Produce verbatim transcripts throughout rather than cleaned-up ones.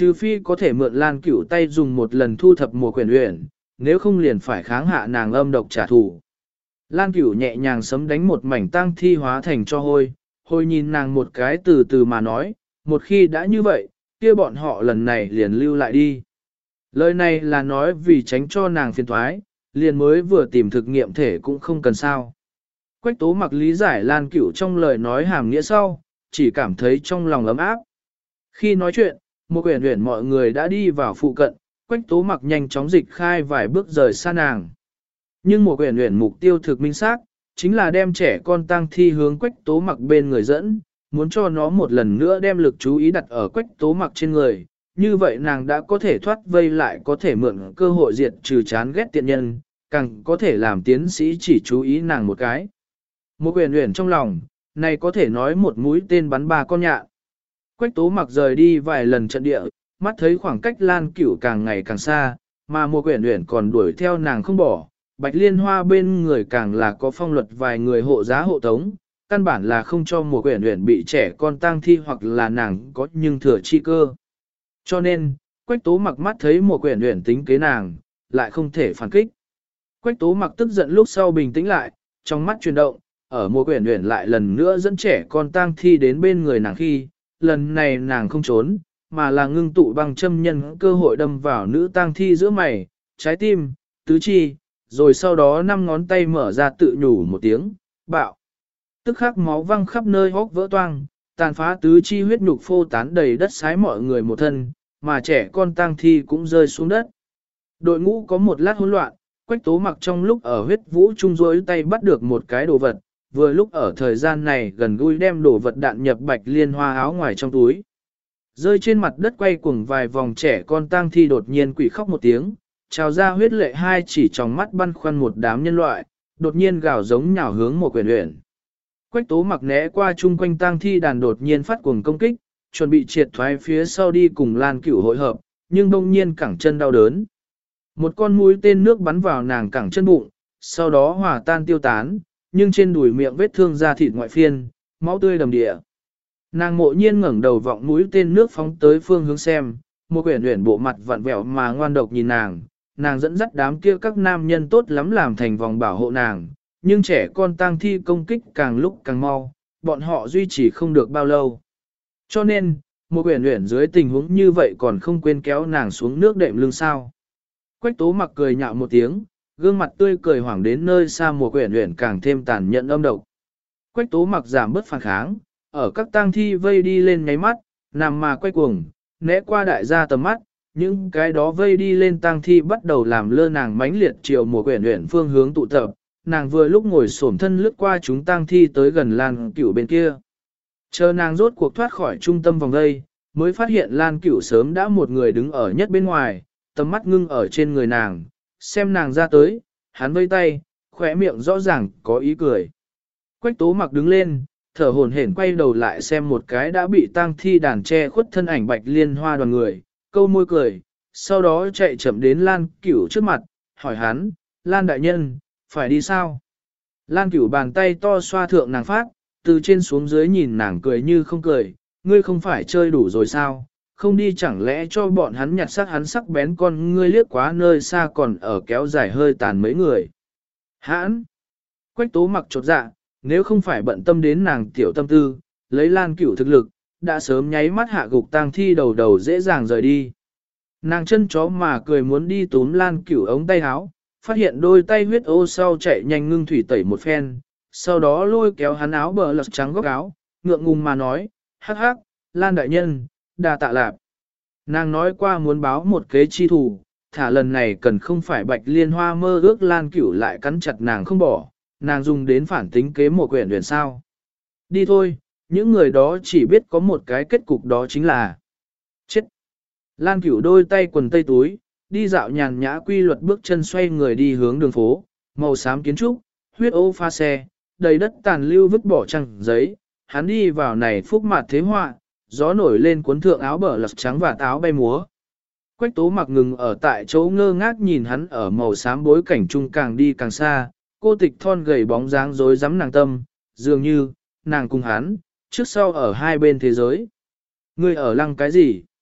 Trừ phi có thể mượn Lan Cửu tay dùng một lần thu thập mùa quyển uyển, nếu không liền phải kháng hạ nàng âm độc trả thù. Lan Cửu nhẹ nhàng sấm đánh một mảnh tang thi hóa thành cho hôi, hôi nhìn nàng một cái từ từ mà nói, một khi đã như vậy, kia bọn họ lần này liền lưu lại đi. Lời này là nói vì tránh cho nàng phiền thoái, liền mới vừa tìm thực nghiệm thể cũng không cần sao. Quách Tố Mặc lý giải Lan Cửu trong lời nói hàm nghĩa sau, chỉ cảm thấy trong lòng ấm áp. Khi nói chuyện, một quyển uyển mọi người đã đi vào phụ cận, Quách Tố Mặc nhanh chóng dịch khai vài bước rời xa nàng. Nhưng một quyển uyển mục tiêu thực minh xác, chính là đem trẻ con tang thi hướng Quách Tố Mặc bên người dẫn, muốn cho nó một lần nữa đem lực chú ý đặt ở Quách Tố Mặc trên người. Như vậy nàng đã có thể thoát vây lại có thể mượn cơ hội diệt trừ chán ghét tiện nhân, càng có thể làm tiến sĩ chỉ chú ý nàng một cái. Một quyển uyển trong lòng, này có thể nói một mũi tên bắn ba con nhạn. Quách Tố Mặc rời đi vài lần trận địa, mắt thấy khoảng cách Lan Cửu càng ngày càng xa, mà một quyển uyển còn đuổi theo nàng không bỏ. Bạch Liên Hoa bên người càng là có phong luật vài người hộ giá hộ tống, căn bản là không cho một quyển uyển bị trẻ con tang thi hoặc là nàng có nhưng thừa chi cơ. Cho nên, Quách Tố Mặc mắt thấy một quyển uyển tính kế nàng, lại không thể phản kích. Quách Tố Mặc tức giận lúc sau bình tĩnh lại, trong mắt chuyển động, ở một quyển uyển lại lần nữa dẫn trẻ con tang thi đến bên người nàng khi, lần này nàng không trốn, mà là ngưng tụ băng châm nhân cơ hội đâm vào nữ tang thi giữa mày, trái tim, tứ chi, rồi sau đó năm ngón tay mở ra tự nhủ một tiếng, bạo. Tức khắc máu văng khắp nơi hốc vỡ toang, tàn phá tứ chi huyết nhục phô tán đầy đất sái mọi người một thân, mà trẻ con tang thi cũng rơi xuống đất. Đội ngũ có một lát hỗn loạn, Quách Tố Mặc trong lúc ở huyết vũ trung rối tay bắt được một cái đồ vật, vừa lúc ở thời gian này gần gũi đem đồ vật đạn nhập Bạch Liên Hoa áo ngoài trong túi. Rơi trên mặt đất quay cuồng vài vòng, trẻ con tang thi đột nhiên quỷ khóc một tiếng, trào ra huyết lệ hai chỉ trong mắt băn khoăn một đám nhân loại, đột nhiên gào giống nhào hướng một quyển uyển. Quách Tố Mặc né qua chung quanh tang thi đàn đột nhiên phát cuồng công kích, chuẩn bị triệt thoái phía sau đi cùng Lan Cửu hội hợp, nhưng đông nhiên cẳng chân đau đớn. Một con mũi tên nước bắn vào nàng cẳng chân bụng, sau đó hòa tan tiêu tán, nhưng trên đùi miệng vết thương da thịt ngoại phiên, máu tươi đầm địa. Nàng mộ nhiên ngẩng đầu vọng mũi tên nước phóng tới phương hướng xem, một quyển uyển bộ mặt vặn vẹo mà ngoan độc nhìn nàng, nàng dẫn dắt đám kia các nam nhân tốt lắm làm thành vòng bảo hộ nàng, nhưng trẻ con tang thi công kích càng lúc càng mau, bọn họ duy trì không được bao lâu. Cho nên, một quyển uyển dưới tình huống như vậy còn không quên kéo nàng xuống nước đệm lưng sao. Quách Tố Mặc cười nhạo một tiếng, gương mặt tươi cười hoảng đến nơi xa một quyển uyển càng thêm tàn nhẫn âm độc. Quách Tố Mặc giảm bớt phản kháng, ở các tang thi vây đi lên nháy mắt, nằm mà quay cuồng, né qua đại gia tầm mắt, những cái đó vây đi lên tang thi bắt đầu làm lơ nàng mãnh liệt chiều một quyển uyển phương hướng tụ tập, nàng vừa lúc ngồi xổm thân lướt qua chúng tang thi tới gần Lan Cửu bên kia. Chờ nàng rốt cuộc thoát khỏi trung tâm vòng vây, mới phát hiện Lan Cửu sớm đã một người đứng ở nhất bên ngoài, tầm mắt ngưng ở trên người nàng, xem nàng ra tới, hắn vây tay, khóe miệng rõ ràng có ý cười. Quách Tố Mặc đứng lên, thở hổn hển quay đầu lại xem một cái đã bị tang thi đàn che khuất thân ảnh Bạch Liên Hoa đoàn người, câu môi cười, sau đó chạy chậm đến Lan Cửu trước mặt, hỏi hắn, Lan đại nhân, phải đi sao? Lan Cửu bàn tay to xoa thượng nàng phát, từ trên xuống dưới nhìn nàng cười như không cười, ngươi không phải chơi đủ rồi sao? Không đi chẳng lẽ cho bọn hắn nhặt xác hắn sắc bén con ngươi liếc quá nơi xa còn ở kéo dài hơi tàn mấy người. Hãn! Quách Tố Mặc chột dạ, nếu không phải bận tâm đến nàng tiểu tâm tư, lấy Lan Cửu thực lực, đã sớm nháy mắt hạ gục tang thi đầu đầu dễ dàng rời đi. Nàng chân chó mà cười muốn đi túm Lan Cửu ống tay áo, phát hiện đôi tay huyết ô sau chạy nhanh ngưng thủy tẩy một phen, sau đó lôi kéo hắn áo bờ lật trắng góc áo, ngượng ngùng mà nói, hắc hắc, Lan đại nhân, đà tạ lạp. Nàng nói qua muốn báo một kế chi thủ, thả lần này cần không phải Bạch Liên Hoa mơ ước Lan Cửu lại cắn chặt nàng không bỏ, nàng dùng đến phản tính kế một quyển huyền sao. Đi thôi, những người đó chỉ biết có một cái kết cục đó chính là chết. Lan Cửu đôi tay quần tây túi, đi dạo nhàn nhã quy luật bước chân xoay người đi hướng đường phố, màu xám kiến trúc, huyết ô pha xe, đầy đất tàn lưu vứt bỏ trăng giấy, hắn đi vào này phúc mặt thế họa, gió nổi lên cuốn thượng áo bờ lật trắng và táo bay múa. Quách Tố Mặc ngừng ở tại chỗ ngơ ngác nhìn hắn ở màu xám bối cảnh trung càng đi càng xa, cô tịch thon gầy bóng dáng rối rắm nàng tâm, dường như, nàng cùng hắn, trước sau ở hai bên thế giới. Ngươi ở lăng cái gì?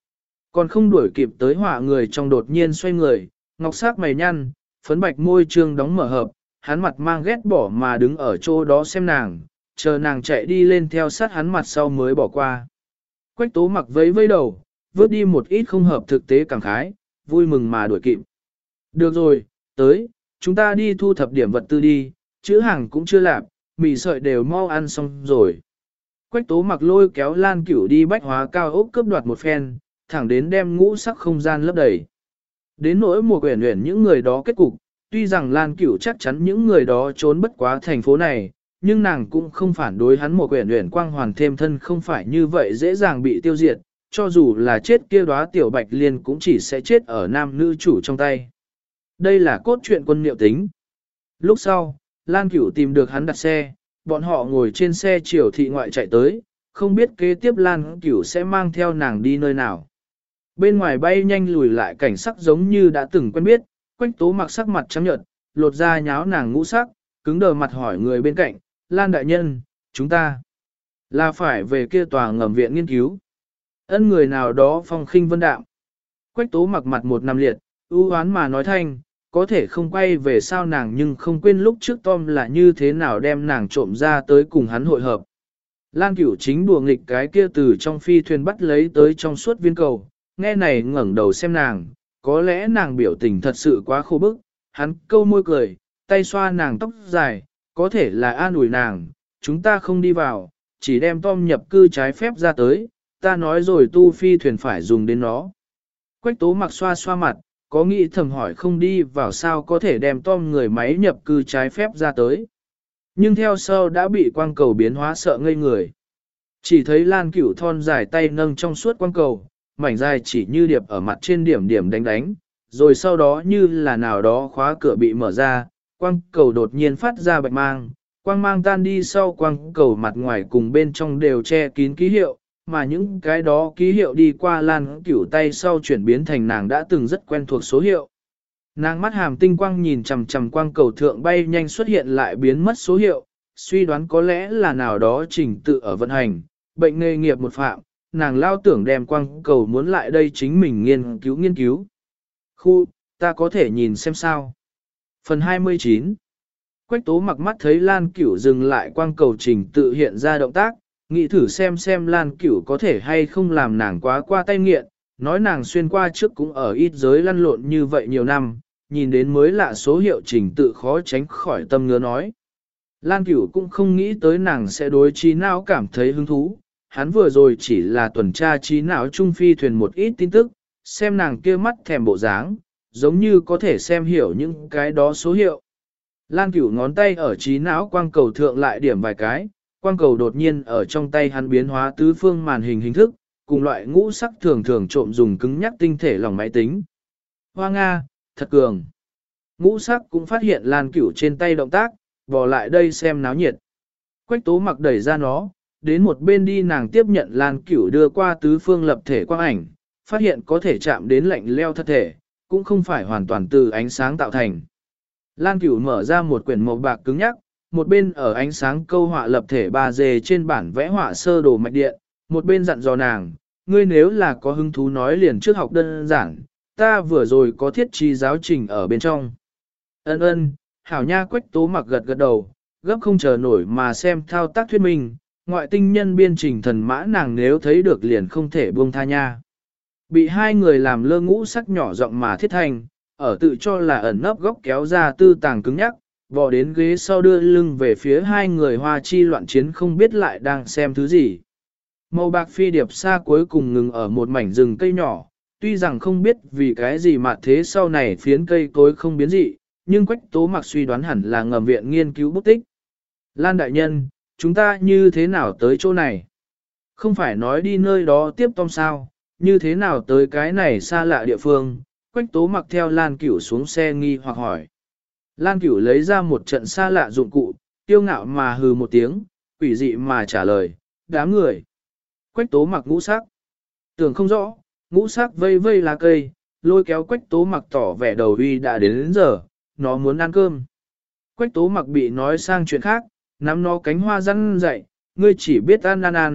Còn không đuổi kịp tới họa người trong đột nhiên xoay người, ngọc sắc mày nhăn, phấn bạch môi trương đóng mở hợp, hắn mặt mang ghét bỏ mà đứng ở chỗ đó xem nàng, chờ nàng chạy đi lên theo sát hắn mặt sau mới bỏ qua. Quách tố mặc vấy vây đầu, vớt đi một ít không hợp thực tế cảm khái, vui mừng mà đuổi kịp. Được rồi, tới, chúng ta đi thu thập điểm vật tư đi, chữ hàng cũng chưa làm, mì sợi đều mau ăn xong rồi. Quách tố mặc lôi kéo Lan Cửu đi bách hóa cao ốc cướp đoạt một phen, thẳng đến đem ngũ sắc không gian lấp đầy. Đến nỗi mùa quyển luyện những người đó kết cục, tuy rằng Lan Cửu chắc chắn những người đó trốn bất quá thành phố này, nhưng nàng cũng không phản đối hắn mùa quyển luyện quang hoàn thêm thân không phải như vậy dễ dàng bị tiêu diệt, cho dù là chết kia đóa tiểu bạch liên cũng chỉ sẽ chết ở nam nữ chủ trong tay. Đây là cốt truyện quân niệu tính. Lúc sau, Lan Cửu tìm được hắn đặt xe, bọn họ ngồi trên xe chiều thị ngoại chạy tới, không biết kế tiếp Lan Cửu sẽ mang theo nàng đi nơi nào. Bên ngoài bay nhanh lùi lại cảnh sắc giống như đã từng quen biết, Quách tố mặc sắc mặt trắng nhợt, lột ra nháo nàng ngũ sắc, cứng đờ mặt hỏi người bên cạnh, Lan đại nhân, chúng ta là phải về kia tòa ngầm viện nghiên cứu. Ân người nào đó phong khinh vân đạm. Quách tố mặc mặt một năm liệt, ưu hoán mà nói thanh, có thể không quay về sao nàng nhưng không quên lúc trước Tom là như thế nào đem nàng trộm ra tới cùng hắn hội hợp. Lan Cửu chính đùa nghịch cái kia từ trong phi thuyền bắt lấy tới trong suốt viên cầu, nghe này ngẩng đầu xem nàng, có lẽ nàng biểu tình thật sự quá khô bức, hắn câu môi cười, tay xoa nàng tóc dài, có thể là an ủi nàng, chúng ta không đi vào, chỉ đem Tom nhập cư trái phép ra tới, ta nói rồi tu phi thuyền phải dùng đến nó. Quách tố mặc xoa xoa mặt, có nghĩ thầm hỏi không đi vào sao có thể đem Tom người máy nhập cư trái phép ra tới. Nhưng theo sau đã bị quang cầu biến hóa sợ ngây người. Chỉ thấy Lan Cửu thon dài tay nâng trong suốt quang cầu, mảnh dài chỉ như điệp ở mặt trên điểm điểm đánh đánh, rồi sau đó như là nào đó khóa cửa bị mở ra, quang cầu đột nhiên phát ra bạch mang, quang mang tan đi sau quang cầu mặt ngoài cùng bên trong đều che kín ký hiệu, mà những cái đó ký hiệu đi qua Lan Cửu tay sau chuyển biến thành nàng đã từng rất quen thuộc số hiệu. Nàng mắt hàm tinh quang nhìn chằm chằm quang cầu thượng bay nhanh xuất hiện lại biến mất số hiệu, suy đoán có lẽ là nào đó trình tự ở vận hành, bệnh nghề nghiệp một phạm, nàng lao tưởng đem quang cầu muốn lại đây chính mình nghiên cứu nghiên cứu. Khu, ta có thể nhìn xem sao. Phần hai mươi chín. Quách tố mặc mắt thấy Lan Cửu dừng lại quang cầu trình tự hiện ra động tác, nghĩ thử xem xem Lan Cửu có thể hay không làm nàng quá qua tay nghiện, nói nàng xuyên qua trước cũng ở ít giới lăn lộn như vậy nhiều năm, nhìn đến mới lạ số hiệu trình tự khó tránh khỏi tâm ngứa nói. Lan Cửu cũng không nghĩ tới nàng sẽ đối trí não cảm thấy hứng thú, hắn vừa rồi chỉ là tuần tra trí não trung phi thuyền một ít tin tức, xem nàng kia mắt thèm bộ dáng, giống như có thể xem hiểu những cái đó số hiệu. Lan Cửu ngón tay ở trí não quang cầu thượng lại điểm vài cái, quang cầu đột nhiên ở trong tay hắn biến hóa tứ phương màn hình hình thức, cùng loại ngũ sắc thường thường trộm dùng cứng nhắc tinh thể lỏng máy tính. Hoa Nga, thật cường. Ngũ sắc cũng phát hiện Lan Cửu trên tay động tác, bỏ lại đây xem náo nhiệt. Quách tố mặc đẩy ra nó, đến một bên đi nàng tiếp nhận Lan Cửu đưa qua tứ phương lập thể quang ảnh, phát hiện có thể chạm đến lạnh leo thật thể, cũng không phải hoàn toàn từ ánh sáng tạo thành. Lan Cửu mở ra một quyển màu bạc cứng nhắc, một bên ở ánh sáng câu họa lập thể ba D trên bản vẽ họa sơ đồ mạch điện, một bên dặn dò nàng, ngươi nếu là có hứng thú nói liền trước học đơn giản, ta vừa rồi có thiết trí giáo trình ở bên trong. Ân ân, hảo nha. Quách tố mặc gật gật đầu, gấp không chờ nổi mà xem thao tác thuyết minh, ngoại tinh nhân biên trình thần mã nàng nếu thấy được liền không thể buông tha nha. Bị hai người làm lơ ngũ sắc nhỏ giọng mà thiết thành, ở tự cho là ẩn nấp góc kéo ra tư tàng cứng nhắc, vò đến ghế sau đưa lưng về phía hai người hoa chi loạn chiến không biết lại đang xem thứ gì. Màu bạc phi điệp xa cuối cùng ngừng ở một mảnh rừng cây nhỏ, tuy rằng không biết vì cái gì mà thế sau này phiến cây cối không biến dị, nhưng Quách tố mặc suy đoán hẳn là ngầm viện nghiên cứu bút tích. Lan đại nhân, chúng ta như thế nào tới chỗ này? Không phải nói đi nơi đó tiếp Tom sao, như thế nào tới cái này xa lạ địa phương? Quách tố mặc theo Lan Cửu xuống xe nghi hoặc hỏi. Lan Cửu lấy ra một trận xa lạ dụng cụ, tiêu ngạo mà hừ một tiếng, quỷ dị mà trả lời, đám người. Quách tố mặc ngũ sắc. Tưởng không rõ, ngũ sắc vây vây lá cây, lôi kéo quách tố mặc tỏ vẻ đầu uy đã đến, đến giờ, nó muốn ăn cơm. Quách tố mặc bị nói sang chuyện khác, nắm nó cánh hoa răng dậy, ngươi chỉ biết ăn ăn ăn,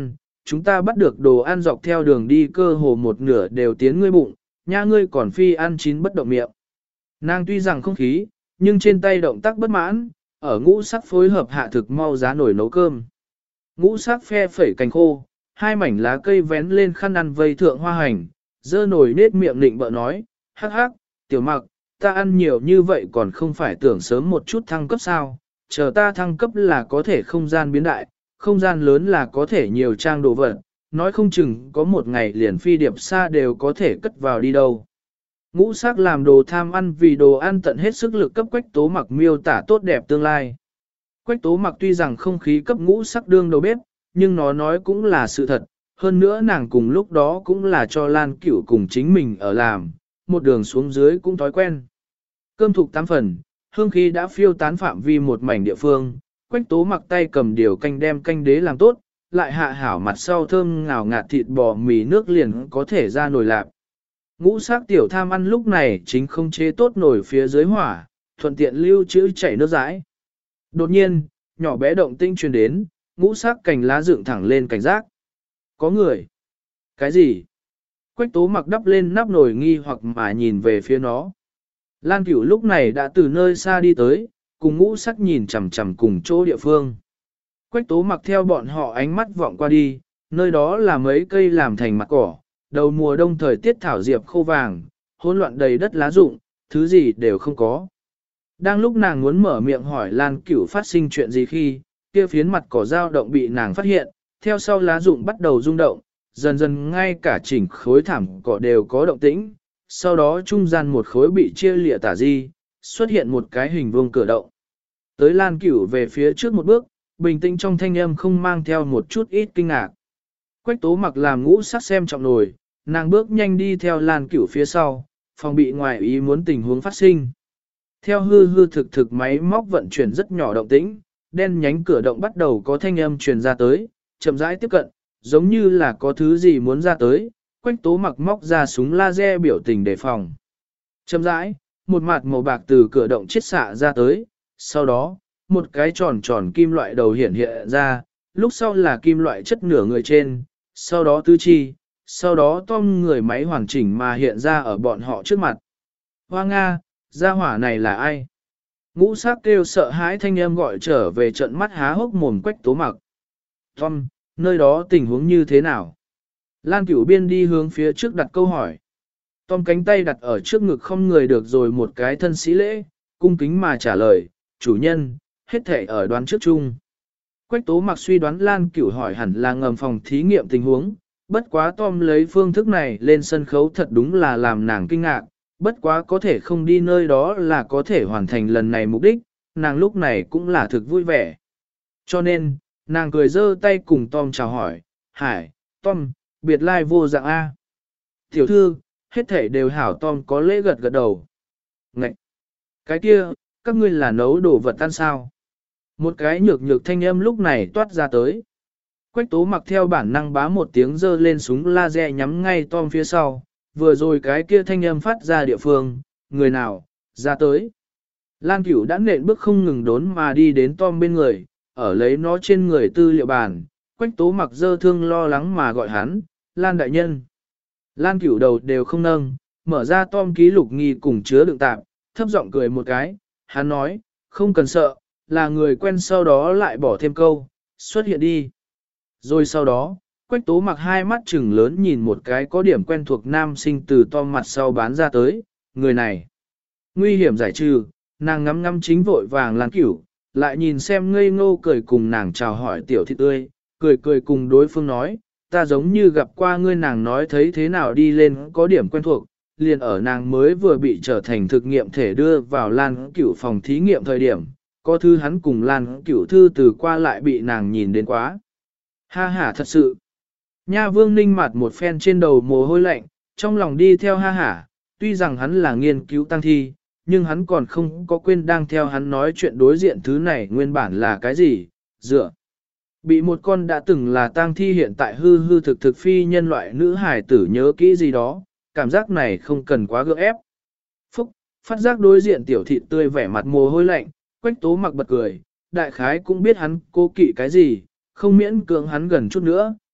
chúng ta bắt được đồ ăn dọc theo đường đi cơ hồ một nửa đều tiến ngươi bụng, nha ngươi còn phi ăn chín bất động miệng. Nàng tuy rằng không khí, nhưng trên tay động tác bất mãn, ở ngũ sắc phối hợp hạ thực mau giá nổi nấu cơm. Ngũ sắc phe phẩy cành khô, hai mảnh lá cây vén lên khăn ăn vây thượng hoa hành, dơ nổi nết miệng định bợ nói, hắc hắc, tiểu mặc, ta ăn nhiều như vậy còn không phải tưởng sớm một chút thăng cấp sao, chờ ta thăng cấp là có thể không gian biến đại, không gian lớn là có thể nhiều trang đồ vật, nói không chừng có một ngày liền phi điệp xa đều có thể cất vào đi đâu. Ngũ sắc làm đồ tham ăn vì đồ ăn tận hết sức lực cấp Quách Tố Mặc miêu tả tốt đẹp tương lai. Quách Tố Mặc tuy rằng không khí cấp ngũ sắc đương đầu bếp, nhưng nó nói cũng là sự thật, hơn nữa nàng cùng lúc đó cũng là cho Lan Cửu cùng chính mình ở làm, một đường xuống dưới cũng thói quen. Cơm thục tám phần, hương khí đã phiêu tán phạm vi một mảnh địa phương, Quách Tố Mặc tay cầm điều canh đem canh đế làm tốt, lại hạ hảo mặt sau thơm ngào ngạt thịt bò mì nước liền có thể ra nồi lạp. Ngũ sắc tiểu tham ăn lúc này chính không chế tốt nổi phía dưới hỏa, thuận tiện lưu trữ chảy nước rãi. Đột nhiên, nhỏ bé động tinh truyền đến, ngũ sắc cành lá dựng thẳng lên cảnh giác. Có người. Cái gì? Quách Tố Mặc đắp lên nắp nồi nghi hoặc mà nhìn về phía nó. Lan Cửu lúc này đã từ nơi xa đi tới, cùng ngũ sắc nhìn chằm chằm cùng chỗ địa phương. Quách Tố Mặc theo bọn họ ánh mắt vọng qua đi, nơi đó là mấy cây làm thành mặt cỏ, đầu mùa đông thời tiết thảo diệp khô vàng, hỗn loạn đầy đất lá rụng, thứ gì đều không có. Đang lúc nàng muốn mở miệng hỏi Lan Cửu phát sinh chuyện gì khi, kia phiến mặt cỏ dao động bị nàng phát hiện, theo sau lá rụng bắt đầu rung động, dần dần ngay cả chỉnh khối thảm cỏ đều có động tĩnh, sau đó trung gian một khối bị chia lịa tả di, xuất hiện một cái hình vuông cửa động. Tới Lan Cửu về phía trước một bước, bình tĩnh trong thanh âm không mang theo một chút ít kinh ngạc. Quách Tố Mặc làm ngũ sắc xem trọng nổi, nàng bước nhanh đi theo Lan Cửu phía sau, phòng bị ngoài ý muốn tình huống phát sinh. Theo hư hư thực thực máy móc vận chuyển rất nhỏ động tĩnh, đen nhánh cửa động bắt đầu có thanh âm truyền ra tới, chậm rãi tiếp cận, giống như là có thứ gì muốn ra tới, Quách Tố Mặc móc ra súng laser biểu tình đề phòng. Chậm rãi, một mặt màu bạc từ cửa động chiết xạ ra tới, sau đó, một cái tròn tròn kim loại đầu hiện hiện ra, lúc sau là kim loại chất nửa người trên, sau đó tứ chi, sau đó tom người máy hoàn chỉnh mà hiện ra ở bọn họ trước mặt. Hoa Nga, gia hỏa này là ai? Ngũ sắc kêu sợ hãi thanh âm gọi trở về trận mắt há hốc mồm Quách Tố Mặc. Tom, nơi đó tình huống như thế nào? Lan Cửu Biên đi hướng phía trước đặt câu hỏi. Tom cánh tay đặt ở trước ngực không người được rồi một cái thân sĩ lễ, cung kính mà trả lời, chủ nhân, hết thể ở đoán trước chung. Quách Tố Mặc suy đoán Lan Cửu hỏi hẳn là ngầm phòng thí nghiệm tình huống, bất quá Tom lấy phương thức này lên sân khấu thật đúng là làm nàng kinh ngạc, bất quá có thể không đi nơi đó là có thể hoàn thành lần này mục đích, nàng lúc này cũng là thực vui vẻ. Cho nên, nàng cười giơ tay cùng Tom chào hỏi, Hải, Tom, biệt lai vô dạng A. Tiểu thư, hết thể đều hảo Tom có lễ gật gật đầu. Ngậy! Cái kia, các ngươi là nấu đồ vật ăn sao? Một cái nhược nhược thanh âm lúc này toát ra tới. Quách Tố Mặc theo bản năng bá một tiếng giơ lên súng laser nhắm ngay Tom phía sau, vừa rồi cái kia thanh âm phát ra địa phương, người nào, ra tới. Lan Cửu đã nện bước không ngừng đốn mà đi đến Tom bên người, ở lấy nó trên người tư liệu bàn, Quách Tố Mặc dơ thương lo lắng mà gọi hắn, Lan đại nhân. Lan Cửu đầu đều không nâng, mở ra Tom ký lục nghi cùng chứa đựng tạp, thấp giọng cười một cái, hắn nói, không cần sợ, là người quen sau đó lại bỏ thêm câu, xuất hiện đi. Rồi sau đó, Quách Tố Mặc hai mắt trừng lớn nhìn một cái có điểm quen thuộc nam sinh từ Tom mặt sau bán ra tới, người này. Nguy hiểm giải trừ, nàng ngắm ngắm chính vội vàng Lan Cửu, lại nhìn xem ngây ngô cười cùng nàng chào hỏi tiểu thị tươi, cười cười cùng đối phương nói, ta giống như gặp qua ngươi nàng nói thấy thế nào đi lên có điểm quen thuộc, liền ở nàng mới vừa bị trở thành thực nghiệm thể đưa vào Lan Cửu phòng thí nghiệm thời điểm, có thư hắn cùng Lan Cửu thư từ qua lại bị nàng nhìn đến quá. Ha ha thật sự. Nha Vương Ninh mặt một phen trên đầu mồ hôi lạnh, trong lòng đi theo ha hả, tuy rằng hắn là nghiên cứu tăng thi, nhưng hắn còn không có quên đang theo hắn nói chuyện đối diện thứ này nguyên bản là cái gì, dựa. Bị một con đã từng là tang thi hiện tại hư hư thực thực phi nhân loại nữ hài tử nhớ kỹ gì đó, cảm giác này không cần quá gượng ép. Phúc, phát giác đối diện tiểu thị tươi vẻ mặt mồ hôi lạnh, Quách Tố Mặc bật cười, đại khái cũng biết hắn cố kỵ cái gì, không miễn cưỡng hắn gần chút nữa,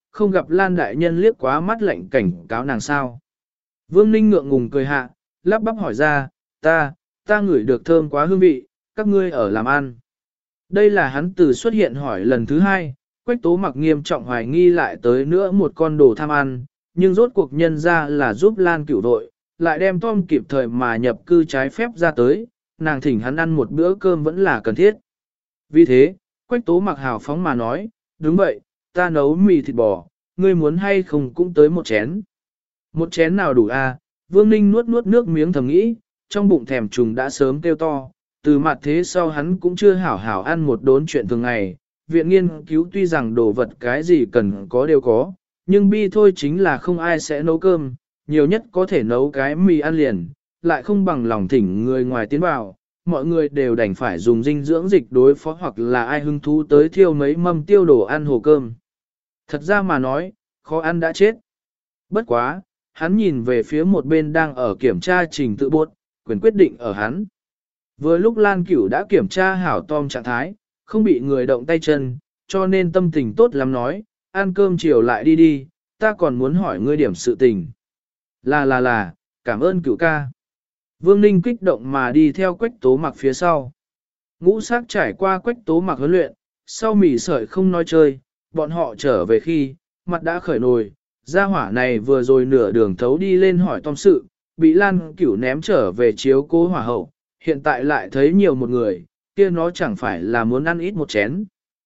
không gặp Lan đại nhân liếc quá mắt lạnh cảnh cáo nàng sao. Vương Ninh ngượng ngùng cười hạ, lắp bắp hỏi ra, ta, ta ngửi được thơm quá hương vị, các ngươi ở làm ăn. Đây là hắn từ xuất hiện hỏi lần thứ hai, Quách Tố Mặc nghiêm trọng hoài nghi lại tới nữa một con đồ tham ăn, nhưng rốt cuộc nhân ra là giúp Lan Cửu đội, lại đem Tom kịp thời mà nhập cư trái phép ra tới, nàng thỉnh hắn ăn một bữa cơm vẫn là cần thiết. Vì thế, Quách Tố Mặc hào phóng mà nói, đúng vậy, ta nấu mì thịt bò, ngươi muốn hay không cũng tới một chén. Một chén nào đủ à, Vương Ninh nuốt nuốt nước miếng thầm nghĩ, trong bụng thèm trùng đã sớm kêu to, từ mặt thế sau hắn cũng chưa hảo hảo ăn một đốn chuyện thường ngày. Viện nghiên cứu tuy rằng đồ vật cái gì cần có đều có, nhưng bi thôi chính là không ai sẽ nấu cơm, nhiều nhất có thể nấu cái mì ăn liền, lại không bằng lòng thỉnh người ngoài tiến vào, mọi người đều đành phải dùng dinh dưỡng dịch đối phó hoặc là ai hứng thú tới thiêu mấy mâm tiêu đồ ăn hồ cơm. Thật ra mà nói, khó ăn đã chết. Bất quá, hắn nhìn về phía một bên đang ở kiểm tra trình tự bột, quyền quyết định ở hắn. Vừa lúc Lan Cửu đã kiểm tra hảo Tom trạng thái, không bị người động tay chân, cho nên tâm tình tốt lắm nói, ăn cơm chiều lại đi đi, ta còn muốn hỏi ngươi điểm sự tình. Là là là, cảm ơn Cửu ca. Vương Ninh kích động mà đi theo Quách Tố Mặc phía sau. Ngũ sắc trải qua Quách Tố Mặc huấn luyện, sau mỉ sợi không nói chơi, bọn họ trở về khi, mặt đã khởi nồi, gia hỏa này vừa rồi nửa đường thấu đi lên hỏi Tom sự, bị Lan Cửu ném trở về chiếu cố hỏa hậu, hiện tại lại thấy nhiều một người, kia nó chẳng phải là muốn ăn ít một chén.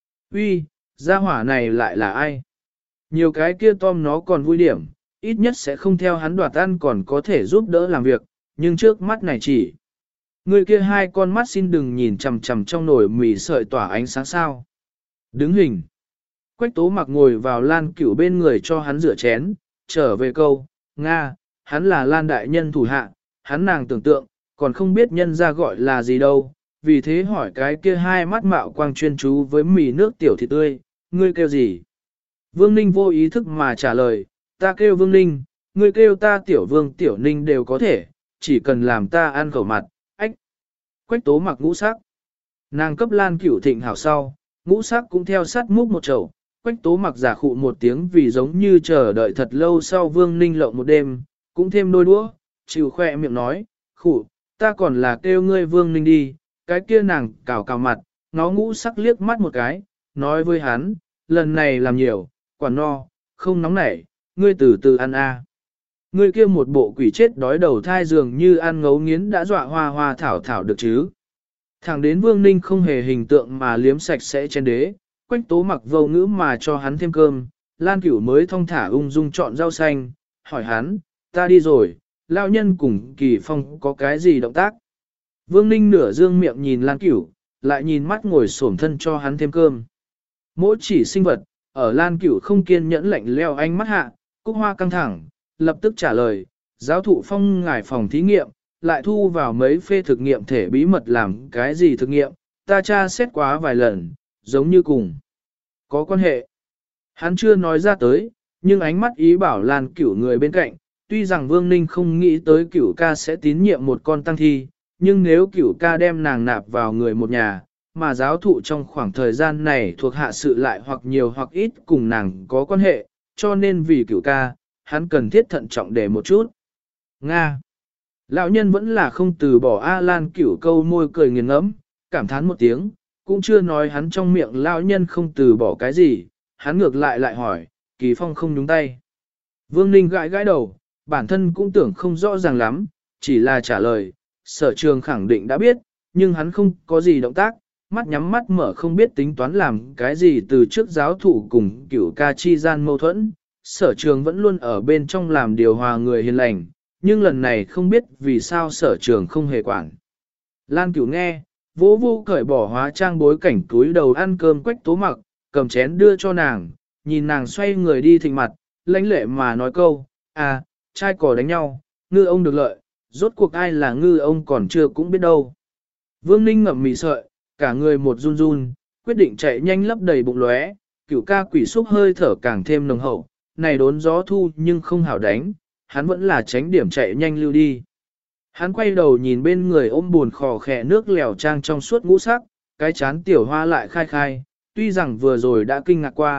Uy, gia hỏa này lại là ai? Nhiều cái kia Tom nó còn vui điểm, ít nhất sẽ không theo hắn đoạt ăn còn có thể giúp đỡ làm việc, nhưng trước mắt này chỉ. Người kia hai con mắt xin đừng nhìn chằm chằm trong nồi mì sợi tỏa ánh sáng sao. Đứng hình. Quách Tố Mặc ngồi vào Lan Cửu bên người cho hắn rửa chén, trở về câu, Nga, hắn là Lan đại nhân thủ hạ, hắn nàng tưởng tượng, còn không biết nhân ra gọi là gì đâu, vì thế hỏi cái kia hai mắt mạo quang chuyên chú với mì nước tiểu thịt tươi, ngươi kêu gì? Vương Ninh vô ý thức mà trả lời, ta kêu Vương Ninh, ngươi kêu ta tiểu Vương tiểu Ninh đều có thể, chỉ cần làm ta ăn khẩu mặt, ách. Quách Tố Mặc ngũ sắc. Nàng cấp Lan Cửu thịnh hảo sau, ngũ sắc cũng theo sát múc một chậu. Quách Tố Mặc giả khụ một tiếng vì giống như chờ đợi thật lâu sau Vương Ninh lộng một đêm, cũng thêm đôi đũa, chịu khoe miệng nói, khụ, ta còn là kêu ngươi Vương Ninh đi, cái kia nàng cào cào mặt, nó ngũ sắc liếc mắt một cái, nói với hắn, lần này làm nhiều, quả no, không nóng nảy, ngươi từ từ ăn a. Ngươi kia một bộ quỷ chết đói đầu thai dường như ăn ngấu nghiến đã dọa hoa hoa thảo thảo được chứ. Thẳng đến Vương Ninh không hề hình tượng mà liếm sạch sẽ trên đế, Quách Tố Mặc vô ngữ mà cho hắn thêm cơm, Lan Cửu mới thong thả ung dung chọn rau xanh, hỏi hắn, ta đi rồi, lão nhân cùng Kỳ Phong có cái gì động tác. Vương Ninh nửa dương miệng nhìn Lan Cửu, lại nhìn mắt ngồi xổm thân cho hắn thêm cơm. Mỗi chỉ sinh vật, ở Lan Cửu không kiên nhẫn lạnh leo ánh mắt hạ, Cúc Hoa căng thẳng, lập tức trả lời, giáo thụ Phong ngài phòng thí nghiệm, lại thu vào mấy phê thực nghiệm thể bí mật làm cái gì thực nghiệm, ta tra xét quá vài lần, giống như cùng. Có quan hệ. Hắn chưa nói ra tới, nhưng ánh mắt ý bảo Lan Cửu người bên cạnh, tuy rằng Vương Ninh không nghĩ tới Cửu ca sẽ tín nhiệm một con tăng thi, nhưng nếu Cửu ca đem nàng nạp vào người một nhà, mà giáo thụ trong khoảng thời gian này thuộc hạ sự lại hoặc nhiều hoặc ít cùng nàng có quan hệ, cho nên vì Cửu ca, hắn cần thiết thận trọng để một chút. Nga. Lão nhân vẫn là không từ bỏ A Lan Cửu câu môi cười nghiền ngẫm, cảm thán một tiếng, cũng chưa nói hắn trong miệng lão nhân không từ bỏ cái gì, hắn ngược lại lại hỏi, Kỳ Phong không nhúng tay. Vương Ninh gãi gãi đầu, bản thân cũng tưởng không rõ ràng lắm, chỉ là trả lời, sở trường khẳng định đã biết, nhưng hắn không có gì động tác, mắt nhắm mắt mở không biết tính toán làm cái gì từ trước giáo thủ cùng Cửu ca chi gian mâu thuẫn, sở trường vẫn luôn ở bên trong làm điều hòa người hiền lành, nhưng lần này không biết vì sao sở trường không hề quản. Lan Cửu nghe, vỗ vô cởi bỏ hóa trang bối cảnh túi đầu ăn cơm Quách Tố Mặc, cầm chén đưa cho nàng, nhìn nàng xoay người đi thịnh mặt, lãnh lệ mà nói câu, à, trai cò đánh nhau, ngư ông được lợi, rốt cuộc ai là ngư ông còn chưa cũng biết đâu. Vương Ninh ngậm mì sợi, cả người một run run, quyết định chạy nhanh lấp đầy bụng lóe, Cửu ca quỷ xúc hơi thở càng thêm nồng hậu, này đốn gió thu nhưng không hảo đánh, hắn vẫn là tránh điểm chạy nhanh lưu đi. Hắn quay đầu nhìn bên người ôm buồn khò khẽ nước lèo trang trong suốt ngũ sắc, cái chán tiểu hoa lại khai khai, tuy rằng vừa rồi đã kinh ngạc qua,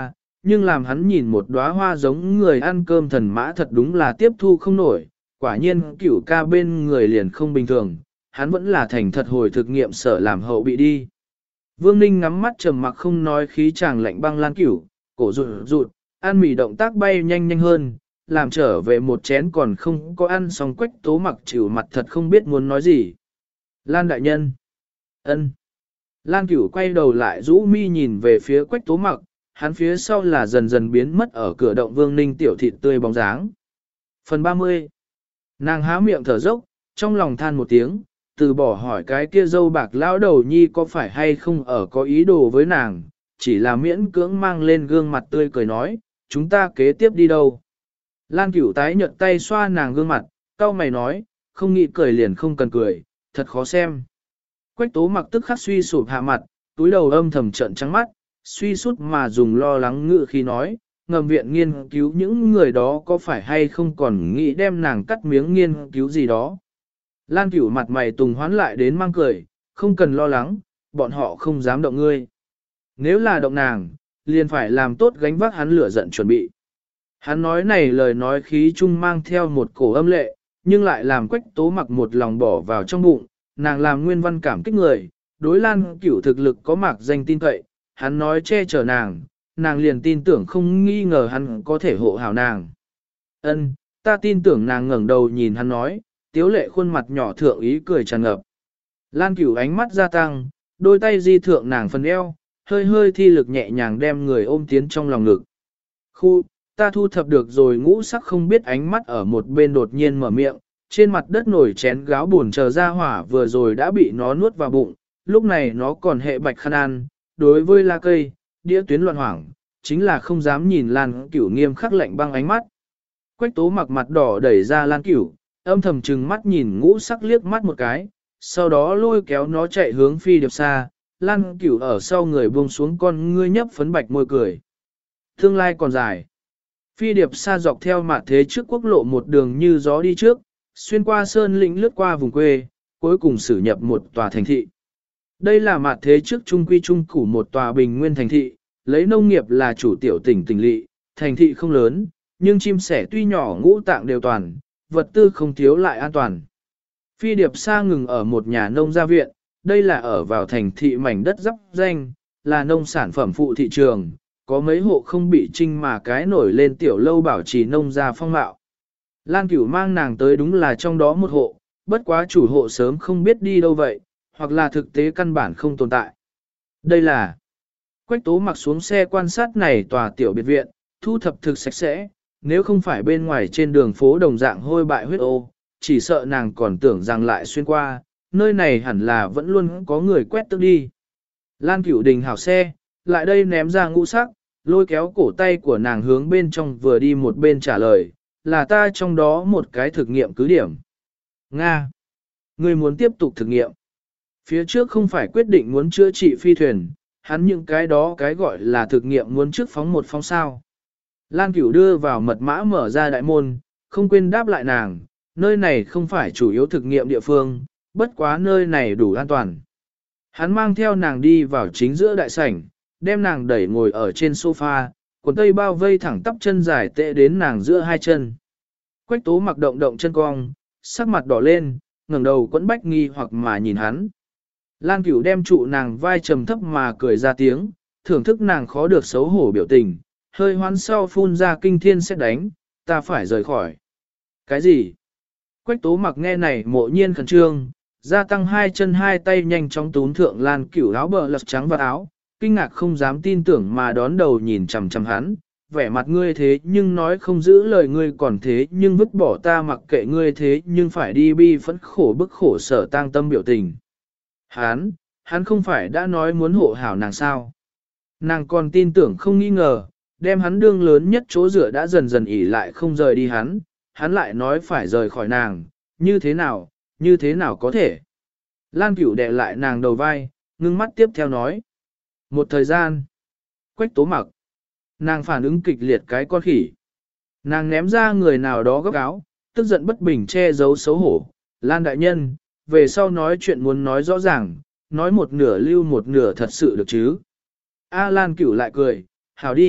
nhưng làm hắn nhìn một đóa hoa giống người ăn cơm thần mã thật đúng là tiếp thu không nổi, quả nhiên cửu ca bên người liền không bình thường, hắn vẫn là thành thật hồi thực nghiệm sở làm hậu bị đi. Vương Ninh ngắm mắt trầm mặc không nói khí chàng lạnh băng Lan Cửu, cổ rụt rụt, ăn mì động tác bay nhanh nhanh hơn, làm trở về một chén còn không có ăn xong Quách Tố Mặc chịu mặt thật không biết muốn nói gì. Lan đại nhân. Ân. Lan Cửu quay đầu lại rũ mi nhìn về phía Quách Tố Mặc, hắn phía sau là dần dần biến mất ở cửa động Vương Ninh tiểu thịt tươi bóng dáng. Phần ba mươi. Nàng há miệng thở dốc, trong lòng than một tiếng, từ bỏ hỏi cái kia dâu bạc lão đầu nhi có phải hay không ở có ý đồ với nàng, chỉ là miễn cưỡng mang lên gương mặt tươi cười nói, chúng ta kế tiếp đi đâu. Lan Cửu tái nhợt tay xoa nàng gương mặt, cau mày nói, không nghĩ cười liền không cần cười, thật khó xem. Quách Tố Mặc tức khắc suy sụp hạ mặt, túi đầu âm thầm trợn trắng mắt, suy sút mà dùng lo lắng ngự khi nói, ngầm viện nghiên cứu những người đó có phải hay không còn nghĩ đem nàng cắt miếng nghiên cứu gì đó. Lan Cửu mặt mày tùng hoán lại đến mang cười, không cần lo lắng, bọn họ không dám động ngươi. Nếu là động nàng, liền phải làm tốt gánh vác hắn lửa giận chuẩn bị. Hắn nói này lời nói khí trung mang theo một cổ âm lệ, nhưng lại làm Quách Tố Mặc một lòng bỏ vào trong bụng, nàng làm nguyên văn cảm kích người, đối Lan Cửu thực lực có mạc danh tin cậy, hắn nói che chở nàng, nàng liền tin tưởng không nghi ngờ hắn có thể hộ hảo nàng. Ân, ta tin tưởng nàng ngẩng đầu nhìn hắn nói, tiếu lệ khuôn mặt nhỏ thượng ý cười tràn ngập. Lan Cửu ánh mắt gia tăng, đôi tay di thượng nàng phần eo, hơi hơi thi lực nhẹ nhàng đem người ôm tiến trong lòng ngực. Khu, ta thu thập được rồi ngũ sắc không biết ánh mắt ở một bên đột nhiên mở miệng, trên mặt đất nổi chén gáo buồn chờ ra hỏa vừa rồi đã bị nó nuốt vào bụng, lúc này nó còn hệ bạch khăn ăn, đối với la cây, đĩa tuyến loạn hoảng, chính là không dám nhìn Lan Cửu nghiêm khắc lạnh băng ánh mắt. Quách Tố Mặc mặt đỏ đẩy ra Lan Cửu, âm thầm trừng mắt nhìn ngũ sắc liếc mắt một cái, sau đó lôi kéo nó chạy hướng phi điệp xa, Lan Cửu ở sau người buông xuống con ngươi nhấp phấn bạch môi cười. Tương lai còn dài. Phi điệp xa dọc theo mặt thế trước quốc lộ một đường như gió đi trước, xuyên qua sơn lĩnh lướt qua vùng quê, cuối cùng xử nhập một tòa thành thị. Đây là mặt thế trước trung quy trung củ một tòa bình nguyên thành thị, lấy nông nghiệp là chủ tiểu tỉnh tỉnh lỵ, thành thị không lớn, nhưng chim sẻ tuy nhỏ ngũ tạng đều toàn, vật tư không thiếu lại an toàn. Phi điệp xa ngừng ở một nhà nông gia viện, đây là ở vào thành thị mảnh đất giáp danh, là nông sản phẩm phụ thị trường, có mấy hộ không bị trinh mà cái nổi lên tiểu lâu bảo trì nông gia phong mạo. Lan Cửu mang nàng tới đúng là trong đó một hộ, bất quá chủ hộ sớm không biết đi đâu vậy, hoặc là thực tế căn bản không tồn tại. Đây là Quách Tố Mặc xuống xe quan sát này tòa tiểu biệt viện, thu thập thực sạch sẽ, nếu không phải bên ngoài trên đường phố đồng dạng hôi bại huyết ô, chỉ sợ nàng còn tưởng rằng lại xuyên qua, nơi này hẳn là vẫn luôn có người quét tước đi. Lan Cửu đình hảo xe, lại đây ném ra ngũ sắc, lôi kéo cổ tay của nàng hướng bên trong vừa đi một bên trả lời, là ta trong đó một cái thực nghiệm cứ điểm. Nga! Ngươi muốn tiếp tục thực nghiệm. Phía trước không phải quyết định muốn chữa trị phi thuyền, hắn những cái đó cái gọi là thực nghiệm muốn trước phóng một phóng sao. Lan Cửu đưa vào mật mã mở ra đại môn, không quên đáp lại nàng, nơi này không phải chủ yếu thực nghiệm địa phương, bất quá nơi này đủ an toàn. Hắn mang theo nàng đi vào chính giữa đại sảnh, đem nàng đẩy ngồi ở trên sofa, quần tây bao vây thẳng tắp chân dài tệ đến nàng giữa hai chân. Quách Tố Mặc động động chân cong, sắc mặt đỏ lên, ngẩng đầu quẫn bách nghi hoặc mà nhìn hắn. Lan Cửu đem trụ nàng vai trầm thấp mà cười ra tiếng, thưởng thức nàng khó được xấu hổ biểu tình, hơi hoán sau phun ra kinh thiên xét đánh, ta phải rời khỏi. Cái gì? Quách Tố Mặc nghe này mộ nhiên khẩn trương, gia tăng hai chân hai tay nhanh chóng túm thượng Lan Cửu áo bờ lật trắng và áo, kinh ngạc không dám tin tưởng mà đón đầu nhìn chằm chằm hắn, vẻ mặt ngươi thế nhưng nói không giữ lời ngươi còn thế nhưng vứt bỏ ta mặc kệ ngươi thế nhưng phải đi bi phẫn khổ bức khổ sở tang tâm biểu tình. Hắn, hắn không phải đã nói muốn hộ hảo nàng sao? Nàng còn tin tưởng không nghi ngờ, đem hắn đương lớn nhất chỗ dựa đã dần dần ỉ lại không rời đi hắn, hắn lại nói phải rời khỏi nàng, như thế nào, như thế nào có thể? Lan Cửu đè lại nàng đầu vai, ngưng mắt tiếp theo nói. Một thời gian, Quách Tố Mặc, nàng phản ứng kịch liệt cái con khỉ. Nàng ném ra người nào đó góc áo, tức giận bất bình che giấu xấu hổ. Lan đại nhân, về sau nói chuyện muốn nói rõ ràng, nói một nửa lưu một nửa thật sự được chứ. A Lan Cửu lại cười, hảo đi,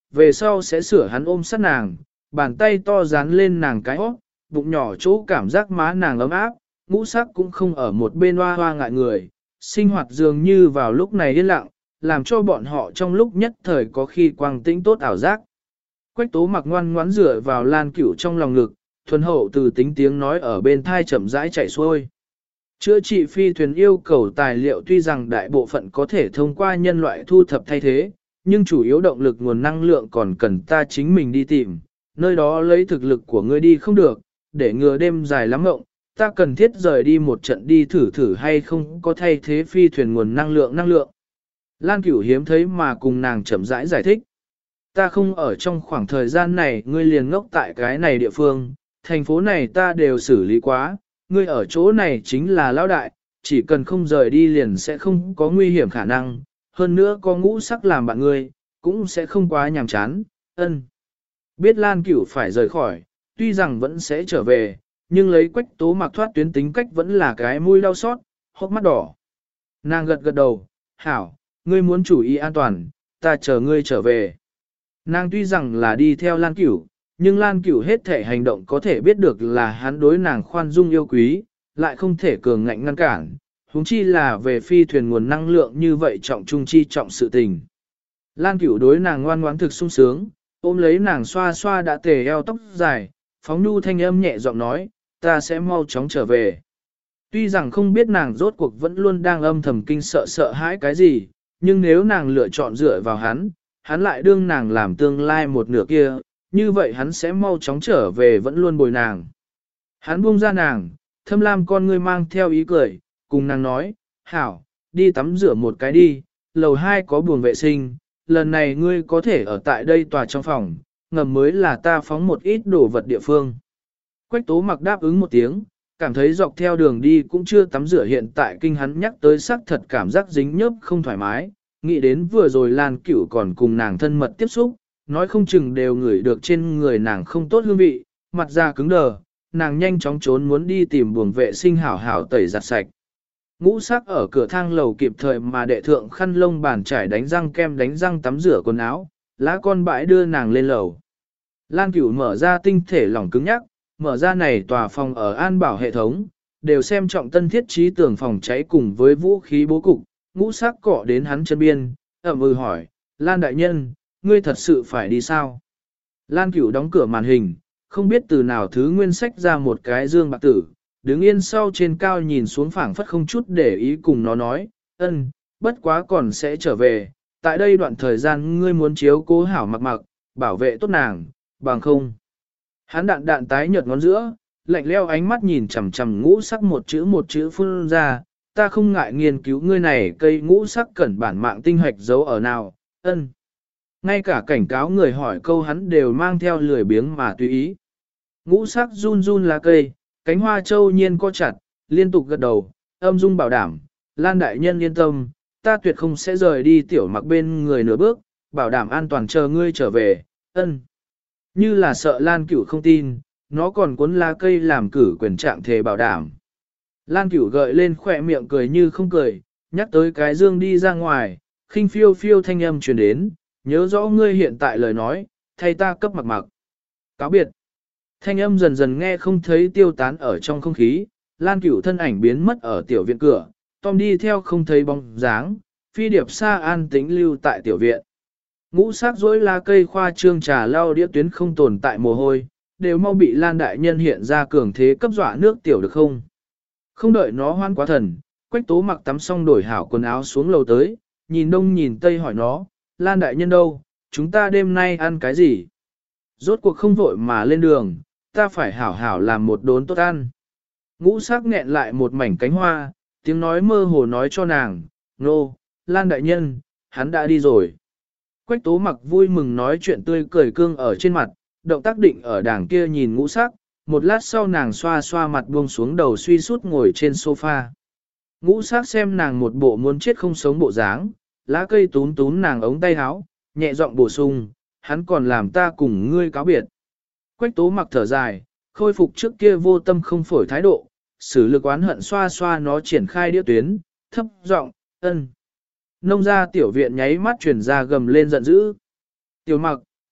về sau sẽ sửa hắn ôm sát nàng, bàn tay to dán lên nàng cái óc, bụng nhỏ chỗ cảm giác má nàng ấm áp, ngũ sắc cũng không ở một bên hoa hoa ngại người, sinh hoạt dường như vào lúc này yên lặng, làm cho bọn họ trong lúc nhất thời có khi quang tĩnh tốt ảo giác. Quách tố mặc ngoan ngoãn dựa vào Lan Cửu trong lòng ngực, thuần hậu từ tính tiếng nói ở bên thai chậm rãi chạy xuôi. Chữa trị phi thuyền yêu cầu tài liệu tuy rằng đại bộ phận có thể thông qua nhân loại thu thập thay thế, nhưng chủ yếu động lực nguồn năng lượng còn cần ta chính mình đi tìm, nơi đó lấy thực lực của ngươi đi không được, để ngừa đêm dài lắm ngộng, ta cần thiết rời đi một trận đi thử thử hay không có thay thế phi thuyền nguồn năng lượng năng lượng. Lan Cửu hiếm thấy mà cùng nàng chậm rãi giải, giải thích. Ta không ở trong khoảng thời gian này ngươi liền ngốc tại cái này địa phương, thành phố này ta đều xử lý quá, ngươi ở chỗ này chính là lão đại, chỉ cần không rời đi liền sẽ không có nguy hiểm khả năng, hơn nữa có ngũ sắc làm bạn ngươi, cũng sẽ không quá nhàm chán, ân. Biết Lan Cửu phải rời khỏi, tuy rằng vẫn sẽ trở về, nhưng lấy Quách Tố Mặc thoát tuyến tính cách vẫn là cái mũi đau xót, hốc mắt đỏ. Nàng gật gật đầu, hảo, ngươi muốn chủ ý an toàn, ta chờ ngươi trở về. Nàng tuy rằng là đi theo Lan Cửu, nhưng Lan Cửu hết thể hành động có thể biết được là hắn đối nàng khoan dung yêu quý, lại không thể cường ngạnh ngăn cản, huống chi là về phi thuyền nguồn năng lượng như vậy trọng trung chi trọng sự tình. Lan Cửu đối nàng ngoan ngoãn thực sung sướng, ôm lấy nàng xoa xoa đã tề eo tóc dài, phóng nhu thanh âm nhẹ giọng nói, ta sẽ mau chóng trở về. Tuy rằng không biết nàng rốt cuộc vẫn luôn đang âm thầm kinh sợ sợ hãi cái gì, nhưng nếu nàng lựa chọn dựa vào hắn, hắn lại đương nàng làm tương lai một nửa kia, như vậy hắn sẽ mau chóng trở về vẫn luôn bồi nàng. Hắn buông ra nàng, thâm lam con ngươi mang theo ý cười, cùng nàng nói, hảo, đi tắm rửa một cái đi, lầu hai có buồng vệ sinh, lần này ngươi có thể ở tại đây tòa trong phòng, ngầm mới là ta phóng một ít đồ vật địa phương. Quách Tố Mặc đáp ứng một tiếng, cảm thấy dọc theo đường đi cũng chưa tắm rửa hiện tại kinh hắn nhắc tới sắc thật cảm giác dính nhớp không thoải mái, nghĩ đến vừa rồi Lan Cửu còn cùng nàng thân mật tiếp xúc, nói không chừng đều ngửi được trên người nàng không tốt hương vị, mặt da cứng đờ, nàng nhanh chóng trốn muốn đi tìm buồng vệ sinh hảo hảo tẩy giặt sạch. Ngũ sắc ở cửa thang lầu kịp thời mà đệ thượng khăn lông bàn trải đánh răng kem đánh răng tắm rửa quần áo, lá con bãi đưa nàng lên lầu. Lan Cửu mở ra tinh thể lỏng cứng nhắc, mở ra này tòa phòng ở an bảo hệ thống, đều xem trọng tân thiết trí tường phòng cháy cùng với vũ khí bố cục, ngũ sắc cọ đến hắn chân biên, ẩm ừ hỏi, Lan đại nhân, ngươi thật sự phải đi sao? Lan Cửu đóng cửa màn hình, không biết từ nào thứ nguyên sách ra một cái dương bạc tử, đứng yên sau trên cao nhìn xuống phảng phất không chút để ý cùng nó nói, ân, bất quá còn sẽ trở về, tại đây đoạn thời gian ngươi muốn chiếu cố hảo mặc mặc, bảo vệ tốt nàng, bằng không. Hắn đạn đạn tái nhợt ngón giữa, lạnh leo ánh mắt nhìn chằm chằm ngũ sắc một chữ một chữ phun ra, ta không ngại nghiên cứu ngươi này cây ngũ sắc cẩn bản mạng tinh hoạch giấu ở nào, ân. Ngay cả cảnh cáo người hỏi câu hắn đều mang theo lười biếng mà tùy ý. Ngũ sắc run run lá cây, cánh hoa châu nhiên co chặt, liên tục gật đầu, âm dung bảo đảm, Lan đại nhân yên tâm, ta tuyệt không sẽ rời đi tiểu mặc bên người nửa bước, bảo đảm an toàn chờ ngươi trở về, ân. Như là sợ Lan Cửu không tin, nó còn cuốn lá cây làm cử quyền trạng thề bảo đảm. Lan Cửu gợi lên khỏe miệng cười như không cười, nhắc tới cái dương đi ra ngoài, khinh phiêu phiêu thanh âm truyền đến, nhớ rõ ngươi hiện tại lời nói, thay ta cấp mặc mặc. Cáo biệt. Thanh âm dần dần nghe không thấy tiêu tán ở trong không khí, Lan Cửu thân ảnh biến mất ở tiểu viện cửa, Tom đi theo không thấy bóng dáng, phi điệp xa an tĩnh lưu tại tiểu viện. Ngũ sắc dối lá cây khoa trương trà lau đĩa tuyến không tồn tại mồ hôi, đều mau bị Lan đại nhân hiện ra cường thế cấp dọa nước tiểu được không? Không đợi nó hoan quá thần, Quách Tố Mặc tắm xong đổi hảo quần áo xuống lầu tới, nhìn đông nhìn tây hỏi nó, Lan đại nhân đâu, chúng ta đêm nay ăn cái gì? Rốt cuộc không vội mà lên đường, ta phải hảo hảo làm một đốn tốt ăn. Ngũ sắc nghẹn lại một mảnh cánh hoa, tiếng nói mơ hồ nói cho nàng, nô, Lan đại nhân, hắn đã đi rồi. Quách Tố Mặc vui mừng nói chuyện tươi cười cương ở trên mặt, động tác định ở đàng kia nhìn ngũ sắc, một lát sau nàng xoa xoa mặt buông xuống đầu suy sút ngồi trên sofa. Ngũ sắc xem nàng một bộ muốn chết không sống bộ dáng, lá cây tún tún nàng ống tay áo, nhẹ giọng bổ sung, hắn còn làm ta cùng ngươi cáo biệt. Quách Tố Mặc thở dài, khôi phục trước kia vô tâm không phổi thái độ, sử lực oán hận xoa xoa nó triển khai đĩa tuyến, thấp giọng, ân. Nông ra tiểu viện nháy mắt chuyển ra gầm lên giận dữ. Tiểu Mặc,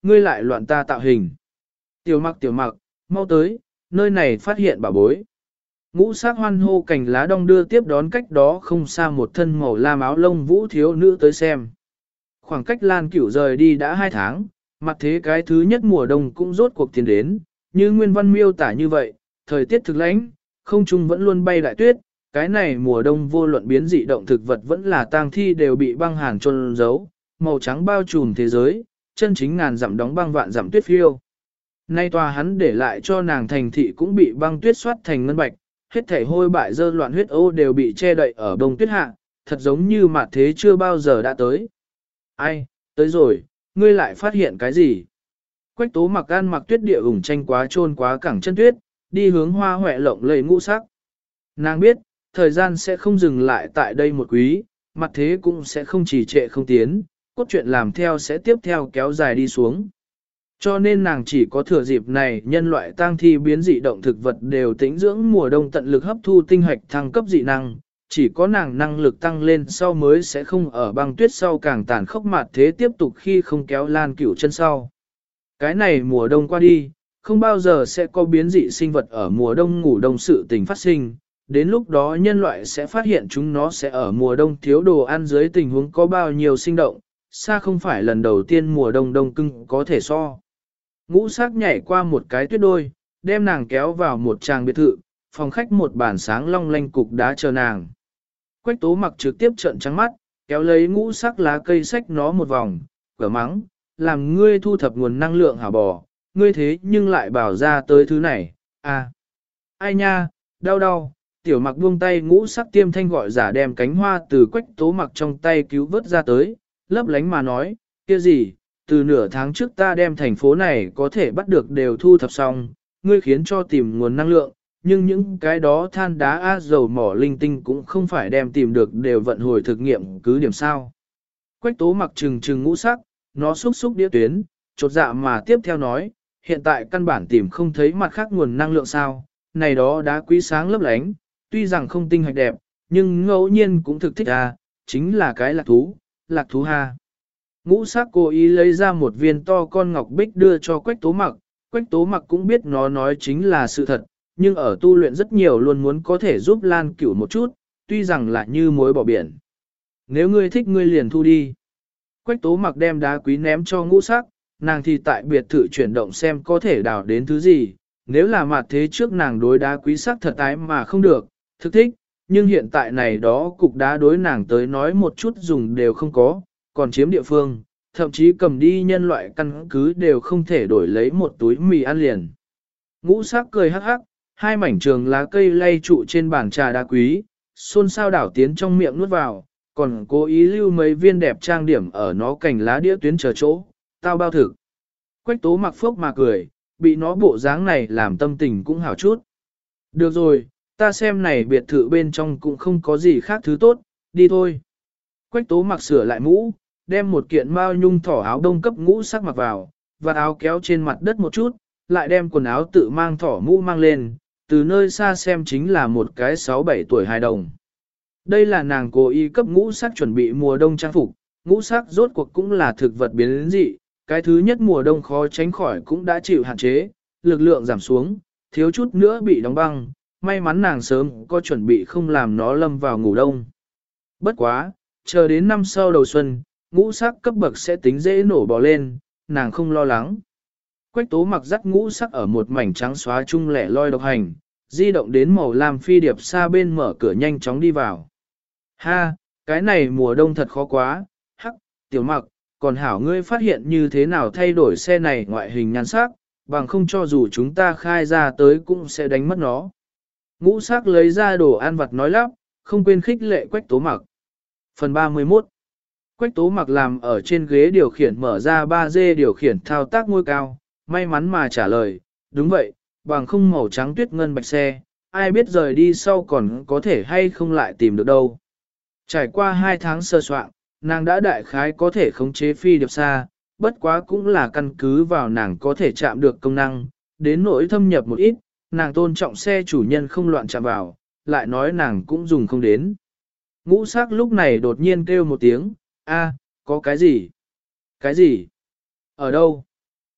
ngươi lại loạn ta tạo hình. Tiểu mặc tiểu mặc, mau tới, nơi này phát hiện bảo bối. Ngũ sắc hoan hô cành lá đong đưa tiếp đón cách đó không xa một thân màu lam áo lông vũ thiếu nữ tới xem. Khoảng cách Lan Cửu rời đi đã hai tháng, mặt thế cái thứ nhất mùa đông cũng rốt cuộc tiến đến, như nguyên văn miêu tả như vậy, thời tiết thực lãnh, không trung vẫn luôn bay đại tuyết, cái này mùa đông vô luận biến dị động thực vật vẫn là tang thi đều bị băng hàn trôn giấu, màu trắng bao trùm thế giới, chân chính ngàn dặm đóng băng vạn dặm tuyết phiêu. Nay tòa hắn để lại cho nàng thành thị cũng bị băng tuyết xoát thành ngân bạch, hết thảy hôi bại dơ loạn huyết ô đều bị che đậy ở bông tuyết hạ, thật giống như mặt thế chưa bao giờ đã tới. Ai, tới rồi, ngươi lại phát hiện cái gì? Quách tố mặc ăn mặc tuyết địa ủng tranh quá trôn quá cẳng chân tuyết, đi hướng hoa hoẹ lộng lầy ngũ sắc. Nàng biết, thời gian sẽ không dừng lại tại đây một quý, mặt thế cũng sẽ không trì trệ không tiến, cốt truyện làm theo sẽ tiếp theo kéo dài đi xuống. Cho nên nàng chỉ có thừa dịp này nhân loại tang thi biến dị động thực vật đều tĩnh dưỡng mùa đông tận lực hấp thu tinh hoạch thăng cấp dị năng, chỉ có nàng năng lực tăng lên sau mới sẽ không ở băng tuyết sau càng tàn khốc mặt thế tiếp tục khi không kéo Lan Cửu chân sau. Cái này mùa đông qua đi, không bao giờ sẽ có biến dị sinh vật ở mùa đông ngủ đông sự tình phát sinh, đến lúc đó nhân loại sẽ phát hiện chúng nó sẽ ở mùa đông thiếu đồ ăn dưới tình huống có bao nhiêu sinh động, xa không phải lần đầu tiên mùa đông đông cưng có thể so. Ngũ sắc nhảy qua một cái tuyết đôi, đem nàng kéo vào một tràng biệt thự, phòng khách một bàn sáng long lanh cục đá chờ nàng. Quách tố mặc trực tiếp trợn trắng mắt, kéo lấy ngũ sắc lá cây xách nó một vòng, cửa mắng, làm ngươi thu thập nguồn năng lượng hả bò, ngươi thế nhưng lại bảo ra tới thứ này, à. Ai nha, đau đau, tiểu mặc buông tay ngũ sắc tiêm thanh gọi giả đem cánh hoa từ quách tố mặc trong tay cứu vớt ra tới, lấp lánh mà nói, kia gì, từ nửa tháng trước ta đem thành phố này có thể bắt được đều thu thập xong, ngươi khiến cho tìm nguồn năng lượng, nhưng những cái đó than đá á dầu mỏ linh tinh cũng không phải đem tìm được đều vận hồi thực nghiệm cứ điểm sao. Quách tố mặc trừng trừng ngũ sắc, nó xúc xúc đĩa tuyến, chột dạ mà tiếp theo nói, hiện tại căn bản tìm không thấy mặt khác nguồn năng lượng sao, này đó đá quý sáng lấp lánh, tuy rằng không tinh hạch đẹp, nhưng ngẫu nhiên cũng thực thích à, chính là cái lạc thú, lạc thú ha. Ngũ sắc cố ý lấy ra một viên to con ngọc bích đưa cho quách tố mặc, quách tố mặc cũng biết nó nói chính là sự thật, nhưng ở tu luyện rất nhiều luôn muốn có thể giúp Lan Cửu một chút, tuy rằng là như muối bỏ biển. Nếu ngươi thích ngươi liền thu đi. Quách tố mặc đem đá quý ném cho ngũ sắc, nàng thì tại biệt thự chuyển động xem có thể đào đến thứ gì, nếu là mặt thế trước nàng đối đá quý sắc thật ái mà không được, thực thích, nhưng hiện tại này đó cục đá đối nàng tới nói một chút dùng đều không có, còn chiếm địa phương, thậm chí cầm đi nhân loại căn cứ đều không thể đổi lấy một túi mì ăn liền. Ngũ sắc cười hắc hắc, hai mảnh trường lá cây lay trụ trên bàn trà đá quý, xôn xao đảo tiến trong miệng nuốt vào, còn cố ý lưu mấy viên đẹp trang điểm ở nó cành lá đĩa tuyến chờ chỗ, tao bao thực. Quách tố mặc phốc mà cười, bị nó bộ dáng này làm tâm tình cũng hảo chút. Được rồi, ta xem này biệt thự bên trong cũng không có gì khác thứ tốt, đi thôi. Quách tố mặc sửa lại mũ, đem một kiện mao nhung thỏ áo đông cấp ngũ sắc mặc vào, và áo kéo trên mặt đất một chút, lại đem quần áo tự mang thỏ mũ mang lên, từ nơi xa xem chính là một cái sáu bảy tuổi hài đồng. Đây là nàng cố ý cấp ngũ sắc chuẩn bị mùa đông trang phục, ngũ sắc rốt cuộc cũng là thực vật biến dị, cái thứ nhất mùa đông khó tránh khỏi cũng đã chịu hạn chế, lực lượng giảm xuống, thiếu chút nữa bị đóng băng, may mắn nàng sớm có chuẩn bị không làm nó lâm vào ngủ đông. Bất quá, chờ đến năm sau đầu xuân, ngũ sắc cấp bậc sẽ tính dễ nổ bò lên, nàng không lo lắng. Quách tố mặc dắt ngũ sắc ở một mảnh trắng xóa chung lẻ loi độc hành, di động đến màu lam phi điệp xa bên mở cửa nhanh chóng đi vào. Ha, cái này mùa đông thật khó quá, hắc, tiểu mặc, còn hảo ngươi phát hiện như thế nào thay đổi xe này ngoại hình nhan sắc, bằng không cho dù chúng ta khai ra tới cũng sẽ đánh mất nó. Ngũ sắc lấy ra đồ ăn vặt nói lắp, không quên khích lệ quách tố mặc. Phần ba mươi mốt. Quách tố mặc làm ở trên ghế điều khiển mở ra ba D điều khiển thao tác ngôi cao, may mắn mà trả lời, đúng vậy, bằng không màu trắng tuyết ngân bạch xe, ai biết rời đi sau còn có thể hay không lại tìm được đâu. Trải qua hai tháng sơ soạn, nàng đã đại khái có thể khống chế phi điệp xa, bất quá cũng là căn cứ vào nàng có thể chạm được công năng, đến nỗi thâm nhập một ít, nàng tôn trọng xe chủ nhân không loạn chạm vào, lại nói nàng cũng dùng không đến. Ngũ sắc lúc này đột nhiên kêu một tiếng, a, có cái gì? Cái gì? Ở đâu?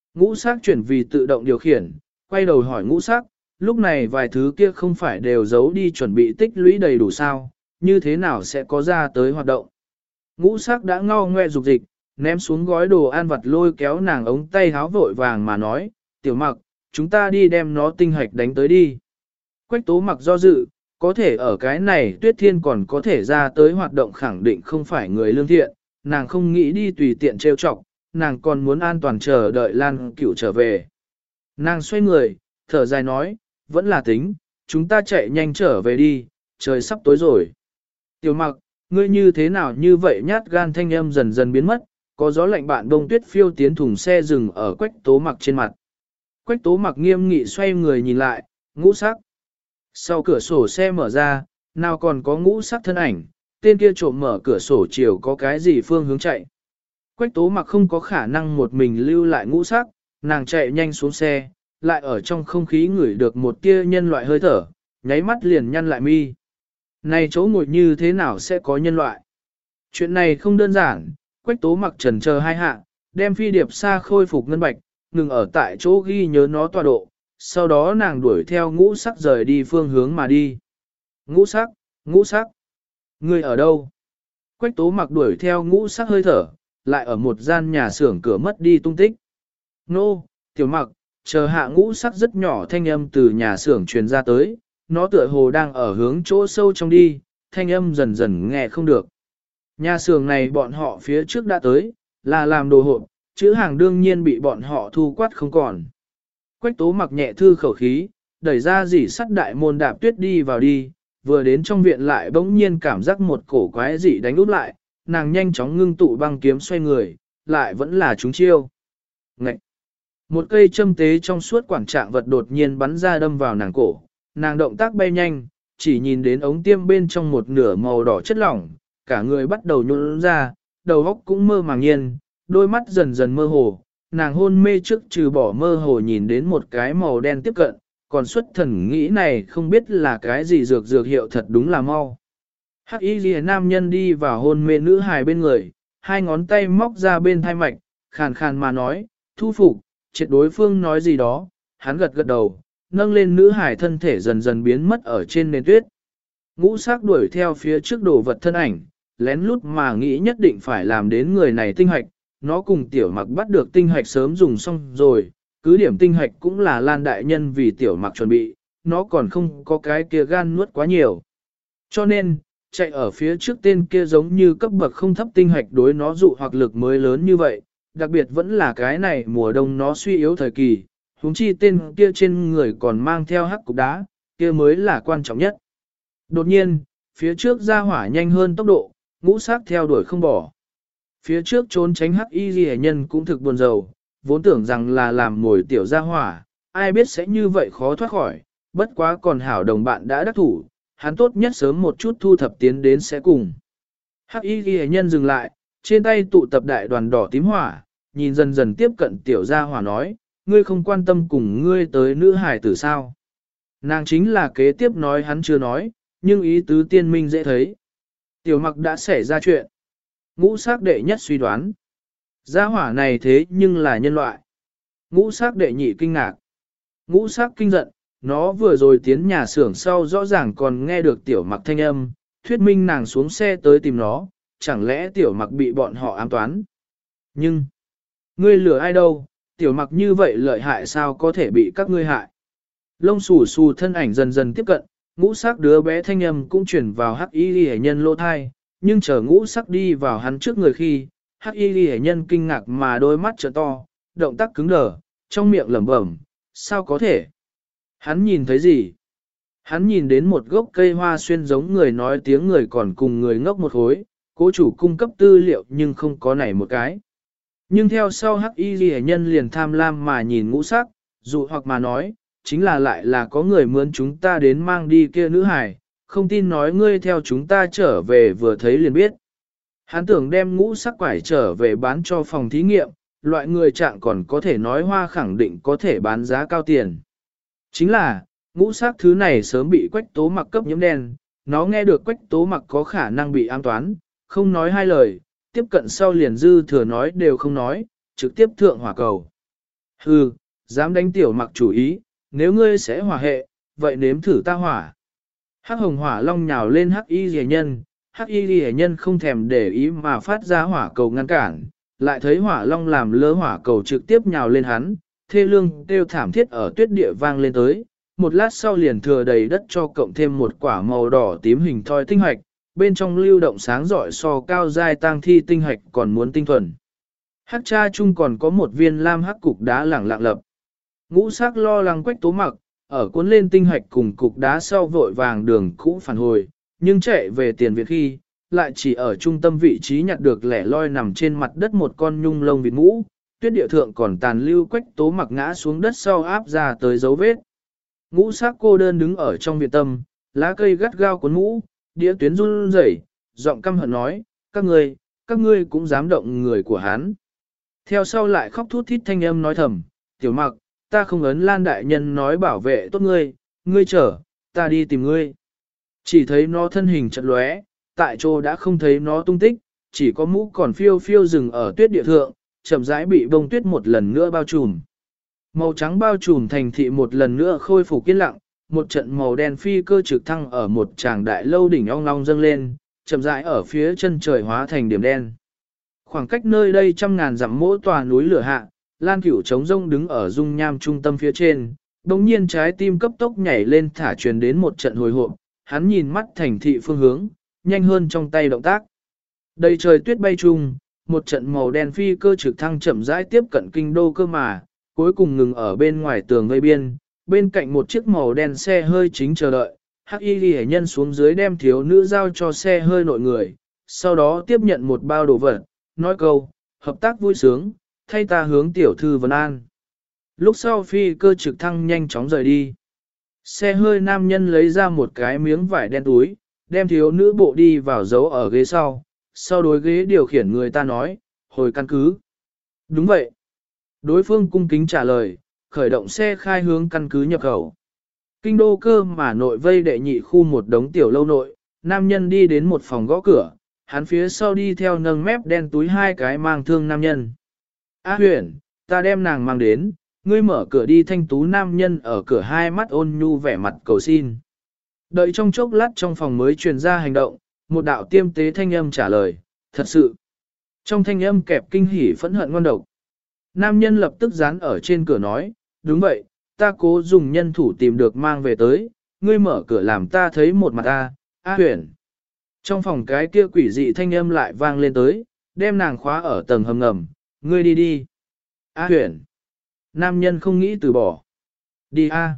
Ngũ sắc chuyển vì tự động điều khiển, quay đầu hỏi ngũ sắc, lúc này vài thứ kia không phải đều giấu đi chuẩn bị tích lũy đầy đủ sao, như thế nào sẽ có ra tới hoạt động. Ngũ sắc đã ngao ngoe dục dịch, ném xuống gói đồ ăn vặt lôi kéo nàng ống tay háo vội vàng mà nói, tiểu mặc, chúng ta đi đem nó tinh hạch đánh tới đi. Quách tố mặc do dự, có thể ở cái này tuyết thiên còn có thể ra tới hoạt động khẳng định không phải người lương thiện, nàng không nghĩ đi tùy tiện trêu chọc, nàng còn muốn an toàn chờ đợi Lan Cửu trở về. Nàng xoay người, thở dài nói, vẫn là tính, chúng ta chạy nhanh trở về đi, trời sắp tối rồi. Tiểu mặc, ngươi như thế nào như vậy nhát gan thanh âm dần dần biến mất, có gió lạnh bạn bông tuyết phiêu tiến thùng xe dừng ở quách tố mặc trên mặt. Quách tố mặc nghiêm nghị xoay người nhìn lại, ngũ sắc. Sau cửa sổ xe mở ra, nào còn có ngũ sắc thân ảnh, tên kia trộm mở cửa sổ chiều có cái gì phương hướng chạy. Quách tố mặc không có khả năng một mình lưu lại ngũ sắc, nàng chạy nhanh xuống xe, lại ở trong không khí ngửi được một tia nhân loại hơi thở, nháy mắt liền nhăn lại mi. Này chỗ ngồi như thế nào sẽ có nhân loại? Chuyện này không đơn giản, quách tố mặc trần chờ hai hạ, đem phi điệp xa khôi phục ngân bạch, ngừng ở tại chỗ ghi nhớ nó tọa độ, sau đó nàng đuổi theo ngũ sắc rời đi phương hướng mà đi. Ngũ sắc, ngũ sắc, ngươi ở đâu? Quách tố mặc đuổi theo ngũ sắc hơi thở, lại ở một gian nhà xưởng cửa mất đi tung tích. Nô, tiểu mặc, chờ hạ ngũ sắc rất nhỏ thanh âm từ nhà xưởng truyền ra tới, nó tựa hồ đang ở hướng chỗ sâu trong đi, thanh âm dần dần nghe không được. Nhà xưởng này bọn họ phía trước đã tới, là làm đồ hộp, chữ hàng đương nhiên bị bọn họ thu quát không còn. Quách tố mặc nhẹ thư khẩu khí, đẩy ra dỉ sắt đại môn đạp tuyết đi vào đi, vừa đến trong viện lại bỗng nhiên cảm giác một cổ quái dị đánh úp lại, nàng nhanh chóng ngưng tụ băng kiếm xoay người, lại vẫn là chúng chiêu. Ngậy! Một cây châm tế trong suốt quảng trạng vật đột nhiên bắn ra đâm vào nàng cổ, nàng động tác bay nhanh, chỉ nhìn đến ống tiêm bên trong một nửa màu đỏ chất lỏng, cả người bắt đầu nhũn ra, đầu óc cũng mơ màng nhiên, đôi mắt dần dần mơ hồ, nàng hôn mê trước trừ bỏ mơ hồ nhìn đến một cái màu đen tiếp cận, còn xuất thần nghĩ này không biết là cái gì dược dược hiệu thật đúng là mau. Hắc y ghi nam nhân đi vào hôn mê nữ hài bên người, hai ngón tay móc ra bên thai mạch, khàn khàn mà nói, thu phục, triệt đối phương nói gì đó, hắn gật gật đầu, nâng lên nữ hài thân thể dần dần biến mất ở trên nền tuyết. Ngũ sắc đuổi theo phía trước đồ vật thân ảnh, lén lút mà nghĩ nhất định phải làm đến người này tinh hạch, nó cùng tiểu mặc bắt được tinh hạch sớm dùng xong rồi, cứ điểm tinh hạch cũng là Lan đại nhân vì tiểu mặc chuẩn bị, nó còn không có cái kia gan nuốt quá nhiều. Cho nên, chạy ở phía trước tên kia giống như cấp bậc không thấp tinh hạch đối nó dụ hoặc lực mới lớn như vậy, đặc biệt vẫn là cái này mùa đông nó suy yếu thời kỳ, huống chi tên kia trên người còn mang theo hắc cục đá, kia mới là quan trọng nhất. Đột nhiên, phía trước ra hỏa nhanh hơn tốc độ, ngũ sắc theo đuổi không bỏ. Phía trước trốn tránh hắc y ghi nhân cũng thực buồn rầu, vốn tưởng rằng là làm mồi tiểu ra hỏa, ai biết sẽ như vậy khó thoát khỏi, bất quá còn hảo đồng bạn đã đắc thủ, hắn tốt nhất sớm một chút thu thập tiến đến sẽ cùng. Hắc y ghi nhân dừng lại, trên tay tụ tập đại đoàn đỏ tím hỏa, nhìn dần dần tiếp cận tiểu gia hỏa nói, ngươi không quan tâm cùng ngươi tới nữ hải tử sao. Nàng chính là kế tiếp nói hắn chưa nói, nhưng ý tứ tiên minh dễ thấy. Tiểu mặc đã xảy ra chuyện. Ngũ sắc đệ nhất suy đoán. Gia hỏa này thế nhưng là nhân loại. Ngũ sắc đệ nhị kinh ngạc. Ngũ sắc kinh giận, nó vừa rồi tiến nhà xưởng sau rõ ràng còn nghe được tiểu mặc thanh âm, thuyết minh nàng xuống xe tới tìm nó, chẳng lẽ tiểu mặc bị bọn họ ám toán. Nhưng, ngươi lừa ai đâu, tiểu mặc như vậy lợi hại sao có thể bị các ngươi hại. Lông xù xù thân ảnh dần dần tiếp cận, ngũ sắc đứa bé thanh âm cũng chuyển vào hắc y ghi nhân lô thai, nhưng chờ ngũ sắc đi vào hắn trước người khi, hắc y ghi nhân kinh ngạc mà đôi mắt trợ to, động tác cứng đờ, trong miệng lẩm bẩm, sao có thể? Hắn nhìn thấy gì? Hắn nhìn đến một gốc cây hoa xuyên giống người nói tiếng người còn cùng người ngốc một khối, cố chủ cung cấp tư liệu nhưng không có nảy một cái. Nhưng theo sau hắc y ghi nhân liền tham lam mà nhìn ngũ sắc, dụ hoặc mà nói, chính là lại là có người mướn chúng ta đến mang đi kia nữ hải, không tin nói ngươi theo chúng ta trở về vừa thấy liền biết. Hắn tưởng đem ngũ sắc quải trở về bán cho phòng thí nghiệm, loại người trạng còn có thể nói hoa khẳng định có thể bán giá cao tiền. Chính là, ngũ sắc thứ này sớm bị quách tố mặc cấp nhiễm đen, nó nghe được quách tố mặc có khả năng bị ám toán, không nói hai lời, tiếp cận sau liền dư thừa nói đều không nói, trực tiếp thượng hỏa cầu. Hừ, dám đánh tiểu mặc chủ ý, nếu ngươi sẽ hỏa hệ, vậy nếm thử ta hỏa. Hắc hồng hỏa long nhào lên hắc y rìa nhân, hắc y rìa nhân không thèm để ý mà phát ra hỏa cầu ngăn cản, lại thấy hỏa long làm lỡ hỏa cầu trực tiếp nhào lên hắn, thê lương kêu thảm thiết ở tuyết địa vang lên tới, một lát sau liền thừa đầy đất cho cộng thêm một quả màu đỏ tím hình thoi tinh hoạch, bên trong lưu động sáng rọi so cao giai tang thi tinh hoạch còn muốn tinh thuần. Hắc cha chung còn có một viên lam hắc cục đá lẳng lặng lập. Ngũ sắc lo lắng Quách Tố Mặc, ở cuốn lên tinh hoạch cùng cục đá sau vội vàng đường cũ phản hồi, nhưng chạy về tiền viện khi, lại chỉ ở trung tâm vị trí nhặt được lẻ loi nằm trên mặt đất một con nhung lông vịt mũ, tuyết địa thượng còn tàn lưu Quách Tố Mặc ngã xuống đất sau áp ra tới dấu vết. Ngũ sắc cô đơn đứng ở trong viện tâm, lá cây gắt gao cuốn mũ, đĩa tuyến run rẩy, giọng căm hận nói, các ngươi, các ngươi cũng dám động người của hắn. Theo sau lại khóc thút thít thanh âm nói thầm, tiểu mặc, ta không ấn Lan đại nhân nói bảo vệ tốt ngươi, ngươi chờ, ta đi tìm ngươi. Chỉ thấy nó thân hình chật lóe, tại chỗ đã không thấy nó tung tích, chỉ có mũ còn phiêu phiêu dừng ở tuyết địa thượng, chậm rãi bị bông tuyết một lần nữa bao trùm. Màu trắng bao trùm thành thị một lần nữa khôi phục yên lặng, một trận màu đen phi cơ trực thăng ở một tràng đại lâu đỉnh ong long dâng lên, chậm rãi ở phía chân trời hóa thành điểm đen. Khoảng cách nơi đây trăm ngàn dặm mỗi tòa núi lửa hạ, Lan Cửu trống rông đứng ở dung nham trung tâm phía trên, đồng nhiên trái tim cấp tốc nhảy lên thả truyền đến một trận hồi hộp, hắn nhìn mắt thành thị phương hướng, nhanh hơn trong tay động tác. Đầy trời tuyết bay chung, một trận màu đen phi cơ trực thăng chậm rãi tiếp cận kinh đô cơ mà, cuối cùng ngừng ở bên ngoài tường vây biên, bên cạnh một chiếc màu đen xe hơi chính chờ đợi, hắc y ghi nhân xuống dưới đem thiếu nữ giao cho xe hơi nội người, sau đó tiếp nhận một bao đồ vật, nói câu, hợp tác vui sướng, thay ta hướng tiểu thư vấn an. Lúc sau phi cơ trực thăng nhanh chóng rời đi. Xe hơi nam nhân lấy ra một cái miếng vải đen túi, đem thiếu nữ bộ đi vào giấu ở ghế sau, sau đối ghế điều khiển người ta nói, hồi căn cứ. Đúng vậy. Đối phương cung kính trả lời, khởi động xe khai hướng căn cứ nhập khẩu. Kinh đô cơ mà nội vây đệ nhị khu một đống tiểu lâu nội, nam nhân đi đến một phòng gõ cửa, hắn phía sau đi theo nâng mép đen túi hai cái mang thương nam nhân. A huyền, ta đem nàng mang đến, ngươi mở cửa đi. Thanh tú nam nhân ở cửa hai mắt ôn nhu vẻ mặt cầu xin. Đợi trong chốc lát trong phòng mới truyền ra hành động, một đạo tiêm tế thanh âm trả lời, thật sự. Trong thanh âm kẹp kinh hỉ phẫn hận ngon độc. Nam nhân lập tức dán ở trên cửa nói, đúng vậy, ta cố dùng nhân thủ tìm được mang về tới, ngươi mở cửa làm ta thấy một mặt ta, A huyền. Trong phòng cái kia quỷ dị thanh âm lại vang lên tới, đem nàng khóa ở tầng hầm ngầm, ngươi đi đi. A huyền. Nam nhân không nghĩ từ bỏ. Đi A.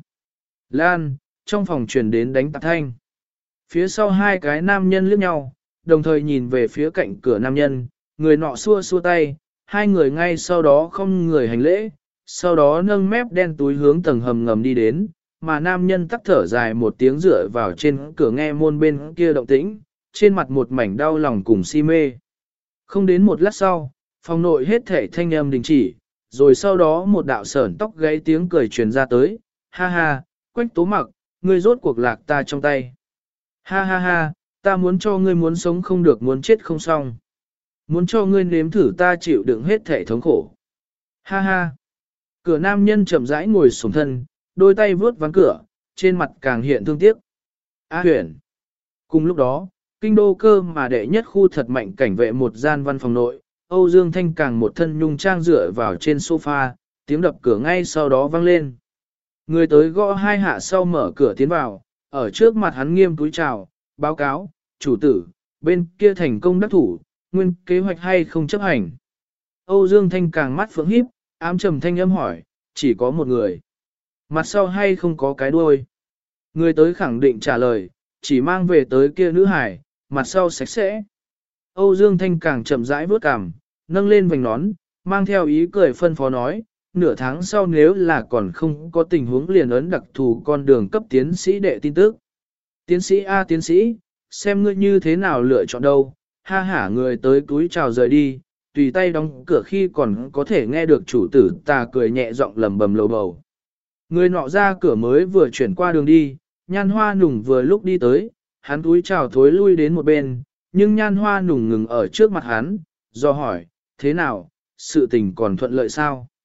Lan, trong phòng truyền đến đánh tạp thanh. Phía sau hai cái nam nhân liếc nhau, đồng thời nhìn về phía cạnh cửa nam nhân, người nọ xua xua tay, hai người ngay sau đó không người hành lễ, sau đó nâng mép đen túi hướng tầng hầm ngầm đi đến, mà nam nhân tắc thở dài một tiếng dựa vào trên cửa nghe môn bên kia động tĩnh, trên mặt một mảnh đau lòng cùng si mê. Không đến một lát sau, phòng nội hết thể thanh âm đình chỉ, rồi sau đó một đạo sởn tóc gáy tiếng cười truyền ra tới, ha ha, Quách Tố Mặc, ngươi rốt cuộc lạc ta trong tay. Ha ha ha, ta muốn cho ngươi muốn sống không được muốn chết không xong. Muốn cho ngươi nếm thử ta chịu đựng hết thể thống khổ. Ha ha. Cửa nam nhân chậm rãi ngồi xổm thân, đôi tay vướt ván cửa, trên mặt càng hiện thương tiếc. A huyền. Cùng lúc đó, kinh đô cơ mà đệ nhất khu thật mạnh cảnh vệ một gian văn phòng nội, Âu Dương Thanh càng một thân nhung trang dựa vào trên sofa, tiếng đập cửa ngay sau đó vang lên. Người tới gõ hai hạ sau mở cửa tiến vào, ở trước mặt hắn nghiêm túi chào, báo cáo, chủ tử, bên kia thành công đắc thủ, nguyên kế hoạch hay không chấp hành. Âu Dương Thanh càng mắt phượng híp, ám trầm thanh âm hỏi, chỉ có một người. Mặt sau hay không có cái đuôi. Người tới khẳng định trả lời, chỉ mang về tới kia nữ hải, mặt sau sạch sẽ. Âu Dương Thanh càng chậm rãi vuốt cằm, nâng lên vành nón, mang theo ý cười phân phó nói, nửa tháng sau nếu là còn không có tình huống liền ấn đặc thù con đường cấp tiến sĩ đệ tin tức. Tiến sĩ A tiến sĩ, xem ngươi như thế nào lựa chọn đâu, ha hả người tới túi chào rời đi, tùy tay đóng cửa khi còn có thể nghe được chủ tử ta cười nhẹ giọng lầm bầm lầu bầu. Người nọ ra cửa mới vừa chuyển qua đường đi, Nhan Hoa Nùng vừa lúc đi tới, hắn túi chào thối lui đến một bên, nhưng Nhan Hoa Nùng ngừng ở trước mặt hắn, do hỏi, thế nào, sự tình còn thuận lợi sao?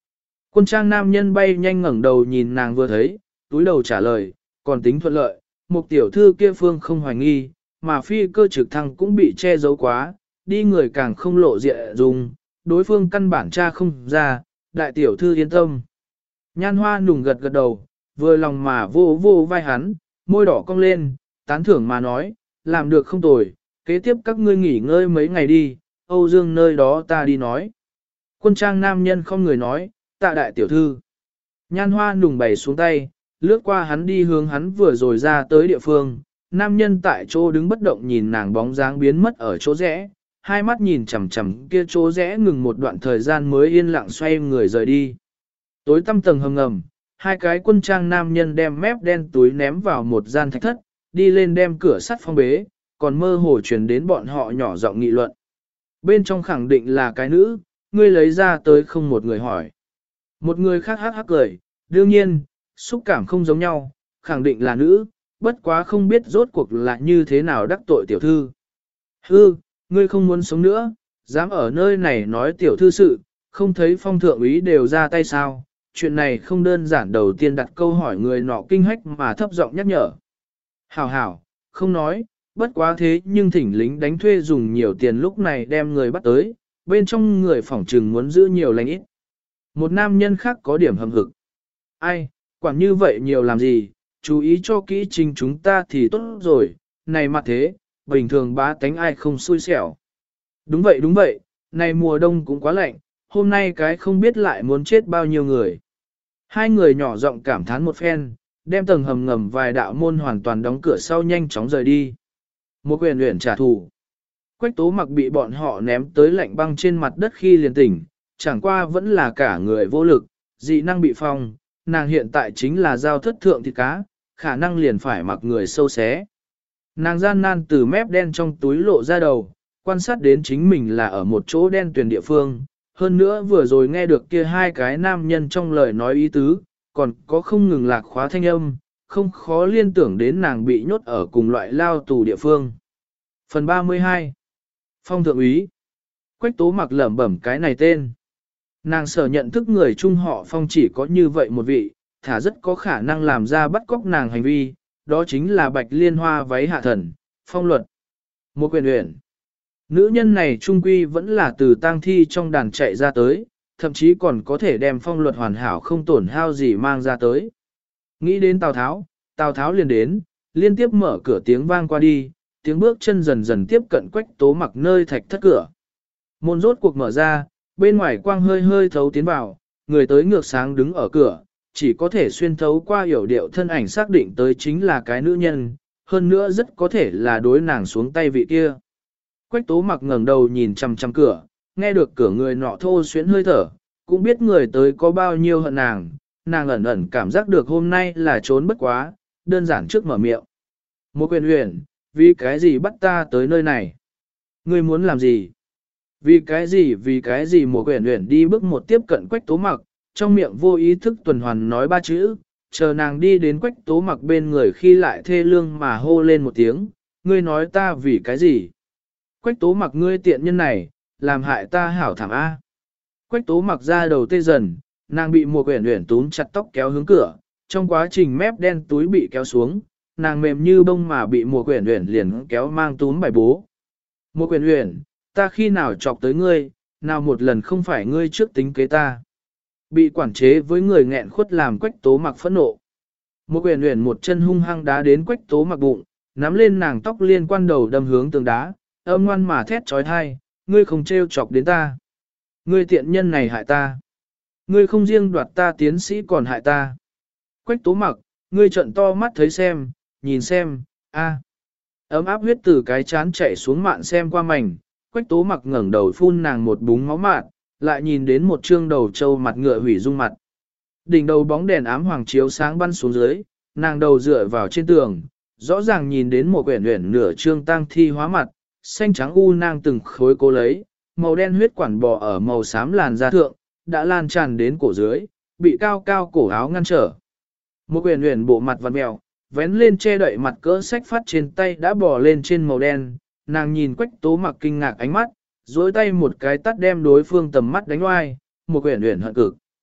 Quân trang nam nhân bay nhanh ngẩng đầu nhìn nàng vừa thấy, túi đầu trả lời, còn tính thuận lợi, một tiểu thư kia phương không hoài nghi, mà phi cơ trực thăng cũng bị che giấu quá, đi người càng không lộ diện dùng, đối phương căn bản tra không ra, đại tiểu thư yên tâm. Nhan hoa nùng gật gật đầu, vừa lòng mà vô vô vai hắn, môi đỏ cong lên, tán thưởng mà nói, làm được không tồi, kế tiếp các ngươi nghỉ ngơi mấy ngày đi, Âu Dương nơi đó ta đi nói. Quân trang nam nhân không người nói, tạ đại tiểu thư. Nhan hoa nùng bày xuống tay, lướt qua hắn đi hướng hắn vừa rồi ra tới địa phương, nam nhân tại chỗ đứng bất động nhìn nàng bóng dáng biến mất ở chỗ rẽ, hai mắt nhìn chằm chằm kia chỗ rẽ ngừng một đoạn thời gian mới yên lặng xoay người rời đi. Tối tăm tầng hầm ngầm, hai cái quân trang nam nhân đem mép đen túi ném vào một gian thạch thất, đi lên đem cửa sắt phong bế, còn mơ hồ truyền đến bọn họ nhỏ giọng nghị luận. Bên trong khẳng định là cái nữ, ngươi lấy ra tới không một người hỏi. Một người khác hắc hắc cười, đương nhiên, xúc cảm không giống nhau, khẳng định là nữ, bất quá không biết rốt cuộc là như thế nào đắc tội tiểu thư. Hư, ngươi không muốn sống nữa, dám ở nơi này nói tiểu thư sự, không thấy phong thượng úy đều ra tay sao, chuyện này không đơn giản đầu tiên đặt câu hỏi người nọ kinh hách mà thấp giọng nhắc nhở. Hảo hảo, không nói, bất quá thế nhưng thỉnh lính đánh thuê dùng nhiều tiền lúc này đem người bắt tới, bên trong người phỏng trừng muốn giữ nhiều lành ít. Một nam nhân khác có điểm hầm hực. Ai, quản như vậy nhiều làm gì, chú ý cho kỹ trình chúng ta thì tốt rồi, này mà thế, bình thường bá tánh ai không xui xẻo. Đúng vậy đúng vậy, này mùa đông cũng quá lạnh, hôm nay cái không biết lại muốn chết bao nhiêu người. Hai người nhỏ giọng cảm thán một phen, đem tầng hầm ngầm vài đạo môn hoàn toàn đóng cửa sau nhanh chóng rời đi. Một quyền luyện trả thù. Quách tố mặc bị bọn họ ném tới lạnh băng trên mặt đất khi liền tỉnh, chẳng qua vẫn là cả người vô lực, dị năng bị phong, nàng hiện tại chính là giao thất thượng thịt cá, khả năng liền phải mặc người sâu xé. Nàng gian nan từ mép đen trong túi lộ ra đầu, quan sát đến chính mình là ở một chỗ đen tuyền địa phương, hơn nữa vừa rồi nghe được kia hai cái nam nhân trong lời nói ý tứ, còn có không ngừng lạc khóa thanh âm, không khó liên tưởng đến nàng bị nhốt ở cùng loại lao tù địa phương. Phần ba mươi hai Phong thượng úy. Quách tố mặc lẩm bẩm cái này tên. Nàng sở nhận thức người chung họ Phong chỉ có như vậy một vị, thả rất có khả năng làm ra bắt cóc nàng hành vi, đó chính là bạch liên hoa váy hạ thần, Phong luật. Một quyền luyện. Nữ nhân này trung quy vẫn là từ tang thi trong đàn chạy ra tới, thậm chí còn có thể đem phong luật hoàn hảo không tổn hao gì mang ra tới. Nghĩ đến Tào Tháo, Tào Tháo liền đến, liên tiếp mở cửa tiếng vang qua đi, tiếng bước chân dần dần tiếp cận Quách tố mặc nơi thạch thất cửa. Môn rốt cuộc mở ra, bên ngoài quang hơi hơi thấu tiến vào, người tới ngược sáng đứng ở cửa, chỉ có thể xuyên thấu qua hiểu điệu thân ảnh xác định tới chính là cái nữ nhân, hơn nữa rất có thể là đối nàng xuống tay vị kia. Quách tố mặc ngẩng đầu nhìn chằm chằm cửa, nghe được cửa người nọ thô xuyến hơi thở, cũng biết người tới có bao nhiêu hận nàng, nàng ẩn ẩn cảm giác được hôm nay là trốn bất quá, đơn giản trước mở miệng. Một quyền huyền, vì cái gì bắt ta tới nơi này? Ngươi muốn làm gì? Vì cái gì vì cái gì một quyền huyền đi bước một tiếp cận quách tố mặc, trong miệng vô ý thức tuần hoàn nói ba chữ, chờ nàng đi đến quách tố mặc bên người khi lại thê lương mà hô lên một tiếng, ngươi nói ta vì cái gì? Quách tố mặc ngươi tiện nhân này, làm hại ta hảo thảm A. Quách tố mặc ra đầu tê dần, nàng bị một quyển uyển túm chặt tóc kéo hướng cửa, trong quá trình mép đen túi bị kéo xuống, nàng mềm như bông mà bị một quyển uyển liền kéo mang túm bài bố. Một quyển uyển, ta khi nào chọc tới ngươi, nào một lần không phải ngươi trước tính kế ta. Bị quản chế với người nghẹn khuất làm quách tố mặc phẫn nộ. Một quyển uyển một chân hung hăng đá đến quách tố mặc bụng, nắm lên nàng tóc liên quan đầu đâm hướng tường đá, âm ngoan mà thét trói thai, ngươi không trêu chọc đến ta. Ngươi tiện nhân này hại ta. Ngươi không riêng đoạt ta tiến sĩ còn hại ta. Quách tố mặc, ngươi trợn to mắt thấy xem, nhìn xem, a. Ấm áp huyết từ cái chán chạy xuống mạn xem qua mảnh, quách tố mặc ngẩng đầu phun nàng một búng máu mạn, lại nhìn đến một trương đầu trâu mặt ngựa hủy dung mặt. Đỉnh đầu bóng đèn ám hoàng chiếu sáng bắn xuống dưới, nàng đầu dựa vào trên tường, rõ ràng nhìn đến một quyển uyển nửa trương tang thi hóa mặt, xanh trắng u nang từng khối cố lấy, màu đen huyết quản bò ở màu xám làn da thượng, đã lan tràn đến cổ dưới, bị cao cao cổ áo ngăn trở. Một quyển uyển bộ mặt vặn mèo, vén lên che đậy mặt cỡ sách phát trên tay đã bò lên trên màu đen, nàng nhìn quách tố mặc kinh ngạc ánh mắt, duỗi tay một cái tắt đem đối phương tầm mắt đánh oai, một quyển uyển hận cực.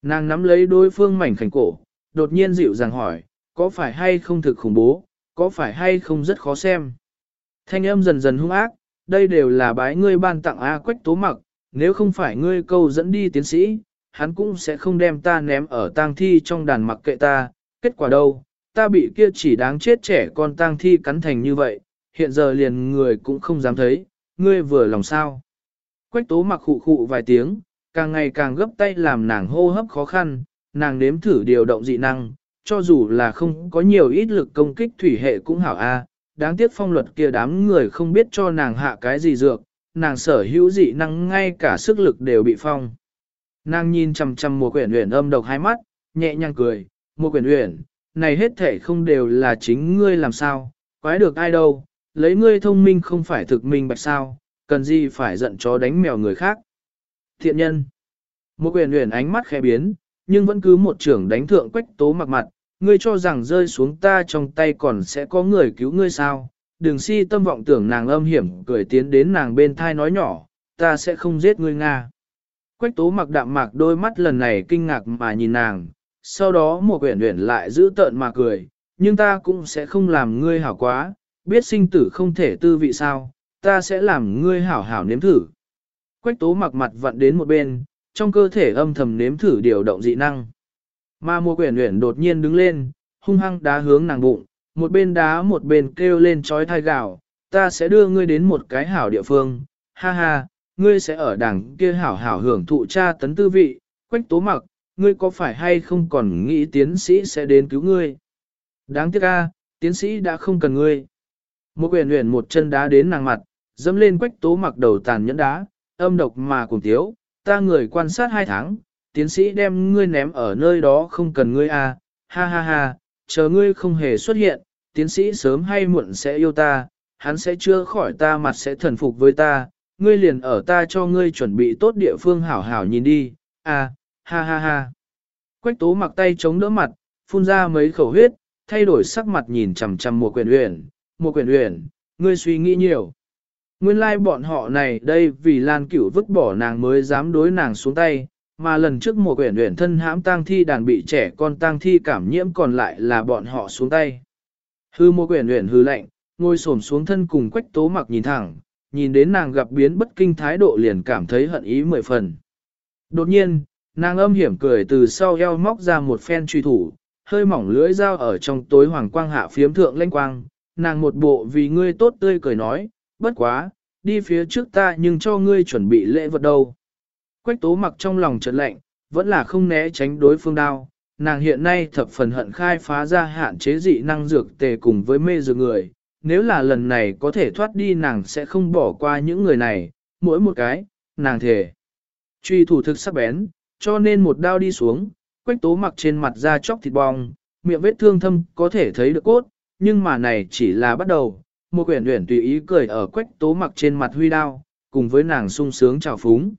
Nàng nắm lấy đối phương mảnh khảnh cổ, đột nhiên dịu dàng hỏi, có phải hay không thực khủng bố, có phải hay không rất khó xem. Thanh âm dần dần hung ác, đây đều là bái ngươi ban tặng A Quách Tố Mặc, nếu không phải ngươi câu dẫn đi tiến sĩ, hắn cũng sẽ không đem ta ném ở tang thi trong đàn mặc kệ ta, kết quả đâu, ta bị kia chỉ đáng chết trẻ con tang thi cắn thành như vậy, hiện giờ liền người cũng không dám thấy, ngươi vừa lòng sao. Quách Tố Mặc khụ khụ vài tiếng, càng ngày càng gấp tay làm nàng hô hấp khó khăn, nàng nếm thử điều động dị năng, cho dù là không có nhiều ít lực công kích thủy hệ cũng hảo a. Đáng tiếc phong luật kia đám người không biết cho nàng hạ cái gì dược, nàng sở hữu dị năng ngay cả sức lực đều bị phong. Nàng nhìn chằm chằm Mùa Quyển Uyển âm độc hai mắt, nhẹ nhàng cười, Mùa Quyển Uyển, này hết thể không đều là chính ngươi làm sao, quái được ai đâu, lấy ngươi thông minh không phải thực minh bạch sao, cần gì phải giận chó đánh mèo người khác. Thiện nhân. Mùa Quyển Uyển ánh mắt khẽ biến, nhưng vẫn cứ một trưởng đánh thượng Quách Tố Mặc mặt, ngươi cho rằng rơi xuống ta trong tay còn sẽ có người cứu ngươi sao, đừng si tâm vọng tưởng. Nàng âm hiểm cười tiến đến nàng bên thai nói nhỏ, ta sẽ không giết ngươi Nga. Quách Tố Mặc đạm mạc đôi mắt lần này kinh ngạc mà nhìn nàng, sau đó Mùa Quyển Uyển lại giữ tợn mà cười, nhưng ta cũng sẽ không làm ngươi hảo quá, biết sinh tử không thể tư vị sao, ta sẽ làm ngươi hảo hảo nếm thử. Quách Tố Mặc mặt vặn đến một bên, trong cơ thể âm thầm nếm thử điều động dị năng. Mà Mùa Quyển Uyển đột nhiên đứng lên, hung hăng đá hướng nàng bụng, một bên đá một bên kêu lên trói thai gào, ta sẽ đưa ngươi đến một cái hảo địa phương, ha ha, ngươi sẽ ở đằng kia hảo hảo hưởng thụ tra tấn tư vị. Quách Tố Mặc, ngươi có phải hay không còn nghĩ tiến sĩ sẽ đến cứu ngươi? Đáng tiếc a, tiến sĩ đã không cần ngươi. Mùa Quyển Uyển một chân đá đến nàng mặt, dẫm lên Quách Tố Mặc đầu tàn nhẫn đá, âm độc mà cùng tiếu, ta người quan sát hai tháng, tiến sĩ đem ngươi ném ở nơi đó không cần ngươi à, ha ha ha, chờ ngươi không hề xuất hiện, tiến sĩ sớm hay muộn sẽ yêu ta, hắn sẽ chữa khỏi ta mặt sẽ thần phục với ta, ngươi liền ở ta cho ngươi chuẩn bị tốt địa phương hảo hảo nhìn đi, à, ha ha ha. Quách Tố Mặc tay chống đỡ mặt, phun ra mấy khẩu huyết, thay đổi sắc mặt nhìn chằm chằm Mùa Quyển Uyển, Mùa Quyển Uyển, ngươi suy nghĩ nhiều. Nguyên lai like bọn họ này đây vì Lan Cửu vứt bỏ nàng mới dám đối nàng xuống tay, mà lần trước Mùa Quyển Uyển thân hãm tang thi đàn bị trẻ con tang thi cảm nhiễm còn lại là bọn họ xuống tay. Hư Mùa Quyển Uyển hư lạnh, ngồi xổm xuống thân cùng Quách Tố Mặc nhìn thẳng, nhìn đến nàng gặp biến bất kinh thái độ liền cảm thấy hận ý mười phần. Đột nhiên, nàng âm hiểm cười từ sau eo móc ra một phen truy thủ, hơi mỏng lưỡi dao ở trong tối hoàng quang hạ phiếm thượng lanh quang, nàng một bộ vì ngươi tốt tươi cười nói, bất quá, đi phía trước ta nhưng cho ngươi chuẩn bị lễ vật đâu. Quách Tố Mặc trong lòng chợt lạnh, vẫn là không né tránh đối phương đao, nàng hiện nay thập phần hận khai phá ra hạn chế dị năng dược tề cùng với mê dược người, nếu là lần này có thể thoát đi nàng sẽ không bỏ qua những người này, mỗi một cái, nàng thề. Truy thủ thực sắc bén, cho nên một đao đi xuống, Quách Tố Mặc trên mặt da chóc thịt bong, miệng vết thương thâm có thể thấy được cốt, nhưng mà này chỉ là bắt đầu. Mùa Quyển Uyển tùy ý cười ở Quách Tố Mặc trên mặt huy đao, cùng với nàng sung sướng chào phúng.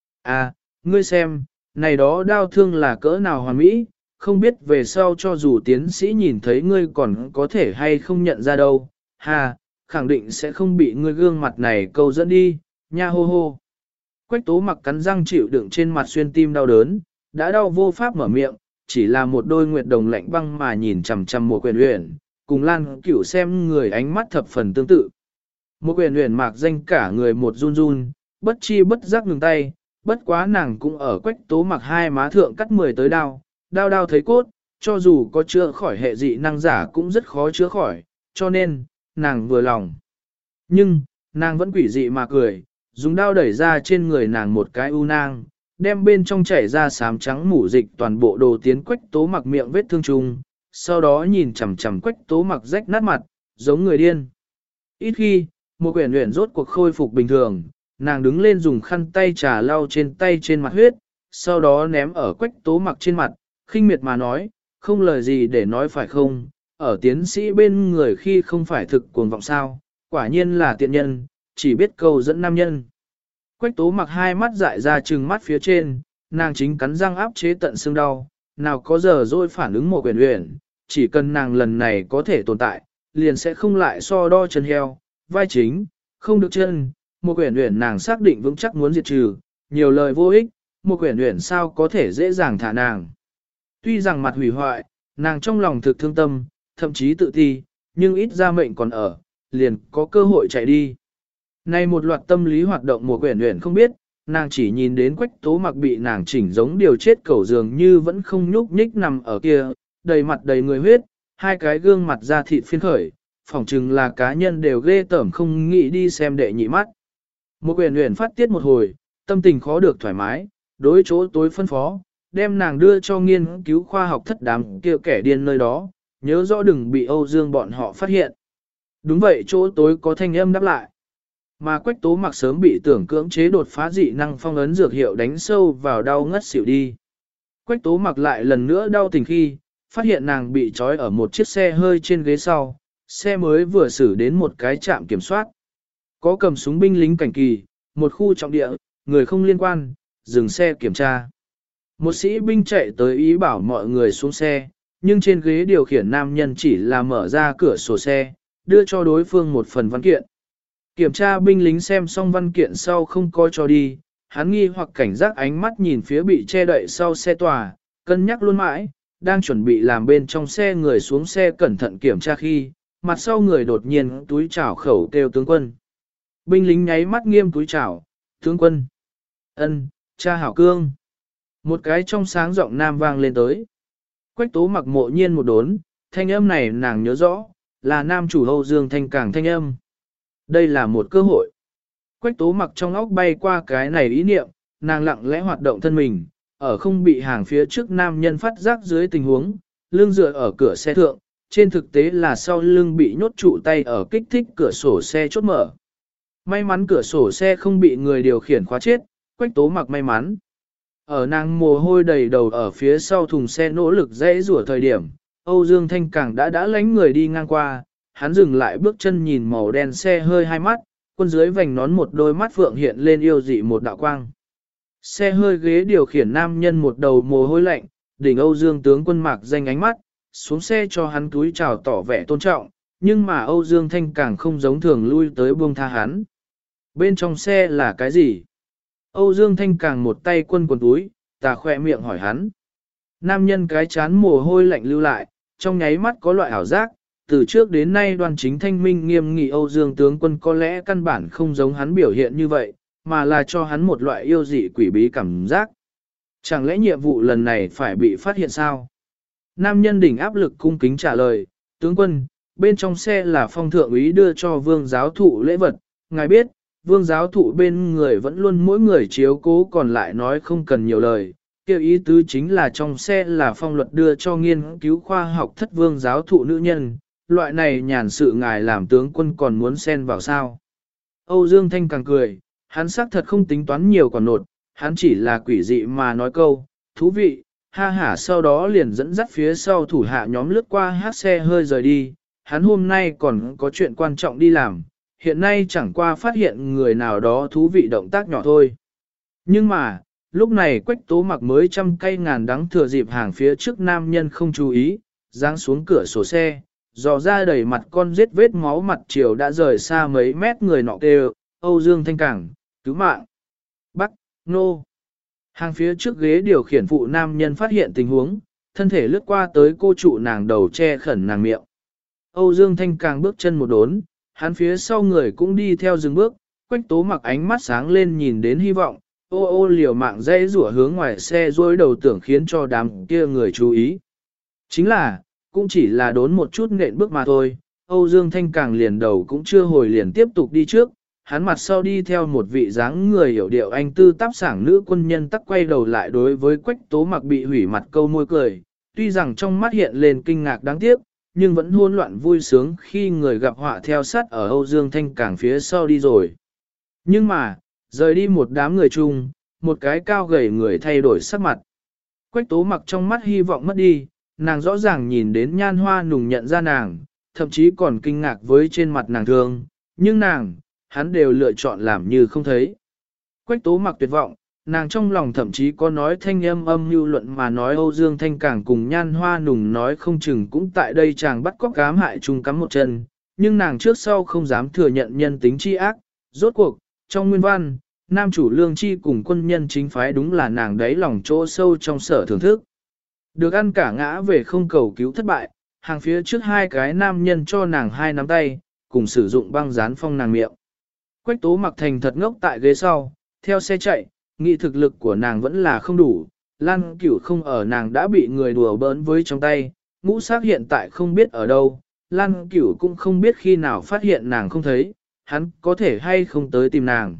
À, ngươi xem, này đó đao thương là cỡ nào hoàn mỹ, không biết về sau cho dù tiến sĩ nhìn thấy ngươi còn có thể hay không nhận ra đâu, ha, khẳng định sẽ không bị ngươi gương mặt này câu dẫn đi, nha hô hô. Quách Tố Mặc cắn răng chịu đựng trên mặt xuyên tim đau đớn, đã đau vô pháp mở miệng, chỉ là một đôi nguyệt đồng lạnh băng mà nhìn chằm chằm Mùa Quyển Uyển, cùng Lan Cửu xem người ánh mắt thập phần tương tự. Mùa Quyển Uyển mạc danh cả người một run run, bất chi bất giác ngừng tay, bất quá nàng cũng ở Quách Tố Mặc hai má thượng cắt mười tới đao, đao đao thấy cốt, cho dù có chữa khỏi hệ dị năng giả cũng rất khó chữa khỏi, cho nên, nàng vừa lòng. Nhưng, nàng vẫn quỷ dị mà cười, dùng đao đẩy ra trên người nàng một cái u nang, đem bên trong chảy ra xám trắng mủ dịch toàn bộ đồ tiến Quách Tố Mặc miệng vết thương trùng, sau đó nhìn chằm chằm Quách Tố Mặc rách nát mặt, giống người điên. Ít khi, Mùa Quyển Uyển rốt cuộc khôi phục bình thường, nàng đứng lên dùng khăn tay trà lau trên tay trên mặt huyết, sau đó ném ở Quách Tố Mặc trên mặt, khinh miệt mà nói, không lời gì để nói phải không, ở tiến sĩ bên người khi không phải thực cuồng vọng sao, quả nhiên là tiện nhân, chỉ biết câu dẫn nam nhân. Quách Tố Mặc hai mắt dại ra trừng mắt phía trên, nàng chính cắn răng áp chế tận xương đau, nào có giờ rồi phản ứng Mùa Quyển Uyển, chỉ cần nàng lần này có thể tồn tại, liền sẽ không lại so đo chân heo, vai chính, không được chân. Mùa Quyển Uyển nàng xác định vững chắc muốn diệt trừ, nhiều lời vô ích, một quyển luyện sao có thể dễ dàng thả nàng. Tuy rằng mặt hủy hoại, nàng trong lòng thực thương tâm, thậm chí tự ti, nhưng ít ra mệnh còn ở, liền có cơ hội chạy đi. Nay một loạt tâm lý hoạt động một quyển luyện không biết, nàng chỉ nhìn đến Quách Tố Mặc bị nàng chỉnh giống điều chết cẩu dường như vẫn không nhúc nhích nằm ở kia, đầy mặt đầy người huyết, hai cái gương mặt da thịt phiên khởi, phỏng chừng là cá nhân đều ghê tởm không nghĩ đi xem đệ nhị mắt. Một quyển luyện phát tiết một hồi, tâm tình khó được thoải mái, đối chỗ tối phân phó, đem nàng đưa cho nghiên cứu khoa học thất đám kia kẻ điên nơi đó, nhớ rõ đừng bị Âu Dương bọn họ phát hiện. Đúng vậy, chỗ tối có thanh âm đáp lại. Mà Quách Tố Mặc sớm bị tưởng cưỡng chế đột phá dị năng phong ấn dược hiệu đánh sâu vào đau ngất xỉu đi. Quách Tố Mặc lại lần nữa đau tình khi, phát hiện nàng bị trói ở một chiếc xe hơi trên ghế sau, xe mới vừa xử đến một cái trạm kiểm soát. Có cầm súng binh lính cảnh kỳ, một khu trọng địa, người không liên quan, dừng xe kiểm tra. Một sĩ binh chạy tới ý bảo mọi người xuống xe, nhưng trên ghế điều khiển nam nhân chỉ là mở ra cửa sổ xe, đưa cho đối phương một phần văn kiện. Kiểm tra binh lính xem xong văn kiện sau không coi cho đi, hắn nghi hoặc cảnh giác ánh mắt nhìn phía bị che đậy sau xe tòa, cân nhắc luôn mãi, đang chuẩn bị làm bên trong xe người xuống xe cẩn thận kiểm tra khi, mặt sau người đột nhiên túi chảo khẩu kêu tướng quân. Binh lính nháy mắt nghiêm túi chảo, tướng quân. Ân, cha hảo cương. Một cái trong sáng giọng nam vang lên tới. Quách Tố Mặc mộ nhiên một đốn, thanh âm này nàng nhớ rõ, là nam chủ Âu Dương Thanh Cảng thanh âm. Đây là một cơ hội. Quách Tố Mặc trong óc bay qua cái này ý niệm, nàng lặng lẽ hoạt động thân mình, ở không bị hàng phía trước nam nhân phát giác dưới tình huống, lưng dựa ở cửa xe thượng, trên thực tế là sau lưng bị nhốt trụ tay ở kích thích cửa sổ xe chốt mở. May mắn cửa sổ xe không bị người điều khiển khóa chết, Quách Tố Mặc may mắn. Ở nàng mồ hôi đầy đầu ở phía sau thùng xe nỗ lực dễ rủa thời điểm, Âu Dương Thanh Cảng đã đã lánh người đi ngang qua, hắn dừng lại bước chân nhìn màu đen xe hơi hai mắt, quân dưới vành nón một đôi mắt phượng hiện lên yêu dị một đạo quang. Xe hơi ghế điều khiển nam nhân một đầu mồ hôi lạnh, đỉnh Âu Dương tướng quân mạc danh ánh mắt, xuống xe cho hắn túi chào tỏ vẻ tôn trọng, nhưng mà Âu Dương Thanh Cảng không giống thường lui tới buông tha hắn. Bên trong xe là cái gì? Âu Dương Thanh Cảng một tay quân quần túi, tà khỏe miệng hỏi hắn. Nam nhân cái chán mồ hôi lạnh lưu lại, trong nháy mắt có loại ảo giác, từ trước đến nay Đoan Chính thanh minh nghiêm nghị Âu Dương tướng quân có lẽ căn bản không giống hắn biểu hiện như vậy, mà là cho hắn một loại yêu dị quỷ bí cảm giác. Chẳng lẽ nhiệm vụ lần này phải bị phát hiện sao? Nam nhân đỉnh áp lực cung kính trả lời, tướng quân, bên trong xe là phong thượng úy đưa cho vương giáo thụ lễ vật, ngài biết, vương giáo thụ bên người vẫn luôn mỗi người chiếu cố còn lại nói không cần nhiều lời. Kêu ý tứ chính là trong xe là phong luật đưa cho nghiên cứu khoa học thất vương giáo thụ nữ nhân, loại này nhàn sự ngài làm tướng quân còn muốn xen vào sao. Âu Dương Thanh càng cười, hắn xác thật không tính toán nhiều còn nột, hắn chỉ là quỷ dị mà nói câu, thú vị, ha hả sau đó liền dẫn dắt phía sau thủ hạ nhóm lướt qua hát xe hơi rời đi, hắn hôm nay còn có chuyện quan trọng đi làm, hiện nay chẳng qua phát hiện người nào đó thú vị động tác nhỏ thôi. Nhưng mà, lúc này Quách Tố Mặc mới trăm cây ngàn đắng thừa dịp hàng phía trước nam nhân không chú ý, giáng xuống cửa sổ xe, dò ra đầy mặt con giết vết máu mặt chiều đã rời xa mấy mét người nọ kêu, Âu Dương Thanh Cảng, cứu mạng. Bắc, nô. Hàng phía trước ghế điều khiển phụ nam nhân phát hiện tình huống, thân thể lướt qua tới cô trụ nàng đầu che khẩn nàng miệng. Âu Dương Thanh Cảng bước chân một đốn, hắn phía sau người cũng đi theo dừng bước, Quách Tố Mặc ánh mắt sáng lên nhìn đến hy vọng, ô ô liều mạng dây rủa hướng ngoài xe dối đầu tưởng khiến cho đám kia người chú ý. Chính là, cũng chỉ là đốn một chút nện bước mà thôi, Âu Dương Thanh Cảng liền đầu cũng chưa hồi liền tiếp tục đi trước, hắn mặt sau đi theo một vị dáng người hiểu điệu anh tư táp sảng nữ quân nhân tắc quay đầu lại đối với Quách Tố Mặc bị hủy mặt câu môi cười, tuy rằng trong mắt hiện lên kinh ngạc đáng tiếc, nhưng vẫn hôn loạn vui sướng khi người gặp họa theo sát ở Âu Dương Thanh Cảng phía sau đi rồi. Nhưng mà, rời đi một đám người chung, một cái cao gầy người thay đổi sắc mặt. Quách Tố Mặc trong mắt hy vọng mất đi, nàng rõ ràng nhìn đến Nhan Hoa Nùng nhận ra nàng, thậm chí còn kinh ngạc với trên mặt nàng thương, nhưng nàng, hắn đều lựa chọn làm như không thấy. Quách Tố Mặc tuyệt vọng, nàng trong lòng thậm chí có nói thanh âm âm mưu luận mà nói Âu Dương Thanh Cảng cùng Nhan Hoa Nùng nói không chừng cũng tại đây chàng bắt cóc cám hại chung cắm một chân, nhưng nàng trước sau không dám thừa nhận nhân tính chi ác, rốt cuộc, trong nguyên văn, nam chủ lương chi cùng quân nhân chính phái đúng là nàng đáy lòng chỗ sâu trong sở thưởng thức. Được ăn cả ngã về không cầu cứu thất bại, hàng phía trước hai cái nam nhân cho nàng hai nắm tay, cùng sử dụng băng dán phong nàng miệng. Quách tố mặc thành thật ngốc tại ghế sau, theo xe chạy, nghị thực lực của nàng vẫn là không đủ, Lan Cửu không ở nàng đã bị người đùa bỡn với trong tay, ngũ sát hiện tại không biết ở đâu, Lan Cửu cũng không biết khi nào phát hiện nàng không thấy, hắn có thể hay không tới tìm nàng.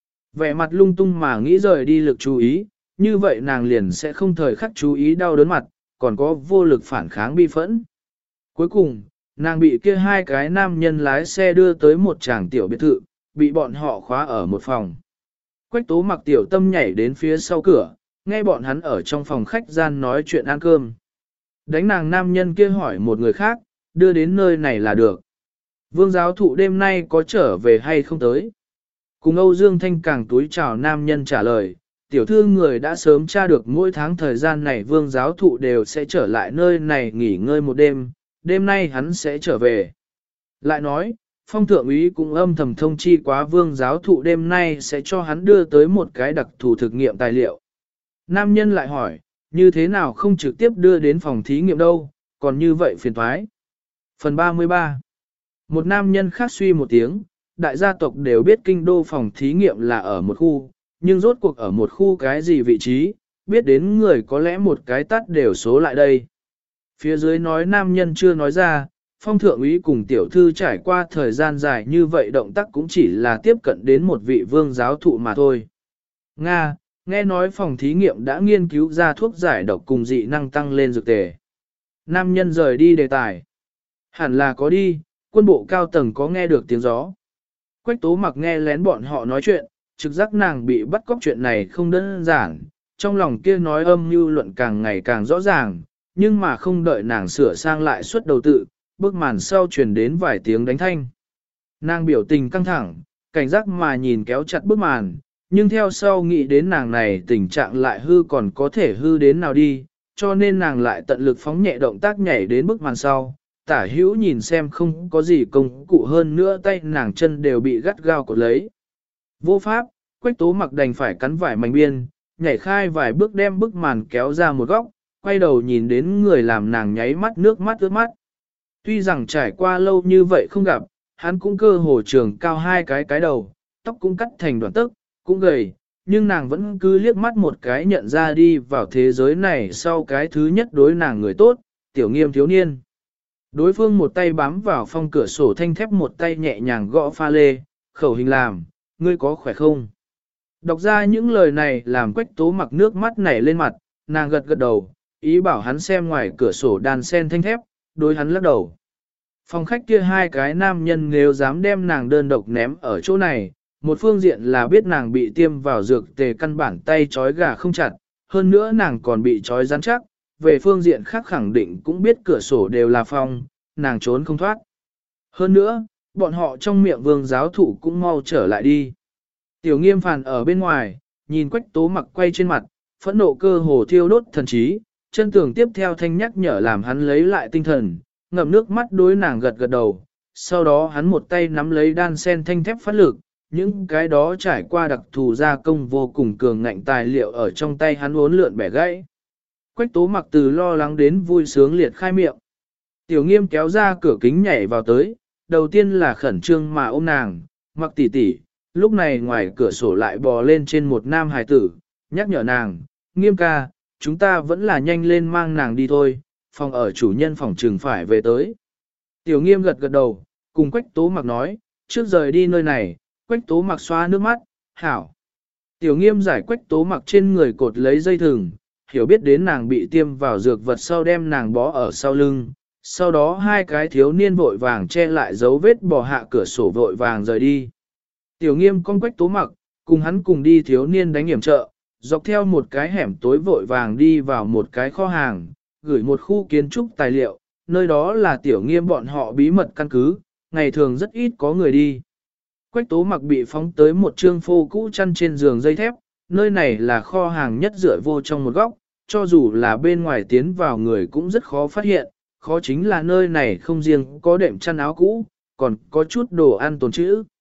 Vẻ mặt lung tung mà nghĩ rời đi lực chú ý, như vậy nàng liền sẽ không thời khắc chú ý đau đớn mặt, còn có vô lực phản kháng bi phẫn. Cuối cùng, nàng bị kia hai cái nam nhân lái xe đưa tới một tràng tiểu biệt thự, bị bọn họ khóa ở một phòng. Quách tố mặc tiểu tâm nhảy đến phía sau cửa, nghe bọn hắn ở trong phòng khách gian nói chuyện ăn cơm. Đánh nàng nam nhân kia hỏi một người khác, đưa đến nơi này là được. Vương giáo thụ đêm nay có trở về hay không tới? Cùng Âu Dương Thanh càng túi chào nam nhân trả lời, tiểu thư người đã sớm tra được mỗi tháng thời gian này vương giáo thụ đều sẽ trở lại nơi này nghỉ ngơi một đêm, đêm nay hắn sẽ trở về. Lại nói, phong thượng úy cũng âm thầm thông chi quá vương giáo thụ đêm nay sẽ cho hắn đưa tới một cái đặc thù thực nghiệm tài liệu. Nam nhân lại hỏi, như thế nào không trực tiếp đưa đến phòng thí nghiệm đâu, còn như vậy phiền thoái. Phần ba mươi ba. Một nam nhân khác suy một tiếng, đại gia tộc đều biết kinh đô phòng thí nghiệm là ở một khu, nhưng rốt cuộc ở một khu cái gì vị trí, biết đến người có lẽ một cái tắt đều số lại đây. Phía dưới nói nam nhân chưa nói ra, phong thượng úy cùng tiểu thư trải qua thời gian dài như vậy động tác cũng chỉ là tiếp cận đến một vị vương giáo thụ mà thôi. Nga, nghe nói phòng thí nghiệm đã nghiên cứu ra thuốc giải độc cùng dị năng tăng lên dược tề. Nam nhân rời đi đề tài. Hẳn là có đi, quân bộ cao tầng có nghe được tiếng gió. Quách tố mặc nghe lén bọn họ nói chuyện, trực giác nàng bị bắt cóc chuyện này không đơn giản, trong lòng kia nói âm mưu luận càng ngày càng rõ ràng, nhưng mà không đợi nàng sửa sang lại suất đầu tự, bức màn sau truyền đến vài tiếng đánh thanh. Nàng biểu tình căng thẳng, cảnh giác mà nhìn kéo chặt bức màn, nhưng theo sau nghĩ đến nàng này tình trạng lại hư còn có thể hư đến nào đi, cho nên nàng lại tận lực phóng nhẹ động tác nhảy đến bức màn sau, tả hữu nhìn xem không có gì công cụ hơn nữa tay nàng chân đều bị gắt gao cột lấy. Vô pháp, quách tố mặc đành phải cắn vải mảnh biên, nhảy khai vài bước đem bức màn kéo ra một góc, quay đầu nhìn đến người làm nàng nháy mắt nước mắt ướt mắt. Tuy rằng trải qua lâu như vậy không gặp, hắn cũng cơ hồ trường cao hai cái cái đầu, tóc cũng cắt thành đoạn tức, cũng gầy, nhưng nàng vẫn cứ liếc mắt một cái nhận ra đi vào thế giới này sau cái thứ nhất đối nàng người tốt, tiểu nghiêm thiếu niên. Đối phương một tay bám vào phong cửa sổ thanh thép một tay nhẹ nhàng gõ pha lê, khẩu hình làm, ngươi có khỏe không? Đọc ra những lời này làm quách tố mặc nước mắt nảy lên mặt, nàng gật gật đầu, ý bảo hắn xem ngoài cửa sổ đàn sen thanh thép, đối hắn lắc đầu. Phòng khách kia hai cái nam nhân nếu dám đem nàng đơn độc ném ở chỗ này, một phương diện là biết nàng bị tiêm vào dược tề căn bản tay trói gà không chặt, hơn nữa nàng còn bị trói rắn chắc, về phương diện khác khẳng định cũng biết cửa sổ đều là phòng, nàng trốn không thoát. Hơn nữa, bọn họ trong miệng vương giáo thủ cũng mau trở lại đi. Tiểu nghiêm phàn ở bên ngoài, nhìn quách tố mặc quay trên mặt, phẫn nộ cơ hồ thiêu đốt thần trí, chân tường tiếp theo thanh nhắc nhở làm hắn lấy lại tinh thần, ngậm nước mắt đối nàng gật gật đầu, sau đó hắn một tay nắm lấy đan sen thanh thép phát lực, những cái đó trải qua đặc thù gia công vô cùng cường ngạnh tài liệu ở trong tay hắn uốn lượn bẻ gãy. Quách tố mặc từ lo lắng đến vui sướng liệt khai miệng. Tiểu nghiêm kéo ra cửa kính nhảy vào tới, đầu tiên là khẩn trương mà ôm nàng, mặc tỉ tỉ, lúc này ngoài cửa sổ lại bò lên trên một nam hài tử, nhắc nhở nàng, nghiêm ca, chúng ta vẫn là nhanh lên mang nàng đi thôi, phòng ở chủ nhân phòng trường phải về tới. Tiểu nghiêm gật gật đầu, cùng quách tố mặc nói, trước rời đi nơi này, quách tố mặc xoa nước mắt, hảo. Tiểu nghiêm giải quách tố mặc trên người cột lấy dây thừng, hiểu biết đến nàng bị tiêm vào dược vật sau đem nàng bó ở sau lưng, sau đó hai cái thiếu niên vội vàng che lại dấu vết bò hạ cửa sổ vội vàng rời đi. Tiểu nghiêm con quách tố mặc, cùng hắn cùng đi thiếu niên đánh hiểm trợ, dọc theo một cái hẻm tối vội vàng đi vào một cái kho hàng, gửi một khu kiến trúc tài liệu, nơi đó là tiểu nghiêm bọn họ bí mật căn cứ, ngày thường rất ít có người đi. Quách tố mặc bị phóng tới một trương phô cũ chăn trên giường dây thép, nơi này là kho hàng nhất dựa vô trong một góc, cho dù là bên ngoài tiến vào người cũng rất khó phát hiện, khó chính là nơi này không riêng có đệm chăn áo cũ, còn có chút đồ ăn tồn trữ.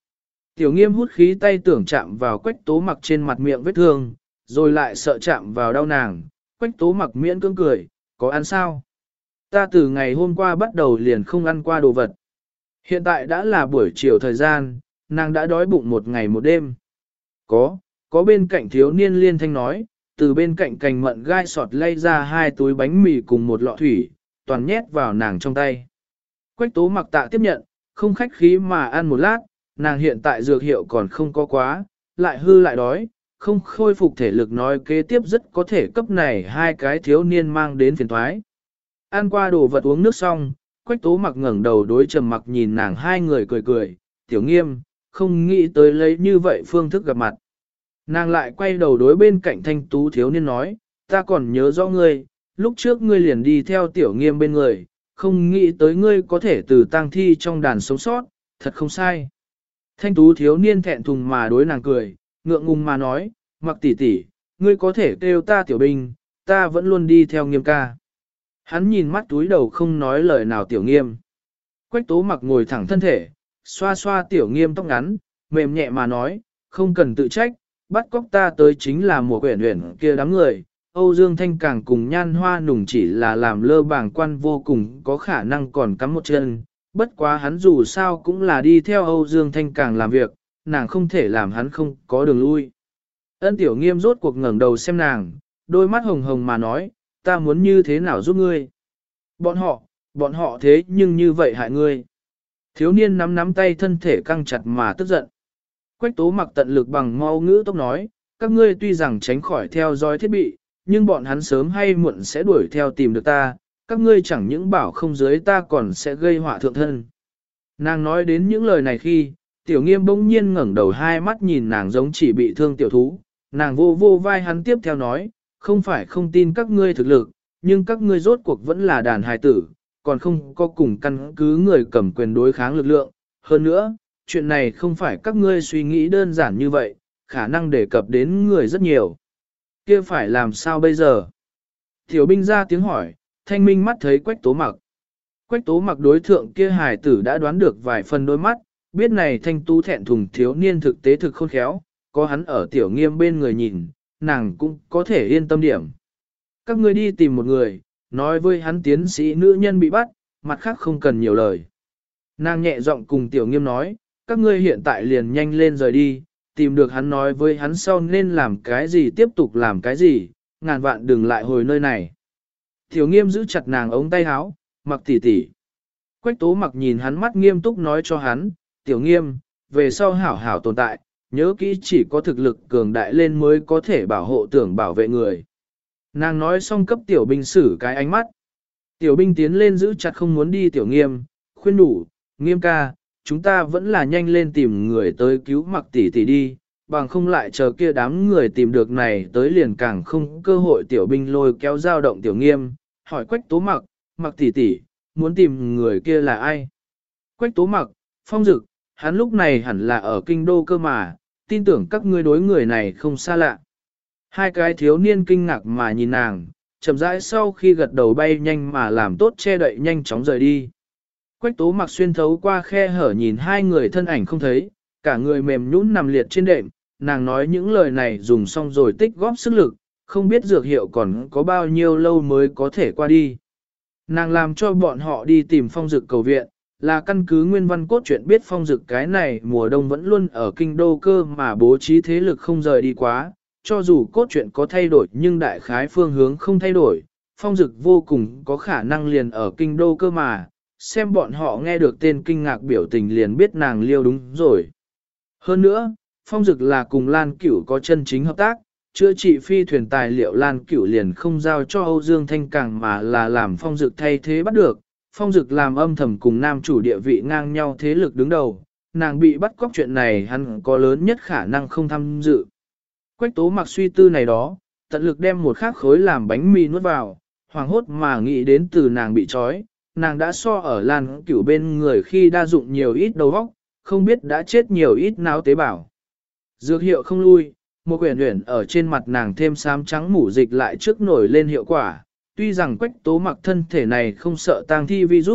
Tiểu Nghiêm hút khí tay tưởng chạm vào Quách Tố Mặc trên mặt miệng vết thương, rồi lại sợ chạm vào đau nàng. Quách Tố Mặc miễn cưỡng cười, có ăn sao? Ta từ ngày hôm qua bắt đầu liền không ăn qua đồ vật. Hiện tại đã là buổi chiều thời gian, nàng đã đói bụng một ngày một đêm. Có, có bên cạnh thiếu niên liên thanh nói, từ bên cạnh cành mận gai sọt lay ra hai túi bánh mì cùng một lọ thủy, toàn nhét vào nàng trong tay. Quách Tố Mặc tạ tiếp nhận, không khách khí mà ăn một lát, nàng hiện tại dược hiệu còn không có quá, lại hư lại đói, không khôi phục thể lực nói kế tiếp rất có thể cấp này hai cái thiếu niên mang đến phiền toái. Ăn qua đồ vật uống nước xong, Quách Tố Mặc ngẩng đầu đối Trầm Mặc nhìn nàng hai người cười cười, Tiểu Nghiêm, không nghĩ tới lấy như vậy phương thức gặp mặt. Nàng lại quay đầu đối bên cạnh Thanh Tú thiếu niên nói, ta còn nhớ rõ ngươi, lúc trước ngươi liền đi theo Tiểu Nghiêm bên người, không nghĩ tới ngươi có thể từ tang thi trong đàn sống sót, thật không sai. Thanh Tú thiếu niên thẹn thùng mà đối nàng cười, ngượng ngùng mà nói, Mặc tỷ tỷ, ngươi có thể kêu ta Tiểu Binh, ta vẫn luôn đi theo Nghiêm ca. Hắn nhìn mắt túi đầu không nói lời nào Tiểu Nghiêm. Quách Tố Mặc ngồi thẳng thân thể, xoa xoa Tiểu Nghiêm tóc ngắn, mềm nhẹ mà nói, không cần tự trách, bắt cóc ta tới chính là một quyển huyển kia đám người. Âu Dương Thanh Càng cùng Nhan Hoa Nùng chỉ là làm lơ bảng quan vô cùng có khả năng còn cắm một chân, bất quá hắn dù sao cũng là đi theo Âu Dương Thanh Càng làm việc, nàng không thể làm hắn không có đường lui. Ân Tiểu Nghiêm rốt cuộc ngẩng đầu xem nàng, đôi mắt hồng hồng mà nói, ta muốn như thế nào giúp ngươi? Bọn họ, bọn họ thế nhưng như vậy hại ngươi. Thiếu niên nắm nắm tay thân thể căng chặt mà tức giận. Quách Tố Mặc tận lực bằng mau ngữ tốc nói, các ngươi tuy rằng tránh khỏi theo dõi thiết bị, nhưng bọn hắn sớm hay muộn sẽ đuổi theo tìm được ta, các ngươi chẳng những bảo không dưới ta còn sẽ gây họa thượng thân. Nàng nói đến những lời này khi, Tiểu Nghiêm bỗng nhiên ngẩng đầu hai mắt nhìn nàng giống chỉ bị thương tiểu thú, nàng vô vô vai hắn tiếp theo nói, không phải không tin các ngươi thực lực, nhưng các ngươi rốt cuộc vẫn là đàn hài tử, còn không có cùng căn cứ người cầm quyền đối kháng lực lượng. Hơn nữa, chuyện này không phải các ngươi suy nghĩ đơn giản như vậy, khả năng đề cập đến người rất nhiều. Kia phải làm sao bây giờ? Tiểu Binh ra tiếng hỏi, Thanh Minh mắt thấy Quách Tố Mặc. Quách Tố Mặc đối thượng kia hài tử đã đoán được vài phần đôi mắt, biết này Thanh Tú thẹn thùng thiếu niên thực tế thực khôn khéo, có hắn ở Tiểu Nghiêm bên người nhìn, nàng cũng có thể yên tâm điểm. Các ngươi đi tìm một người, nói với hắn tiến sĩ nữ nhân bị bắt, mặt khác không cần nhiều lời. Nàng nhẹ giọng cùng Tiểu Nghiêm nói, các ngươi hiện tại liền nhanh lên rời đi, tìm được hắn nói với hắn sau nên làm cái gì tiếp tục làm cái gì, ngàn vạn đừng lại hồi nơi này. Tiểu Nghiêm giữ chặt nàng ống tay áo, Mặc tỷ tỷ. Quách Tố Mặc nhìn hắn mắt nghiêm túc nói cho hắn, Tiểu Nghiêm, về sau hảo hảo tồn tại, nhớ kỹ chỉ có thực lực cường đại lên mới có thể bảo hộ tưởng bảo vệ người. Nàng nói xong cấp Tiểu Binh xử cái ánh mắt. Tiểu Binh tiến lên giữ chặt không muốn đi Tiểu Nghiêm, khuyên đủ, Nghiêm ca, chúng ta vẫn là nhanh lên tìm người tới cứu Mặc tỷ tỷ đi, bằng không lại chờ kia đám người tìm được này tới liền càng không cơ hội. Tiểu Binh lôi kéo dao động Tiểu Nghiêm, hỏi Quách Tố Mặc, Mặc tỷ tỷ, muốn tìm người kia là ai? Quách Tố Mặc, Phong Dực, hắn lúc này hẳn là ở kinh đô cơ mà, tin tưởng các ngươi đối người này không xa lạ. Hai cái thiếu niên kinh ngạc mà nhìn nàng, chậm rãi sau khi gật đầu bay nhanh mà làm tốt che đậy nhanh chóng rời đi. Quách Tố Mặc xuyên thấu qua khe hở nhìn hai người thân ảnh không thấy, cả người mềm nhũn nằm liệt trên đệm, nàng nói những lời này dùng xong rồi tích góp sức lực, không biết dược hiệu còn có bao nhiêu lâu mới có thể qua đi. Nàng làm cho bọn họ đi tìm Phong Dực cầu viện, là căn cứ nguyên văn cốt truyện biết Phong Dực cái này mùa đông vẫn luôn ở kinh đô cơ mà bố trí thế lực không rời đi quá, cho dù cốt truyện có thay đổi nhưng đại khái phương hướng không thay đổi, Phong Dực vô cùng có khả năng liền ở kinh đô cơ mà, xem bọn họ nghe được tên kinh ngạc biểu tình liền biết nàng liêu đúng rồi. Hơn nữa, Phong Dực là cùng Lan Cửu có chân chính hợp tác, chữa trị phi thuyền tài liệu Lan Cửu liền không giao cho Âu Dương Thanh Càng mà là làm Phong Dực thay thế bắt được. Phong Dực làm âm thầm cùng nam chủ địa vị ngang nhau thế lực đứng đầu, nàng bị bắt cóc chuyện này hắn có lớn nhất khả năng không tham dự. Quách Tố Mặc suy tư này đó, tận lực đem một khắc khối làm bánh mì nuốt vào, hoàng hốt mà nghĩ đến từ nàng bị trói, nàng đã so ở Lan Cửu bên người khi đa dụng nhiều ít đầu óc, không biết đã chết nhiều ít não tế bào. Dược hiệu không lui, một quyển uyển ở trên mặt nàng thêm xám trắng mủ dịch lại trước nổi lên hiệu quả. Tuy rằng Quách Tố Mặc thân thể này không sợ tang thi virus,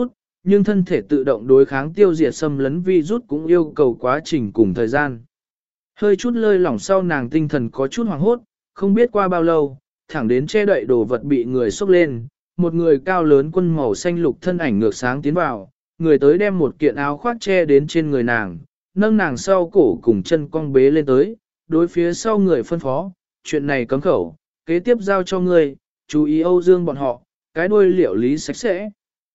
nhưng thân thể tự động đối kháng tiêu diệt xâm lấn virus cũng yêu cầu quá trình cùng thời gian. Hơi chút lơi lỏng sau nàng tinh thần có chút hoảng hốt, không biết qua bao lâu, thẳng đến che đậy đồ vật bị người xốc lên, một người cao lớn quân màu xanh lục thân ảnh ngược sáng tiến vào, người tới đem một kiện áo khoác che đến trên người nàng, nâng nàng sau cổ cùng chân cong bế lên tới, đối phía sau người phân phó, chuyện này cấm khẩu, kế tiếp giao cho ngươi, chú ý Âu Dương bọn họ, cái đuôi liệu lý sạch sẽ.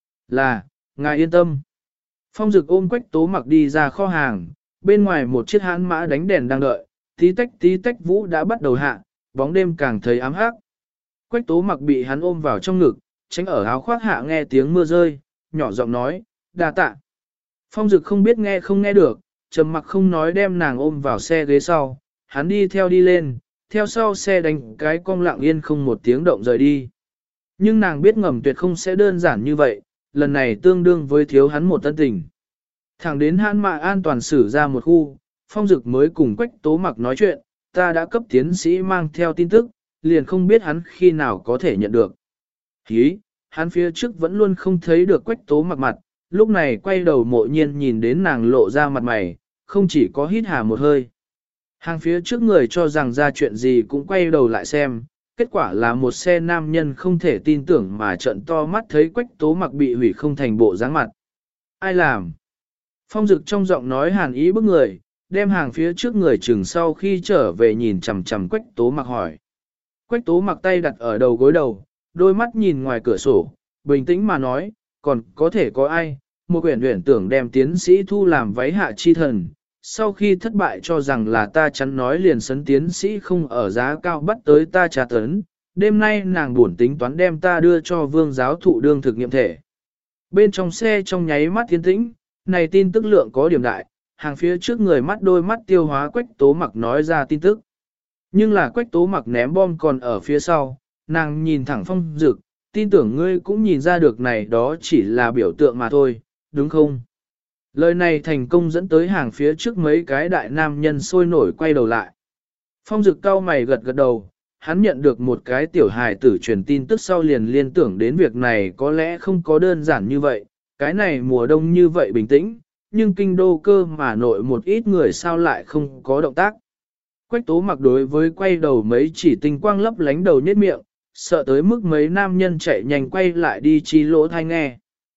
Là, ngài yên tâm. Phong Dực ôm Quách Tố Mặc đi ra kho hàng, bên ngoài một chiếc hãn mã đánh đèn đang đợi, tí tách tí tách vũ đã bắt đầu hạ, bóng đêm càng thấy ám hắc. Quách Tố Mặc bị hắn ôm vào trong ngực, tránh ở áo khoác hạ nghe tiếng mưa rơi, nhỏ giọng nói, đa tạ. Phong Dực không biết nghe không nghe được, trầm mặc không nói đem nàng ôm vào xe ghế sau, hắn đi theo đi lên, theo sau xe đánh cái cong lặng yên không một tiếng động rời đi. Nhưng nàng biết ngầm tuyệt không sẽ đơn giản như vậy, lần này tương đương với thiếu hắn một tân tình. Thẳng đến hãn mạ an toàn xử ra một khu, Phong Dực mới cùng Quách Tố Mặc nói chuyện, ta đã cấp tiến sĩ mang theo tin tức, liền không biết hắn khi nào có thể nhận được. Hí, hắn phía trước vẫn luôn không thấy được Quách Tố Mặc mặt, lúc này quay đầu mộ nhiên nhìn đến nàng lộ ra mặt mày, không chỉ có hít hà một hơi. Hàng phía trước người cho rằng ra chuyện gì cũng quay đầu lại xem, kết quả là một xe nam nhân không thể tin tưởng mà trợn to mắt thấy Quách Tố Mặc bị hủy không thành bộ dáng mặt. Ai làm? Phong Dực trong giọng nói hàn ý bức người, đem hàng phía trước người chừng sau khi trở về nhìn chằm chằm Quách Tố Mặc hỏi. Quách Tố Mặc tay đặt ở đầu gối đầu, đôi mắt nhìn ngoài cửa sổ, bình tĩnh mà nói, còn có thể có ai, một quyển luyện tưởng đem tiến sĩ thu làm váy hạ chi thần, sau khi thất bại cho rằng là ta chắn nói liền sấn tiến sĩ không ở giá cao bắt tới ta trà tấn, đêm nay nàng buồn tính toán đem ta đưa cho vương giáo thụ đương thực nghiệm thể. Bên trong xe trong nháy mắt tiến tĩnh, này tin tức lượng có điểm đại, hàng phía trước người mắt đôi mắt tiêu hóa Quách Tố Mặc nói ra tin tức. Nhưng là Quách Tố Mặc ném bom còn ở phía sau, nàng nhìn thẳng Phong Dực, tin tưởng ngươi cũng nhìn ra được này đó chỉ là biểu tượng mà thôi, đúng không? Lời này thành công dẫn tới hàng phía trước mấy cái đại nam nhân sôi nổi quay đầu lại. Phong Dực cau mày gật gật đầu, hắn nhận được một cái tiểu hài tử truyền tin tức sau liền liên tưởng đến việc này có lẽ không có đơn giản như vậy, cái này mùa đông như vậy bình tĩnh, nhưng kinh đô cơ mà nội một ít người sao lại không có động tác. Quách Tố Mặc đối với quay đầu mấy chỉ tinh quang lấp lánh đầu nhếch miệng, sợ tới mức mấy nam nhân chạy nhanh quay lại đi chi lỗ thai nghe.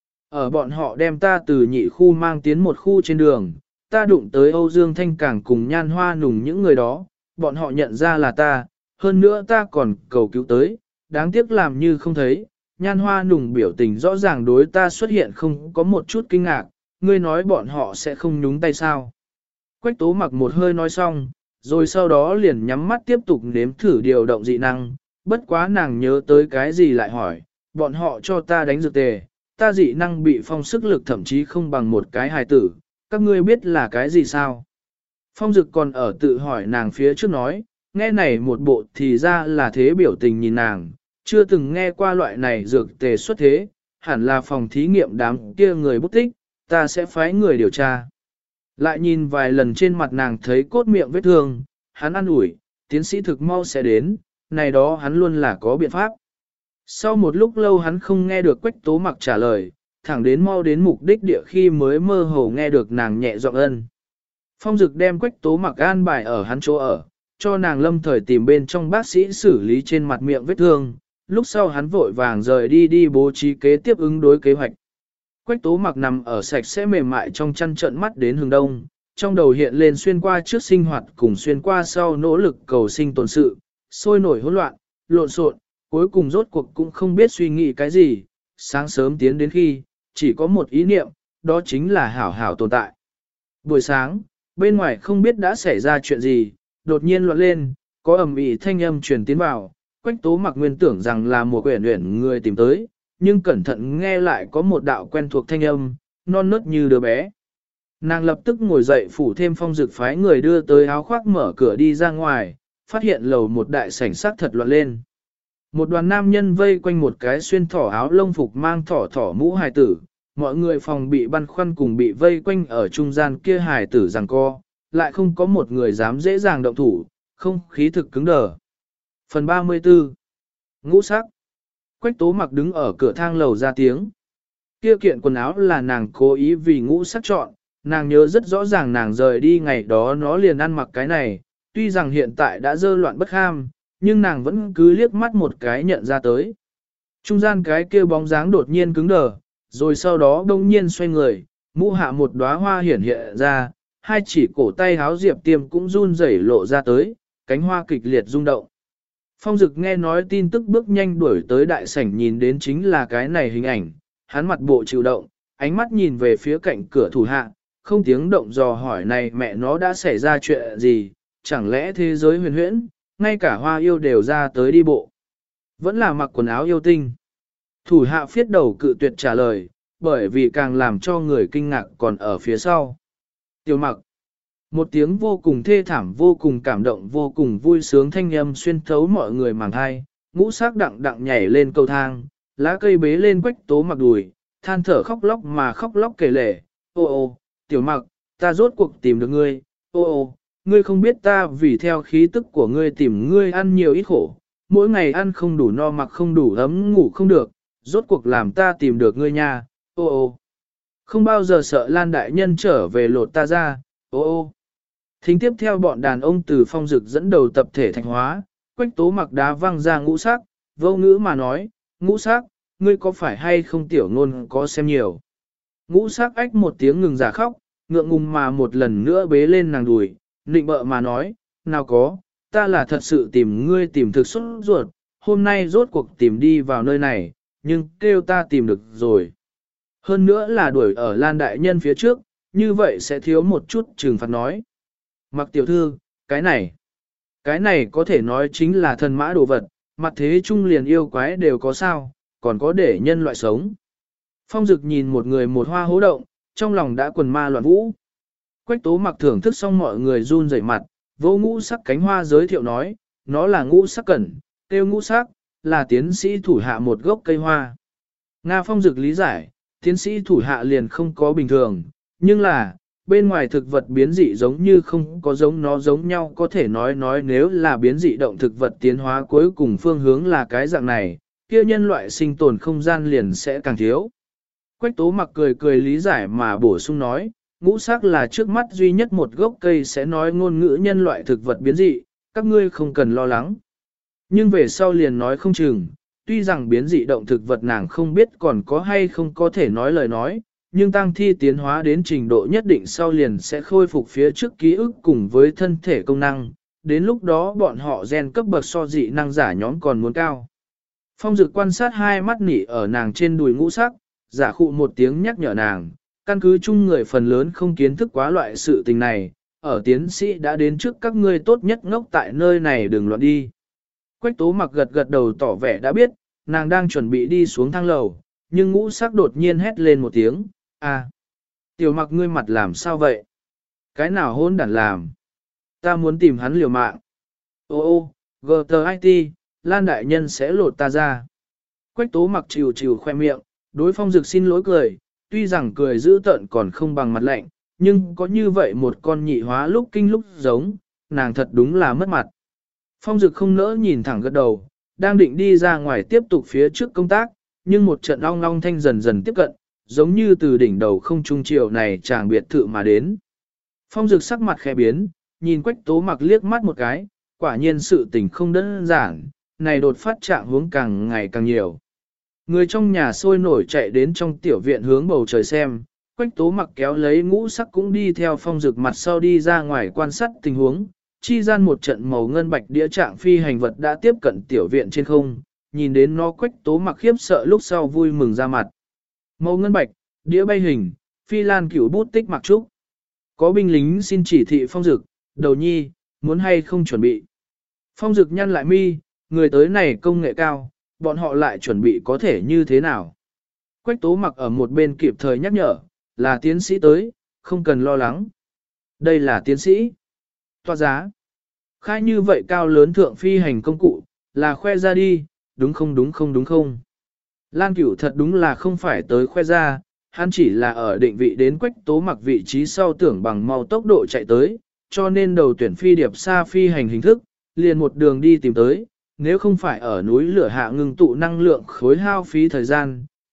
Ở bọn họ đem ta từ nhị khu mang tiến một khu trên đường, ta đụng tới Âu Dương Thanh Cảng cùng Nhan Hoa Nùng những người đó, bọn họ nhận ra là ta, hơn nữa ta còn cầu cứu tới, đáng tiếc làm như không thấy. Nhan Hoa Nùng biểu tình rõ ràng đối ta xuất hiện không có một chút kinh ngạc, ngươi nói bọn họ sẽ không nhúng tay sao. Quách Tố Mặc một hơi nói xong, rồi sau đó liền nhắm mắt tiếp tục nếm thử điều động dị năng, bất quá nàng nhớ tới cái gì lại hỏi, bọn họ cho ta đánh dược tề, ta dị năng bị phong sức lực thậm chí không bằng một cái hài tử, các ngươi biết là cái gì sao? Phong Dực còn ở tự hỏi nàng phía trước nói, nghe này một bộ thì ra là thế biểu tình nhìn nàng, chưa từng nghe qua loại này dược tề xuất thế, hẳn là phòng thí nghiệm đám kia người bút tích, ta sẽ phái người điều tra. Lại nhìn vài lần trên mặt nàng thấy cốt miệng vết thương, hắn ăn ủi, tiến sĩ thực mau sẽ đến, này đó hắn luôn là có biện pháp. Sau một lúc lâu hắn không nghe được Quách Tố Mặc trả lời, thẳng đến mau đến mục đích địa khi mới mơ hồ nghe được nàng nhẹ giọng ân. Phong Dực đem Quách Tố Mặc an bài ở hắn chỗ ở, cho nàng lâm thời tìm bên trong bác sĩ xử lý trên mặt miệng vết thương, lúc sau hắn vội vàng rời đi đi bố trí kế tiếp ứng đối kế hoạch. Quách Tố Mặc nằm ở sạch sẽ mềm mại trong chăn trợn mắt đến hướng đông, trong đầu hiện lên xuyên qua trước sinh hoạt cùng xuyên qua sau nỗ lực cầu sinh tồn sự, sôi nổi hỗn loạn, lộn xộn, cuối cùng rốt cuộc cũng không biết suy nghĩ cái gì, sáng sớm tiến đến khi, chỉ có một ý niệm, đó chính là hảo hảo tồn tại. Buổi sáng, bên ngoài không biết đã xảy ra chuyện gì, đột nhiên loạn lên, có ầm ĩ thanh âm truyền tiến vào, Quách Tố Mặc nguyên tưởng rằng là một quyển luyện người tìm tới, nhưng cẩn thận nghe lại có một đạo quen thuộc thanh âm, non nớt như đứa bé. Nàng lập tức ngồi dậy phủ thêm Phong Dực phái người đưa tới áo khoác mở cửa đi ra ngoài, phát hiện lầu một đại sảnh sắc thật loạn lên. Một đoàn nam nhân vây quanh một cái xuyên thỏ áo lông phục mang thỏ thỏ mũ hài tử, mọi người phòng bị băn khoăn cùng bị vây quanh ở trung gian kia hài tử giằng co, lại không có một người dám dễ dàng động thủ, không khí thực cứng đờ. Phần ba mươi tư. Ngũ sắc. Quách Tố Mặc đứng ở cửa thang lầu ra tiếng. kia kiện quần áo là nàng cố ý vì ngũ sắc chọn, nàng nhớ rất rõ ràng nàng rời đi ngày đó nó liền ăn mặc cái này, tuy rằng hiện tại đã dơ loạn bất ham, nhưng nàng vẫn cứ liếc mắt một cái nhận ra tới. Trung gian cái kia bóng dáng đột nhiên cứng đờ, rồi sau đó đông nhiên xoay người, mũ hạ một đóa hoa hiển hiện ra, hai chỉ cổ tay háo diệp tiêm cũng run rẩy lộ ra tới, cánh hoa kịch liệt rung động. Phong Dực nghe nói tin tức bước nhanh đuổi tới đại sảnh nhìn đến chính là cái này hình ảnh, hắn mặt bộ chịu động, ánh mắt nhìn về phía cạnh cửa thủ hạ, không tiếng động dò hỏi này mẹ nó đã xảy ra chuyện gì, chẳng lẽ thế giới huyền huyễn, ngay cả hoa yêu đều ra tới đi bộ. Vẫn là mặc quần áo yêu tinh. Thủ hạ phiết đầu cự tuyệt trả lời, bởi vì càng làm cho người kinh ngạc còn ở phía sau. Tiểu mặc. Một tiếng vô cùng thê thảm, vô cùng cảm động, vô cùng vui sướng thanh âm xuyên thấu mọi người màng thai, ngũ sắc đặng đặng nhảy lên cầu thang, lá cây bế lên Quách Tố Mặc đùi, than thở khóc lóc mà khóc lóc kể lể, ô ô, tiểu mặc, ta rốt cuộc tìm được ngươi, ô ô, ngươi không biết ta vì theo khí tức của ngươi tìm ngươi ăn nhiều ít khổ, mỗi ngày ăn không đủ no mặc không đủ ấm ngủ không được, rốt cuộc làm ta tìm được ngươi nha, ô ô. Không bao giờ sợ Lan đại nhân trở về lột ta ra, ô ô. Thính tiếp theo bọn đàn ông từ Phong Dực dẫn đầu tập thể thành hóa, Quách Tố Mặc đá văng ra ngũ sắc, vô ngữ mà nói, ngũ sắc, ngươi có phải hay không tiểu ngôn có xem nhiều. Ngũ sắc ách một tiếng ngừng giả khóc, ngượng ngùng mà một lần nữa bế lên nàng đùi, nịnh bợ mà nói, nào có, ta là thật sự tìm ngươi tìm thực xuất ruột, hôm nay rốt cuộc tìm đi vào nơi này, nhưng kêu ta tìm được rồi. Hơn nữa là đuổi ở Lan đại nhân phía trước, như vậy sẽ thiếu một chút trừng phạt nói. Mặc tiểu thư, cái này, cái này có thể nói chính là thần mã đồ vật, mặt thế trung liền yêu quái đều có sao, còn có để nhân loại sống. Phong Dực nhìn một người một hoa hố động, trong lòng đã quần ma loạn vũ. Quách Tố Mặc thưởng thức xong mọi người run rẩy mặt, vô ngũ sắc cánh hoa giới thiệu nói, nó là ngũ sắc cẩn, tiêu ngũ sắc, là tiến sĩ thủ hạ một gốc cây hoa. Nga Phong Dực lý giải, tiến sĩ thủ hạ liền không có bình thường, nhưng là, bên ngoài thực vật biến dị giống như không có giống nó giống nhau có thể nói nói nếu là biến dị động thực vật tiến hóa cuối cùng phương hướng là cái dạng này, kia nhân loại sinh tồn không gian liền sẽ càng thiếu. Quách Tố Mặc cười cười lý giải mà bổ sung nói, ngũ sắc là trước mắt duy nhất một gốc cây sẽ nói ngôn ngữ nhân loại thực vật biến dị, các ngươi không cần lo lắng. Nhưng về sau liền nói không chừng, tuy rằng biến dị động thực vật nàng không biết còn có hay không có thể nói lời nói, nhưng tang thi tiến hóa đến trình độ nhất định sau liền sẽ khôi phục phía trước ký ức cùng với thân thể công năng, đến lúc đó bọn họ gen cấp bậc so dị năng giả nhóm còn muốn cao. Phong Dực quan sát hai mắt nỉ ở nàng trên đùi ngũ sắc, giả khụ một tiếng nhắc nhở nàng, căn cứ chung người phần lớn không kiến thức quá loại sự tình này, ở tiến sĩ đã đến trước các ngươi tốt nhất ngốc tại nơi này đừng loạn đi. Quách Tố Mặc gật gật đầu tỏ vẻ đã biết, nàng đang chuẩn bị đi xuống thang lầu, nhưng ngũ sắc đột nhiên hét lên một tiếng, à, tiểu Mặc ngươi mặt làm sao vậy? Cái nào hôn đản làm? Ta muốn tìm hắn liều mạng. Ô ô, giê tê i tê, Lan đại nhân sẽ lột ta ra. Quách Tố Mặc chịu chịu khoe miệng, đối Phong Dực xin lỗi cười, tuy rằng cười dữ tợn còn không bằng mặt lạnh, nhưng có như vậy một con nhị hóa lúc kinh lúc giống, nàng thật đúng là mất mặt. Phong Dực không nỡ nhìn thẳng gật đầu, đang định đi ra ngoài tiếp tục phía trước công tác, nhưng một trận ong long thanh dần dần tiếp cận, giống như từ đỉnh đầu không trung chiều này chàng biệt thự mà đến. Phong Dực sắc mặt khẽ biến, nhìn Quách Tố Mặc liếc mắt một cái, quả nhiên sự tình không đơn giản, này đột phát trạng hướng càng ngày càng nhiều. Người trong nhà sôi nổi chạy đến trong tiểu viện hướng bầu trời xem, Quách Tố Mặc kéo lấy ngũ sắc cũng đi theo Phong Dực mặt sau đi ra ngoài quan sát tình huống, chi gian một trận màu ngân bạch đĩa trạng phi hành vật đã tiếp cận tiểu viện trên không, nhìn đến nó Quách Tố Mặc khiếp sợ lúc sau vui mừng ra mặt. Màu ngân bạch, đĩa bay hình, phi lan cửu bút tích mặc trúc. Có binh lính xin chỉ thị Phong Dực, đầu nhi, muốn hay không chuẩn bị. Phong Dực nhăn lại mi, người tới này công nghệ cao, bọn họ lại chuẩn bị có thể như thế nào. Quách Tố Mặc ở một bên kịp thời nhắc nhở, là tiến sĩ tới, không cần lo lắng. Đây là tiến sĩ. Toa giá. Khai như vậy cao lớn thượng phi hành công cụ, là khoe ra đi, đúng không đúng không đúng không. Lan Cửu thật đúng là không phải tới khoe ra, hắn chỉ là ở định vị đến Quách Tố Mặc vị trí sau tưởng bằng mau tốc độ chạy tới, cho nên đầu tuyển phi điệp xa phi hành hình thức, liền một đường đi tìm tới, nếu không phải ở núi lửa hạ ngừng tụ năng lượng khối hao phí thời gian,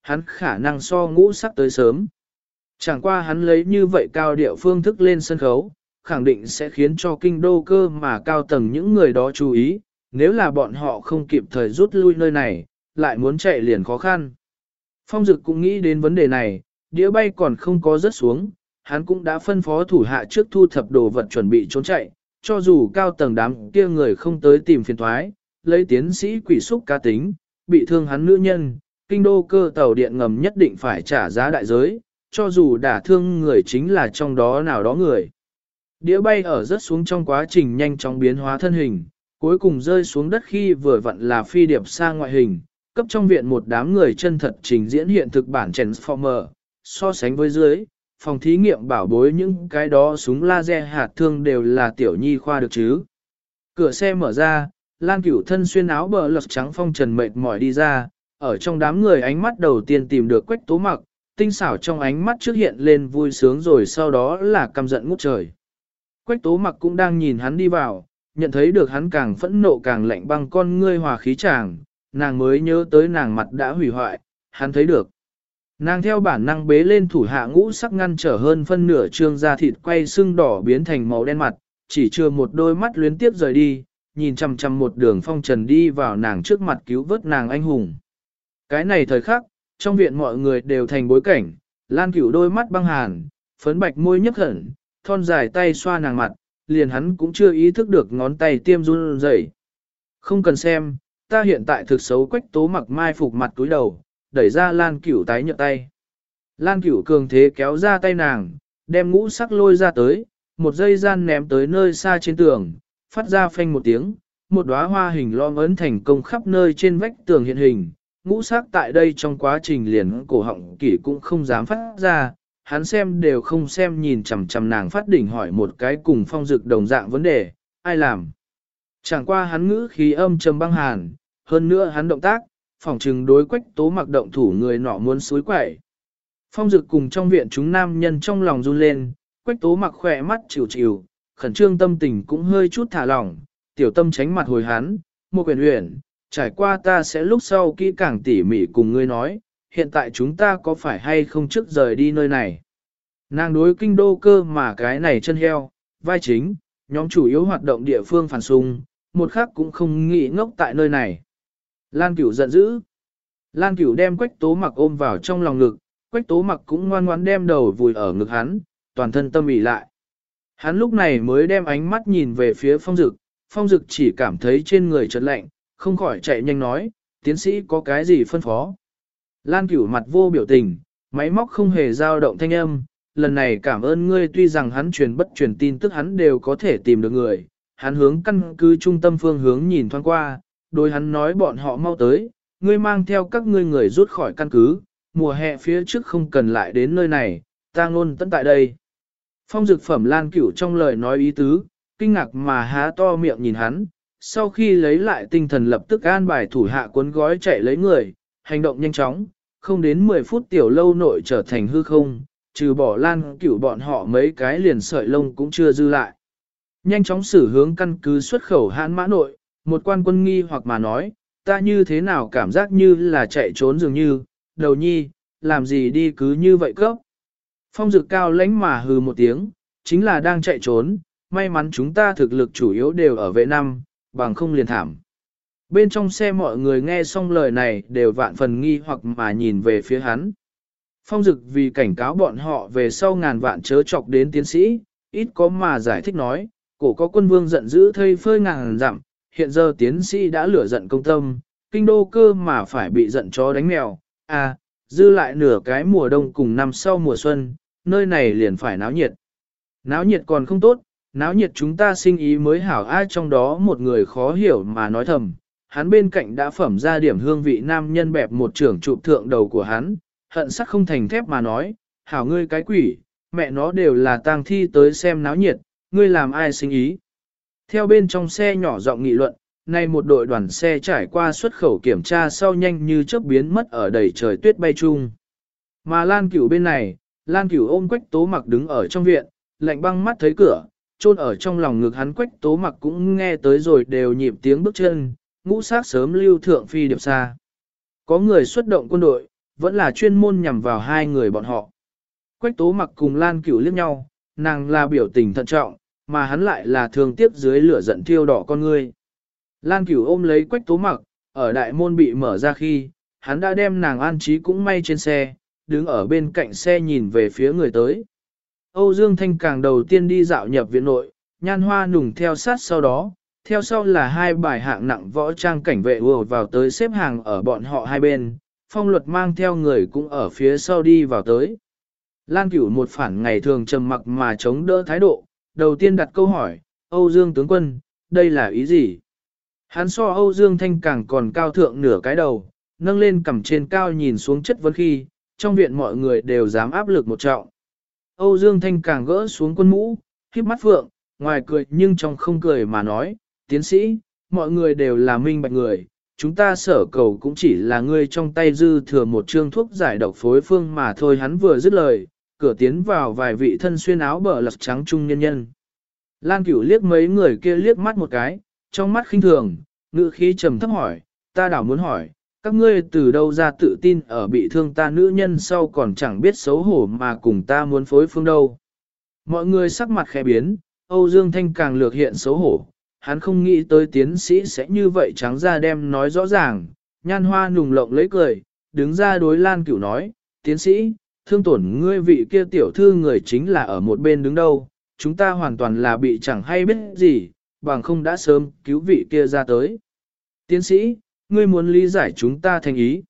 hắn khả năng so ngũ sắc tới sớm. Chẳng qua hắn lấy như vậy cao điệu phương thức lên sân khấu, khẳng định sẽ khiến cho kinh đô cơ mà cao tầng những người đó chú ý, nếu là bọn họ không kịp thời rút lui nơi này, lại muốn chạy liền khó khăn. Phong Dực cũng nghĩ đến vấn đề này, đĩa bay còn không có rớt xuống, hắn cũng đã phân phó thủ hạ trước thu thập đồ vật chuẩn bị trốn chạy, cho dù cao tầng đám kia người không tới tìm phiền thoái, lấy tiến sĩ quỷ xúc cá tính, bị thương hắn nữ nhân, kinh đô cơ tàu điện ngầm nhất định phải trả giá đại giới, cho dù đả thương người chính là trong đó nào đó người. Đĩa bay ở rớt xuống trong quá trình nhanh chóng biến hóa thân hình, cuối cùng rơi xuống đất khi vừa vặn là phi điệp xa ngoại hình, cấp trong viện một đám người chân thật trình diễn hiện thực bản Transformer, so sánh với dưới, phòng thí nghiệm bảo bối những cái đó súng laser hạt thương đều là tiểu nhi khoa được chứ. Cửa xe mở ra, Lan Cửu thân xuyên áo bờ lật trắng phong trần mệt mỏi đi ra, ở trong đám người ánh mắt đầu tiên tìm được Quách Tố Mặc, tinh xảo trong ánh mắt trước hiện lên vui sướng rồi sau đó là căm giận ngút trời. Quách Tố Mặc cũng đang nhìn hắn đi vào, nhận thấy được hắn càng phẫn nộ càng lạnh băng con ngươi hòa khí chàng, nàng mới nhớ tới nàng mặt đã hủy hoại, hắn thấy được. Nàng theo bản năng bế lên thủ hạ ngũ sắc ngăn trở hơn phân nửa trương da thịt quay sưng đỏ biến thành màu đen mặt, chỉ chưa một đôi mắt luyến tiếp rời đi, nhìn chằm chằm một đường phong trần đi vào nàng trước mặt cứu vớt nàng anh hùng. Cái này thời khắc, trong viện mọi người đều thành bối cảnh, Lan Cửu đôi mắt băng hàn, phấn bạch môi nhấp hẳn, thon dài tay xoa nàng mặt, liền hắn cũng chưa ý thức được ngón tay tiêm run rẩy. Không cần xem, ta hiện tại thực xấu. Quách Tố Mặc mai phục mặt túi đầu, đẩy ra Lan Cửu tái nhợt tay. Lan Cửu cường thế kéo ra tay nàng, đem ngũ sắc lôi ra tới, một dây gian ném tới nơi xa trên tường, phát ra phanh một tiếng, một đóa hoa hình lõm ấn thành công khắp nơi trên vách tường hiện hình. Ngũ sắc tại đây trong quá trình liền cổ họng kỷ cũng không dám phát ra, hắn xem đều không xem nhìn chằm chằm nàng phát đỉnh hỏi một cái cùng Phong Dực đồng dạng vấn đề, ai làm? Chẳng qua hắn ngữ khí âm trầm băng hàn, hơn nữa hắn động tác, phỏng trừng đối Quách Tố Mặc động thủ người nọ muốn suối quẩy. Phong Dực cùng trong viện chúng nam nhân trong lòng run lên, Quách Tố Mặc khỏe mắt chịu chịu, khẩn trương tâm tình cũng hơi chút thả lỏng, tiểu tâm tránh mặt hồi hắn, một quyển uyển, trải qua ta sẽ lúc sau kỹ càng tỉ mỉ cùng ngươi nói, hiện tại chúng ta có phải hay không trước rời đi nơi này. Nàng đối kinh đô cơ mà cái này chân heo, vai chính, nhóm chủ yếu hoạt động địa phương phản xung, một khắc cũng không nghĩ ngốc tại nơi này. Lan Cửu giận dữ. Lan Cửu đem Quách Tố Mặc ôm vào trong lòng ngực, Quách Tố Mặc cũng ngoan ngoãn đem đầu vùi ở ngực hắn, toàn thân tâm ỉ lại. Hắn lúc này mới đem ánh mắt nhìn về phía Phong Dực, Phong Dực chỉ cảm thấy trên người chợt lạnh, không khỏi chạy nhanh nói, tiến sĩ có cái gì phân phó. Lan Cửu mặt vô biểu tình, máy móc không hề dao động thanh âm, lần này cảm ơn ngươi. Tuy rằng hắn truyền bất truyền tin tức hắn đều có thể tìm được người, hắn hướng căn cứ trung tâm phương hướng nhìn thoáng qua, đối hắn nói bọn họ mau tới, ngươi mang theo các ngươi người rút khỏi căn cứ, mùa hè phía trước không cần lại đến nơi này, ta ngôn tận tại đây. Phong Dực phẩm Lan Cửu trong lời nói ý tứ, kinh ngạc mà há to miệng nhìn hắn, sau khi lấy lại tinh thần lập tức an bài thủ hạ cuốn gói chạy lấy người, hành động nhanh chóng, không đến mười phút tiểu lâu nội trở thành hư không, trừ bỏ Lan Cửu bọn họ mấy cái liền sợi lông cũng chưa dư lại. Nhanh chóng xử hướng căn cứ xuất khẩu Hãn Mã nội, một quan quân nghi hoặc mà nói, ta như thế nào cảm giác như là chạy trốn dường như, đầu nhi, làm gì đi cứ như vậy cấp. Phong Dực cao lãnh mà hừ một tiếng, chính là đang chạy trốn, may mắn chúng ta thực lực chủ yếu đều ở vệ năm, bằng không liền thảm. Bên trong xe mọi người nghe xong lời này đều vạn phần nghi hoặc mà nhìn về phía hắn. Phong Dực vì cảnh cáo bọn họ về sau ngàn vạn chớ chọc đến tiến sĩ, ít có mà giải thích nói, cổ có quân vương giận dữ thây phơi ngàn dặm, hiện giờ tiến sĩ đã lửa giận công tâm, kinh đô cơ mà phải bị giận chó đánh mèo, à, dư lại nửa cái mùa đông cùng năm sau mùa xuân, nơi này liền phải náo nhiệt. Náo nhiệt còn không tốt, náo nhiệt chúng ta sinh ý mới hảo. Ai trong đó một người khó hiểu mà nói thầm, hắn bên cạnh đã phẩm ra điểm hương vị nam nhân bẹp một trưởng trụ thượng đầu của hắn, hận sắc không thành thép mà nói, hảo ngươi cái quỷ, mẹ nó đều là tang thi tới xem náo nhiệt, ngươi làm ai sinh ý. Theo bên trong xe nhỏ giọng nghị luận, nay một đội đoàn xe trải qua xuất khẩu kiểm tra sau nhanh như chớp biến mất ở đầy trời tuyết bay chung. Mà Lan Cửu bên này, Lan Cửu ôm Quách Tố Mặc đứng ở trong viện, lạnh băng mắt thấy cửa, chôn ở trong lòng ngực hắn. Quách Tố Mặc cũng nghe tới rồi đều nhịp tiếng bước chân, ngũ sát sớm lưu thượng phi điệp xa. Có người xuất động quân đội, vẫn là chuyên môn nhằm vào hai người bọn họ. Quách tố mặc cùng Lan Cửu liếc nhau, nàng là biểu tình thận trọng, mà hắn lại là thương tiếc dưới lửa giận thiêu đỏ con ngươi. Lan Cửu ôm lấy Quách tố mặc, ở đại môn bị mở ra khi, hắn đã đem nàng an trí cũng may trên xe, đứng ở bên cạnh xe nhìn về phía người tới. Âu Dương Thanh càng đầu tiên đi dạo nhập viện nội, Nhan Hoa Nùng theo sát sau đó, theo sau là hai bài hạng nặng võ trang cảnh vệ ùa vào tới xếp hàng ở bọn họ hai bên, Phong Luật mang theo người cũng ở phía sau đi vào tới. Lan Cửu một phản ngày thường trầm mặc mà chống đỡ thái độ, đầu tiên đặt câu hỏi, Âu Dương tướng quân, đây là ý gì? Hắn so Âu Dương Thanh càng còn cao thượng nửa cái đầu, nâng lên cằm trên cao nhìn xuống chất vấn khi, trong viện mọi người đều dám áp lực một trọng. Âu Dương Thanh càng gỡ xuống quân mũ, khiếp mắt phượng, ngoài cười nhưng trong không cười mà nói, tiến sĩ, mọi người đều là minh bạch người, chúng ta sở cầu cũng chỉ là ngươi trong tay dư thừa một chương thuốc giải độc phối phương mà thôi. Hắn vừa dứt lời, cửa tiến vào vài vị thân xuyên áo bờ lật trắng trung nhân nhân. Lan Cửu liếc mấy người kia liếc mắt một cái, trong mắt khinh thường, ngữ khí trầm thấp hỏi, ta đảo muốn hỏi, các ngươi từ đâu ra tự tin ở bị thương ta nữ nhân sau còn chẳng biết xấu hổ mà cùng ta muốn phối phương đâu. Mọi người sắc mặt khẽ biến, Âu Dương Thanh càng lược hiện xấu hổ, hắn không nghĩ tới tiến sĩ sẽ như vậy trắng ra đem nói rõ ràng. Nhan Hoa nùng lộng lấy cười, đứng ra đối Lan Cửu nói, tiến sĩ, thương tổn ngươi vị kia tiểu thư người chính là ở một bên đứng đâu, chúng ta hoàn toàn là bị chẳng hay biết gì, bằng không đã sớm cứu vị kia ra tới. Tiến sĩ, ngươi muốn lý giải chúng ta thành ý.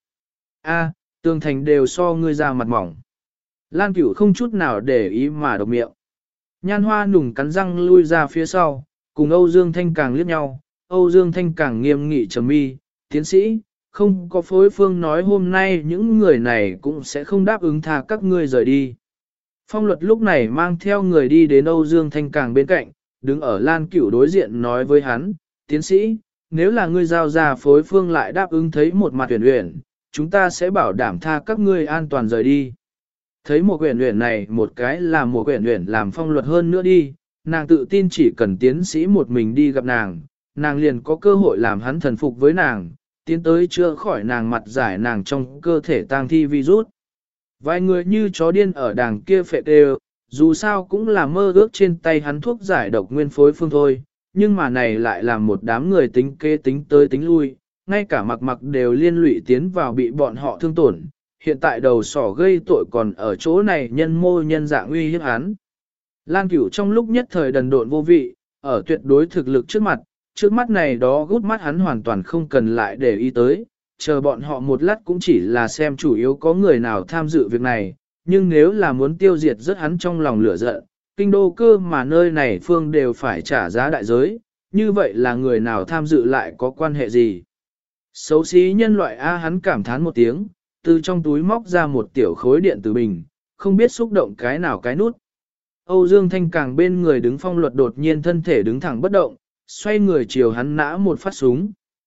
A, tường thành đều so ngươi ra mặt mỏng. Lan Cửu không chút nào để ý mà độc miệng. Nhan Hoa nùng cắn răng lui ra phía sau, cùng Âu Dương Thanh càng liếc nhau, Âu Dương Thanh càng nghiêm nghị trầm mi, tiến sĩ, không có phối phương nói hôm nay những người này cũng sẽ không đáp ứng tha các ngươi rời đi. Phong Luật lúc này mang theo người đi đến Âu Dương Thanh càng bên cạnh, đứng ở Lan Cửu đối diện nói với hắn, tiến sĩ, nếu là ngươi giao ra phối phương lại đáp ứng thấy một mặt huyền huyền, chúng ta sẽ bảo đảm tha các ngươi an toàn rời đi. Thấy một huyền huyền này một cái là một huyền huyền làm Phong Luật hơn nữa đi, nàng tự tin chỉ cần tiến sĩ một mình đi gặp nàng, nàng liền có cơ hội làm hắn thần phục với nàng, tiến tới chữa khỏi nàng mặt giải nàng trong cơ thể tang thi virus. Vài người như chó điên ở đàng kia phệ đều, dù sao cũng là mơ ước trên tay hắn thuốc giải độc nguyên phối phương thôi, nhưng mà này lại làm một đám người tính kế tính tới tính lui, ngay cả mặc mặc đều liên lụy tiến vào bị bọn họ thương tổn, hiện tại đầu sỏ gây tội còn ở chỗ này nhân mô nhân dạng uy hiếp hắn. Lan Cửu trong lúc nhất thời đần độn vô vị, ở tuyệt đối thực lực trước mặt, trước mắt này đó gút mắt hắn hoàn toàn không cần lại để ý tới, chờ bọn họ một lát cũng chỉ là xem chủ yếu có người nào tham dự việc này, nhưng nếu là muốn tiêu diệt rất hắn trong lòng lửa giận, kinh đô cơ mà nơi này phương đều phải trả giá đại giới, như vậy là người nào tham dự lại có quan hệ gì. Xấu xí nhân loại A hắn cảm thán một tiếng, từ trong túi móc ra một tiểu khối điện tử bình, không biết xúc động cái nào cái nút. Âu Dương Thanh càng bên người đứng Phong Luật đột nhiên thân thể đứng thẳng bất động, xoay người chiều hắn nã một phát súng.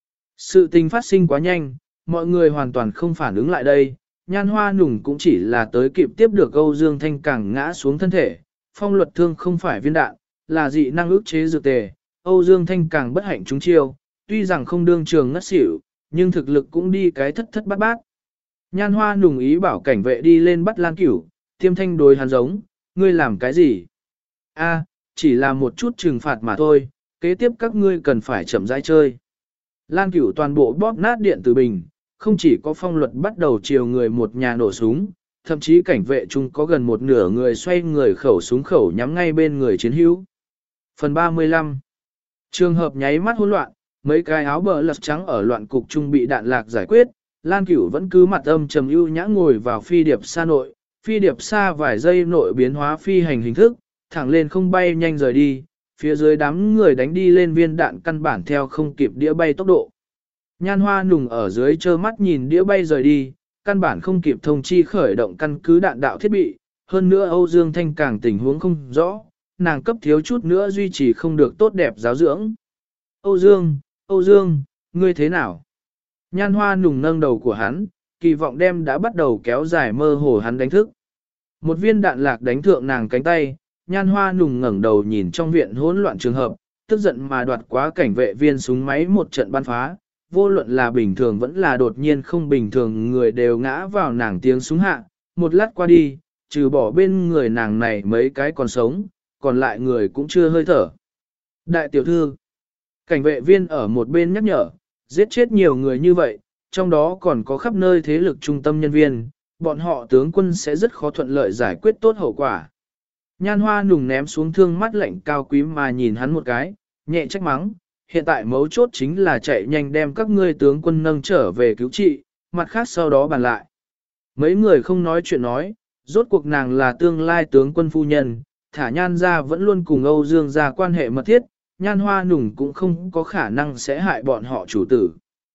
Sự tình phát sinh quá nhanh, mọi người hoàn toàn không phản ứng lại đây, Nhan Hoa nùng cũng chỉ là tới kịp tiếp được Âu Dương Thanh càng ngã xuống thân thể. Phong Luật thương không phải viên đạn, là dị năng ức chế dược tề, Âu Dương Thanh càng bất hạnh trúng chiêu, tuy rằng không đương trường ngất xỉu, nhưng thực lực cũng đi cái thất thất bát bát. Nhan Hoa nùng ý bảo cảnh vệ đi lên bắt Lan Cửu, Tiêm Thanh đối hắn giống, ngươi làm cái gì? A, chỉ là một chút trừng phạt mà thôi, kế tiếp các ngươi cần phải chậm rãi chơi. Lan Cửu toàn bộ bóp nát điện tử bình, không chỉ có Phong Luật bắt đầu chiều người một nhà nổ súng, thậm chí cảnh vệ chung có gần một nửa người xoay người khẩu súng khẩu nhắm ngay bên người chiến hữu. Phần ba mươi lăm. Trường hợp nháy mắt hỗn loạn, mấy cái áo bờ lật trắng ở loạn cục trung bị đạn lạc giải quyết, Lan Cửu vẫn cứ mặt âm trầm ưu nhã ngồi vào phi điệp xa nội, phi điệp xa vài giây nội biến hóa phi hành hình thức, thẳng lên không bay nhanh rời đi, phía dưới đám người đánh đi lên viên đạn căn bản theo không kịp đĩa bay tốc độ. Nhan Hoa nùng ở dưới trơ mắt nhìn đĩa bay rời đi, căn bản không kịp thông chi khởi động căn cứ đạn đạo thiết bị, hơn nữa Âu Dương Thanh càng tình huống không rõ, nàng cấp thiếu chút nữa duy trì không được tốt đẹp giáo dưỡng. Âu Dương, Âu Dương, ngươi thế nào? Nhan Hoa nùng nâng đầu của hắn, kỳ vọng đem đã bắt đầu kéo dài mơ hồ hắn đánh thức. Một viên đạn lạc đánh thượng nàng cánh tay, Nhan Hoa nùng ngẩng đầu nhìn trong viện hỗn loạn trường hợp, tức giận mà đoạt quá cảnh vệ viên súng máy một trận bắn phá, vô luận là bình thường vẫn là đột nhiên không bình thường người đều ngã vào nàng tiếng súng hạ, một lát qua đi, trừ bỏ bên người nàng này mấy cái còn sống, còn lại người cũng chưa hơi thở. Đại tiểu thư, cảnh vệ viên ở một bên nhắc nhở, giết chết nhiều người như vậy, trong đó còn có khắp nơi thế lực trung tâm nhân viên, bọn họ tướng quân sẽ rất khó thuận lợi giải quyết tốt hậu quả. Nhan Hoa nùng ném xuống thương mắt lạnh cao quý mà nhìn hắn một cái, nhẹ trách mắng, hiện tại mấu chốt chính là chạy nhanh đem các ngươi tướng quân nâng trở về cứu trị, mặt khác sau đó bàn lại. Mấy người không nói chuyện nói, rốt cuộc nàng là tương lai tướng quân phu nhân, thả Nhan ra vẫn luôn cùng Âu Dương ra quan hệ mật thiết, Nhan Hoa nùng cũng không có khả năng sẽ hại bọn họ chủ tử.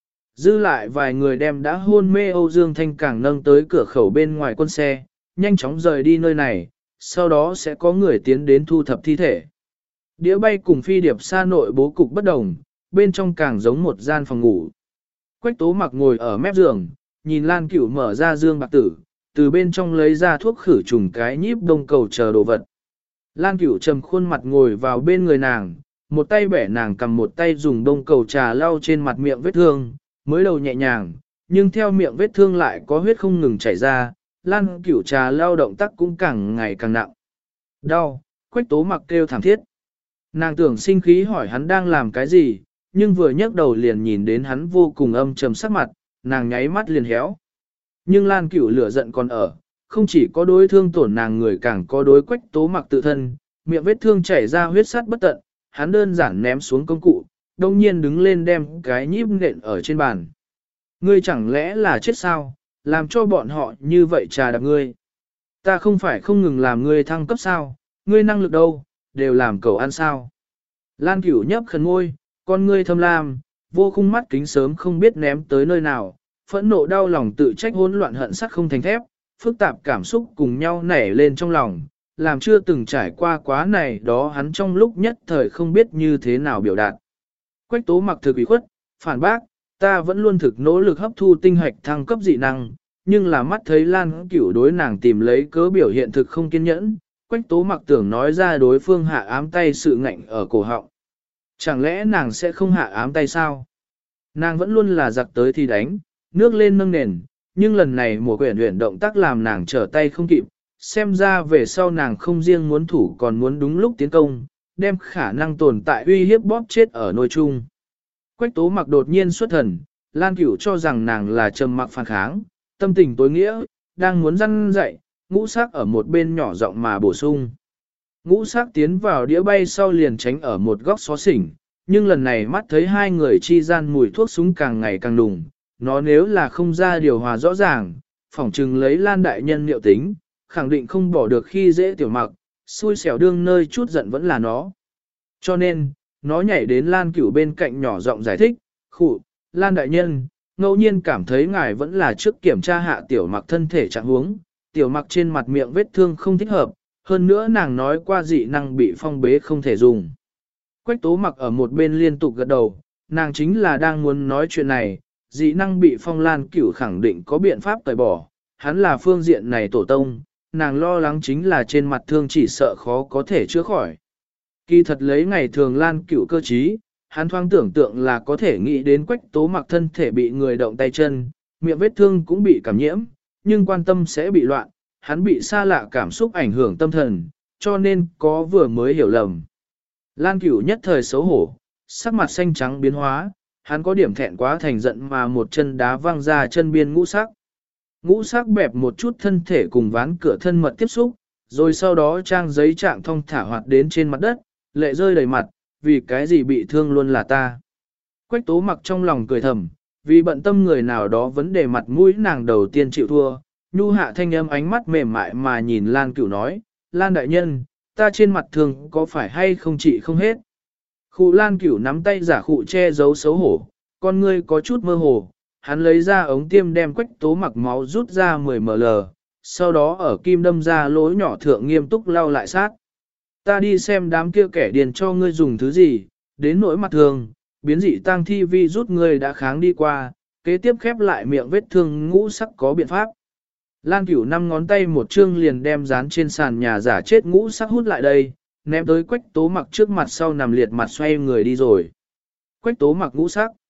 Dư lại vài người đem đã hôn mê Âu Dương Thanh Càng nâng tới cửa khẩu bên ngoài quân xe, nhanh chóng rời đi nơi này, sau đó sẽ có người tiến đến thu thập thi thể. Đĩa bay cùng phi điệp xa nội bố cục bất đồng, bên trong càng giống một gian phòng ngủ. Quách Tố Mặc ngồi ở mép giường, nhìn Lan Cửu mở ra dương bạc tử, từ bên trong lấy ra thuốc khử trùng cái nhíp đông cầu chờ đồ vật. Lan Cửu trầm khuôn mặt ngồi vào bên người nàng, một tay bẻ nàng cầm một tay dùng đông cầu trà lau trên mặt miệng vết thương, mới đầu nhẹ nhàng, nhưng theo miệng vết thương lại có huyết không ngừng chảy ra, Lan Cửu trà lau động tác cũng càng ngày càng nặng. Đau, Quách Tố Mặc kêu thảm thiết. Nàng tưởng sinh khí hỏi hắn đang làm cái gì, nhưng vừa nhấc đầu liền nhìn đến hắn vô cùng âm trầm sắc mặt, nàng nháy mắt liền héo. Nhưng Lan Cửu lửa giận còn ở, không chỉ có đối thương tổn nàng người càng có đối Quách Tố Mặc tự thân, miệng vết thương chảy ra huyết sắt bất tận, hắn đơn giản ném xuống công cụ, đông nhiên đứng lên đem cái nhíp nện ở trên bàn. Ngươi chẳng lẽ là chết sao, làm cho bọn họ như vậy trà đạp ngươi. Ta không phải không ngừng làm ngươi thăng cấp sao, ngươi năng lực đâu, đều làm cầu ăn sao. Lan Cửu nhấp khẩn môi, con ngươi thâm lam, vô khung mắt kính sớm không biết ném tới nơi nào, phẫn nộ đau lòng tự trách hỗn loạn hận sắt không thành thép, phức tạp cảm xúc cùng nhau nảy lên trong lòng, làm chưa từng trải qua quá này đó hắn trong lúc nhất thời không biết như thế nào biểu đạt. Quách Tố Mặc thực ủy khuất, phản bác, ta vẫn luôn thực nỗ lực hấp thu tinh hạch thăng cấp dị năng, nhưng là mắt thấy Lan Cửu đối nàng tìm lấy cớ biểu hiện thực không kiên nhẫn, Quách Tố Mặc tưởng nói ra đối phương hạ ám tay sự ngạnh ở cổ họng. Chẳng lẽ nàng sẽ không hạ ám tay sao? Nàng vẫn luôn là giặc tới thì đánh, nước lên nâng nền, nhưng lần này mùa quyển luyện động tác làm nàng trở tay không kịp, xem ra về sau nàng không riêng muốn thủ còn muốn đúng lúc tiến công, đem khả năng tồn tại uy hiếp bóp chết ở nôi chung. Quách Tố Mặc đột nhiên xuất thần, Lan Cửu cho rằng nàng là trầm mặc phản kháng, tâm tình tối nghĩa, đang muốn răn dậy, ngũ sắc ở một bên nhỏ giọng mà bổ sung. Ngũ sắc tiến vào đĩa bay sau liền tránh ở một góc xó xỉnh, nhưng lần này mắt thấy hai người chi gian mùi thuốc súng càng ngày càng đùng, nó nếu là không ra điều hòa rõ ràng, phỏng chừng lấy Lan đại nhân liệu tính, khẳng định không bỏ được khi dễ tiểu mặc, xui xẻo đương nơi chút giận vẫn là nó. Cho nên, nó nhảy đến Lan Cửu bên cạnh nhỏ giọng giải thích, khụ, Lan đại nhân, ngẫu nhiên cảm thấy ngài vẫn là trước kiểm tra hạ tiểu mặc thân thể trạng huống, tiểu mặc trên mặt miệng vết thương không thích hợp, hơn nữa nàng nói qua dị năng bị phong bế không thể dùng. Quách Tố Mặc ở một bên liên tục gật đầu, nàng chính là đang muốn nói chuyện này, dị năng bị phong Lan Cửu khẳng định có biện pháp tẩy bỏ, hắn là phương diện này tổ tông, nàng lo lắng chính là trên mặt thương chỉ sợ khó có thể chữa khỏi. Kỳ thật lấy ngày thường Lan Cửu cơ trí, hắn thoáng tưởng tượng là có thể nghĩ đến Quách Tố Mặc thân thể bị người động tay chân, miệng vết thương cũng bị cảm nhiễm, nhưng quan tâm sẽ bị loạn, hắn bị xa lạ cảm xúc ảnh hưởng tâm thần, cho nên có vừa mới hiểu lầm. Lan Cửu nhất thời xấu hổ, sắc mặt xanh trắng biến hóa, hắn có điểm thẹn quá thành giận mà một chân đá văng ra chân biên ngũ sắc. Ngũ sắc bẹp một chút thân thể cùng ván cửa thân mật tiếp xúc, rồi sau đó trang giấy trạng thông thả hoạt đến trên mặt đất, lệ rơi đầy mặt, vì cái gì bị thương luôn là ta. Quách Tố Mặc trong lòng cười thầm, vì bận tâm người nào đó vấn đề mặt mũi nàng đầu tiên chịu thua, nhu hạ thanh âm ánh mắt mềm mại mà nhìn Lan Cửu nói, Lan đại nhân, ta trên mặt thường có phải hay không trị không hết. Khụ Lan Cửu nắm tay giả khụ che giấu xấu hổ, con ngươi có chút mơ hồ, hắn lấy ra ống tiêm đem Quách Tố Mặc máu rút ra mười mi-li-mét, sau đó ở kim đâm ra lỗ nhỏ thượng nghiêm túc lau lại sát. Ta đi xem đám kia kẻ điền cho ngươi dùng thứ gì, đến nỗi mặt thường, biến dị tăng thi vi rút ngươi đã kháng đi qua, kế tiếp khép lại miệng vết thương ngũ sắc có biện pháp. Lan Cửu năm ngón tay một chương liền đem dán trên sàn nhà giả chết ngũ sắc hút lại đây, ném tới Quách Tố Mặc trước mặt sau nằm liệt mặt xoay người đi rồi. Quách Tố Mặc ngũ sắc.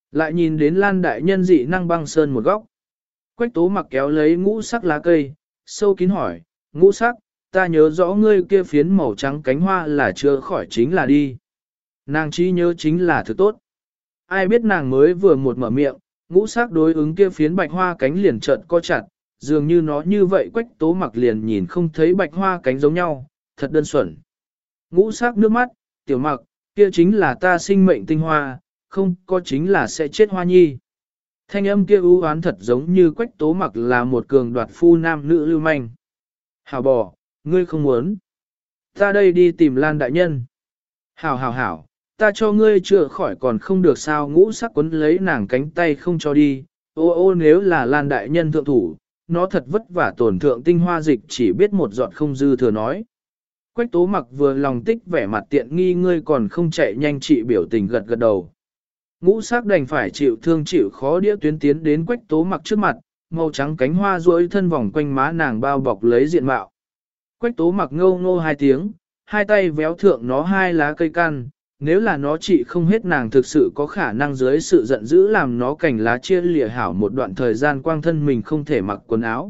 Lại nhìn đến Lan đại nhân dị năng băng sơn một góc. Quách tố mặc kéo lấy ngũ sắc lá cây, sâu kín hỏi, ngũ sắc, ta nhớ rõ ngươi kia phiến màu trắng cánh hoa là chưa khỏi chính là đi. Nàng chỉ nhớ chính là thứ tốt. Ai biết nàng mới vừa một mở miệng, ngũ sắc đối ứng kia phiến bạch hoa cánh liền chợt co chặt, dường như nó như vậy quách tố mặc liền nhìn không thấy bạch hoa cánh giống nhau, thật đơn thuần. Ngũ sắc nước mắt, tiểu mặc, kia chính là ta sinh mệnh tinh hoa, không có chính là sẽ chết hoa nhi. Thanh âm kia ưu oán thật giống như quách tố mặc là một cường đoạt phu nam nữ lưu manh. Hảo bò, ngươi không muốn. Ta đây đi tìm Lan đại nhân. Hảo hảo hảo, ta cho ngươi chữa khỏi còn không được sao, ngũ sắc quấn lấy nàng cánh tay không cho đi. Ô ô nếu là Lan đại nhân thượng thủ, nó thật vất vả tổn thượng tinh hoa dịch chỉ biết một giọt không dư thừa nói. Quách tố mặc vừa lòng tích vẻ mặt tiện nghi, ngươi còn không chạy nhanh, trị biểu tình gật gật đầu. Ngũ sắc đành phải chịu thương chịu khó đĩa tuyến tiến đến quách tố mặc trước mặt, màu trắng cánh hoa duỗi thân vòng quanh má nàng bao bọc lấy diện mạo. Quách tố mặc ngâu ngô hai tiếng, hai tay véo thượng nó hai lá cây căn, nếu là nó trị không hết nàng thực sự có khả năng dưới sự giận dữ làm nó cành lá chia lìa hảo một đoạn thời gian quang thân mình không thể mặc quần áo.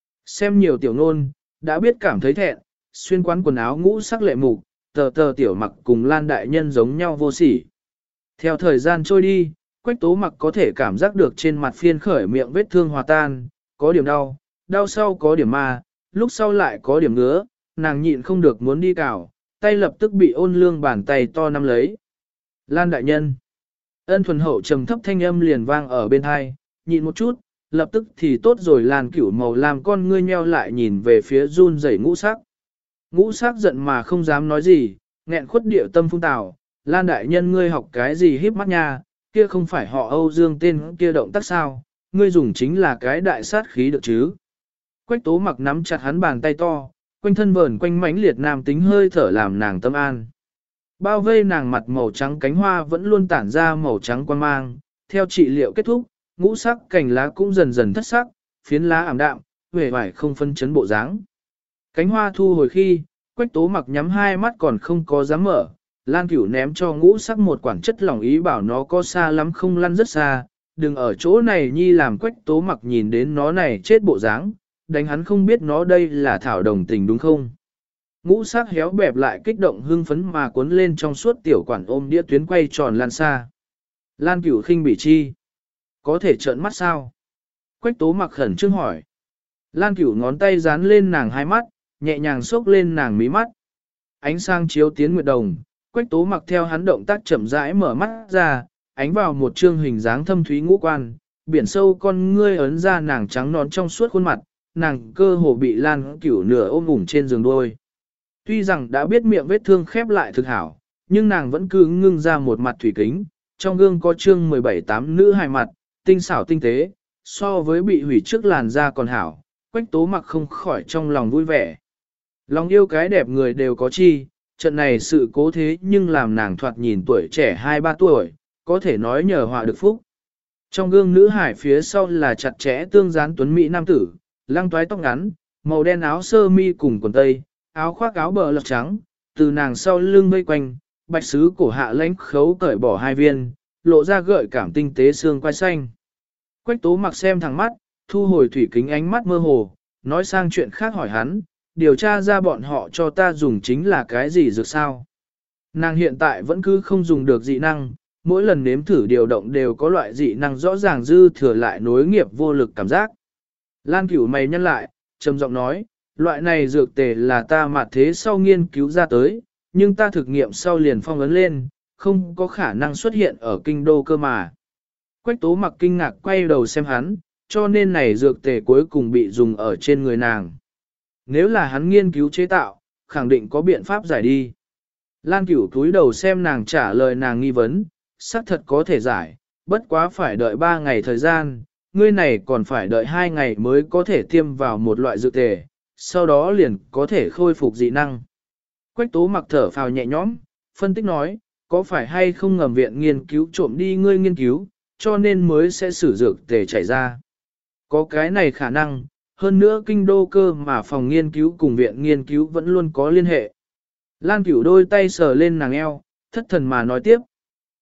Xem nhiều tiểu nôn, đã biết cảm thấy thẹn, xuyên quán quần áo ngũ sắc lệ mục, tờ tờ tiểu mặc cùng Lan đại nhân giống nhau vô sỉ. Theo thời gian trôi đi, quách tố mặc có thể cảm giác được trên mặt phiên khởi miệng vết thương hòa tan, có điểm đau, đau sau có điểm ma, lúc sau lại có điểm ngứa, nàng nhịn không được muốn đi cào, tay lập tức bị ôn lương bàn tay to nắm lấy. Lan đại nhân. Ân thuần hậu trầm thấp thanh âm liền vang ở bên hai, nhịn một chút, lập tức thì tốt rồi. Lan cửu màu làm con ngươi nheo lại nhìn về phía run rẩy ngũ sắc. Ngũ sắc giận mà không dám nói gì, nghẹn khuất điệu tâm phung tào. Lan đại nhân ngươi học cái gì híp mắt nha, kia không phải họ Âu Dương tên kia động tác sao, ngươi dùng chính là cái đại sát khí được chứ. Quách tố mặc nắm chặt hắn bàn tay to, quanh thân vờn quanh mãnh liệt nam tính hơi thở làm nàng tâm an. Bao vây nàng mặt màu trắng cánh hoa vẫn luôn tản ra màu trắng quan mang, theo trị liệu kết thúc, ngũ sắc cành lá cũng dần dần thất sắc, phiến lá ảm đạm, vẻ vải không phân chấn bộ dáng. Cánh hoa thu hồi khi, quách tố mặc nhắm hai mắt còn không có dám mở, Lan Cửu ném cho ngũ sắc một quản chất lỏng ý bảo nó có xa lắm không lăn rất xa, đừng ở chỗ này nhi làm quách tố mặc nhìn đến nó này chết bộ dáng, đánh hắn không biết nó đây là thảo đồng tình đúng không. Ngũ sắc héo bẹp lại kích động hưng phấn mà cuốn lên trong suốt tiểu quản ôm đĩa tuyến quay tròn lan xa. Lan Cửu khinh bỉ chi. Có thể trợn mắt sao? Quách tố mặc khẩn trương hỏi. Lan Cửu ngón tay dán lên nàng hai mắt, nhẹ nhàng xốc lên nàng mí mắt. Ánh sáng chiếu tiến nguyệt đồng, quách tố mặc theo hắn động tác chậm rãi mở mắt ra, ánh vào một trương hình dáng thâm thúy ngũ quan, biển sâu con ngươi ấn ra nàng trắng nón trong suốt khuôn mặt, nàng cơ hồ bị Lan Cửu nửa ôm ủng trên giường đôi. Tuy rằng đã biết miệng vết thương khép lại thực hảo, nhưng nàng vẫn cứ ngưng ra một mặt thủy kính, trong gương có chương mười bảy tám nữ hài mặt, tinh xảo tinh tế, so với bị hủy trước làn da còn hảo, quách tố mặc không khỏi trong lòng vui vẻ. Lòng yêu cái đẹp người đều có chi, trận này sự cố thế nhưng làm nàng thoạt nhìn tuổi trẻ hai ba tuổi, có thể nói nhờ họa được phúc. Trong gương nữ hải phía sau là chặt chẽ tương dán tuấn mỹ nam tử, lăng toái tóc ngắn, màu đen áo sơ mi cùng quần tây, áo khoác áo bờ lật trắng, từ nàng sau lưng vây quanh, bạch sứ cổ hạ lãnh khấu cởi bỏ hai viên, lộ ra gợi cảm tinh tế xương quai xanh. Quách tố mặc xem thẳng mắt, thu hồi thủy kính ánh mắt mơ hồ, nói sang chuyện khác hỏi hắn, điều tra ra bọn họ cho ta dùng chính là cái gì dược sao. Nàng hiện tại vẫn cứ không dùng được dị năng, mỗi lần nếm thử điều động đều có loại dị năng rõ ràng dư thừa lại nối nghiệp vô lực cảm giác. Lan Cửu mày nhăn lại, trầm giọng nói, loại này dược tề là ta mà thế sau nghiên cứu ra tới, nhưng ta thực nghiệm sau liền phong ấn lên, không có khả năng xuất hiện ở kinh đô cơ mà. Quách tố mặc kinh ngạc quay đầu xem hắn, cho nên này dược tề cuối cùng bị dùng ở trên người nàng. Nếu là hắn nghiên cứu chế tạo, khẳng định có biện pháp giải đi. Lan Cửu cúi đầu xem nàng trả lời nàng nghi vấn, xác thật có thể giải, bất quá phải đợi ba ngày thời gian, ngươi này còn phải đợi hai ngày mới có thể tiêm vào một loại dược tề, sau đó liền có thể khôi phục dị năng. Quách tố mặc thở phào nhẹ nhõm, phân tích nói, có phải hay không ngầm viện nghiên cứu trộm đi ngươi nghiên cứu, cho nên mới sẽ sử dược tề chảy ra. Có cái này khả năng, hơn nữa kinh đô cơ mà phòng nghiên cứu cùng viện nghiên cứu vẫn luôn có liên hệ. Lan Cửu đôi tay sờ lên nàng eo, thất thần mà nói tiếp.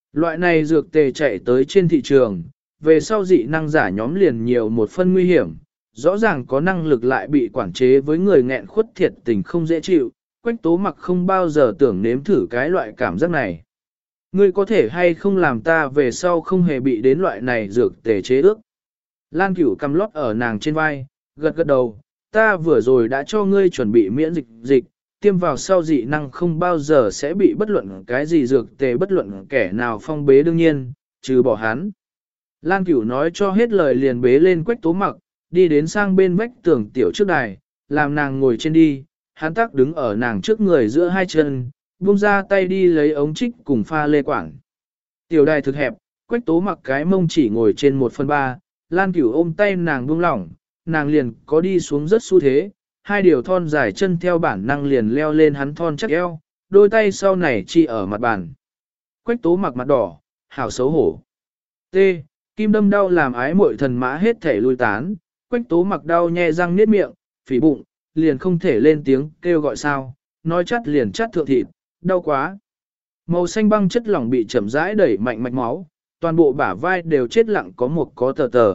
Loại này dược tề chạy tới trên thị trường, về sau dị năng giả nhóm liền nhiều một phân nguy hiểm, rõ ràng có năng lực lại bị quản chế với người nghẹn khuất thiệt tình không dễ chịu, Quách Tố Mặc không bao giờ tưởng nếm thử cái loại cảm giác này. Ngươi có thể hay không làm ta về sau không hề bị đến loại này dược tề chế ước. Lan Cửu cầm lót ở nàng trên vai, gật gật đầu, ta vừa rồi đã cho ngươi chuẩn bị miễn dịch dịch, tiêm vào sau dị năng không bao giờ sẽ bị bất luận cái gì dược tề bất luận kẻ nào phong bế đương nhiên, trừ bỏ hắn. Lan Cửu nói cho hết lời liền bế lên Quách Tố Mặc, đi đến sang bên vách tường tiểu trước đài, làm nàng ngồi trên đi, hắn tác đứng ở nàng trước người giữa hai chân, buông ra tay đi lấy ống trích cùng pha lê quảng. Tiểu đài thực hẹp, Quách Tố Mặc cái mông chỉ ngồi trên một phần ba, Lan Cửu ôm tay nàng buông lỏng, nàng liền có đi xuống rất xu thế, hai điều thon dài chân theo bản năng liền leo lên hắn thon chắc eo, đôi tay sau này chi ở mặt bàn. Quách Tố Mặc mặt đỏ, hảo xấu hổ. T. Kim đâm đau làm ái muội thần mã hết thể lui tán, Quách Tố Mặc đau nhe răng niết miệng, phỉ bụng, liền không thể lên tiếng kêu gọi sao, nói chắt liền chắt thượng thịt, đau quá. Màu xanh băng chất lỏng bị chậm rãi đẩy mạnh mạch máu, toàn bộ bả vai đều chết lặng có một có tờ tờ.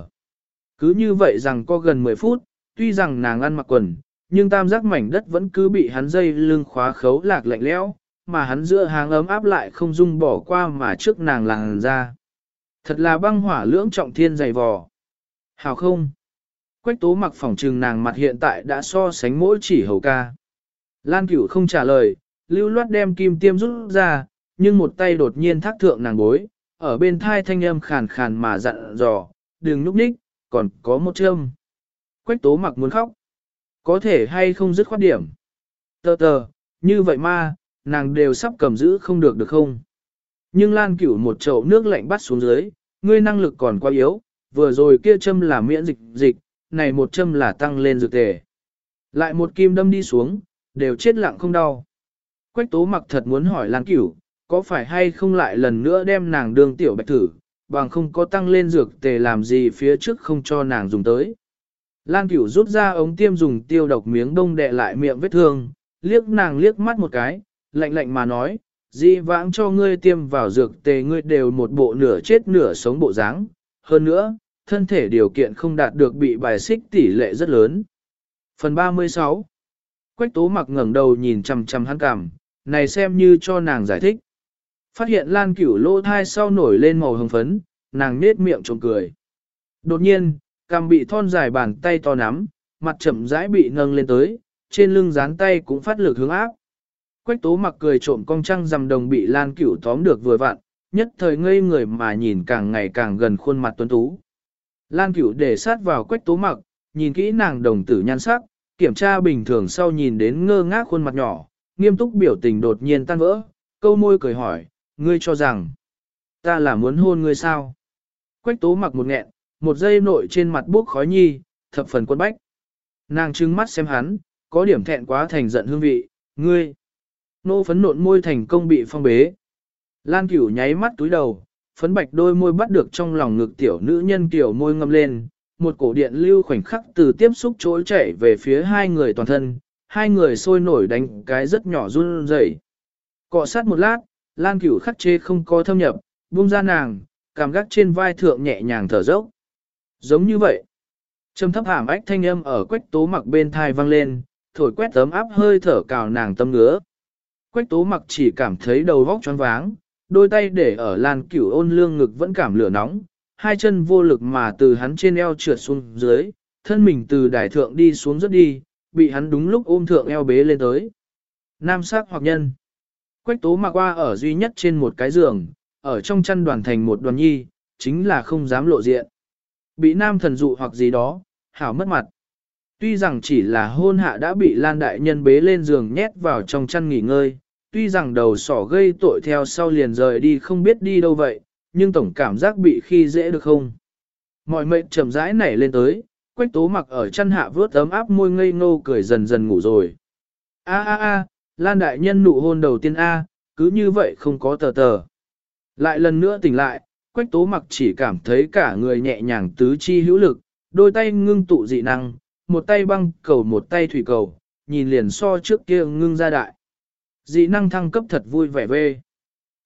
Cứ như vậy rằng có gần mười phút, tuy rằng nàng ăn mặc quần, nhưng tam giác mảnh đất vẫn cứ bị hắn dây lưng khóa khấu lạc lạnh lẽo, mà hắn giữa hàng ấm áp lại không dung bỏ qua mà trước nàng làng ra. Thật là băng hỏa lưỡng trọng thiên dày vò. Hào không? Quách Tố Mặc phỏng trừng nàng mặt hiện tại đã so sánh mỗi chỉ hầu ca. Lan Cửu không trả lời, lưu loát đem kim tiêm rút ra, nhưng một tay đột nhiên thác thượng nàng bối, ở bên thai thanh âm khàn khàn mà dặn dò, đừng núp ních, còn có một châm. Quách Tố Mặc muốn khóc. Có thể hay không dứt khoát điểm. Tờ tờ, như vậy ma, nàng đều sắp cầm giữ không được được không? Nhưng Lan Cửu một chậu nước lạnh bắt xuống dưới, ngươi năng lực còn quá yếu, vừa rồi kia châm là miễn dịch dịch, này một châm là tăng lên dược tề. Lại một kim đâm đi xuống, đều chết lặng không đau. Quách Tố Mặc thật muốn hỏi Lan Cửu, có phải hay không lại lần nữa đem nàng đường tiểu bạch thử, bằng không có tăng lên dược tề làm gì phía trước không cho nàng dùng tới. Lan Cửu rút ra ống tiêm dùng tiêu độc miếng đông đè lại miệng vết thương, liếc nàng liếc mắt một cái, lạnh lạnh mà nói, dị vãng cho ngươi tiêm vào dược tề ngươi đều một bộ nửa chết nửa sống bộ dáng, hơn nữa, thân thể điều kiện không đạt được bị bài xích tỷ lệ rất lớn. Phần ba mươi sáu. Quách Tố Mặc ngẩng đầu nhìn chằm chằm hắn cằm, này xem như cho nàng giải thích. Phát hiện Lan Cửu lỗ thai sau nổi lên màu hồng phấn, nàng nết miệng trộm cười. Đột nhiên, cằm bị thon dài bàn tay to nắm, mặt chậm rãi bị nâng lên tới, trên lưng dán tay cũng phát lực hướng áp. Quách Tố Mặc cười trộm cong trăng rằm đồng bị Lan Cửu tóm được vừa vặn, nhất thời ngây người mà nhìn càng ngày càng gần khuôn mặt tuấn tú. Lan Cửu để sát vào Quách Tố Mặc, nhìn kỹ nàng đồng tử nhan sắc, kiểm tra bình thường sau nhìn đến ngơ ngác khuôn mặt nhỏ, nghiêm túc biểu tình đột nhiên tan vỡ, câu môi cười hỏi, ngươi cho rằng, ta là muốn hôn ngươi sao? Quách Tố Mặc một nghẹn, một giây nội trên mặt bốc khói nhi, thập phần quân bách. Nàng trừng mắt xem hắn, có điểm thẹn quá thành giận hương vị, ngươi. Nô phấn nộn môi thành công bị phong bế. Lan Cửu nháy mắt túi đầu, phấn bạch đôi môi bắt được trong lòng ngực tiểu nữ nhân kiểu môi ngâm lên, một cổ điện lưu khoảnh khắc từ tiếp xúc trỗi chảy về phía hai người toàn thân, hai người sôi nổi đánh cái rất nhỏ run rẩy. Cọ sát một lát, Lan Cửu khắc chế không có thâm nhập, buông ra nàng, cảm gác trên vai thượng nhẹ nhàng thở dốc. Giống như vậy, trầm thấp hàm ách thanh âm ở Quách Tố Mặc bên thai vang lên, thổi quét tấm áp hơi thở cào nàng tâm ngứa. Quách Tố Mặc chỉ cảm thấy đầu vóc choáng váng, đôi tay để ở Lan Cửu ôn lương ngực vẫn cảm lửa nóng, hai chân vô lực mà từ hắn trên eo trượt xuống dưới, thân mình từ đài thượng đi xuống rất đi, bị hắn đúng lúc ôm thượng eo bế lên tới. Nam sắc hoặc nhân. Quách Tố Mặc qua ở duy nhất trên một cái giường, ở trong chăn đoàn thành một đoàn nhi, chính là không dám lộ diện. Bị nam thần dụ hoặc gì đó, hảo mất mặt. Tuy rằng chỉ là hôn hạ đã bị Lan đại nhân bế lên giường nhét vào trong chăn nghỉ ngơi, tuy rằng đầu sỏ gây tội theo sau liền rời đi không biết đi đâu vậy, nhưng tổng cảm giác bị khi dễ được không. Mọi mệnh chậm rãi nảy lên tới, Quách Tố Mặc ở chăn hạ vớt ấm áp môi ngây ngô cười dần dần ngủ rồi. A a a, Lan đại nhân nụ hôn đầu tiên A, cứ như vậy không có tờ tờ. Lại lần nữa tỉnh lại, Quách Tố Mặc chỉ cảm thấy cả người nhẹ nhàng tứ chi hữu lực, đôi tay ngưng tụ dị năng, một tay băng cầu một tay thủy cầu, nhìn liền so trước kia ngưng ra đại. Dị năng thăng cấp thật vui vẻ vê.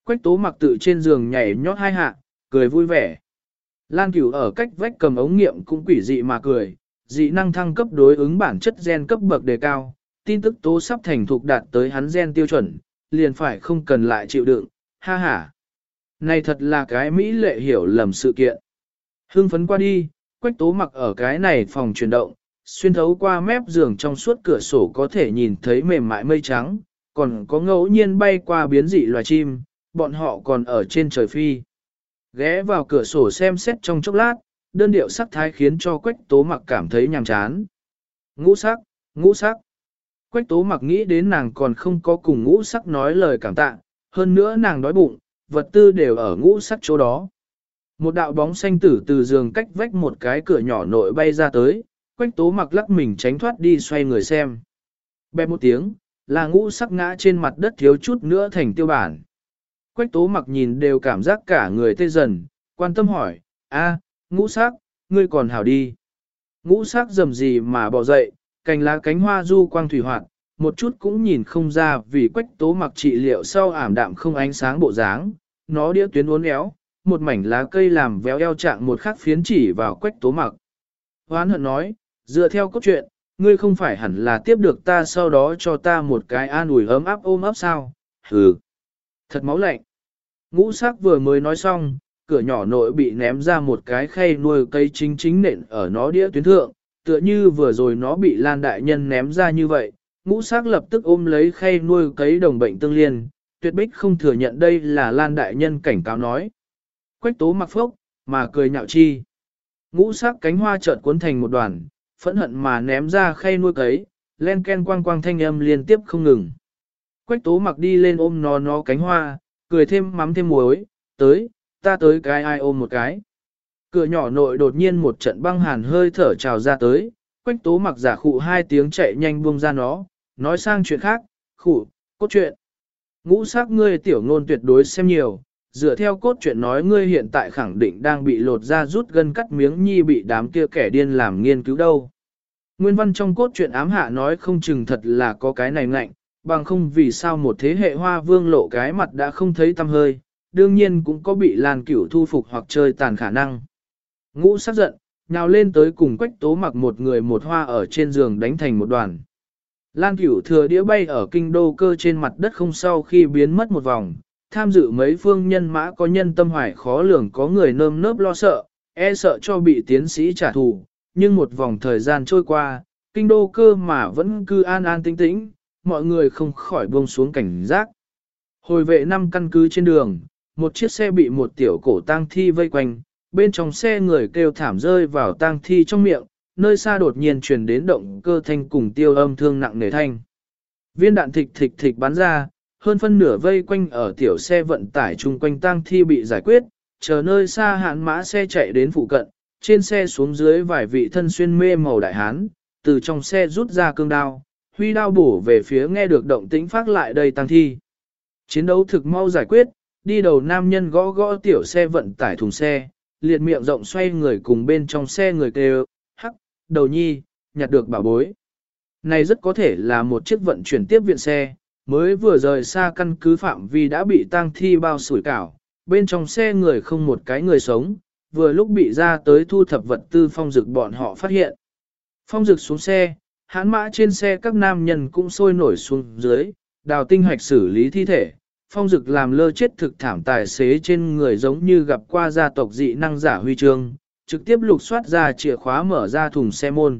Quách tố mặc tự trên giường nhảy nhót hai hạ, cười vui vẻ. Lan Cửu ở cách vách cầm ống nghiệm cũng quỷ dị mà cười, dị năng thăng cấp đối ứng bản chất gen cấp bậc đề cao, tin tức tố sắp thành thục đạt tới hắn gen tiêu chuẩn, liền phải không cần lại chịu đựng, ha ha. Này thật là cái mỹ lệ hiểu lầm sự kiện. Hưng phấn qua đi, Quách tố mặc ở cái này phòng chuyển động, xuyên thấu qua mép giường trong suốt cửa sổ có thể nhìn thấy mềm mại mây trắng, còn có ngẫu nhiên bay qua biến dị loài chim, bọn họ còn ở trên trời phi. Ghé vào cửa sổ xem xét trong chốc lát, đơn điệu sắc thái khiến cho Quách tố mặc cảm thấy nhàm chán. Ngũ sắc, ngũ sắc. Quách tố mặc nghĩ đến nàng còn không có cùng ngũ sắc nói lời cảm tạ, hơn nữa nàng đói bụng, vật tư đều ở ngũ sắc chỗ đó. Một đạo bóng xanh tử từ giường cách vách một cái cửa nhỏ nội bay ra tới, Quách tố mặc lắc mình tránh thoát đi xoay người xem. Bẹp một tiếng, là ngũ sắc ngã trên mặt đất thiếu chút nữa thành tiêu bản. Quách tố mặc nhìn đều cảm giác cả người tê dần, quan tâm hỏi, a, ngũ sắc, ngươi còn hảo đi. Ngũ sắc rầm gì mà bỏ dậy, cành lá cánh hoa du quang thủy hoạt, một chút cũng nhìn không ra vì quách tố mặc trị liệu sau ảm đạm không ánh sáng bộ dáng, nó đĩa tuyến uốn éo, một mảnh lá cây làm véo eo trạng một khắc phiến chỉ vào quách tố mặc. Hoán hận nói, dựa theo cốt truyện, ngươi không phải hẳn là tiếp được ta sau đó cho ta một cái an ủi ấm áp ôm ấp sao, hừ, thật máu lạnh. Ngũ sắc vừa mới nói xong, cửa nhỏ nội bị ném ra một cái khay nuôi cây chính chính nện ở nó đĩa tuyến thượng, tựa như vừa rồi nó bị Lan đại nhân ném ra như vậy, ngũ sắc lập tức ôm lấy khay nuôi cấy đồng bệnh tương liên, tuyệt bích không thừa nhận đây là Lan đại nhân cảnh cáo nói. Quách tố mặc phốc, mà cười nhạo chi. Ngũ sắc cánh hoa chợt cuốn thành một đoàn, phẫn hận mà ném ra khay nuôi cấy, len ken quang quang thanh âm liên tiếp không ngừng. Quách tố mặc đi lên ôm nó nó cánh hoa, cười thêm mắm thêm muối, tới, ta tới cái ai ôm một cái. Cửa nhỏ nội đột nhiên một trận băng hàn hơi thở trào ra tới, quách tố mặc giả khụ hai tiếng chạy nhanh buông ra nó, nói sang chuyện khác, khụ, cốt truyện. Ngũ sắc ngươi tiểu ngôn tuyệt đối xem nhiều, dựa theo cốt truyện nói ngươi hiện tại khẳng định đang bị lột ra rút gân cắt miếng nhi bị đám kia kẻ điên làm nghiên cứu đâu. Nguyên văn trong cốt truyện ám hạ nói không chừng thật là có cái này ngạnh, bằng không vì sao một thế hệ hoa vương lộ cái mặt đã không thấy tăm hơi, đương nhiên cũng có bị Lan Cửu thu phục hoặc chơi tàn khả năng. Ngũ sắc giận, nhào lên tới cùng quách tố mặc một người một hoa ở trên giường đánh thành một đoàn. Lan Cửu thừa đĩa bay ở kinh đô cơ trên mặt đất không sau khi biến mất một vòng, tham dự mấy phương nhân mã có nhân tâm hoài khó lường có người nơm nớp lo sợ, e sợ cho bị tiến sĩ trả thù, nhưng một vòng thời gian trôi qua, kinh đô cơ mà vẫn cứ an an tĩnh tĩnh, mọi người không khỏi buông xuống cảnh giác. Hồi vệ năm căn cứ trên đường, một chiếc xe bị một tiểu cổ tang thi vây quanh, bên trong xe người kêu thảm rơi vào tang thi trong miệng, nơi xa đột nhiên truyền đến động cơ thanh cùng tiêu âm thương nặng nề thanh. Viên đạn thịch thịch thịch bắn ra, hơn phân nửa vây quanh ở tiểu xe vận tải chung quanh tang thi bị giải quyết, chờ nơi xa hạn mã xe chạy đến phụ cận, trên xe xuống dưới vài vị thân xuyên mê màu đại hán, từ trong xe rút ra cương đao, huy đao bổ về phía nghe được động tĩnh phát lại đây tang thi. Chiến đấu thực mau giải quyết, đi đầu nam nhân gõ gõ tiểu xe vận tải thùng xe, liệt miệng rộng xoay người cùng bên trong xe người kêu, hắc, đầu nhi, nhặt được bảo bối. Này rất có thể là một chiếc vận chuyển tiếp viện xe, mới vừa rời xa căn cứ phạm vi đã bị tang thi bao sủi cảo, bên trong xe người không một cái người sống, vừa lúc bị ra tới thu thập vật tư phong dực bọn họ phát hiện. Phong dực xuống xe, hãn mã trên xe các nam nhân cũng sôi nổi xuống dưới, đào tinh hoạch xử lý thi thể. Phong dực làm lơ chết thực thảm tài xế trên người giống như gặp qua gia tộc dị năng giả huy chương, trực tiếp lục soát ra chìa khóa mở ra thùng xe môn.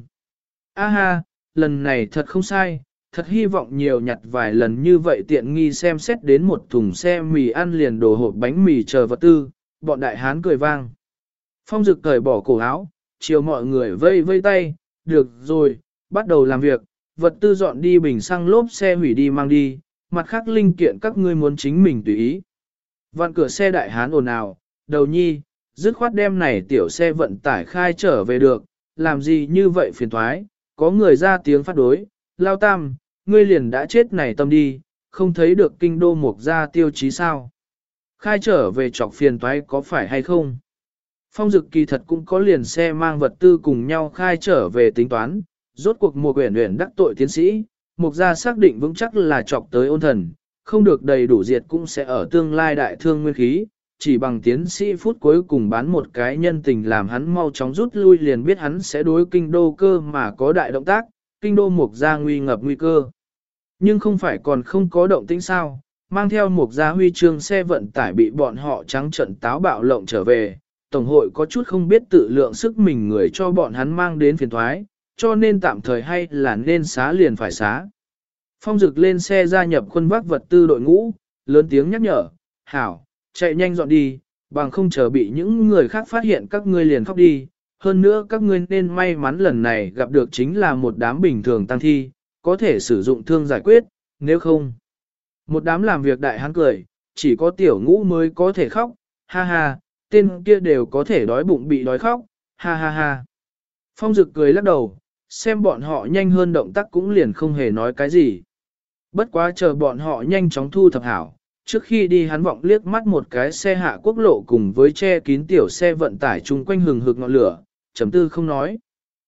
A ha, lần này thật không sai, thật hy vọng nhiều nhặt vài lần như vậy tiện nghi xem xét đến một thùng xe mì ăn liền đồ hộp bánh mì chờ vật tư, bọn đại hán cười vang. Phong dực cởi bỏ cổ áo, chiều mọi người vây vây tay, được rồi, bắt đầu làm việc, vật tư dọn đi bình xăng lốp xe hủy đi mang đi, mặt khác linh kiện các ngươi muốn chính mình tùy ý. Vạn cửa xe đại hán ồn ào, đầu nhi, dứt khoát đem này tiểu xe vận tải khai trở về được, làm gì như vậy phiền thoái, có người ra tiếng phát đối, lao tam, ngươi liền đã chết này tâm đi, không thấy được kinh đô mục ra tiêu chí sao. Khai trở về chọc phiền toái có phải hay không? Phong dực kỳ thật cũng có liền xe mang vật tư cùng nhau khai trở về tính toán, rốt cuộc mùa quyển uyển đắc tội tiến sĩ, mục gia xác định vững chắc là chọc tới ôn thần, không được đầy đủ diệt cũng sẽ ở tương lai đại thương nguyên khí, chỉ bằng tiến sĩ phút cuối cùng bán một cái nhân tình làm hắn mau chóng rút lui liền biết hắn sẽ đối kinh đô cơ mà có đại động tác, kinh đô mục gia nguy ngập nguy cơ. Nhưng không phải còn không có động tĩnh sao, mang theo mục gia huy chương xe vận tải bị bọn họ trắng trận táo bạo lộng trở về, Tổng hội có chút không biết tự lượng sức mình người cho bọn hắn mang đến phiền thoái, cho nên tạm thời hay là nên xá liền phải xá. Phong Dực lên xe gia nhập quân vác vật tư đội ngũ, lớn tiếng nhắc nhở, hảo, chạy nhanh dọn đi, bằng không chờ bị những người khác phát hiện các ngươi liền khóc đi. Hơn nữa các ngươi nên may mắn lần này gặp được chính là một đám bình thường tăng thi, có thể sử dụng thương giải quyết, nếu không. Một đám làm việc đại hán cười, chỉ có tiểu ngũ mới có thể khóc, ha ha, tên kia đều có thể đói bụng bị đói khóc, ha ha ha. Phong Dực cười lắc đầu, xem bọn họ nhanh hơn động tác cũng liền không hề nói cái gì. Bất quá chờ bọn họ nhanh chóng thu thập hảo, trước khi đi hắn vọng liếc mắt một cái xe hạ quốc lộ cùng với che kín tiểu xe vận tải chung quanh hừng hực ngọn lửa, chấm tư không nói.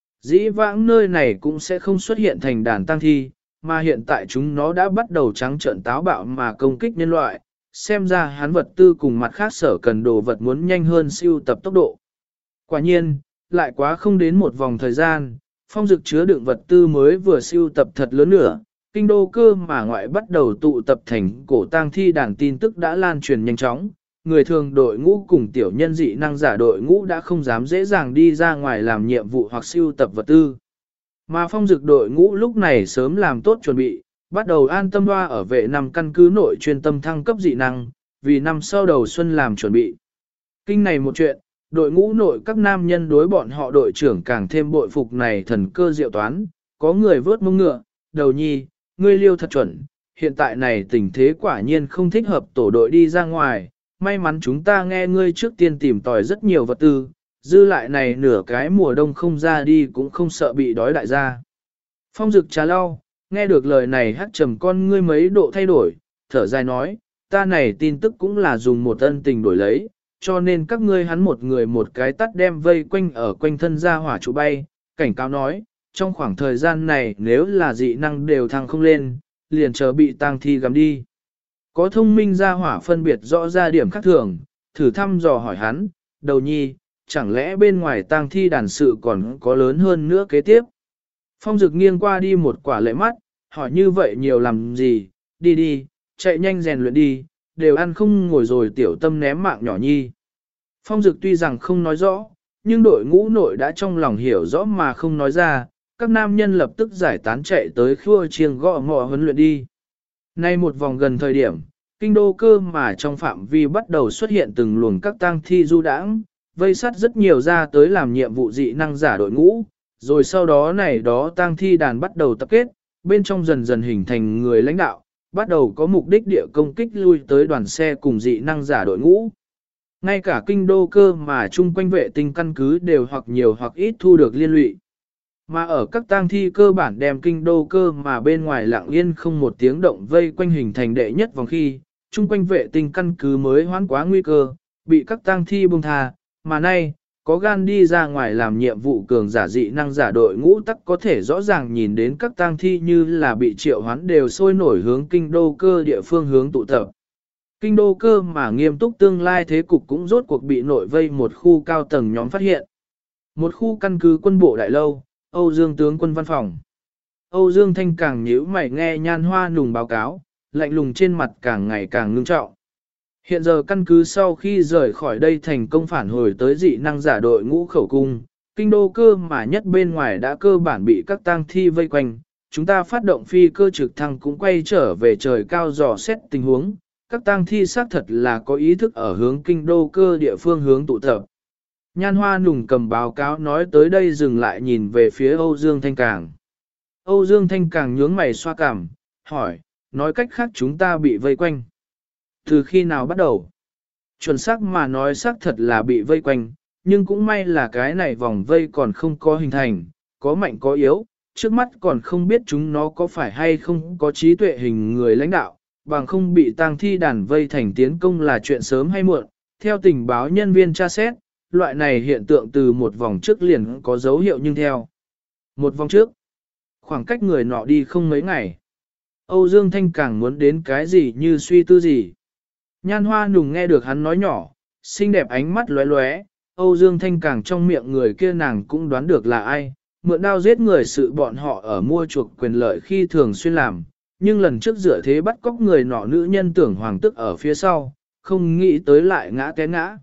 Dĩ vãng nơi này cũng sẽ không xuất hiện thành đàn tăng thi, mà hiện tại chúng nó đã bắt đầu trắng trợn táo bạo mà công kích nhân loại, xem ra hắn vật tư cùng mặt khác sở cần đồ vật muốn nhanh hơn siêu tập tốc độ. Quả nhiên, lại quá không đến một vòng thời gian, Phong Dực chứa đựng vật tư mới vừa siêu tập thật lớn nữa, kinh đô cơ mà ngoại bắt đầu tụ tập thành cổ tang thi đàn tin tức đã lan truyền nhanh chóng, người thường đội ngũ cùng tiểu nhân dị năng giả đội ngũ đã không dám dễ dàng đi ra ngoài làm nhiệm vụ hoặc siêu tập vật tư. Mà Phong Dực đội ngũ lúc này sớm làm tốt chuẩn bị, bắt đầu an tâm hoa ở vệ năm căn cứ nội chuyên tâm thăng cấp dị năng, vì năm sau đầu xuân làm chuẩn bị. Kinh này một chuyện, đội ngũ nội các nam nhân đối bọn họ đội trưởng càng thêm bội phục này thần cơ diệu toán, có người vớt mông ngựa, đầu nhi, ngươi liêu thật chuẩn, hiện tại này tình thế quả nhiên không thích hợp tổ đội đi ra ngoài, may mắn chúng ta nghe ngươi trước tiên tìm tòi rất nhiều vật tư, dư lại này nửa cái mùa đông không ra đi cũng không sợ bị đói đại gia. Phong Dực trà lau, nghe được lời này hát trầm con ngươi mấy độ thay đổi, thở dài nói, ta này tin tức cũng là dùng một ân tình đổi lấy, cho nên các ngươi hắn một người một cái tắt đem vây quanh ở quanh thân ra hỏa trụ bay, cảnh cáo nói, trong khoảng thời gian này nếu là dị năng đều thăng không lên, liền chờ bị tang thi gắm đi. Có thông minh ra hỏa phân biệt rõ ra điểm khác thường, thử thăm dò hỏi hắn, đầu nhi, chẳng lẽ bên ngoài tang thi đàn sự còn có lớn hơn nữa kế tiếp. Phong Dực nghiêng qua đi một quả lệ mắt, hỏi như vậy nhiều làm gì, đi đi, chạy nhanh rèn luyện đi, đều ăn không ngồi rồi tiểu tâm ném mạng nhỏ nhi. Phong Dực tuy rằng không nói rõ, nhưng đội ngũ nội đã trong lòng hiểu rõ mà không nói ra, các nam nhân lập tức giải tán chạy tới khua chiêng gõ ngọ huấn luyện đi. Nay một vòng gần thời điểm, kinh đô cơ mà trong phạm vi bắt đầu xuất hiện từng luồng các tang thi du đãng, vây sát rất nhiều ra tới làm nhiệm vụ dị năng giả đội ngũ, rồi sau đó này đó tang thi đàn bắt đầu tập kết, bên trong dần dần hình thành người lãnh đạo, bắt đầu có mục đích địa công kích lui tới đoàn xe cùng dị năng giả đội ngũ. Ngay cả kinh đô cơ mà chung quanh vệ tinh căn cứ đều hoặc nhiều hoặc ít thu được liên lụy. Mà ở các tang thi cơ bản đem kinh đô cơ mà bên ngoài lặng yên không một tiếng động vây quanh hình thành đệ nhất vòng khi, chung quanh vệ tinh căn cứ mới hoãn quá nguy cơ, bị các tang thi buông tha, mà nay, có gan đi ra ngoài làm nhiệm vụ cường giả dị năng giả đội ngũ tắc có thể rõ ràng nhìn đến các tang thi như là bị triệu hoán đều sôi nổi hướng kinh đô cơ địa phương hướng tụ tập. Kinh đô cơ mà nghiêm túc tương lai thế cục cũng rốt cuộc bị nội vây một khu cao tầng nhóm phát hiện. Một khu căn cứ quân bộ đại lâu, Âu Dương tướng quân văn phòng. Âu Dương Thanh càng nhíu mày nghe Nhan Hoa Nùng báo cáo, lạnh lùng trên mặt càng ngày càng ngưng trọng. Hiện giờ căn cứ sau khi rời khỏi đây thành công phản hồi tới dị năng giả đội ngũ khẩu cung, kinh đô cơ mà nhất bên ngoài đã cơ bản bị các tang thi vây quanh, chúng ta phát động phi cơ trực thăng cũng quay trở về trời cao dò xét tình huống, các tang thi xác thật là có ý thức ở hướng kinh đô cơ địa phương hướng tụ tập. Nhan Hoa Nùng cầm báo cáo nói tới đây dừng lại nhìn về phía Âu Dương Thanh Càng. Âu Dương Thanh Càng nhướng mày xoa cằm, hỏi, nói cách khác chúng ta bị vây quanh. Từ khi nào bắt đầu? Chuẩn xác mà nói xác thật là bị vây quanh, nhưng cũng may là cái này vòng vây còn không có hình thành, có mạnh có yếu, trước mắt còn không biết chúng nó có phải hay không có trí tuệ hình người lãnh đạo, bằng không bị tang thi đàn vây thành tiến công là chuyện sớm hay muộn. Theo tình báo nhân viên tra xét, loại này hiện tượng từ một vòng trước liền có dấu hiệu nhưng theo. Một vòng trước, khoảng cách người nọ đi không mấy ngày. Âu Dương Thanh càng muốn đến cái gì như suy tư gì. Nhan Hoa Nùng nghe được hắn nói nhỏ, xinh đẹp ánh mắt lóe lóe, Âu Dương Thanh càng trong miệng người kia nàng cũng đoán được là ai, mượn đao giết người sự bọn họ ở mua chuộc quyền lợi khi thường xuyên làm, nhưng lần trước dựa thế bắt cóc người nọ nữ nhân tưởng hoàng tức ở phía sau, không nghĩ tới lại ngã té ngã.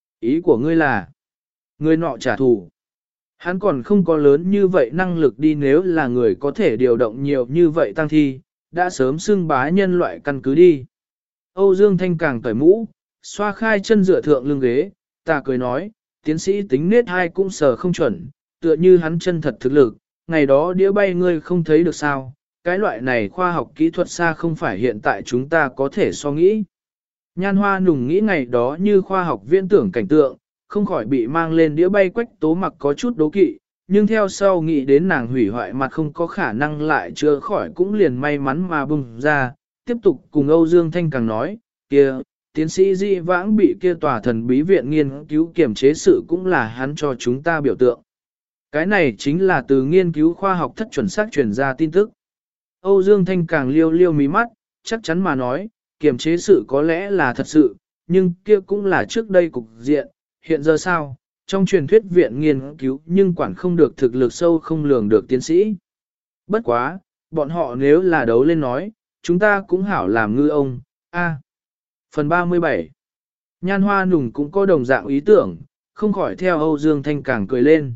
Ý của ngươi là, người nọ trả thù. Hắn còn không có lớn như vậy năng lực đi, nếu là người có thể điều động nhiều như vậy tăng thi, đã sớm xưng bá nhân loại căn cứ đi. Âu Dương Thanh càng cởi mũ, xoa khai chân dựa thượng lưng ghế, ta cười nói, tiến sĩ tính nết hai cũng sờ không chuẩn, tựa như hắn chân thật thực lực, ngày đó đĩa bay ngươi không thấy được sao, cái loại này khoa học kỹ thuật xa không phải hiện tại chúng ta có thể so nghĩ. Nhan Hoa Nùng nghĩ ngày đó như khoa học viễn tưởng cảnh tượng, không khỏi bị mang lên đĩa bay Quách Tố Mặc có chút đố kỵ, nhưng theo sau nghĩ đến nàng hủy hoại mặt không có khả năng lại chữa khỏi cũng liền may mắn mà bùng ra, tiếp tục cùng Âu Dương Thanh càng nói, kia, tiến sĩ Di Vãng bị kia tòa thần bí viện nghiên cứu kiểm chế sự cũng là hắn cho chúng ta biểu tượng. Cái này chính là từ nghiên cứu khoa học thất chuẩn xác truyền ra tin tức. Âu Dương Thanh càng liêu liêu mí mắt, chắc chắn mà nói, kiểm chế sự có lẽ là thật sự, nhưng kia cũng là trước đây cục diện, hiện giờ sao, trong truyền thuyết viện nghiên cứu nhưng quản không được thực lực sâu không lường được tiến sĩ. Bất quá, bọn họ nếu là đấu lên nói, chúng ta cũng hảo làm ngư ông, a. Phần ba mươi bảy. Nhan Hoa Nùng cũng có đồng dạng ý tưởng, không khỏi theo Âu Dương Thanh càng cười lên.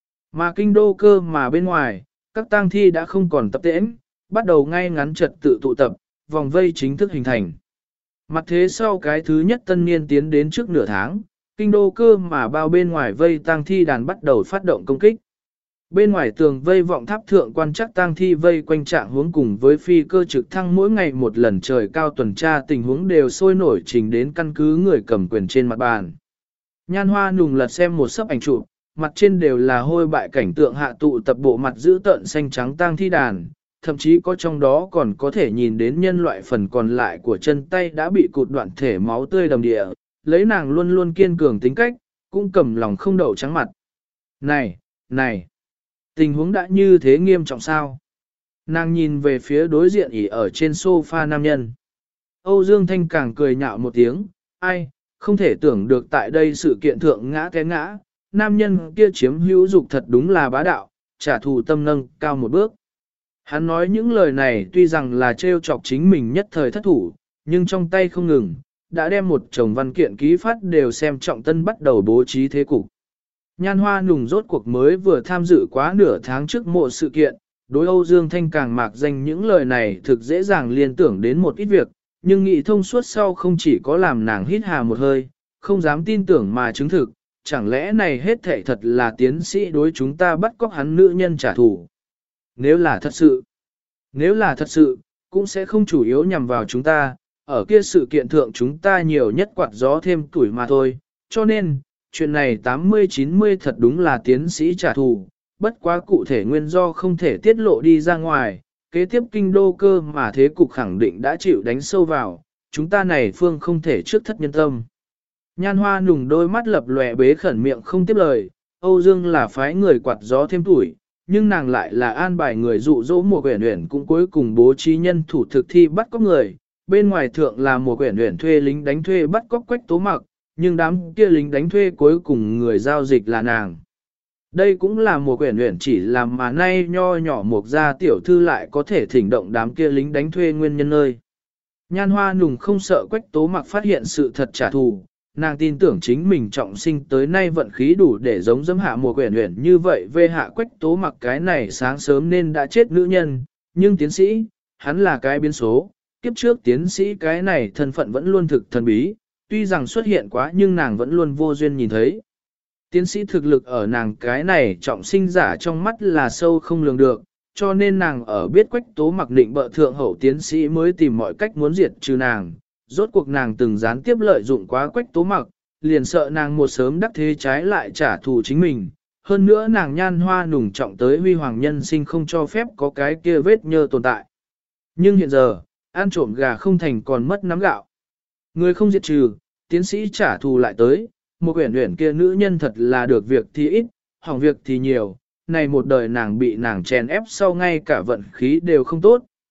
Mà kinh đô cơ mà bên ngoài, các tang thi đã không còn tập tễnh, bắt đầu ngay ngắn trật tự tụ tập, vòng vây chính thức hình thành. Mặt thế sau cái thứ nhất tân niên tiến đến trước nửa tháng, kinh đô cơ mà bao bên ngoài vây tang thi đàn bắt đầu phát động công kích. Bên ngoài tường vây vọng tháp thượng quan chắc tang thi vây quanh trạng hướng cùng với phi cơ trực thăng mỗi ngày một lần trời cao tuần tra tình huống đều sôi nổi trình đến căn cứ người cầm quyền trên mặt bàn. Nhan Hoa Nùng lật xem một sấp ảnh chụp, mặt trên đều là hôi bại cảnh tượng hạ tụ tập bộ mặt giữ tợn xanh trắng tang thi đàn, thậm chí có trong đó còn có thể nhìn đến nhân loại phần còn lại của chân tay đã bị cụt đoạn thể máu tươi đầm địa, lấy nàng luôn luôn kiên cường tính cách, cũng cầm lòng không đậu trắng mặt. Này, này, tình huống đã như thế nghiêm trọng sao? Nàng nhìn về phía đối diện ỉ ở trên sofa nam nhân. Âu Dương Thanh càng cười nhạo một tiếng, ai, không thể tưởng được tại đây sự kiện thượng ngã té ngã, nam nhân kia chiếm hữu dục thật đúng là bá đạo, trả thù tâm nâng cao một bước. Hắn nói những lời này tuy rằng là trêu chọc chính mình nhất thời thất thủ, nhưng trong tay không ngừng, đã đem một chồng văn kiện ký phát đều xem trọng tân bắt đầu bố trí thế cục. Nhan Hoa Nùng rốt cuộc mới vừa tham dự quá nửa tháng trước mộ sự kiện, đối Âu Dương Thanh càng mạc danh những lời này thực dễ dàng liên tưởng đến một ít việc, nhưng nghĩ thông suốt sau không chỉ có làm nàng hít hà một hơi, không dám tin tưởng mà chứng thực, chẳng lẽ này hết thảy thật là tiến sĩ đối chúng ta bắt cóc hắn nữ nhân trả thù. Nếu là thật sự, nếu là thật sự, cũng sẽ không chủ yếu nhằm vào chúng ta, ở kia sự kiện thượng chúng ta nhiều nhất quạt gió thêm tuổi mà thôi, cho nên, chuyện này tám mươi chín mươi thật đúng là tiến sĩ trả thù, bất quá cụ thể nguyên do không thể tiết lộ đi ra ngoài, kế tiếp kinh đô cơ mà thế cục khẳng định đã chịu đánh sâu vào, chúng ta này phương không thể trước thất nhân tâm. Nhan Hoa Nùng đôi mắt lập lòe bế khẩn miệng không tiếp lời, Âu Dương là phái người quạt gió thêm tuổi, nhưng nàng lại là an bài người dụ dỗ mùa quyển uyển cũng cuối cùng bố trí nhân thủ thực thi bắt cóc người, bên ngoài thượng là mùa quyển uyển thuê lính đánh thuê bắt cóc Quách Tố Mặc, nhưng đám kia lính đánh thuê cuối cùng người giao dịch là nàng. Đây cũng là mùa quyển uyển chỉ làm mà nay nho nhỏ một gia tiểu thư lại có thể thỉnh động đám kia lính đánh thuê nguyên nhân nơi. Nhan Hoa Nùng không sợ Quách Tố Mặc phát hiện sự thật trả thù, nàng tin tưởng chính mình trọng sinh tới nay vận khí đủ để giống dẫm hạ mùa quyển uyển như vậy về hạ Quách Tố Mặc cái này sáng sớm nên đã chết nữ nhân, nhưng tiến sĩ, hắn là cái biến số, kiếp trước tiến sĩ cái này thân phận vẫn luôn thực thần bí, tuy rằng xuất hiện quá nhưng nàng vẫn luôn vô duyên nhìn thấy. Tiến sĩ thực lực ở nàng cái này trọng sinh giả trong mắt là sâu không lường được, cho nên nàng ở biết Quách Tố Mặc định bợ thượng hậu tiến sĩ mới tìm mọi cách muốn diệt trừ nàng. Rốt cuộc nàng từng gián tiếp lợi dụng quá Quách Tố Mặc, liền sợ nàng một sớm đắc thế trái lại trả thù chính mình. Hơn nữa nàng Nhan Hoa Nùng trọng tới huy hoàng nhân sinh không cho phép có cái kia vết nhơ tồn tại. Nhưng hiện giờ, ăn trộm gà không thành còn mất nắm gạo. Người không diệt trừ, tiến sĩ trả thù lại tới, một quyển uyển kia nữ nhân thật là được việc thì ít, hỏng việc thì nhiều, này một đời nàng bị nàng chèn ép sau ngay cả vận khí đều không tốt,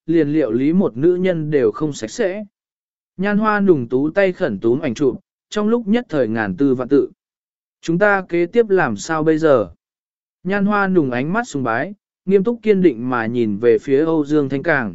liền liệu lý một nữ nhân đều không sạch sẽ. Nhan Hoa nùng tú tay khẩn túm ảnh chụp, trong lúc nhất thời ngàn tư vạn tự. Chúng ta kế tiếp làm sao bây giờ? Nhan Hoa nùng ánh mắt sùng bái, nghiêm túc kiên định mà nhìn về phía Âu Dương Thanh Càng.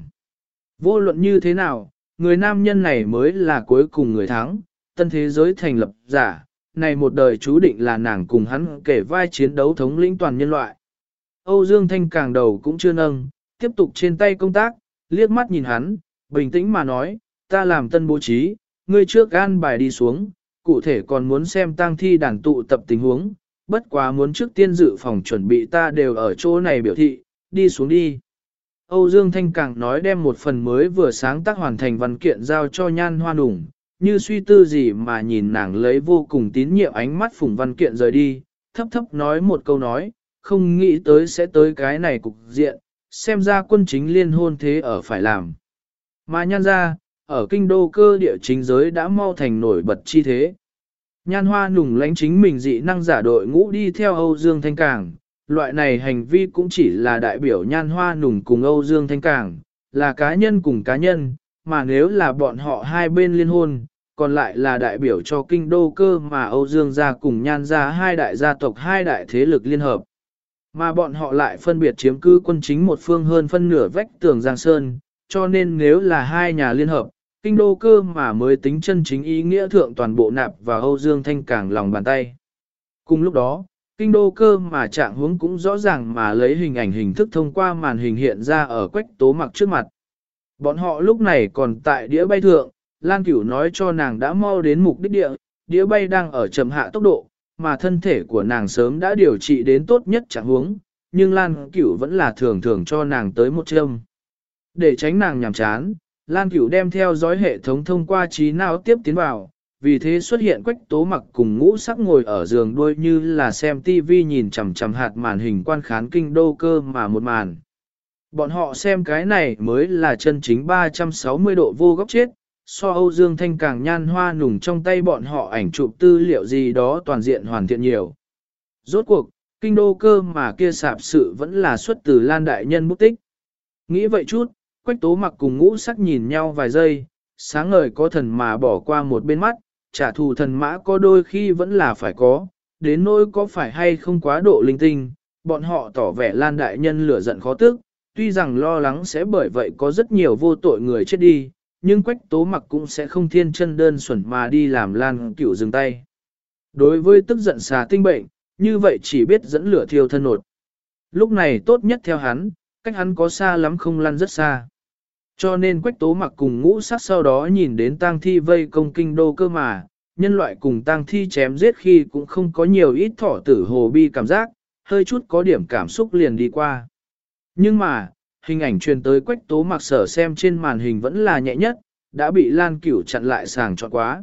Vô luận như thế nào, người nam nhân này mới là cuối cùng người thắng, tân thế giới thành lập giả, này một đời chú định là nàng cùng hắn kể vai chiến đấu thống lĩnh toàn nhân loại. Âu Dương Thanh Càng đầu cũng chưa nâng, tiếp tục trên tay công tác, liếc mắt nhìn hắn, bình tĩnh mà nói, ta làm tân bố trí, ngươi trước an bài đi xuống, cụ thể còn muốn xem tang thi đàn tụ tập tình huống, bất quá muốn trước tiên dự phòng chuẩn bị ta đều ở chỗ này biểu thị, đi xuống đi. Âu Dương Thanh Càng nói đem một phần mới vừa sáng tác hoàn thành văn kiện giao cho Nhan Hoa Nùng, như suy tư gì mà nhìn nàng lấy vô cùng tín nhiệm ánh mắt phủng văn kiện rời đi, thấp thấp nói một câu nói, không nghĩ tới sẽ tới cái này cục diện, xem ra quân chính liên hôn thế ở phải làm. Mà Nhan ra, ở kinh đô cơ địa chính giới đã mau thành nổi bật chi thế. Nhan Hoa Nùng lãnh chính mình dị năng giả đội ngũ đi theo Âu Dương Thanh Càng, loại này hành vi cũng chỉ là đại biểu Nhan Hoa Nùng cùng Âu Dương Thanh Càng, là cá nhân cùng cá nhân, mà nếu là bọn họ hai bên liên hôn, còn lại là đại biểu cho kinh đô cơ mà Âu Dương gia cùng Nhan gia hai đại gia tộc hai đại thế lực liên hợp. Mà bọn họ lại phân biệt chiếm cứ quân chính một phương hơn phân nửa vách tường Giang Sơn, cho nên nếu là hai nhà liên hợp, kinh đô cơ mà mới tính chân chính ý nghĩa thượng toàn bộ nạp vào Âu Dương Thanh Càng lòng bàn tay. Cùng lúc đó, kinh đô cơ mà trạng huống cũng rõ ràng mà lấy hình ảnh hình thức thông qua màn hình hiện ra ở Quách Tố Mặc trước mặt. Bọn họ lúc này còn tại đĩa bay thượng, Lan Cửu nói cho nàng đã mau đến mục đích địa, đĩa bay đang ở chậm hạ tốc độ, mà thân thể của nàng sớm đã điều trị đến tốt nhất trạng huống, nhưng Lan Cửu vẫn là thường thường cho nàng tới một châm. Để tránh nàng nhàm chán, Lan Cửu đem theo dõi hệ thống thông qua trí não tiếp tiến vào, vì thế xuất hiện Quách Tố Mặc cùng Ngũ Sắc ngồi ở giường đuôi như là xem tivi nhìn chằm chằm hạt màn hình quan khán kinh đô cơ mà một màn. Bọn họ xem cái này mới là chân chính ba trăm sáu mươi độ vô góc chết, so Âu Dương Thanh Càng Nhan Hoa Nùng trong tay bọn họ ảnh chụp tư liệu gì đó toàn diện hoàn thiện nhiều. Rốt cuộc, kinh đô cơ mà kia sạp sự vẫn là xuất từ Lan Đại Nhân bút tích. Nghĩ vậy chút, Quách Tố Mặc cùng Ngũ Sắc nhìn nhau vài giây, sáng ngời có thần mà bỏ qua một bên mắt, trả thù thần mã có đôi khi vẫn là phải có, đến nỗi có phải hay không quá độ linh tinh, bọn họ tỏ vẻ Lan Đại Nhân lửa giận khó tức, tuy rằng lo lắng sẽ bởi vậy có rất nhiều vô tội người chết đi, nhưng Quách Tố Mặc cũng sẽ không thiên chân đơn xuẩn mà đi làm Lan Cửu dừng tay. Đối với tức giận xà tinh bệnh, như vậy chỉ biết dẫn lửa thiêu thân nột. Lúc này tốt nhất theo hắn, cách hắn có xa lắm không lăn rất xa. Cho nên Quách Tố Mặc cùng Ngũ Sắc sau đó nhìn đến tang thi vây công kinh đô cơ mà, nhân loại cùng tang thi chém giết khi cũng không có nhiều ít thỏ tử hồ bi cảm giác, hơi chút có điểm cảm xúc liền đi qua. Nhưng mà, hình ảnh truyền tới Quách Tố Mặc sở xem trên màn hình vẫn là nhẹ nhất, đã bị Lan Cửu chặn lại sàng chọn quá.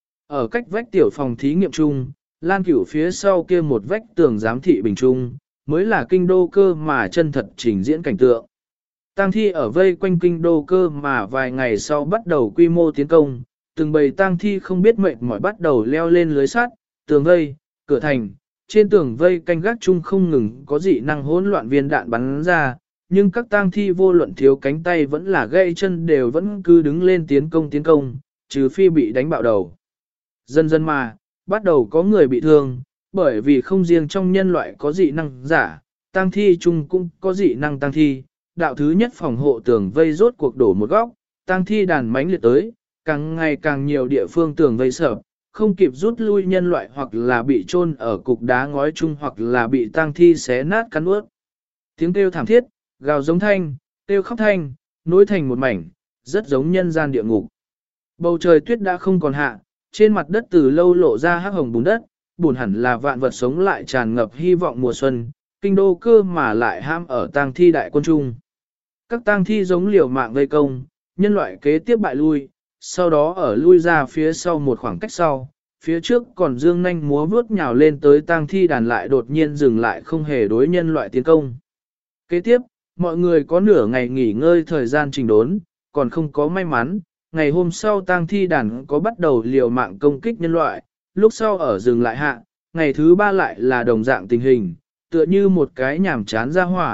Ở cách vách tiểu phòng thí nghiệm chung, Lan Cửu phía sau kia một vách tường giám thị bình trung, mới là kinh đô cơ mà chân thật trình diễn cảnh tượng. Tang thi ở vây quanh kinh đô cơ mà vài ngày sau bắt đầu quy mô tiến công, từng bầy tang thi không biết mệt mỏi bắt đầu leo lên lưới sắt, tường vây, cửa thành, trên tường vây canh gác chung không ngừng có dị năng hỗn loạn viên đạn bắn ra, nhưng các tang thi vô luận thiếu cánh tay vẫn là gãy chân đều vẫn cứ đứng lên tiến công tiến công, trừ phi bị đánh bạo đầu. Dần dần mà, bắt đầu có người bị thương, bởi vì không riêng trong nhân loại có dị năng giả, tang thi chung cũng có dị năng tang thi. Đạo thứ nhất phòng hộ tường vây rốt cuộc đổ một góc, tang thi đàn mãnh liệt tới, càng ngày càng nhiều địa phương tường vây sập, không kịp rút lui nhân loại hoặc là bị chôn ở cục đá ngói chung hoặc là bị tang thi xé nát cắn ướt. Tiếng kêu thảm thiết, gào giống thanh, kêu khóc thanh, nối thành một mảnh, rất giống nhân gian địa ngục. Bầu trời tuyết đã không còn hạ, trên mặt đất từ lâu lộ ra hắc hồng bùn đất, buồn hẳn là vạn vật sống lại tràn ngập hy vọng mùa xuân, kinh đô cơ mà lại ham ở tang thi đại quân trung. Các tang thi giống liều mạng vây công, nhân loại kế tiếp bại lui, sau đó ở lui ra phía sau một khoảng cách sau, phía trước còn dương nanh múa vướt nhào lên tới tang thi đàn lại đột nhiên dừng lại không hề đối nhân loại tiến công. Kế tiếp, mọi người có nửa ngày nghỉ ngơi thời gian trình đốn, còn không có may mắn, ngày hôm sau tang thi đàn có bắt đầu liều mạng công kích nhân loại, lúc sau ở dừng lại hạ, ngày thứ ba lại là đồng dạng tình hình, tựa như một cái nhảm chán ra hỏa,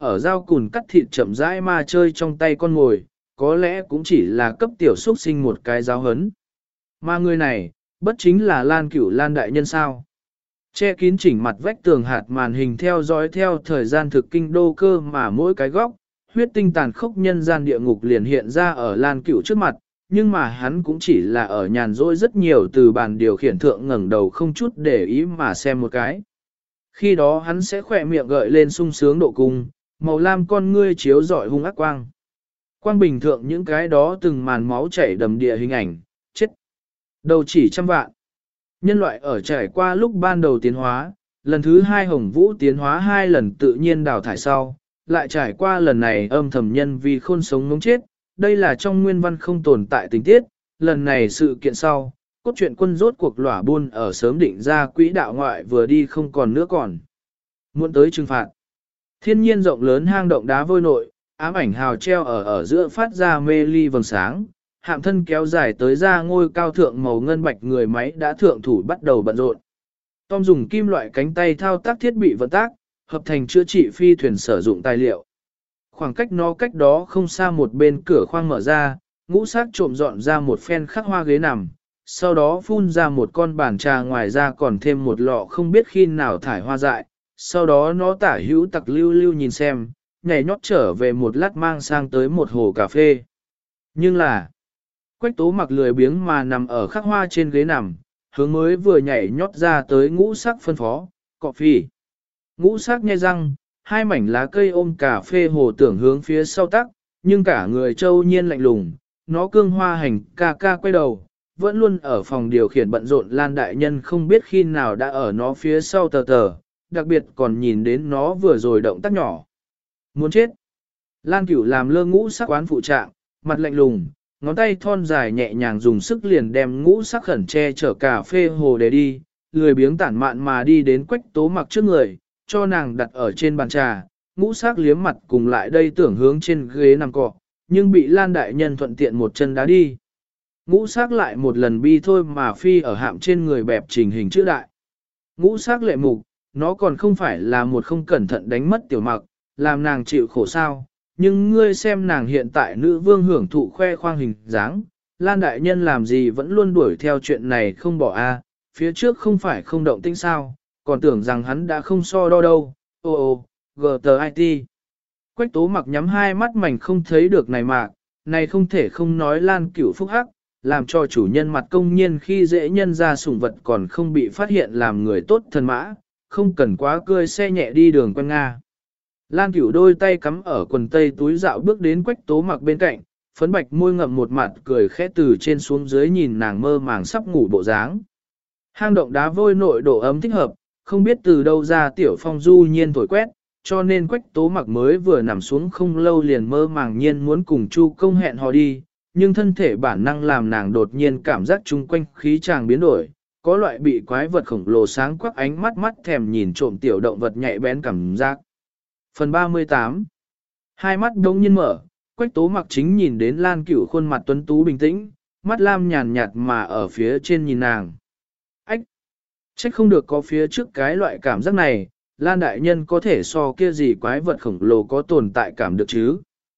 ở dao cùn cắt thịt chậm rãi mà chơi trong tay con ngồi, có lẽ cũng chỉ là cấp tiểu xuất sinh một cái giáo hấn. Mà người này, bất chính là Lan Cửu Lan đại nhân sao. Che kín chỉnh mặt vách tường hạt màn hình theo dõi theo thời gian thực kinh đô cơ mà mỗi cái góc, huyết tinh tàn khốc nhân gian địa ngục liền hiện ra ở Lan Cửu trước mặt, nhưng mà hắn cũng chỉ là ở nhàn rỗi rất nhiều từ bàn điều khiển thượng ngẩng đầu không chút để ý mà xem một cái. Khi đó hắn sẽ khỏe miệng gợi lên sung sướng độ cung, màu lam con ngươi chiếu rọi hung ác quang. Quang bình thượng những cái đó từng màn máu chảy đầm địa hình ảnh, chết. Đầu chỉ trăm vạn. Nhân loại ở trải qua lúc ban đầu tiến hóa, lần thứ hai hồng vũ tiến hóa hai lần tự nhiên đào thải sau, lại trải qua lần này âm thầm nhân vì khôn sống ngống chết, đây là trong nguyên văn không tồn tại tình tiết, lần này sự kiện sau, cốt truyện quân rốt cuộc lỏa buôn ở sớm định ra quỹ đạo ngoại vừa đi không còn nữa còn. Muốn tới trừng phạt. Thiên nhiên rộng lớn hang động đá vôi nội, ám ảnh hào treo ở ở giữa phát ra mê ly vầng sáng, hạm thân kéo dài tới ra ngôi cao thượng màu ngân bạch người máy đã thượng thủ bắt đầu bận rộn. Tom dùng kim loại cánh tay thao tác thiết bị vận tác, hợp thành chữa trị phi thuyền sử dụng tài liệu. Khoảng cách nó cách đó không xa một bên cửa khoang mở ra, ngũ sắc trộm dọn ra một phen khắc hoa ghế nằm, sau đó phun ra một con bàn trà, ngoài ra còn thêm một lọ không biết khi nào thải hoa dại, sau đó nó tả hữu tặc lưu lưu nhìn xem, nhảy nhót trở về một lát mang sang tới một hồ cà phê. Nhưng là, Quách Tố Mặc lười biếng mà nằm ở khắc hoa trên ghế nằm, hướng mới vừa nhảy nhót ra tới ngũ sắc phân phó, cọ phi. Ngũ sắc nhe răng, hai mảnh lá cây ôm cà phê hồ tưởng hướng phía sau tắc, nhưng cả người châu nhiên lạnh lùng, nó cương hoa hành ca ca quay đầu, vẫn luôn ở phòng điều khiển bận rộn Lan đại nhân không biết khi nào đã ở nó phía sau tờ tờ, đặc biệt còn nhìn đến nó vừa rồi động tác nhỏ. Muốn chết. Lan Cửu làm lơ ngũ sắc quán phụ trạng, mặt lạnh lùng, ngón tay thon dài nhẹ nhàng dùng sức liền đem ngũ sắc khẩn che chở cà phê hồ để đi, lười biếng tản mạn mà đi đến Quách Tố Mặc trước người, cho nàng đặt ở trên bàn trà, ngũ sắc liếm mặt cùng lại đây tưởng hướng trên ghế nằm cọ, nhưng bị Lan đại nhân thuận tiện một chân đá đi. Ngũ sắc lại một lần bi thôi mà phi ở hạm trên người bẹp trình hình chữ đại. Ngũ sắc lệ mục, nó còn không phải là một không cẩn thận đánh mất tiểu mặc, làm nàng chịu khổ sao, nhưng ngươi xem nàng hiện tại nữ vương hưởng thụ khoe khoang hình dáng, Lan đại nhân làm gì vẫn luôn đuổi theo chuyện này không bỏ a, phía trước không phải không động tĩnh sao, còn tưởng rằng hắn đã không so đo đâu, ô ô, gờ tờ i tê. Quách Tố Mặc nhắm hai mắt mảnh không thấy được này mạc, này không thể không nói Lan Cửu phúc hắc, làm cho chủ nhân mặt công nhiên khi dễ nhân ra sủng vật còn không bị phát hiện làm người tốt thần mã, không cần quá cơi xe nhẹ đi đường quanh Nga. Lan Cửu đôi tay cắm ở quần tây túi dạo bước đến Quách Tố Mặc bên cạnh, phấn bạch môi ngậm một mặt cười khẽ từ trên xuống dưới nhìn nàng mơ màng sắp ngủ bộ dáng. Hang động đá vôi nội độ ấm thích hợp, không biết từ đâu ra tiểu phong du nhiên thổi quét, cho nên Quách Tố Mặc mới vừa nằm xuống không lâu liền mơ màng nhiên muốn cùng Chu Công hẹn hò đi, nhưng thân thể bản năng làm nàng đột nhiên cảm giác chung quanh khí tràng biến đổi, có loại bị quái vật khổng lồ sáng quắc ánh mắt mắt thèm nhìn trộm tiểu động vật nhạy bén cảm giác. Phần ba mươi tám. Hai mắt đống nhiên mở, Quách Tố Mặc chính nhìn đến Lan Cửu khuôn mặt tuấn tú bình tĩnh, mắt lam nhàn nhạt mà ở phía trên nhìn nàng. Ách! Trách không được có phía trước cái loại cảm giác này, Lan đại nhân có thể so kia gì quái vật khổng lồ có tồn tại cảm được chứ.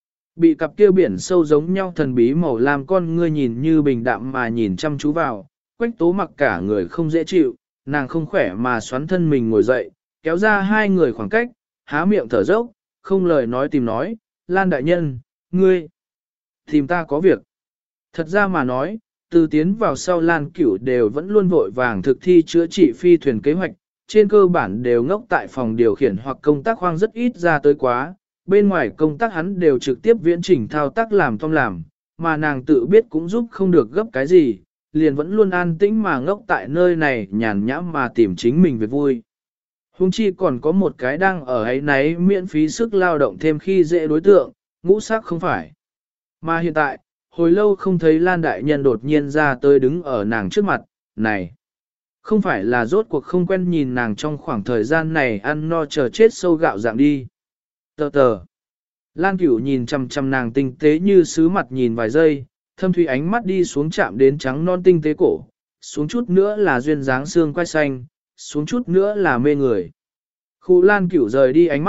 Bị cặp kia biển sâu giống nhau thần bí màu lam con ngươi nhìn như bình đạm mà nhìn chăm chú vào, Quách Tố Mặc cả người không dễ chịu, nàng không khỏe mà xoắn thân mình ngồi dậy, kéo ra hai người khoảng cách, há miệng thở dốc, không lời nói tìm nói, Lan đại nhân, ngươi, tìm ta có việc. Thật ra mà nói, từ tiến vào sau Lan Cửu đều vẫn luôn vội vàng thực thi chữa trị phi thuyền kế hoạch, trên cơ bản đều ngốc tại phòng điều khiển hoặc công tác khoang rất ít ra tới quá, bên ngoài công tác hắn đều trực tiếp viễn trình thao tác làm Tom làm, mà nàng tự biết cũng giúp không được gấp cái gì, liền vẫn luôn an tĩnh mà ngốc tại nơi này nhàn nhãm mà tìm chính mình về vui. Hùng chi còn có một cái đang ở ấy nấy miễn phí sức lao động thêm khi dễ đối tượng, ngũ sắc không phải. Mà hiện tại, hồi lâu không thấy Lan đại nhân đột nhiên ra tới đứng ở nàng trước mặt, này. Không phải là rốt cuộc không quen nhìn nàng trong khoảng thời gian này ăn no chờ chết sâu gạo dạng đi. Tờ tờ. Lan Cửu nhìn chằm chằm nàng tinh tế như sứ mặt nhìn vài giây, thâm thủy ánh mắt đi xuống chạm đến trắng non tinh tế cổ, xuống chút nữa là duyên dáng xương quai xanh, xuống chút nữa là mê người. Khu Lan Cửu rời đi ánh mắt,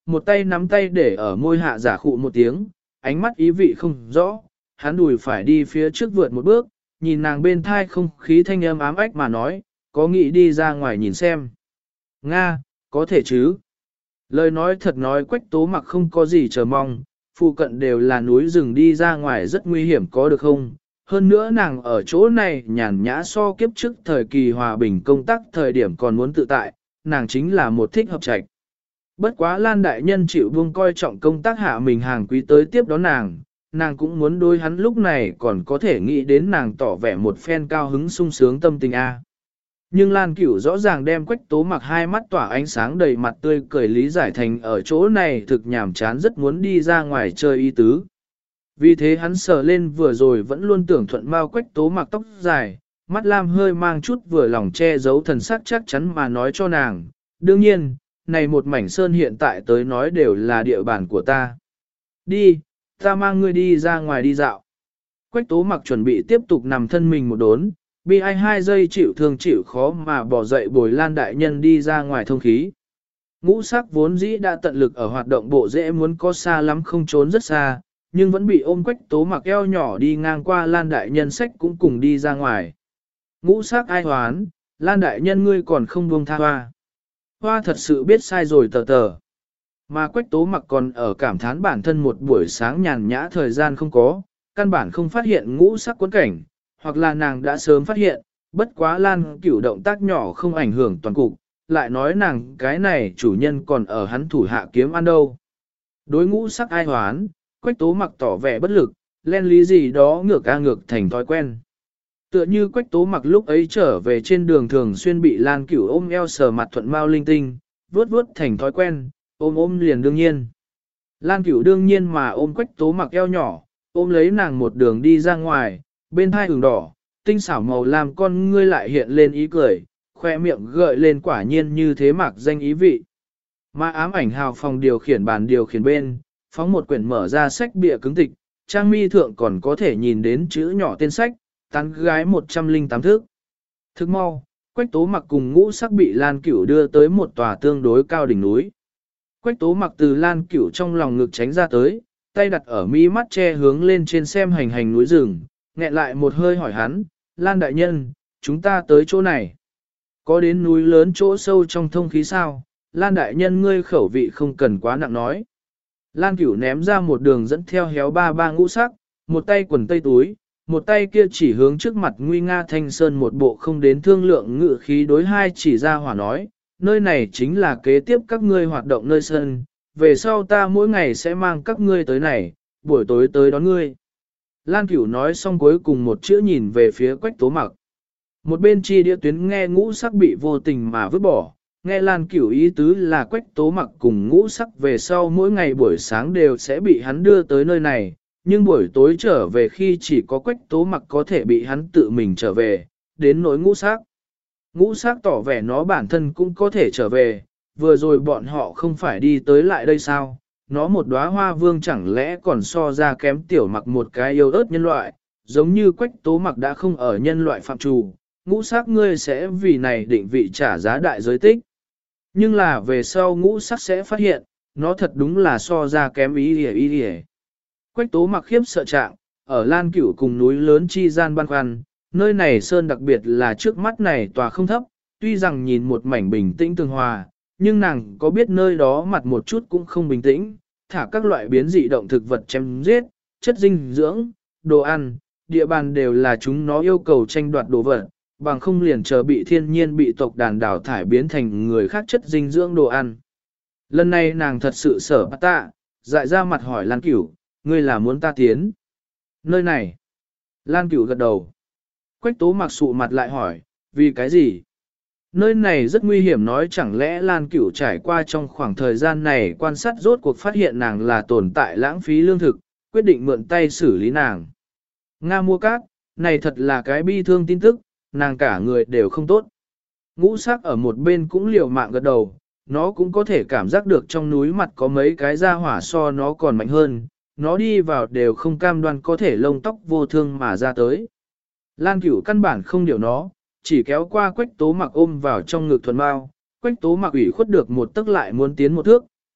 một tay nắm tay để ở môi hạ giả khụ một tiếng, ánh mắt ý vị không rõ, hắn đùi phải đi phía trước vượt một bước, nhìn nàng bên thai không khí thanh âm ám ách mà nói, có nghĩ đi ra ngoài nhìn xem. Nga, có thể chứ. Lời nói thật nói Quách Tố Mặc không có gì chờ mong, phụ cận đều là núi rừng, đi ra ngoài rất nguy hiểm có được không? Hơn nữa nàng ở chỗ này nhàn nhã so kiếp trước thời kỳ hòa bình công tác thời điểm còn muốn tự tại, nàng chính là một thích hợp trạch. Bất quá Lan đại nhân chịu buông coi trọng công tác hạ mình hàng quý tới tiếp đón nàng, nàng cũng muốn đối hắn lúc này còn có thể nghĩ đến nàng tỏ vẻ một phen cao hứng sung sướng tâm tình a. Nhưng Lan Cửu rõ ràng đem Quách Tố Mặc hai mắt tỏa ánh sáng đầy mặt tươi cười lý giải thành ở chỗ này thực nhàm chán rất muốn đi ra ngoài chơi y tứ. Vì thế hắn sờ lên vừa rồi vẫn luôn tưởng thuận mau Quách Tố Mặc tóc dài, mắt lam hơi mang chút vừa lòng che giấu thần sắc chắc chắn mà nói cho nàng. Đương nhiên, này một mảnh sơn hiện tại tới nói đều là địa bàn của ta. Đi, ta mang ngươi đi ra ngoài đi dạo. Quách Tố Mặc chuẩn bị tiếp tục nằm thân mình một đốn, bi ai hai giây chịu thương chịu khó mà bỏ dậy bồi Lan đại nhân đi ra ngoài thông khí. Ngũ sắc vốn dĩ đã tận lực ở hoạt động bộ dễ muốn có xa lắm không trốn rất xa, nhưng vẫn bị ôm Quách Tố Mặc eo nhỏ đi ngang qua Lan đại nhân sách cũng cùng đi ra ngoài. Ngũ sắc ai hoán, Lan đại nhân ngươi còn không buông tha hoa. Hoa thật sự biết sai rồi tờ tờ. Mà Quách Tố Mặc còn ở cảm thán bản thân một buổi sáng nhàn nhã thời gian không có, căn bản không phát hiện ngũ sắc quấn cảnh, hoặc là nàng đã sớm phát hiện, bất quá Lan Cửu động tác nhỏ không ảnh hưởng toàn cục, lại nói nàng cái này chủ nhân còn ở hắn thủ hạ kiếm ăn đâu. Đối ngũ sắc ai hoán, Quách Tố Mặc tỏ vẻ bất lực, len lý gì đó ngược a ngược thành thói quen. Tựa như Quách Tố Mặc lúc ấy trở về trên đường thường xuyên bị Lan Cửu ôm eo sờ mặt thuận mau linh tinh, vuốt vuốt thành thói quen, ôm ôm liền đương nhiên. Lan Cửu đương nhiên mà ôm Quách Tố Mặc eo nhỏ, ôm lấy nàng một đường đi ra ngoài, bên hai ửng đỏ, tinh xảo màu làm con ngươi lại hiện lên ý cười, khoe miệng gợi lên quả nhiên như thế mặc danh ý vị. Mà ám ảnh hào phòng điều khiển bàn điều khiển bên, phóng một quyển mở ra sách bìa cứng tịch, trang mi thượng còn có thể nhìn đến chữ nhỏ tên sách, tán gái một trăm lẻ tám thước. Thức mau, Quách Tố Mặc cùng ngũ sắc bị Lan Cửu đưa tới một tòa tương đối cao đỉnh núi. Quách Tố Mặc từ Lan Cửu trong lòng ngực tránh ra tới, tay đặt ở mi mắt che hướng lên trên xem hành hành núi rừng, nghẹn lại một hơi hỏi hắn, Lan đại nhân, chúng ta tới chỗ này. Có đến núi lớn chỗ sâu trong thông khí sao, Lan đại nhân ngươi khẩu vị không cần quá nặng nói. Lan Cửu ném ra một đường dẫn theo héo ba ba ngũ sắc, một tay quần tây túi, một tay kia chỉ hướng trước mặt nguy nga thanh sơn một bộ không đến thương lượng ngự khí đối hai chỉ ra hỏa nói, nơi này chính là kế tiếp các ngươi hoạt động nơi sân, về sau ta mỗi ngày sẽ mang các ngươi tới này, buổi tối tới đón ngươi. Lan Cửu nói xong cuối cùng một chữ nhìn về phía Quách Tố Mặc. Một bên chi đĩa tuyến nghe ngũ sắc bị vô tình mà vứt bỏ, nghe Lan Cửu ý tứ là Quách Tố Mặc cùng ngũ sắc về sau mỗi ngày buổi sáng đều sẽ bị hắn đưa tới nơi này, nhưng buổi tối trở về khi chỉ có Quách Tố Mặc có thể bị hắn tự mình trở về, đến nỗi ngũ sắc. Ngũ sắc tỏ vẻ nó bản thân cũng có thể trở về, vừa rồi bọn họ không phải đi tới lại đây sao, nó một đóa hoa vương chẳng lẽ còn so ra kém tiểu mặc một cái yêu ớt nhân loại, giống như Quách Tố Mặc đã không ở nhân loại phạm trù, ngũ sắc ngươi sẽ vì này định vị trả giá đại giới tích. Nhưng là về sau ngũ sắc sẽ phát hiện, nó thật đúng là so ra kém ý hề ý hề. Quách Tố Mặc khiếp sợ trạng, ở Lan Cửu cùng núi lớn chi gian băn khoăn, nơi này sơn đặc biệt là trước mắt này tòa không thấp, tuy rằng nhìn một mảnh bình tĩnh tường hòa, nhưng nàng có biết nơi đó mặt một chút cũng không bình tĩnh, thả các loại biến dị động thực vật chém giết, chất dinh dưỡng, đồ ăn, địa bàn đều là chúng nó yêu cầu tranh đoạt đồ vật, bằng không liền chờ bị thiên nhiên bị tộc đàn đảo thải biến thành người khác chất dinh dưỡng đồ ăn. Lần này nàng thật sự sở bắt tạ, dại ra mặt hỏi Lan Cửu, ngươi là muốn ta tiến nơi này? Lan Cửu gật đầu. Quách Tố Mặc sụ mặt lại hỏi, vì cái gì? Nơi này rất nguy hiểm, nói chẳng lẽ Lan Cửu trải qua trong khoảng thời gian này quan sát rốt cuộc phát hiện nàng là tồn tại lãng phí lương thực, quyết định mượn tay xử lý nàng. Nga mua cát, này thật là cái bi thương tin tức, nàng cả người đều không tốt. Ngũ sắc ở một bên cũng liều mạng gật đầu, nó cũng có thể cảm giác được trong núi mặt có mấy cái ra hỏa so nó còn mạnh hơn, nó đi vào đều không cam đoan có thể lông tóc vô thương mà ra tới. Lan Cửu căn bản không điều nó, chỉ kéo qua Quách Tố Mặc ôm vào trong ngực thuần bao, Quách Tố Mặc ủy khuất được một tức lại muốn tiến một thước,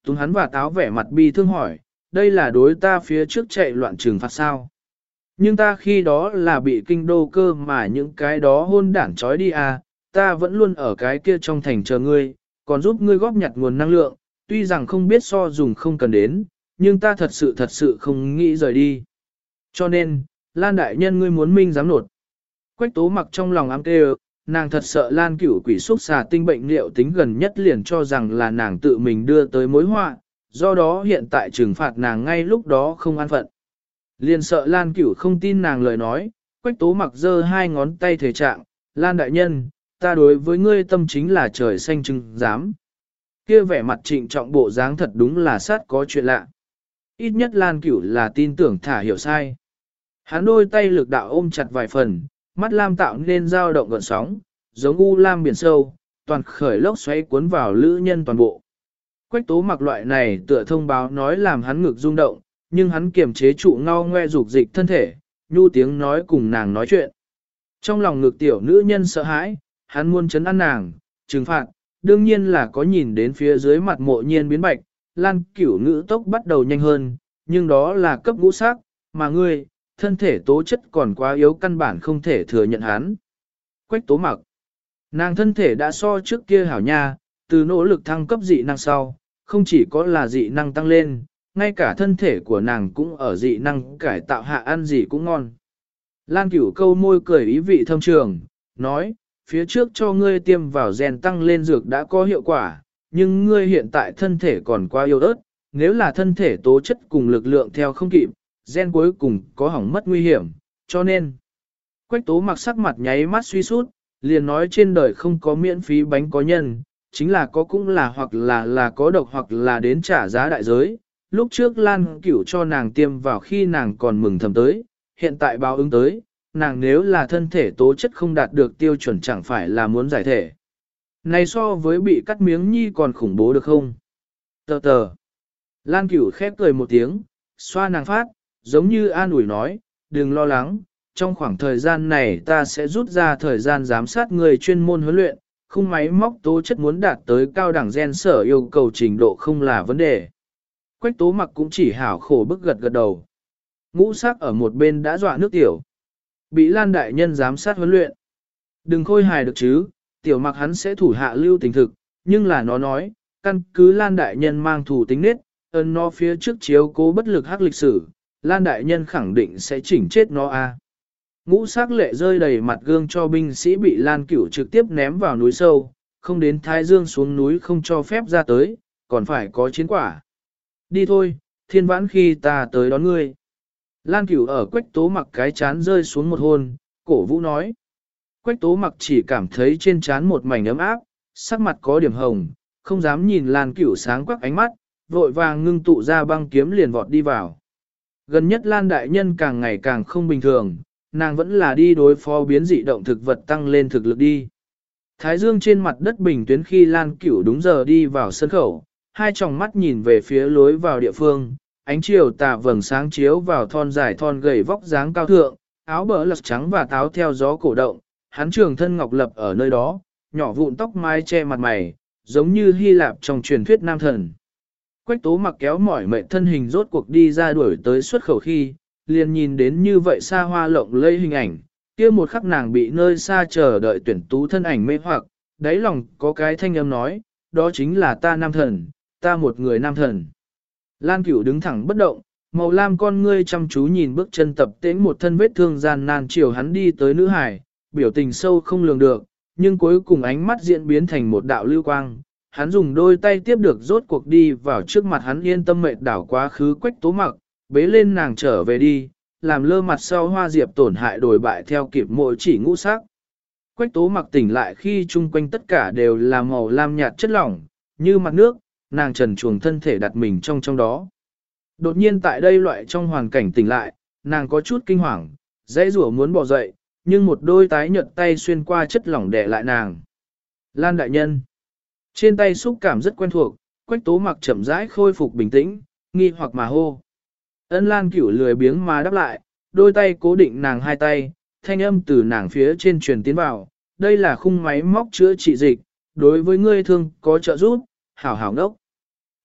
túng hắn và táo vẻ mặt bi thương hỏi, đây là đối ta phía trước chạy loạn trừng phạt sao? Nhưng ta khi đó là bị kinh đô cơ mà những cái đó hôn đảng trói đi à, ta vẫn luôn ở cái kia trong thành chờ ngươi, còn giúp ngươi góp nhặt nguồn năng lượng, tuy rằng không biết so dùng không cần đến, nhưng ta thật sự thật sự không nghĩ rời đi. Cho nên, Lan đại nhân ngươi muốn minh dám nột. Quách tố mặc trong lòng ám kêu, nàng thật sợ Lan cửu quỷ xúc xà tinh bệnh liệu tính gần nhất liền cho rằng là nàng tự mình đưa tới mối họa, do đó hiện tại trừng phạt nàng ngay lúc đó không an phận. Liền sợ Lan cửu không tin nàng lời nói, quách tố mặc giơ hai ngón tay thể trạng, Lan đại nhân, ta đối với ngươi tâm chính là trời xanh trừng dám. Kia vẻ mặt trịnh trọng bộ dáng thật đúng là sát có chuyện lạ. Ít nhất Lan cửu là tin tưởng thả hiểu sai. Hắn đôi tay lực đạo ôm chặt vài phần, mắt lam tạo nên dao động gợn sóng, giống u lam biển sâu, toàn khởi lốc xoáy cuốn vào lữ nhân toàn bộ. Quách tố mặc loại này tựa thông báo nói làm hắn ngực rung động, nhưng hắn kiềm chế trụ ngao ngoe dục dịch thân thể, nhu tiếng nói cùng nàng nói chuyện. Trong lòng ngực tiểu nữ nhân sợ hãi, hắn muốn chấn an nàng, trừng phạt, đương nhiên là có nhìn đến phía dưới mặt mộ nhiên biến bạch, Lan cửu ngữ tốc bắt đầu nhanh hơn, nhưng đó là cấp ngũ sắc, mà ngươi, thân thể tố chất còn quá yếu căn bản không thể thừa nhận hắn. Quách tố mặc, nàng thân thể đã so trước kia hảo nha, từ nỗ lực thăng cấp dị năng sau, không chỉ có là dị năng tăng lên, ngay cả thân thể của nàng cũng ở dị năng cải tạo hạ ăn gì cũng ngon. Lan cửu câu môi cười ý vị thâm trường, nói, phía trước cho ngươi tiêm vào gen tăng lên dược đã có hiệu quả, nhưng ngươi hiện tại thân thể còn quá yếu ớt, nếu là thân thể tố chất cùng lực lượng theo không kịp, gen cuối cùng có hỏng mất nguy hiểm, cho nên. Quách tố mặc sắc mặt nháy mắt suy sút, liền nói trên đời không có miễn phí bánh có nhân, chính là có cũng là hoặc là là có độc hoặc là đến trả giá đại giới. Lúc trước Lan cửu cho nàng tiêm vào khi nàng còn mừng thầm tới, hiện tại báo ứng tới, nàng nếu là thân thể tố chất không đạt được tiêu chuẩn chẳng phải là muốn giải thể. Này so với bị cắt miếng nhi còn khủng bố được không? Tờ tờ. Lan cửu khép cười một tiếng, xoa nàng phát, giống như an ủi nói, đừng lo lắng, trong khoảng thời gian này ta sẽ rút ra thời gian giám sát người chuyên môn huấn luyện, khung máy móc tố chất muốn đạt tới cao đẳng gen sở yêu cầu trình độ không là vấn đề. Quách tố mặc cũng chỉ hảo khổ bức gật gật đầu. Ngũ sắc ở một bên đã dọa nước tiểu. Bị Lan đại nhân giám sát huấn luyện. Đừng khôi hài được chứ, tiểu mặc hắn sẽ thủ hạ lưu tình thực, nhưng là nó nói, căn cứ Lan đại nhân mang thủ tính nết, ơn nó phía trước chiếu cố bất lực hắc lịch sử, Lan đại nhân khẳng định sẽ chỉnh chết nó a. Ngũ sắc lệ rơi đầy mặt gương cho binh sĩ bị Lan cửu trực tiếp ném vào núi sâu, không đến Thái Dương xuống núi không cho phép ra tới, còn phải có chiến quả. Đi thôi, thiên vãn khi ta tới đón ngươi. Lan cửu ở quách tố mặc cái chán rơi xuống một hôn, cổ vũ nói. Quách tố mặc chỉ cảm thấy trên chán một mảnh ấm áp, sắc mặt có điểm hồng, không dám nhìn Lan cửu sáng quắc ánh mắt, vội vàng ngưng tụ ra băng kiếm liền vọt đi vào. Gần nhất Lan đại nhân càng ngày càng không bình thường, nàng vẫn là đi đối phó biến dị động thực vật tăng lên thực lực đi. Thái Dương trên mặt đất bình tuyến khi Lan cửu đúng giờ đi vào sân khẩu, hai tròng mắt nhìn về phía lối vào địa phương, ánh chiều tà vầng sáng chiếu vào thon dài thon gầy vóc dáng cao thượng, áo bờ lật trắng và táo theo gió cổ động, hắn trường thân ngọc lập ở nơi đó, nhỏ vụn tóc mai che mặt mày, giống như Hy Lạp trong truyền thuyết nam thần. Quách tố mặc kéo mỏi mệt thân hình rốt cuộc đi ra đuổi tới xuất khẩu khi, liền nhìn đến như vậy xa hoa lộng lẫy hình ảnh, kia một khắc nàng bị nơi xa chờ đợi tuyển tú thân ảnh mê hoặc, đáy lòng có cái thanh âm nói, đó chính là ta nam thần, ta một người nam thần. Lan cửu đứng thẳng bất động, màu lam con ngươi chăm chú nhìn bước chân tập tễnh một thân vết thương gian nan chiều hắn đi tới nữ hải, biểu tình sâu không lường được, nhưng cuối cùng ánh mắt diễn biến thành một đạo lưu quang. Hắn dùng đôi tay tiếp được rốt cuộc đi vào trước mặt hắn yên tâm mệt đảo quá khứ quách tố mặc, bế lên nàng trở về đi, làm lơ mặt sau hoa diệp tổn hại đổi bại theo kịp mỗi chỉ ngũ sắc. Quách tố mặc tỉnh lại khi chung quanh tất cả đều là màu lam nhạt chất lỏng, như mặt nước, nàng trần chuồng thân thể đặt mình trong trong đó. Đột nhiên tại đây loại trong hoàn cảnh tỉnh lại, nàng có chút kinh hoàng, dãy rủa muốn bỏ dậy, nhưng một đôi tái nhợt tay xuyên qua chất lỏng đè lại nàng. Lan đại nhân. Trên tay xúc cảm rất quen thuộc, quách tố mặc chậm rãi khôi phục bình tĩnh, nghi hoặc mà hô. Ân Lan cửu lười biếng mà đáp lại, đôi tay cố định nàng hai tay, thanh âm từ nàng phía trên truyền tiến vào, đây là khung máy móc chữa trị dịch, đối với ngươi thương có trợ giúp, hảo hảo ngốc.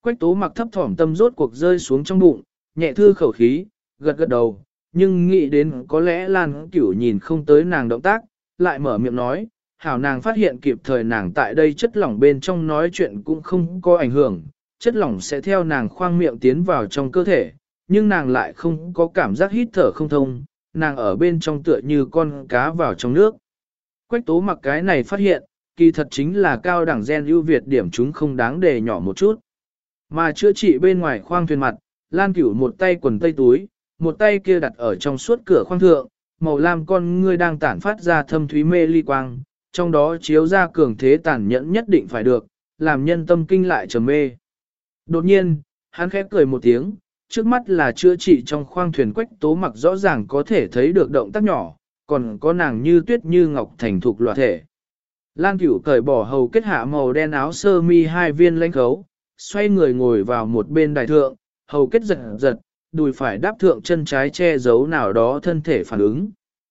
Quách tố mặc thấp thỏm tâm rốt cuộc rơi xuống trong bụng, nhẹ thư khẩu khí, gật gật đầu, nhưng nghĩ đến có lẽ Lan Cửu nhìn không tới nàng động tác, lại mở miệng nói, hảo nàng phát hiện kịp thời nàng tại đây chất lỏng bên trong nói chuyện cũng không có ảnh hưởng, chất lỏng sẽ theo nàng khoang miệng tiến vào trong cơ thể, nhưng nàng lại không có cảm giác hít thở không thông, nàng ở bên trong tựa như con cá vào trong nước. Quách tố mặc cái này phát hiện, kỳ thật chính là cao đẳng gen ưu việt điểm chúng không đáng để nhỏ một chút. Mà chữa trị bên ngoài khoang thuyền mặt, Lan Cửu một tay quần tây túi, một tay kia đặt ở trong suốt cửa khoang thượng, màu lam con ngươi đang tản phát ra thâm thúy mê ly quang, trong đó chiếu ra cường thế tàn nhẫn nhất định phải được, làm nhân tâm kinh lại trầm mê. Đột nhiên, hắn khép cười một tiếng, trước mắt là chữa trị trong khoang thuyền Quách tố mặc rõ ràng có thể thấy được động tác nhỏ, còn có nàng như tuyết như ngọc thành thục loạt thể. Lan Cửu cởi bỏ hầu kết hạ màu đen áo sơ mi hai viên lãnh khấu, xoay người ngồi vào một bên đài thượng, hầu kết giật giật, đùi phải đáp thượng chân trái che giấu nào đó thân thể phản ứng.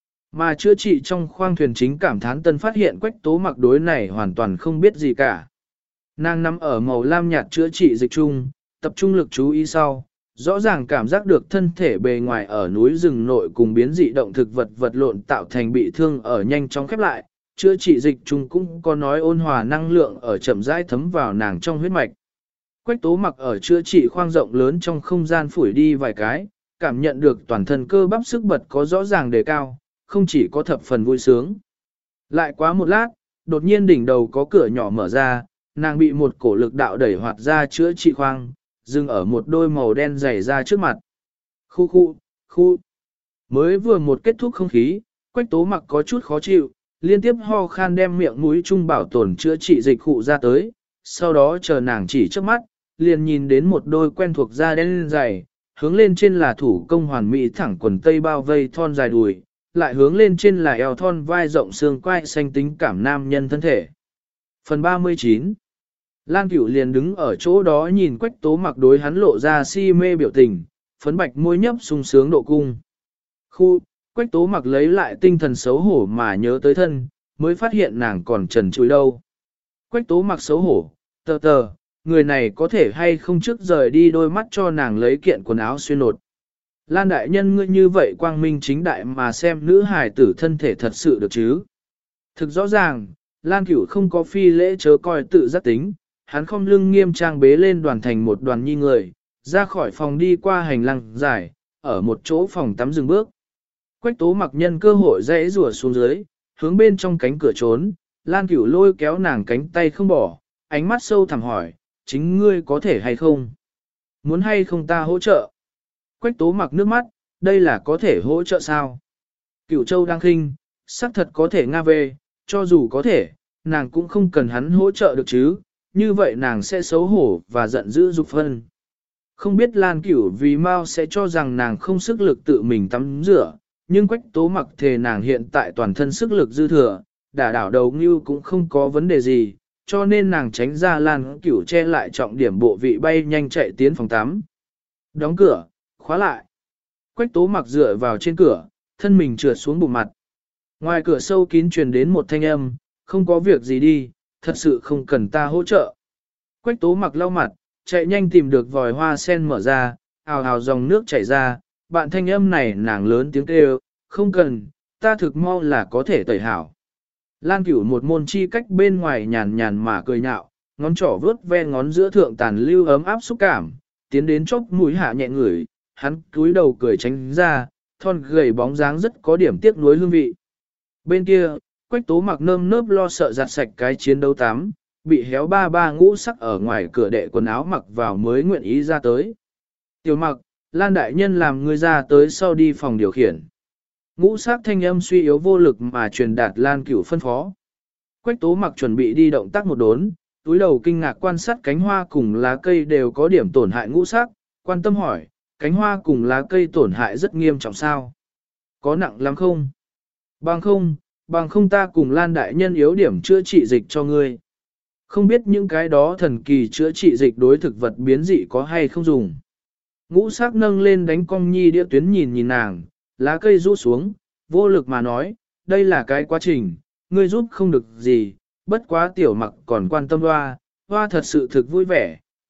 Mà chữa trị trong khoang thuyền chính cảm thán tân phát hiện Quách tố mặc đối này hoàn toàn không biết gì cả. Nàng nằm ở màu lam nhạt chữa trị dịch chung, tập trung lực chú ý sau, rõ ràng cảm giác được thân thể bề ngoài ở núi rừng nội cùng biến dị động thực vật vật lộn tạo thành bị thương ở nhanh chóng khép lại, chữa trị dịch chung cũng có nói ôn hòa năng lượng ở chậm rãi thấm vào nàng trong huyết mạch. Quách tố mặc ở chữa trị khoang rộng lớn trong không gian phủi đi vài cái, cảm nhận được toàn thân cơ bắp sức bật có rõ ràng đề cao, không chỉ có thập phần vui sướng. Lại quá một lát, đột nhiên đỉnh đầu có cửa nhỏ mở ra, nàng bị một cổ lực đạo đẩy hoạt ra chữa trị khoang, dừng ở một đôi màu đen dày ra trước mặt. Khu khu, khu. Mới vừa một kết thúc không khí, Quách tố mặc có chút khó chịu, liên tiếp ho khan đem miệng mũi chung bảo tồn chữa trị dịch cụ ra tới, sau đó chờ nàng chỉ trước mắt, liền nhìn đến một đôi quen thuộc da đen dày, hướng lên trên là thủ công hoàn mỹ thẳng quần tây bao vây thon dài đùi, lại hướng lên trên là eo thon vai rộng xương quai xanh tính cảm nam nhân thân thể. Phần ba mươi chín. Lan Cửu liền đứng ở chỗ đó nhìn Quách tố mặc đối hắn lộ ra si mê biểu tình, phấn bạch môi nhấp sung sướng độ cung. Khu, Quách tố mặc lấy lại tinh thần xấu hổ mà nhớ tới thân, mới phát hiện nàng còn trần trụi đâu. Quách tố mặc xấu hổ, tờ tờ, người này có thể hay không trước rời đi đôi mắt cho nàng lấy kiện quần áo xuyên nột. Lan đại nhân ngươi như vậy quang minh chính đại mà xem nữ hài tử thân thể thật sự được chứ. Thực rõ ràng, Lan Cửu không có phi lễ chớ coi tự giác tính, hắn không lưng nghiêm trang bế lên đoàn thành một đoàn nhi người, ra khỏi phòng đi qua hành lang dài, ở một chỗ phòng tắm dừng bước. Quách tố mặc nhân cơ hội dãy rùa xuống dưới, hướng bên trong cánh cửa trốn, Lan Cửu lôi kéo nàng cánh tay không bỏ, ánh mắt sâu thẳm hỏi, chính ngươi có thể hay không? Muốn hay không ta hỗ trợ? Quách tố mặc nước mắt, đây là có thể hỗ trợ sao? Cửu Châu đang khinh, xác thật có thể nga về, cho dù có thể, nàng cũng không cần hắn hỗ trợ được chứ, như vậy nàng sẽ xấu hổ và giận dữ dục phân. Không biết Lan Cửu vì mau sẽ cho rằng nàng không sức lực tự mình tắm rửa, nhưng Quách tố mặc thề nàng hiện tại toàn thân sức lực dư thừa, đả đảo đầu ngưu cũng không có vấn đề gì, cho nên nàng tránh ra Lan Cửu che lại trọng điểm bộ vị bay nhanh chạy tiến phòng tắm. Đóng cửa, khóa lại. Quách tố mặc dựa vào trên cửa, thân mình trượt xuống bụng mặt. Ngoài cửa sâu kín truyền đến một thanh âm, không có việc gì đi, thật sự không cần ta hỗ trợ. Quách tố mặc lau mặt, chạy nhanh tìm được vòi hoa sen mở ra, ào ào dòng nước chảy ra, bạn thanh âm này nàng lớn tiếng kêu, không cần, ta thực mau là có thể tẩy hảo. Lan Cửu một môn chi cách bên ngoài nhàn nhàn mà cười nhạo, ngón trỏ vướt ve ngón giữa thượng tàn lưu ấm áp xúc cảm, tiến đến chốc mũi hạ nhẹ ngửi, hắn cúi đầu cười tránh ra, thon gầy bóng dáng rất có điểm tiếc nuối hương vị. Bên kia, Quách tố mặc nơm nớp lo sợ giặt sạch cái chiến đấu tắm, bị héo ba ba ngũ sắc ở ngoài cửa đệ quần áo mặc vào mới nguyện ý ra tới. Tiểu mặc, Lan đại nhân làm người ra tới sau đi phòng điều khiển. Ngũ sắc thanh âm suy yếu vô lực mà truyền đạt Lan Cửu phân phó. Quách tố mặc chuẩn bị đi động tác một đốn, túi đầu kinh ngạc quan sát cánh hoa cùng lá cây đều có điểm tổn hại ngũ sắc, quan tâm hỏi, cánh hoa cùng lá cây tổn hại rất nghiêm trọng sao? Có nặng lắm không? Bằng không, bằng không ta cùng Lan đại nhân yếu điểm chữa trị dịch cho ngươi. Không biết những cái đó thần kỳ chữa trị dịch đối thực vật biến dị có hay không dùng. Ngũ sắc nâng lên đánh cong nhi đĩa tuyến nhìn nhìn nàng, lá cây rũ xuống, vô lực mà nói, đây là cái quá trình, ngươi giúp không được gì, bất quá tiểu mặc còn quan tâm hoa, hoa thật sự thực vui vẻ,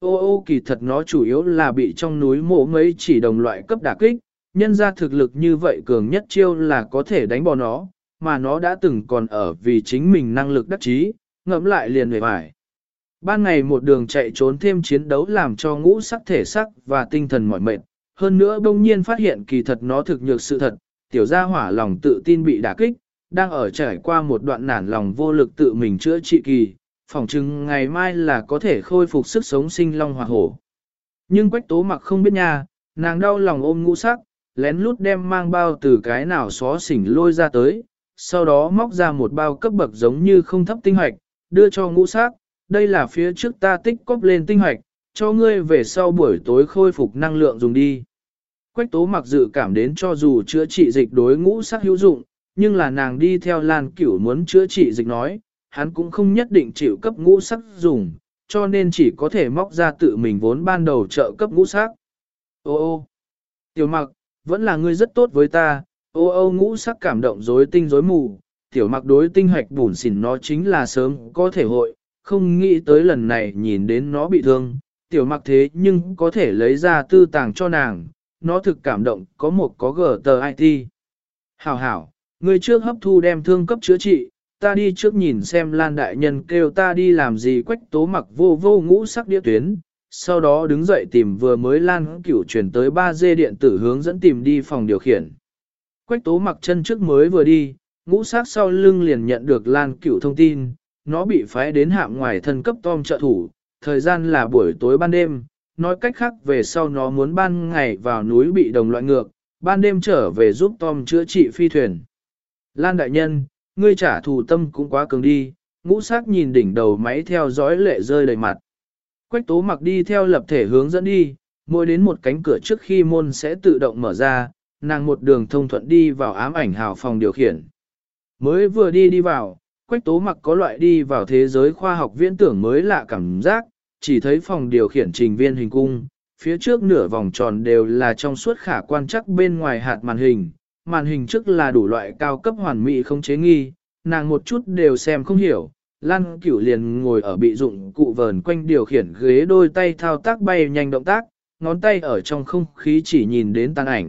Ô ô kỳ thật nó chủ yếu là bị trong núi mộ mấy chỉ đồng loại cấp đả kích, nhân ra thực lực như vậy cường nhất chiêu là có thể đánh bỏ nó, mà nó đã từng còn ở vì chính mình năng lực đắc chí, ngẫm lại liền về vải. Ban ngày một đường chạy trốn thêm chiến đấu làm cho ngũ sắc thể sắc và tinh thần mỏi mệt, hơn nữa bỗng nhiên phát hiện kỳ thật nó thực nhược sự thật, tiểu gia hỏa lòng tự tin bị đả kích, đang ở trải qua một đoạn nản lòng vô lực tự mình chữa trị kỳ, phỏng chừng ngày mai là có thể khôi phục sức sống sinh long hoạt hổ. Nhưng Quách Tố Mặc không biết nha, nàng đau lòng ôm ngũ sắc, lén lút đem mang bao từ cái nào xó xỉnh lôi ra tới, sau đó móc ra một bao cấp bậc giống như không thấp tinh hoạch, đưa cho ngũ sắc, đây là phía trước ta tích cóp lên tinh hoạch, cho ngươi về sau buổi tối khôi phục năng lượng dùng đi. Quách Tố Mặc dự cảm đến cho dù chữa trị dịch đối ngũ sắc hữu dụng, nhưng là nàng đi theo Lan Cửu muốn chữa trị dịch nói, hắn cũng không nhất định chịu cấp ngũ sắc dùng, cho nên chỉ có thể móc ra tự mình vốn ban đầu trợ cấp ngũ sắc. Ô ô, Tiểu Mặc, vẫn là ngươi rất tốt với ta, ô ô ngũ sắc cảm động rối tinh rối mù, Tiểu Mặc đối tinh hoạch bùn xỉn nó chính là sớm có thể hội, không nghĩ tới lần này nhìn đến nó bị thương, Tiểu Mặc thế nhưng có thể lấy ra tư tàng cho nàng, nó thực cảm động có một có gờ tờ i tê. Hảo hảo, ngươi trước hấp thu đem thương cấp chữa trị, ta đi trước nhìn xem Lan đại nhân kêu ta đi làm gì. Quách Tố Mặc vô vô ngũ sắc đĩa tuyến, sau đó đứng dậy tìm vừa mới Lan Cửu chuyển tới ba dê điện tử hướng dẫn tìm đi phòng điều khiển. Quách Tố Mặc chân trước mới vừa đi, ngũ sắc sau lưng liền nhận được Lan Cửu thông tin, nó bị phái đến hạm ngoài thân cấp Tom trợ thủ, thời gian là buổi tối ban đêm, nói cách khác về sau nó muốn ban ngày vào núi bị đồng loại ngược, ban đêm trở về giúp Tom chữa trị phi thuyền. Lan đại nhân, ngươi trả thù tâm cũng quá cường đi, ngũ sắc nhìn đỉnh đầu máy theo dõi lệ rơi đầy mặt. Quách Tố Mặc đi theo lập thể hướng dẫn đi, mỗi đến một cánh cửa trước khi môn sẽ tự động mở ra, nàng một đường thông thuận đi vào ám ảnh hào phòng điều khiển. Mới vừa đi đi vào, Quách Tố Mặc có loại đi vào thế giới khoa học viễn tưởng mới lạ cảm giác, chỉ thấy phòng điều khiển trình viên hình cung, phía trước nửa vòng tròn đều là trong suốt khả quan chắc bên ngoài hạt màn hình, màn hình trước là đủ loại cao cấp hoàn mỹ không chế nghi, nàng một chút đều xem không hiểu. Lan Cửu liền ngồi ở bị dụng cụ vờn quanh điều khiển ghế, đôi tay thao tác bay nhanh động tác, ngón tay ở trong không khí chỉ nhìn đến tàn ảnh.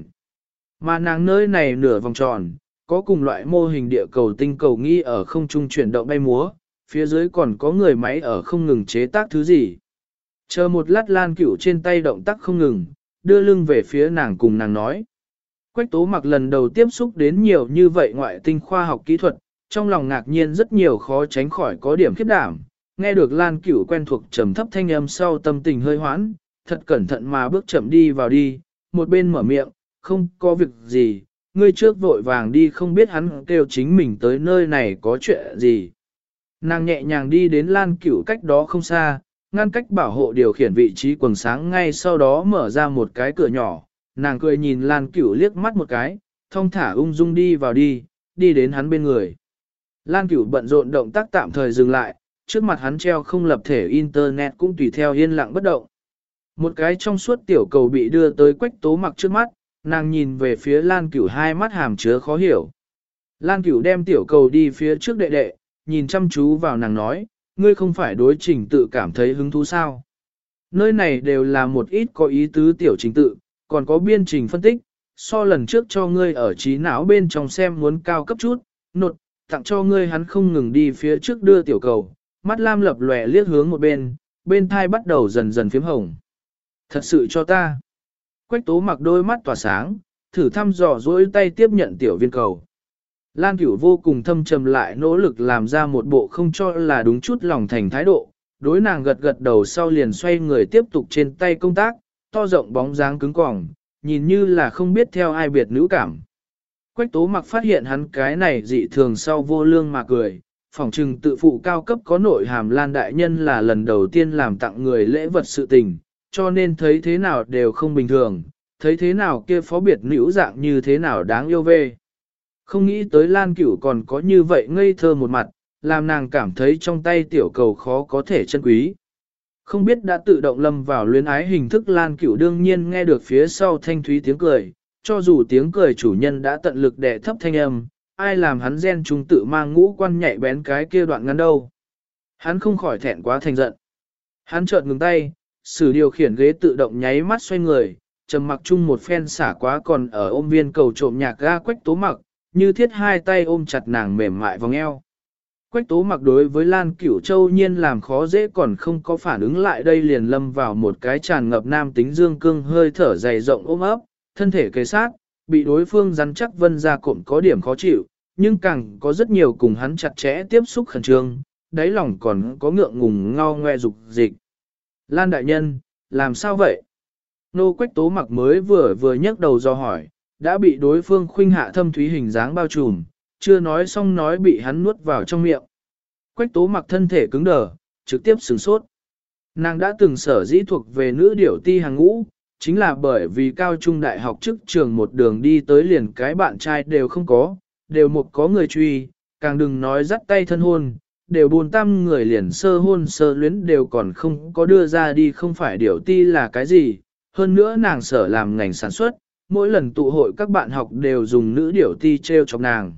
Mà nàng nơi này nửa vòng tròn, có cùng loại mô hình địa cầu tinh cầu nghi ở không trung chuyển động bay múa, phía dưới còn có người máy ở không ngừng chế tác thứ gì. Chờ một lát Lan Cửu trên tay động tác không ngừng, đưa lưng về phía nàng cùng nàng nói. Quách Tố Mặc lần đầu tiếp xúc đến nhiều như vậy ngoại tinh khoa học kỹ thuật, trong lòng ngạc nhiên rất nhiều khó tránh khỏi có điểm khiếp đảm, nghe được Lan Cửu quen thuộc trầm thấp thanh âm sau tâm tình hơi hoãn, thật cẩn thận mà bước chậm đi vào đi, một bên mở miệng, không có việc gì, ngươi trước vội vàng đi, không biết hắn kêu chính mình tới nơi này có chuyện gì. Nàng nhẹ nhàng đi đến Lan Cửu cách đó không xa, ngăn cách bảo hộ điều khiển vị trí quần sáng, ngay sau đó mở ra một cái cửa nhỏ, nàng cười nhìn Lan Cửu liếc mắt một cái, thong thả ung dung đi vào đi, đi đến hắn bên người. Lan Cửu bận rộn động tác tạm thời dừng lại, trước mặt hắn treo không lập thể internet cũng tùy theo yên lặng bất động. Một cái trong suốt tiểu cầu bị đưa tới Quách Tố Mặc trước mắt, nàng nhìn về phía Lan Cửu, hai mắt hàm chứa khó hiểu. Lan Cửu đem tiểu cầu đi phía trước đệ đệ, nhìn chăm chú vào nàng nói, ngươi không phải đối trình tự cảm thấy hứng thú sao? Nơi này đều là một ít có ý tứ tiểu trình tự, còn có biên trình phân tích, so lần trước cho ngươi ở trí não bên trong xem muốn cao cấp chút, nột, tặng cho ngươi. Hắn không ngừng đi phía trước đưa tiểu cầu, mắt lam lập lòe liếc hướng một bên, bên thai bắt đầu dần dần phím hồng. Thật sự cho ta. Quách Tố Mặc đôi mắt tỏa sáng, thử thăm dò dỗi tay tiếp nhận tiểu viên cầu. Lan Cửu vô cùng thâm trầm lại nỗ lực làm ra một bộ không cho là đúng chút lòng thành thái độ, đối nàng gật gật đầu sau liền xoay người tiếp tục trên tay công tác, to rộng bóng dáng cứng cỏng, nhìn như là không biết theo ai biệt nữ cảm. Quách Tố Mặc phát hiện hắn cái này dị thường sau vô lương mà cười, phỏng trừng tự phụ cao cấp có nội hàm Lan đại nhân là lần đầu tiên làm tặng người lễ vật sự tình, cho nên thấy thế nào đều không bình thường, thấy thế nào kia phó biệt nữ dạng như thế nào đáng yêu về. Không nghĩ tới Lan Cửu còn có như vậy ngây thơ một mặt, làm nàng cảm thấy trong tay tiểu cầu khó có thể chân quý. Không biết đã tự động lâm vào luyến ái hình thức, Lan Cửu đương nhiên nghe được phía sau thanh thúy tiếng cười, cho dù tiếng cười chủ nhân đã tận lực đè thấp thanh âm, ai làm hắn gen trung tự mang ngũ quan nhạy bén cái kia đoạn ngắn đâu. Hắn không khỏi thẹn quá thành giận. Hắn chợt ngừng tay, Sử điều khiển ghế tự động nháy mắt xoay người, trầm mặc chung một phen xả quá còn ở ôm viên cầu trộm nhạc ga Quách Tố Mặc, như thiết hai tay ôm chặt nàng mềm mại vòng eo. Quách Tố Mặc đối với Lan Cửu Châu nhiên làm khó dễ còn không có phản ứng lại đây liền lâm vào một cái tràn ngập nam tính dương cương hơi thở dày rộng ôm ấp, thân thể kề sát, bị đối phương rắn chắc vân ra cộm có điểm khó chịu, nhưng càng có rất nhiều cùng hắn chặt chẽ tiếp xúc khẩn trương, đáy lòng còn có ngượng ngùng ngao ngoe dục dịch. Lan đại nhân, làm sao vậy? Nô Quách Tố Mặc mới vừa vừa nhấc đầu do hỏi, đã bị đối phương khuynh hạ thâm thúy hình dáng bao trùm, chưa nói xong nói bị hắn nuốt vào trong miệng. Quách Tố Mặc thân thể cứng đờ, trực tiếp sửng sốt. Nàng đã từng sở dĩ thuộc về nữ điểu ti hàng ngũ, chính là bởi vì cao trung đại học trước trường một đường đi tới liền cái bạn trai đều không có, đều một có người truy, càng đừng nói dắt tay thân hôn, đều buồn tam người liền sơ hôn sơ luyến đều còn không có đưa ra đi không phải điểu ti là cái gì, hơn nữa nàng sở làm ngành sản xuất, mỗi lần tụ hội các bạn học đều dùng nữ điểu ti treo chọc nàng.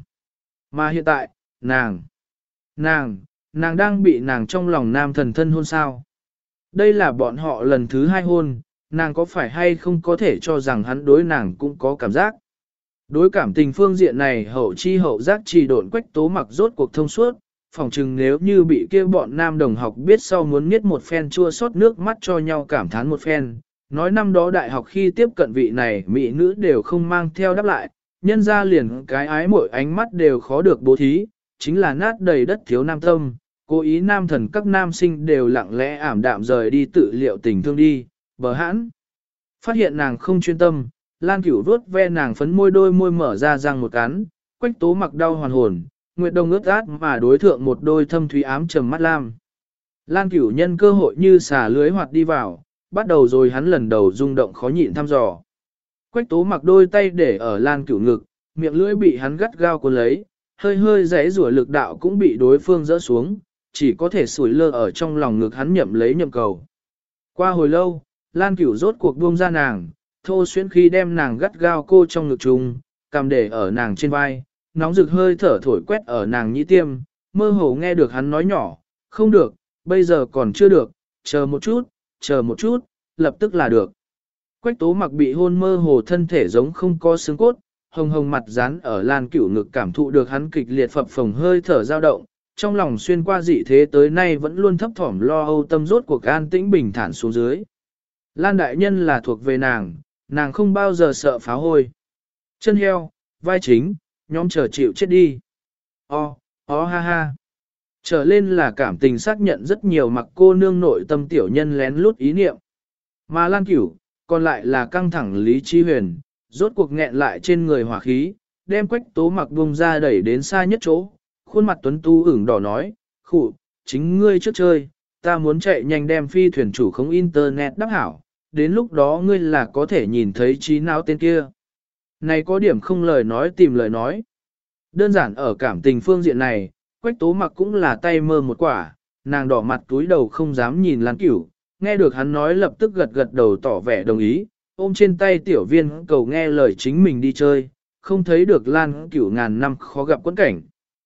Mà hiện tại, nàng, nàng, nàng đang bị nàng trong lòng nam thần thân hôn sao. Đây là bọn họ lần thứ hai hôn, nàng có phải hay không có thể cho rằng hắn đối nàng cũng có cảm giác. Đối cảm tình phương diện này hậu chi hậu giác trì độn Quách Tố Mặc rốt cuộc thông suốt, phỏng chừng nếu như bị kia bọn nam đồng học biết sau muốn nghiết một phen chua xót nước mắt cho nhau cảm thán một phen, nói năm đó đại học khi tiếp cận vị này mỹ nữ đều không mang theo đáp lại, nhân ra liền cái ái mỗi ánh mắt đều khó được bố thí, chính là nát đầy đất thiếu nam tâm, cố ý nam thần các nam sinh đều lặng lẽ ảm đạm rời đi tự liệu tình thương đi, bờ hãn. Phát hiện nàng không chuyên tâm, Lan Cửu vuốt ve nàng phấn môi đôi môi mở ra răng một cắn, Quách Tố Mặc đau hoàn hồn, Nguyệt Đông ướt át mà đối thượng một đôi thâm thúy ám trầm mắt lam. Lan Cửu nhân cơ hội như xả lưới hoạt đi vào, bắt đầu rồi hắn lần đầu rung động khó nhịn thăm dò. Quách Tố Mặc đôi tay để ở Lan Cửu ngực, miệng lưỡi bị hắn gắt gao cuốn lấy, hơi hơi giãy rủa lực đạo cũng bị đối phương dỡ xuống, chỉ có thể sủi lơ ở trong lòng ngực hắn nhậm lấy nhậm cầu. Qua hồi lâu, Lan Cửu rốt cuộc buông ra nàng, thô xuyến khi đem nàng gắt gao cô trong ngực trùng, cầm để ở nàng trên vai, nóng rực hơi thở thổi quét ở nàng nhĩ tiêm, mơ hồ nghe được hắn nói nhỏ, không được, bây giờ còn chưa được, chờ một chút, chờ một chút, lập tức là được. Quách Tố Mặc bị hôn mơ hồ thân thể giống không có xương cốt, hồng hồng mặt dán ở Lan Cửu ngực cảm thụ được hắn kịch liệt phập phồng hơi thở dao động, trong lòng xuyên qua dị thế tới nay vẫn luôn thấp thỏm lo âu tâm rốt cuộc an tĩnh bình thản xuống dưới. Lan đại nhân là thuộc về nàng, nàng không bao giờ sợ phá hôi. Chân heo, vai chính, nhóm chờ chịu chết đi. O, o ha ha. Trở lên là cảm tình xác nhận rất nhiều mặc cô nương nội tâm tiểu nhân lén lút ý niệm. Mà Lan Cửu, còn lại là căng thẳng lý trí huyền, rốt cuộc nghẹn lại trên người hỏa khí, đem Quách Tố Mặc bông ra đẩy đến xa nhất chỗ, khuôn mặt tuấn tu ửng đỏ nói, khụ, chính ngươi trước chơi, ta muốn chạy nhanh đem phi thuyền chủ không internet đắc hảo, đến lúc đó ngươi là có thể nhìn thấy trí não tên kia. Này có điểm không lời nói tìm lời nói. Đơn giản ở cảm tình phương diện này, Quách Tố Mặc cũng là tay mơ một quả, nàng đỏ mặt túi đầu không dám nhìn Lan Cửu, nghe được hắn nói lập tức gật gật đầu tỏ vẻ đồng ý, ôm trên tay tiểu viên cầu nghe lời chính mình đi chơi, không thấy được Lan Cửu ngàn năm khó gặp quẫn cảnh.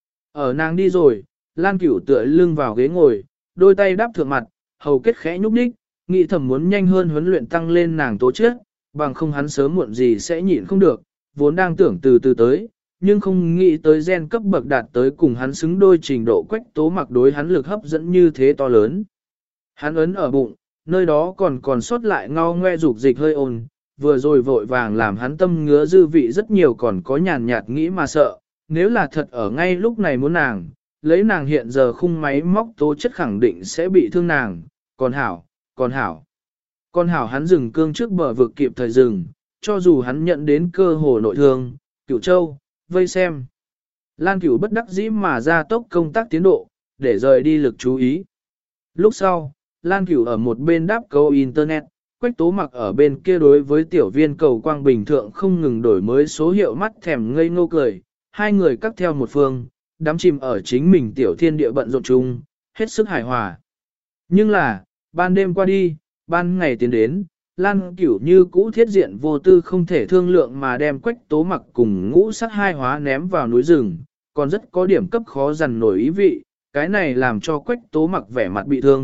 Ở nàng đi rồi, Lan Cửu tựa lưng vào ghế ngồi, đôi tay đắp thượng mặt, hầu kết khẽ nhúc nhích, nghĩ thầm muốn nhanh hơn huấn luyện tăng lên nàng tố chất, bằng không hắn sớm muộn gì sẽ nhịn không được, vốn đang tưởng từ từ tới, nhưng không nghĩ tới gen cấp bậc đạt tới cùng hắn xứng đôi trình độ Quách Tố Mặc đối hắn lực hấp dẫn như thế to lớn. Hắn ấn ở bụng, nơi đó còn còn sót lại ngao ngoe dục dịch hơi ồn, vừa rồi vội vàng làm hắn tâm ngứa dư vị rất nhiều còn có nhàn nhạt nghĩ mà sợ, nếu là thật ở ngay lúc này muốn nàng, lấy nàng hiện giờ khung máy móc tố chất khẳng định sẽ bị thương nàng, còn hảo, còn hảo. Còn hảo hắn dừng cương trước bờ vực kịp thời dừng, cho dù hắn nhận đến cơ hồ nội thương, Cửu Châu, vây xem. Lan Cửu bất đắc dĩ mà ra tốc công tác tiến độ, để rời đi lực chú ý. Lúc sau, Lan Cửu ở một bên đáp câu Internet, Quách Tố Mặc ở bên kia đối với tiểu viên cầu quang bình thượng không ngừng đổi mới số hiệu mắt thèm ngây ngô cười, hai người cắt theo một phương, đắm chìm ở chính mình tiểu thiên địa bận rộn chung, hết sức hài hòa. Nhưng là, ban đêm qua đi, ban ngày tiến đến, Lan Cửu như cũ thiết diện vô tư không thể thương lượng mà đem Quách Tố Mặc cùng ngũ sắc hai hóa ném vào núi rừng, còn rất có điểm cấp khó dằn nổi ý vị, cái này làm cho Quách Tố Mặc vẻ mặt bị thương,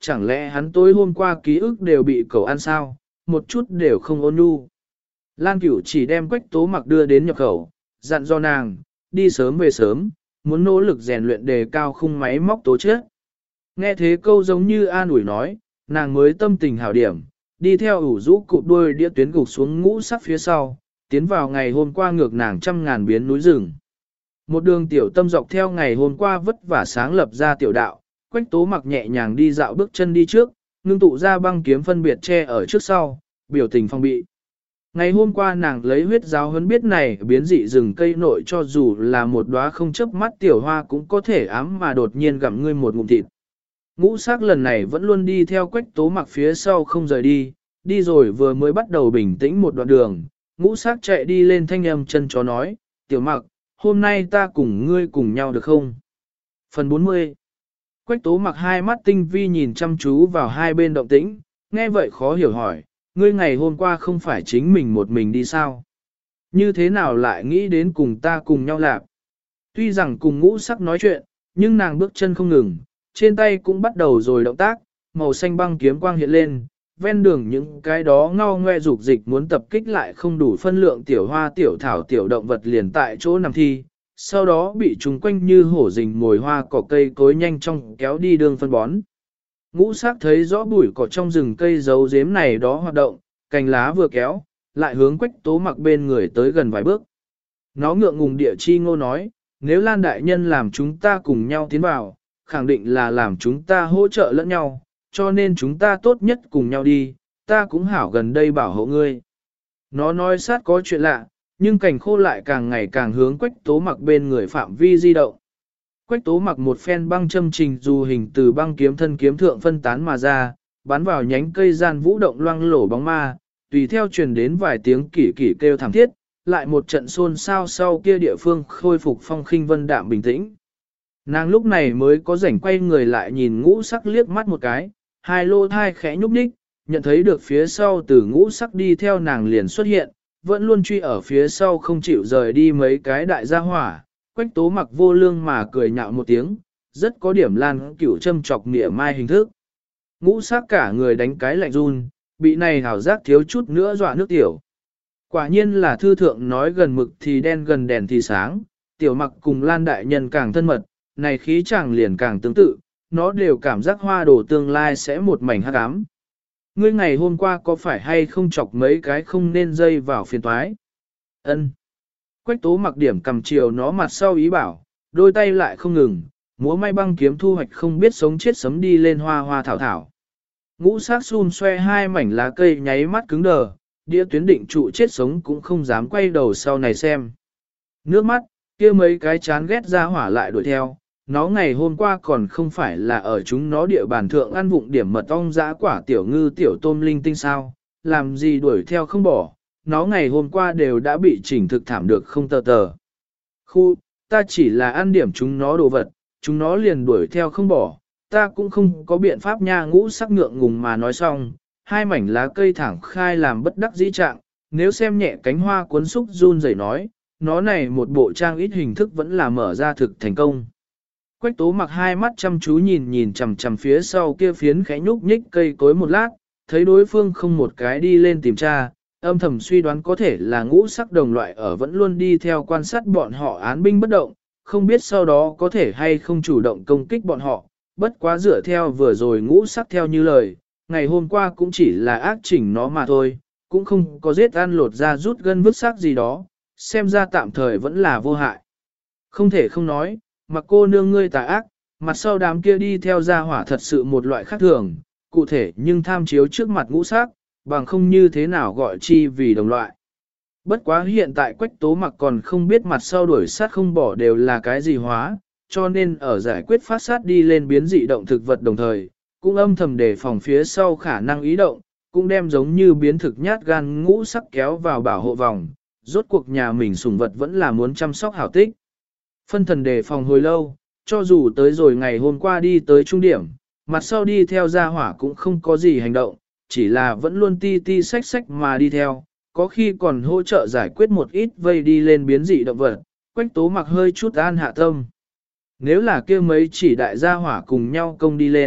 chẳng lẽ hắn tối hôm qua ký ức đều bị cậu ăn sao, một chút đều không ôn nhu. Lan Cửu chỉ đem Quách Tố Mặc đưa đến nhập khẩu, dặn do nàng, đi sớm về sớm, muốn nỗ lực rèn luyện đề cao khung máy móc tố chất. Nghe thế câu giống như an ủi nói, nàng mới tâm tình hảo điểm, đi theo ủ rũ cụp đuôi đĩa tuyến gục xuống ngũ sắc phía sau, tiến vào ngày hôm qua ngược nàng trăm ngàn biến núi rừng. Một đường tiểu tâm dọc theo ngày hôm qua vất vả sáng lập ra tiểu đạo, Quách Tố Mặc nhẹ nhàng đi dạo bước chân đi trước, ngưng tụ ra băng kiếm phân biệt che ở trước sau, biểu tình phong bị. Ngày hôm qua nàng lấy huyết giáo huấn biết này biến dị rừng cây nội cho dù là một đóa không chớp mắt tiểu hoa cũng có thể ám mà đột nhiên gặm ngươi một ngụm thịt. Ngũ sắc lần này vẫn luôn đi theo Quách Tố Mặc phía sau không rời đi, đi rồi vừa mới bắt đầu bình tĩnh một đoạn đường, ngũ sắc chạy đi lên thanh âm chân chó nói, tiểu Mặc, hôm nay ta cùng ngươi cùng nhau được không? Phần bốn mươi. Quách Tố Mặc hai mắt tinh vi nhìn chăm chú vào hai bên động tĩnh, nghe vậy khó hiểu hỏi, ngươi ngày hôm qua không phải chính mình một mình đi sao? Như thế nào lại nghĩ đến cùng ta cùng nhau làm? Tuy rằng cùng ngũ sắc nói chuyện, nhưng nàng bước chân không ngừng, trên tay cũng bắt đầu rồi động tác, màu xanh băng kiếm quang hiện lên, ven đường những cái đó ngao ngoe dục dịch muốn tập kích lại không đủ phân lượng tiểu hoa tiểu thảo tiểu động vật liền tại chỗ nằm thi, sau đó bị chúng quanh như hổ rình mồi hoa cỏ cây cối nhanh chóng kéo đi đường phân bón. Ngũ sắc thấy rõ bụi cỏ trong rừng cây giấu giếm này đó hoạt động, cành lá vừa kéo, lại hướng Quách Tố Mặc bên người tới gần vài bước. Nó ngượng ngùng địa chi ngô nói, nếu Lan đại nhân làm chúng ta cùng nhau tiến vào, khẳng định là làm chúng ta hỗ trợ lẫn nhau, cho nên chúng ta tốt nhất cùng nhau đi, ta cũng hảo gần đây bảo hộ ngươi. Nó nói sát có chuyện lạ, nhưng cành khô lại càng ngày càng hướng Quách Tố Mặc bên người phạm vi di động. Quách Tố Mặc một phen băng châm trình dù hình từ băng kiếm thân kiếm thượng phân tán mà ra, bắn vào nhánh cây gian vũ động loang lổ bóng ma, tùy theo truyền đến vài tiếng kỷ kỷ kêu thảm thiết, lại một trận xôn xao sau kia địa phương khôi phục phong khinh vân đạm bình tĩnh. Nàng lúc này mới có rảnh quay người lại nhìn ngũ sắc liếc mắt một cái, hai lô thai khẽ nhúc nhích, nhận thấy được phía sau từ ngũ sắc đi theo nàng liền xuất hiện, vẫn luôn truy ở phía sau không chịu rời đi mấy cái đại gia hỏa. Quách Tố Mặc vô lương mà cười nhạo một tiếng, rất có điểm Lan Cửu châm chọc nịa mai hình thức. Ngũ sắc cả người đánh cái lạnh run, bị này hảo giác thiếu chút nữa dọa nước tiểu. Quả nhiên là thư thượng nói gần mực thì đen gần đèn thì sáng, tiểu Mặc cùng Lan đại nhân càng thân mật, này khí chàng liền càng tương tự, nó đều cảm giác hoa đồ tương lai sẽ một mảnh hắc ám. Ngươi ngày hôm qua có phải hay không chọc mấy cái không nên dây vào phiền toái? Ân. Quách Tố Mặc điểm cầm chiều nó mặt sau ý bảo, đôi tay lại không ngừng, múa may băng kiếm thu hoạch không biết sống chết sấm đi lên hoa hoa thảo thảo. Ngũ sắc xun xoe hai mảnh lá cây nháy mắt cứng đờ, đĩa tuyến định trụ chết sống cũng không dám quay đầu sau này xem. Nước mắt, kia mấy cái chán ghét ra hỏa lại đuổi theo, nó ngày hôm qua còn không phải là ở chúng nó địa bàn thượng ăn vụng điểm mật ong dã quả tiểu ngư tiểu tôm linh tinh sao, làm gì đuổi theo không bỏ, nó ngày hôm qua đều đã bị chỉnh thực thảm được không tờ tờ. Khu, ta chỉ là ăn điểm chúng nó đồ vật, chúng nó liền đuổi theo không bỏ, ta cũng không có biện pháp nha. Ngũ sắc ngượng ngùng mà nói xong, hai mảnh lá cây thẳng khai làm bất đắc dĩ trạng, nếu xem nhẹ cánh hoa cuốn xúc run rẩy nói, nó này một bộ trang ít hình thức vẫn là mở ra thực thành công. Quách Tố Mặc hai mắt chăm chú nhìn nhìn chằm chằm phía sau kia phiến khẽ nhúc nhích cây cối một lát, thấy đối phương không một cái đi lên tìm tra, âm thầm suy đoán có thể là ngũ sắc đồng loại ở vẫn luôn đi theo quan sát bọn họ án binh bất động, không biết sau đó có thể hay không chủ động công kích bọn họ, bất quá dựa theo vừa rồi ngũ sắc theo như lời, ngày hôm qua cũng chỉ là ác chỉnh nó mà thôi, cũng không có giết ăn lột ra rút gân vứt xác gì đó, xem ra tạm thời vẫn là vô hại. Không thể không nói, mặc cô nương ngươi tà ác, mặt sau đám kia đi theo gia hỏa thật sự một loại khác thường, cụ thể nhưng tham chiếu trước mặt ngũ sắc, bằng không như thế nào gọi chi vì đồng loại. Bất quá hiện tại Quách Tố Mặc còn không biết mặt sau đuổi sát không bỏ đều là cái gì hóa, cho nên ở giải quyết phát sát đi lên biến dị động thực vật đồng thời, cũng âm thầm đề phòng phía sau khả năng ý động, cũng đem giống như biến thực nhát gan ngũ sắc kéo vào bảo hộ vòng, rốt cuộc nhà mình sủng vật vẫn là muốn chăm sóc hảo tích. Phân thần đề phòng hồi lâu, cho dù tới rồi ngày hôm qua đi tới trung điểm, mặt sau đi theo gia hỏa cũng không có gì hành động, chỉ là vẫn luôn ti ti sách sách mà đi theo, có khi còn hỗ trợ giải quyết một ít vây đi lên biến dị động vật, Quách Tố Mặc hơi chút an hạ tâm. Nếu là kia mấy chỉ đại gia hỏa cùng nhau công đi lên,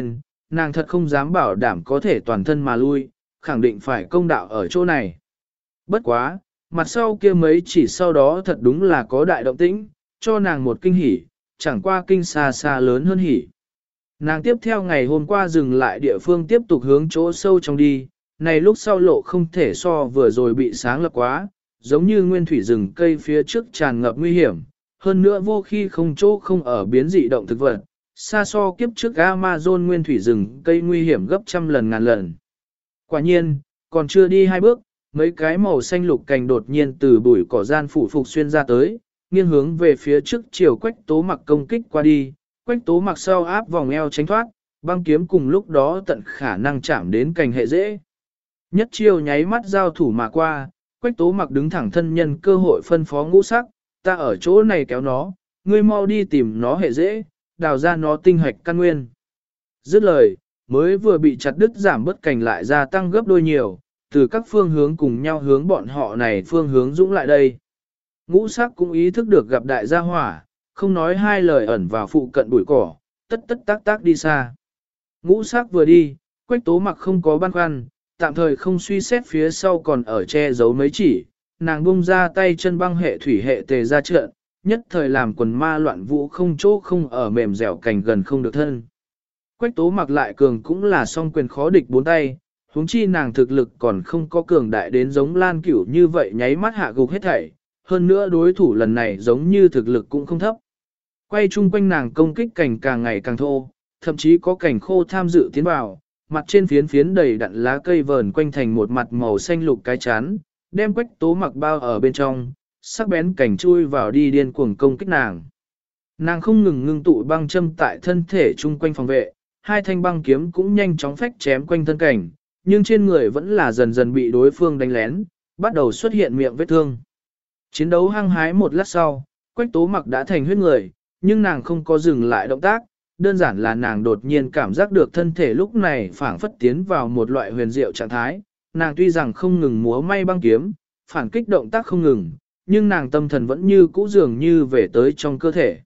nàng thật không dám bảo đảm có thể toàn thân mà lui, khẳng định phải công đạo ở chỗ này. Bất quá, mặt sau kia mấy chỉ sau đó thật đúng là có đại động tĩnh, cho nàng một kinh hỉ, chẳng qua kinh xa xa lớn hơn hỉ. Nàng tiếp theo ngày hôm qua dừng lại địa phương tiếp tục hướng chỗ sâu trong đi, này lúc sau lộ không thể so vừa rồi bị sáng lập quá, giống như nguyên thủy rừng cây phía trước tràn ngập nguy hiểm, hơn nữa vô khi không chỗ không ở biến dị động thực vật, xa so kiếp trước Amazon nguyên thủy rừng cây nguy hiểm gấp trăm lần ngàn lần. Quả nhiên, còn chưa đi hai bước, mấy cái màu xanh lục cành đột nhiên từ bụi cỏ gian phủ phục xuyên ra tới, nghiêng hướng về phía trước chiều Quách Tố Mặc công kích qua đi, Quách Tố Mặc sau áp vòng eo tránh thoát, băng kiếm cùng lúc đó tận khả năng chạm đến cành hệ dễ. Nhất chiêu nháy mắt giao thủ mà qua, Quách Tố Mặc đứng thẳng thân nhân cơ hội phân phó Ngũ Sắc, ta ở chỗ này kéo nó, ngươi mau đi tìm nó hệ dễ, đào ra nó tinh hoạch căn nguyên. Dứt lời, mới vừa bị chặt đứt giảm bớt cành lại gia tăng gấp đôi nhiều, từ các phương hướng cùng nhau hướng bọn họ này phương hướng dũng lại đây. Ngũ Sắc cũng ý thức được gặp đại gia hỏa, không nói hai lời ẩn vào phụ cận bụi cỏ, tất tất tác tác đi xa. Ngũ Sắc vừa đi, Quách Tố Mặc không có băn khoăn, tạm thời không suy xét phía sau còn ở che giấu mấy chỉ, nàng buông ra tay chân băng hệ thủy hệ tề ra trận, nhất thời làm quần ma loạn vũ không chỗ không ở mềm dẻo cành gần không được thân. Quách Tố Mặc lại cường cũng là song quyền khó địch bốn tay, huống chi nàng thực lực còn không có cường đại đến giống Lan Cửu như vậy nháy mắt hạ gục hết thảy, hơn nữa đối thủ lần này giống như thực lực cũng không thấp. Quay chung quanh nàng công kích cành càng ngày càng thô, thậm chí có cành khô tham dự tiến vào, mặt trên phiến phiến đầy đặn lá cây vờn quanh thành một mặt màu xanh lục cái chán, đem Quách Tố Mặc bao ở bên trong, sắc bén cảnh chui vào đi điên cuồng công kích nàng. Nàng không ngừng ngưng tụ băng châm tại thân thể chung quanh phòng vệ, hai thanh băng kiếm cũng nhanh chóng phách chém quanh thân cảnh, nhưng trên người vẫn là dần dần bị đối phương đánh lén, bắt đầu xuất hiện miệng vết thương. Chiến đấu hăng hái một lát sau, Quách Tố Mặc đã thành huyết người, nhưng nàng không có dừng lại động tác, đơn giản là nàng đột nhiên cảm giác được thân thể lúc này phảng phất tiến vào một loại huyền diệu trạng thái, nàng tuy rằng không ngừng múa may băng kiếm, phản kích động tác không ngừng, nhưng nàng tâm thần vẫn như cũ dường như về tới trong cơ thể.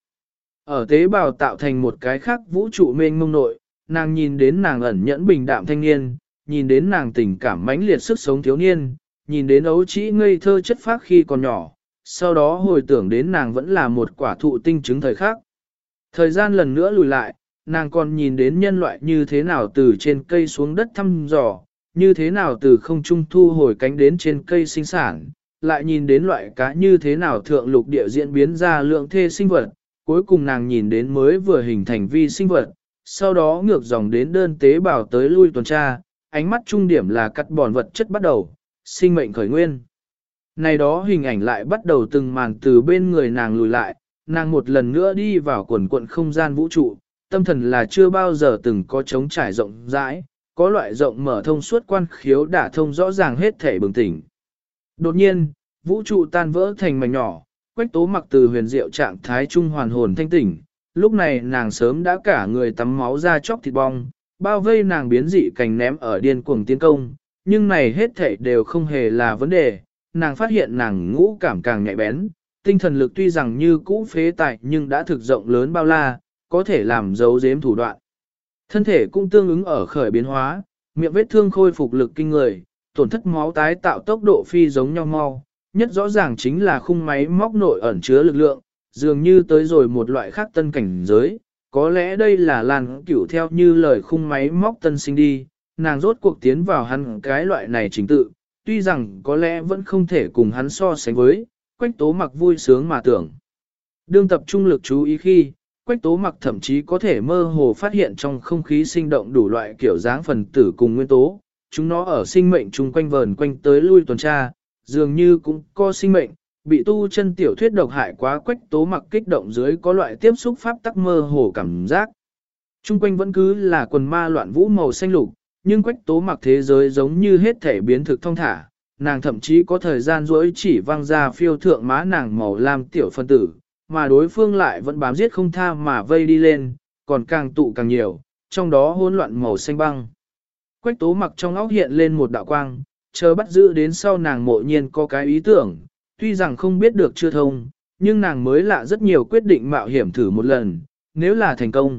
Ở tế bào tạo thành một cái khác vũ trụ mênh mông nội, nàng nhìn đến nàng ẩn nhẫn bình đạm thanh niên, nhìn đến nàng tình cảm mãnh liệt sức sống thiếu niên, nhìn đến ấu trĩ ngây thơ chất phác khi còn nhỏ, sau đó hồi tưởng đến nàng vẫn là một quả thụ tinh chứng thời khắc. Thời gian lần nữa lùi lại, nàng còn nhìn đến nhân loại như thế nào từ trên cây xuống đất thăm dò, như thế nào từ không trung thu hồi cánh đến trên cây sinh sản, lại nhìn đến loại cá như thế nào thượng lục địa diễn biến ra lượng thê sinh vật, cuối cùng nàng nhìn đến mới vừa hình thành vi sinh vật, sau đó ngược dòng đến đơn tế bào tới lui tuần tra, ánh mắt trung điểm là cắt bòn vật chất bắt đầu, sinh mệnh khởi nguyên. Này đó hình ảnh lại bắt đầu từng màn từ bên người nàng lùi lại, nàng một lần nữa đi vào quần quận không gian vũ trụ, tâm thần là chưa bao giờ từng có trống trải rộng rãi, có loại rộng mở thông suốt quan khiếu đả thông rõ ràng hết thể bừng tỉnh. Đột nhiên, vũ trụ tan vỡ thành mảnh nhỏ, Quách Tố Mặc từ huyền diệu trạng thái trung hoàn hồn thanh tỉnh, lúc này nàng sớm đã cả người tắm máu ra chóc thịt bong, bao vây nàng biến dị cành ném ở điên cuồng tiến công, nhưng này hết thảy đều không hề là vấn đề, nàng phát hiện nàng ngũ cảm càng nhạy bén, tinh thần lực tuy rằng như cũ phế tại nhưng đã thực rộng lớn bao la, có thể làm giấu giếm thủ đoạn. Thân thể cũng tương ứng ở khởi biến hóa, miệng vết thương khôi phục lực kinh người, tổn thất máu tái tạo tốc độ phi giống nhau mau, nhất rõ ràng chính là khung máy móc nội ẩn chứa lực lượng, dường như tới rồi một loại khác tân cảnh giới, có lẽ đây là Lan Cửu theo như lời khung máy móc tân sinh đi, nàng rốt cuộc tiến vào hắn cái loại này chính tự, tuy rằng có lẽ vẫn không thể cùng hắn so sánh với, Quách Tố Mặc vui sướng mà tưởng. Đương tập trung lực chú ý khi, Quách Tố Mặc thậm chí có thể mơ hồ phát hiện trong không khí sinh động đủ loại kiểu dáng phần tử cùng nguyên tố, chúng nó ở sinh mệnh chung quanh vờn quanh tới lui tuần tra, dường như cũng có sinh mệnh, bị tu chân tiểu thuyết độc hại quá Quách Tố Mặc kích động dưới có loại tiếp xúc pháp tắc mơ hồ cảm giác. Chung quanh vẫn cứ là quần ma loạn vũ màu xanh lục, nhưng Quách Tố Mặc thế giới giống như hết thể biến thực thông thả, nàng thậm chí có thời gian rỗi chỉ văng ra phiêu thượng má nàng màu lam tiểu phân tử, mà đối phương lại vẫn bám giết không tha mà vây đi lên, còn càng tụ càng nhiều, trong đó hỗn loạn màu xanh băng. Quách Tố Mặc trong óc hiện lên một đạo quang, chờ bắt giữ đến sau nàng mộ nhiên có cái ý tưởng, tuy rằng không biết được chưa thông, nhưng nàng mới lạ rất nhiều quyết định mạo hiểm thử một lần, nếu là thành công,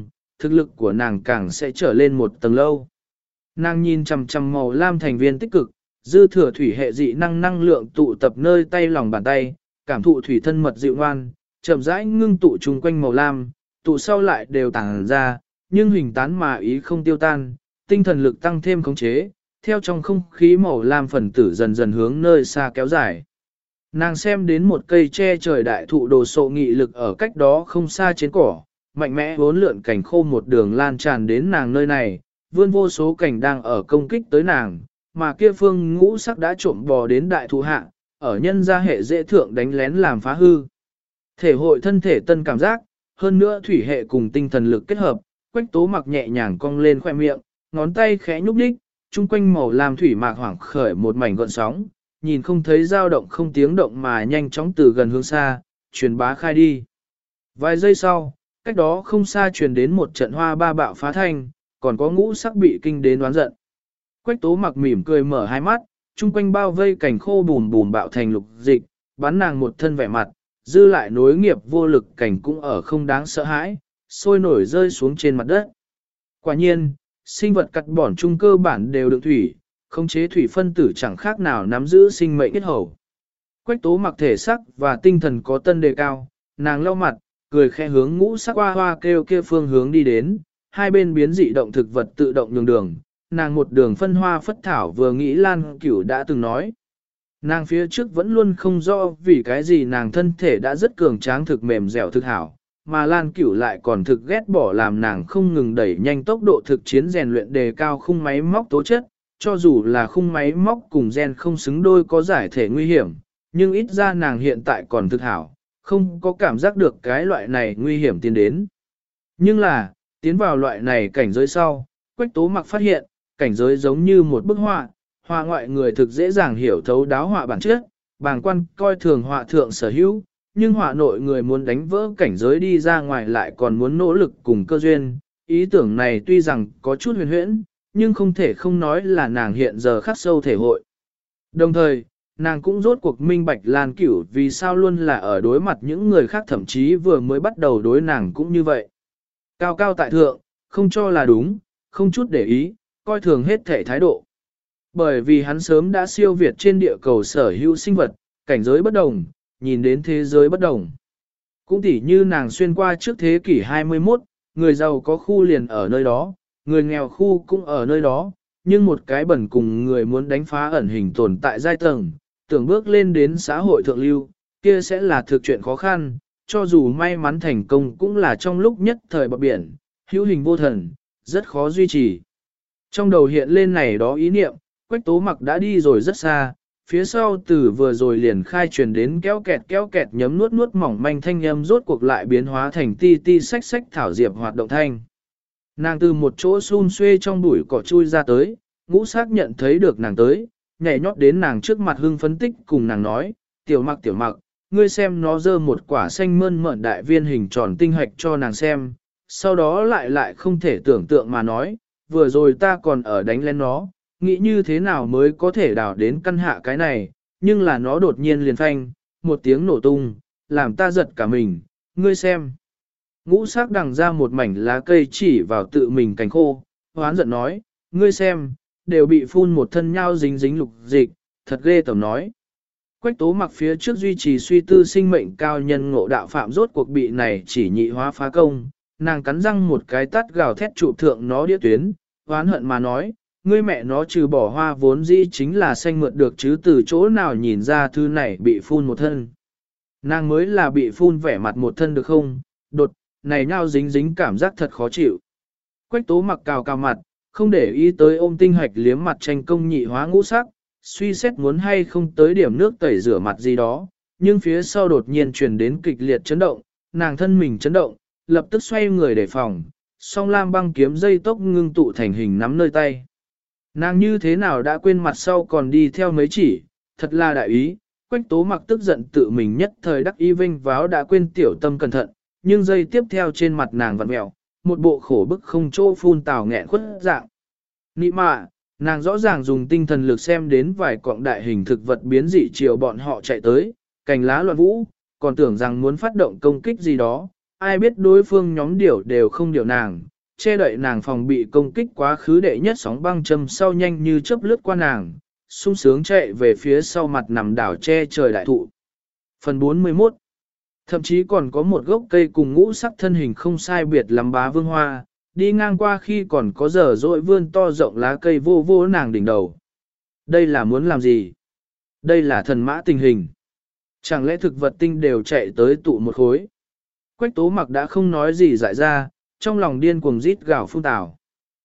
thực lực của nàng càng sẽ trở lên một tầng lâu. Nàng nhìn chằm chằm màu lam thành viên tích cực, dư thừa thủy hệ dị năng năng lượng tụ tập nơi tay lòng bàn tay, cảm thụ thủy thân mật dịu ngoan, chậm rãi ngưng tụ chung quanh màu lam, tụ sau lại đều tản ra, nhưng hình tán mà ý không tiêu tan, tinh thần lực tăng thêm khống chế, theo trong không khí màu lam phần tử dần dần hướng nơi xa kéo dài. Nàng xem đến một cây che trời đại thụ đồ sộ nghị lực ở cách đó không xa trên cỏ, mạnh mẽ vốn lượn cảnh khô một đường lan tràn đến nàng nơi này, vươn vô số cảnh đang ở công kích tới nàng, mà kia phương ngũ sắc đã trộm bò đến đại thụ hạ, ở nhân gia hệ dễ thượng đánh lén làm phá hư. Thể hội thân thể tân cảm giác, hơn nữa thủy hệ cùng tinh thần lực kết hợp, Quách Tố Mặc nhẹ nhàng cong lên khoe miệng, ngón tay khẽ nhúc nhích, chung quanh màu lam thủy mạc hoảng khởi một mảnh gợn sóng, nhìn không thấy dao động không tiếng động mà nhanh chóng từ gần hướng xa, truyền bá khai đi. Vài giây sau, cách đó không xa truyền đến một trận hoa ba bạo phá thanh, còn có ngũ sắc bị kinh đến đoán giận. Quách Tố Mặc mỉm cười mở hai mắt, chung quanh bao vây cảnh khô bùn bùn bạo thành lục dịch, bắn nàng một thân vẻ mặt, dư lại nối nghiệp vô lực cảnh cũng ở không đáng sợ hãi, sôi nổi rơi xuống trên mặt đất. Quả nhiên, sinh vật cắt bỏn chung cơ bản đều được thủy, khống chế thủy phân tử chẳng khác nào nắm giữ sinh mệnh kết hầu. Quách Tố Mặc thể sắc và tinh thần có tân đề cao, nàng lau mặt, cười khẽ hướng ngũ sắc hoa hoa kêu kia phương hướng đi đến, hai bên biến dị động thực vật tự động nhường đường, nàng một đường phân hoa phất thảo vừa nghĩ Lan Cửu đã từng nói. Nàng phía trước vẫn luôn không rõ vì cái gì nàng thân thể đã rất cường tráng thực mềm dẻo thực hảo, mà Lan Cửu lại còn thực ghét bỏ làm nàng không ngừng đẩy nhanh tốc độ thực chiến rèn luyện đề cao khung máy móc tố chất, cho dù là khung máy móc cùng gen không xứng đôi có giải thể nguy hiểm, nhưng ít ra nàng hiện tại còn thực hảo, không có cảm giác được cái loại này nguy hiểm tiến đến. Nhưng là, tiến vào loại này cảnh giới sau, Quách Tố Mặc phát hiện, cảnh giới giống như một bức họa, họa ngoại người thực dễ dàng hiểu thấu đáo họa bản chất, bàng quan coi thường họa thượng sở hữu, nhưng họa nội người muốn đánh vỡ cảnh giới đi ra ngoài lại còn muốn nỗ lực cùng cơ duyên. Ý tưởng này tuy rằng có chút huyền huyễn, nhưng không thể không nói là nàng hiện giờ khắc sâu thể hội. Đồng thời, nàng cũng rốt cuộc minh bạch Lan Cửu vì sao luôn là ở đối mặt những người khác thậm chí vừa mới bắt đầu đối nàng cũng như vậy. Cao cao tại thượng, không cho là đúng, không chút để ý, coi thường hết thể thái độ. Bởi vì hắn sớm đã siêu việt trên địa cầu sở hữu sinh vật, cảnh giới bất đồng, nhìn đến thế giới bất đồng. Cũng tỉ như nàng xuyên qua trước thế kỷ hai mươi mốt, người giàu có khu liền ở nơi đó, người nghèo khu cũng ở nơi đó, nhưng một cái bẩn cùng người muốn đánh phá ẩn hình tồn tại giai tầng, tưởng bước lên đến xã hội thượng lưu, kia sẽ là thực chuyện khó khăn, cho dù may mắn thành công cũng là trong lúc nhất thời bập biển, hữu hình vô thần, rất khó duy trì. Trong đầu hiện lên này đó ý niệm, Quách Tố Mặc đã đi rồi rất xa, phía sau từ vừa rồi liền khai truyền đến kéo kẹt kéo kẹt nhấm nuốt nuốt mỏng manh thanh âm rốt cuộc lại biến hóa thành ti ti sách sách thảo diệp hoạt động thanh. Nàng từ một chỗ xun xuê trong bụi cỏ chui ra tới, ngũ sắc nhận thấy được nàng tới, nhảy nhót đến nàng trước mặt hưng phấn tích cùng nàng nói, tiểu Mặc tiểu Mặc, ngươi xem nó dơ một quả xanh mơn mởn đại viên hình tròn tinh hạch cho nàng xem, sau đó lại lại không thể tưởng tượng mà nói, vừa rồi ta còn ở đánh lên nó, nghĩ như thế nào mới có thể đào đến căn hạ cái này, nhưng là nó đột nhiên liền phanh, một tiếng nổ tung, làm ta giật cả mình, ngươi xem. Ngũ sắc đằng ra một mảnh lá cây chỉ vào tự mình cánh khô, hoán giận nói, ngươi xem, đều bị phun một thân nhau dính dính lục dịch, thật ghê tởm nói. Quách Tố Mặc phía trước duy trì suy tư sinh mệnh cao nhân ngộ đạo phạm rốt cuộc bị này chỉ nhị hóa phá công, nàng cắn răng một cái tát gào thét trụ thượng nó đĩa tuyến, hoán hận mà nói, ngươi mẹ nó trừ bỏ hoa vốn dĩ chính là xanh mượt được chứ từ chỗ nào nhìn ra thứ này bị phun một thân. Nàng mới là bị phun vẻ mặt một thân được không, đột, này nhau dính dính cảm giác thật khó chịu. Quách Tố Mặc cào cào mặt, không để ý tới ôm tinh hạch liếm mặt tranh công nhị hóa ngũ sắc, suy xét muốn hay không tới điểm nước tẩy rửa mặt gì đó, nhưng phía sau đột nhiên truyền đến kịch liệt chấn động, nàng thân mình chấn động, lập tức xoay người để phòng, song lam băng kiếm dây tốc ngưng tụ thành hình nắm nơi tay. Nàng như thế nào đã quên mặt sau còn đi theo mấy chỉ, thật là đại ý, Quách Tố Mặc tức giận tự mình nhất thời đắc y vinh váo đã quên tiểu tâm cẩn thận, nhưng dây tiếp theo trên mặt nàng vặn mẹo, một bộ khổ bức không chỗ phun tào nghẹn khuất dạng. Nị mạ, nàng rõ ràng dùng tinh thần lực xem đến vài quọng đại hình thực vật biến dị chiều bọn họ chạy tới, cành lá loạn vũ, còn tưởng rằng muốn phát động công kích gì đó, ai biết đối phương nhóm điểu đều không điều nàng, che đậy nàng phòng bị công kích quá khứ đệ nhất sóng băng châm sau nhanh như chớp lướt qua nàng, sung sướng chạy về phía sau mặt nằm đảo che trời đại thụ. Phần bốn mươi mốt. Thậm chí còn có một gốc cây cùng ngũ sắc thân hình không sai biệt lắm bá vương hoa, đi ngang qua khi còn có giờ dội vươn to rộng lá cây vô vô nàng đỉnh đầu. Đây là muốn làm gì? Đây là thần mã tình hình. Chẳng lẽ thực vật tinh đều chạy tới tụ một khối? Quách tố mặc đã không nói gì dại ra, trong lòng điên cuồng rít gào phun tào.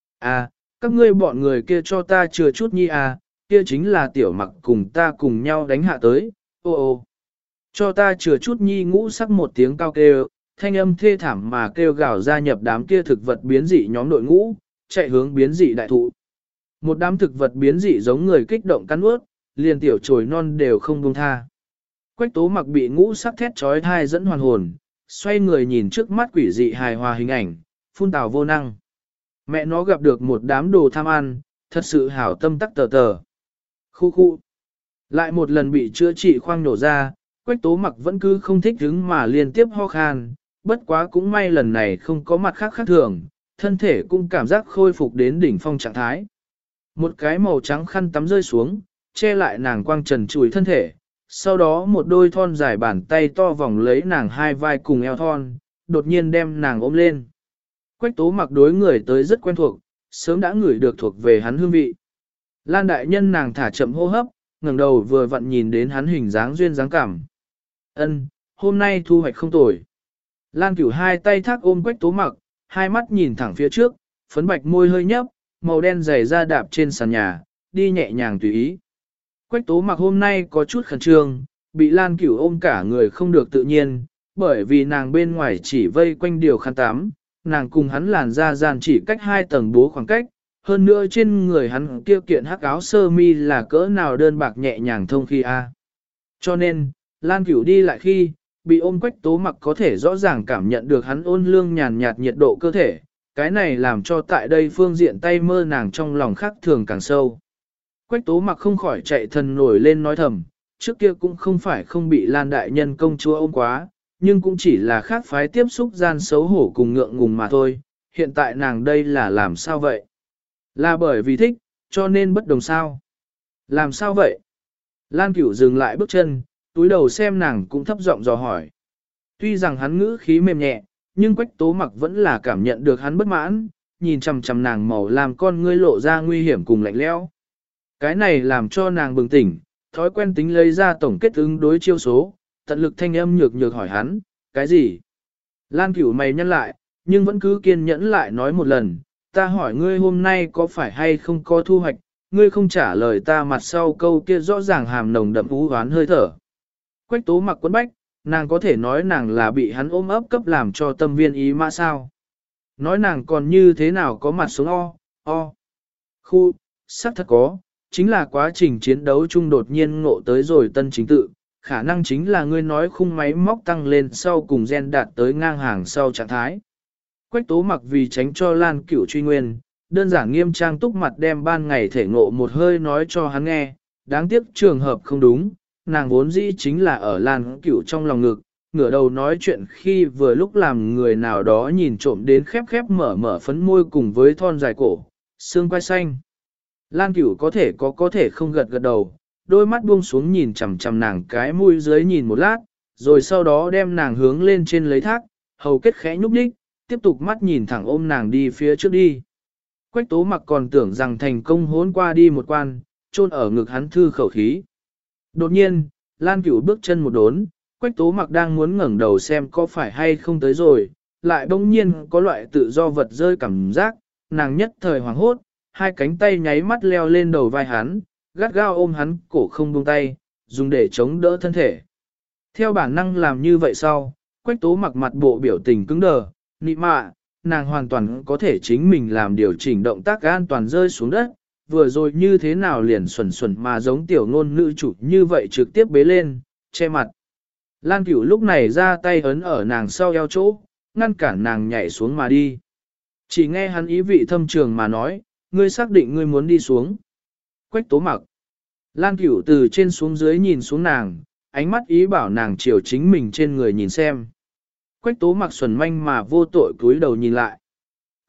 À, các ngươi bọn người kia cho ta chừa chút nhi à, kia chính là tiểu mặc cùng ta cùng nhau đánh hạ tới, ô ô. Cho ta chừa chút nhi ngũ sắc một tiếng cao kêu, thanh âm thê thảm mà kêu gào gia nhập đám kia thực vật biến dị nhóm đội ngũ, chạy hướng biến dị đại thụ. Một đám thực vật biến dị giống người kích động cắn ướt, liền tiểu trồi non đều không buông tha. Quách tố mặc bị ngũ sắc thét trói thai dẫn hoàn hồn, xoay người nhìn trước mắt quỷ dị hài hòa hình ảnh, phun tào vô năng. Mẹ nó gặp được một đám đồ tham ăn, thật sự hảo tâm tắc tờ tờ. Khu khu. Lại một lần bị chữa trị khoang nổ ra, Quách tố mặc vẫn cứ không thích hứng mà liên tiếp ho khan, bất quá cũng may lần này không có mặt khác khác thường, thân thể cũng cảm giác khôi phục đến đỉnh phong trạng thái. Một cái màu trắng khăn tắm rơi xuống, che lại nàng quang trần trùi thân thể, sau đó một đôi thon dài bàn tay to vòng lấy nàng hai vai cùng eo thon, đột nhiên đem nàng ôm lên. Quách tố mặc đối người tới rất quen thuộc, sớm đã ngửi được thuộc về hắn hương vị. Lan đại nhân nàng thả chậm hô hấp, ngẩng đầu vừa vặn nhìn đến hắn hình dáng duyên dáng cảm. Ân, hôm nay thu hoạch không tồi. Lan Cửu hai tay thác ôm Quách tố mặc, hai mắt nhìn thẳng phía trước, phấn bạch môi hơi nhấp, màu đen dày da đạp trên sàn nhà, đi nhẹ nhàng tùy ý. Quách tố mặc hôm nay có chút khẩn trương, bị Lan Cửu ôm cả người không được tự nhiên, bởi vì nàng bên ngoài chỉ vây quanh điều khăn tắm, nàng cùng hắn làn da gian chỉ cách hai tầng bố khoảng cách, hơn nữa trên người hắn kia kiện hắc áo sơ mi là cỡ nào đơn bạc nhẹ nhàng thông khi a. Cho nên, Lan Cửu đi lại khi, bị ôm Quách tố mặc có thể rõ ràng cảm nhận được hắn ôn lương nhàn nhạt nhiệt độ cơ thể, cái này làm cho tại đây phương diện tay mơ nàng trong lòng khác thường càng sâu. Quách tố mặc không khỏi chạy thần nổi lên nói thầm, trước kia cũng không phải không bị Lan đại nhân công chúa ôm quá, nhưng cũng chỉ là khác phái tiếp xúc gian xấu hổ cùng ngượng ngùng mà thôi, hiện tại nàng đây là làm sao vậy? Là bởi vì thích, cho nên bất đồng sao? Làm sao vậy? Lan Cửu dừng lại bước chân, túi đầu xem nàng cũng thấp giọng dò hỏi. Tuy rằng hắn ngữ khí mềm nhẹ, nhưng Quách tố mặc vẫn là cảm nhận được hắn bất mãn, nhìn chằm chằm nàng màu làm con ngươi lộ ra nguy hiểm cùng lạnh lẽo. Cái này làm cho nàng bừng tỉnh, thói quen tính lấy ra tổng kết ứng đối chiêu số, tận lực thanh âm nhược nhược hỏi hắn, cái gì? Lan Cửu mày nhăn lại, nhưng vẫn cứ kiên nhẫn lại nói một lần, ta hỏi ngươi hôm nay có phải hay không có thu hoạch, ngươi không trả lời ta mặt sau câu kia rõ ràng hàm nồng đậm ú oán hơi thở. Quách tố mặc quấn bách, nàng có thể nói nàng là bị hắn ôm ấp cấp làm cho tâm viên ý mã sao. Nói nàng còn như thế nào có mặt sống o, o. Khu, xác thật có, chính là quá trình chiến đấu chung đột nhiên ngộ tới rồi tân chính tự, khả năng chính là ngươi nói khung máy móc tăng lên sau cùng gen đạt tới ngang hàng sau trạng thái. Quách tố mặc vì tránh cho Lan Cửu truy nguyên, đơn giản nghiêm trang túc mặt đem ban ngày thể ngộ một hơi nói cho hắn nghe, đáng tiếc trường hợp không đúng, nàng vốn dĩ chính là ở Lan Cửu trong lòng ngực, ngửa đầu nói chuyện khi vừa lúc làm người nào đó nhìn trộm đến khép khép mở mở phấn môi cùng với thon dài cổ, xương quai xanh. Lan Cửu có thể có có thể không gật gật đầu, đôi mắt buông xuống nhìn chằm chằm nàng cái mũi dưới nhìn một lát, rồi sau đó đem nàng hướng lên trên lấy thác, hầu kết khẽ nhúc nhích, tiếp tục mắt nhìn thẳng ôm nàng đi phía trước đi. Quách tố mặc còn tưởng rằng thành công hốn qua đi một quan, chôn ở ngực hắn thư khẩu khí. Đột nhiên, Lan Cửu bước chân một đốn, Quách tố mặc đang muốn ngẩng đầu xem có phải hay không tới rồi, lại bỗng nhiên có loại tự do vật rơi cảm giác, nàng nhất thời hoảng hốt, hai cánh tay nháy mắt leo lên đầu vai hắn, gắt gao ôm hắn cổ không buông tay, dùng để chống đỡ thân thể. Theo bản năng làm như vậy sau, Quách tố mặc mặt bộ biểu tình cứng đờ, nị mạ, nàng hoàn toàn có thể chính mình làm điều chỉnh động tác an toàn rơi xuống đất, vừa rồi như thế nào liền xuẩn xuẩn mà giống tiểu ngôn nữ chủ như vậy trực tiếp bế lên, che mặt. Lan Cửu lúc này ra tay ấn ở nàng sau eo chỗ, ngăn cản nàng nhảy xuống mà đi. Chỉ nghe hắn ý vị thâm trường mà nói, ngươi xác định ngươi muốn đi xuống. Quách tố mặc. Lan Cửu từ trên xuống dưới nhìn xuống nàng, ánh mắt ý bảo nàng chiều chính mình trên người nhìn xem. Quách tố mặc xuẩn manh mà vô tội cúi đầu nhìn lại.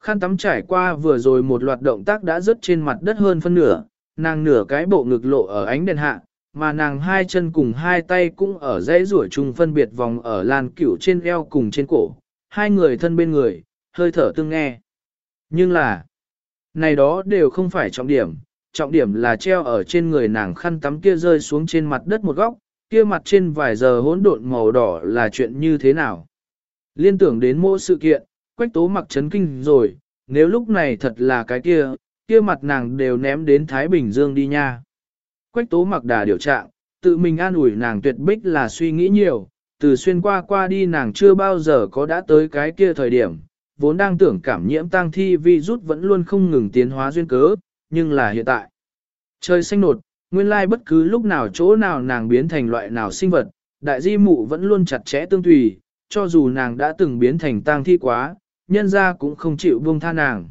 Khăn tắm trải qua vừa rồi một loạt động tác đã rớt trên mặt đất hơn phân nửa, nàng nửa cái bộ ngực lộ ở ánh đèn hạ, mà nàng hai chân cùng hai tay cũng ở dãy rủa chung phân biệt vòng ở Lan Cửu trên eo cùng trên cổ, hai người thân bên người, hơi thở tương nghe. Nhưng là, này đó đều không phải trọng điểm, trọng điểm là treo ở trên người nàng khăn tắm kia rơi xuống trên mặt đất một góc, kia mặt trên vài giờ hỗn độn màu đỏ là chuyện như thế nào. Liên tưởng đến mỗi sự kiện, Quách Tố Mặc chấn kinh rồi, nếu lúc này thật là cái kia, kia mặt nàng đều ném đến Thái Bình Dương đi nha. Quách Tố Mặc đà điều trạng, tự mình an ủi nàng tuyệt bích là suy nghĩ nhiều, từ xuyên qua qua đi nàng chưa bao giờ có đã tới cái kia thời điểm, vốn đang tưởng cảm nhiễm tang thi vi rút vẫn luôn không ngừng tiến hóa duyên cớ, nhưng là hiện tại. Trời xanh nột, nguyên lai bất cứ lúc nào chỗ nào nàng biến thành loại nào sinh vật, đại di mụ vẫn luôn chặt chẽ tương tùy, cho dù nàng đã từng biến thành tang thi quá, nhân ra cũng không chịu buông tha nàng.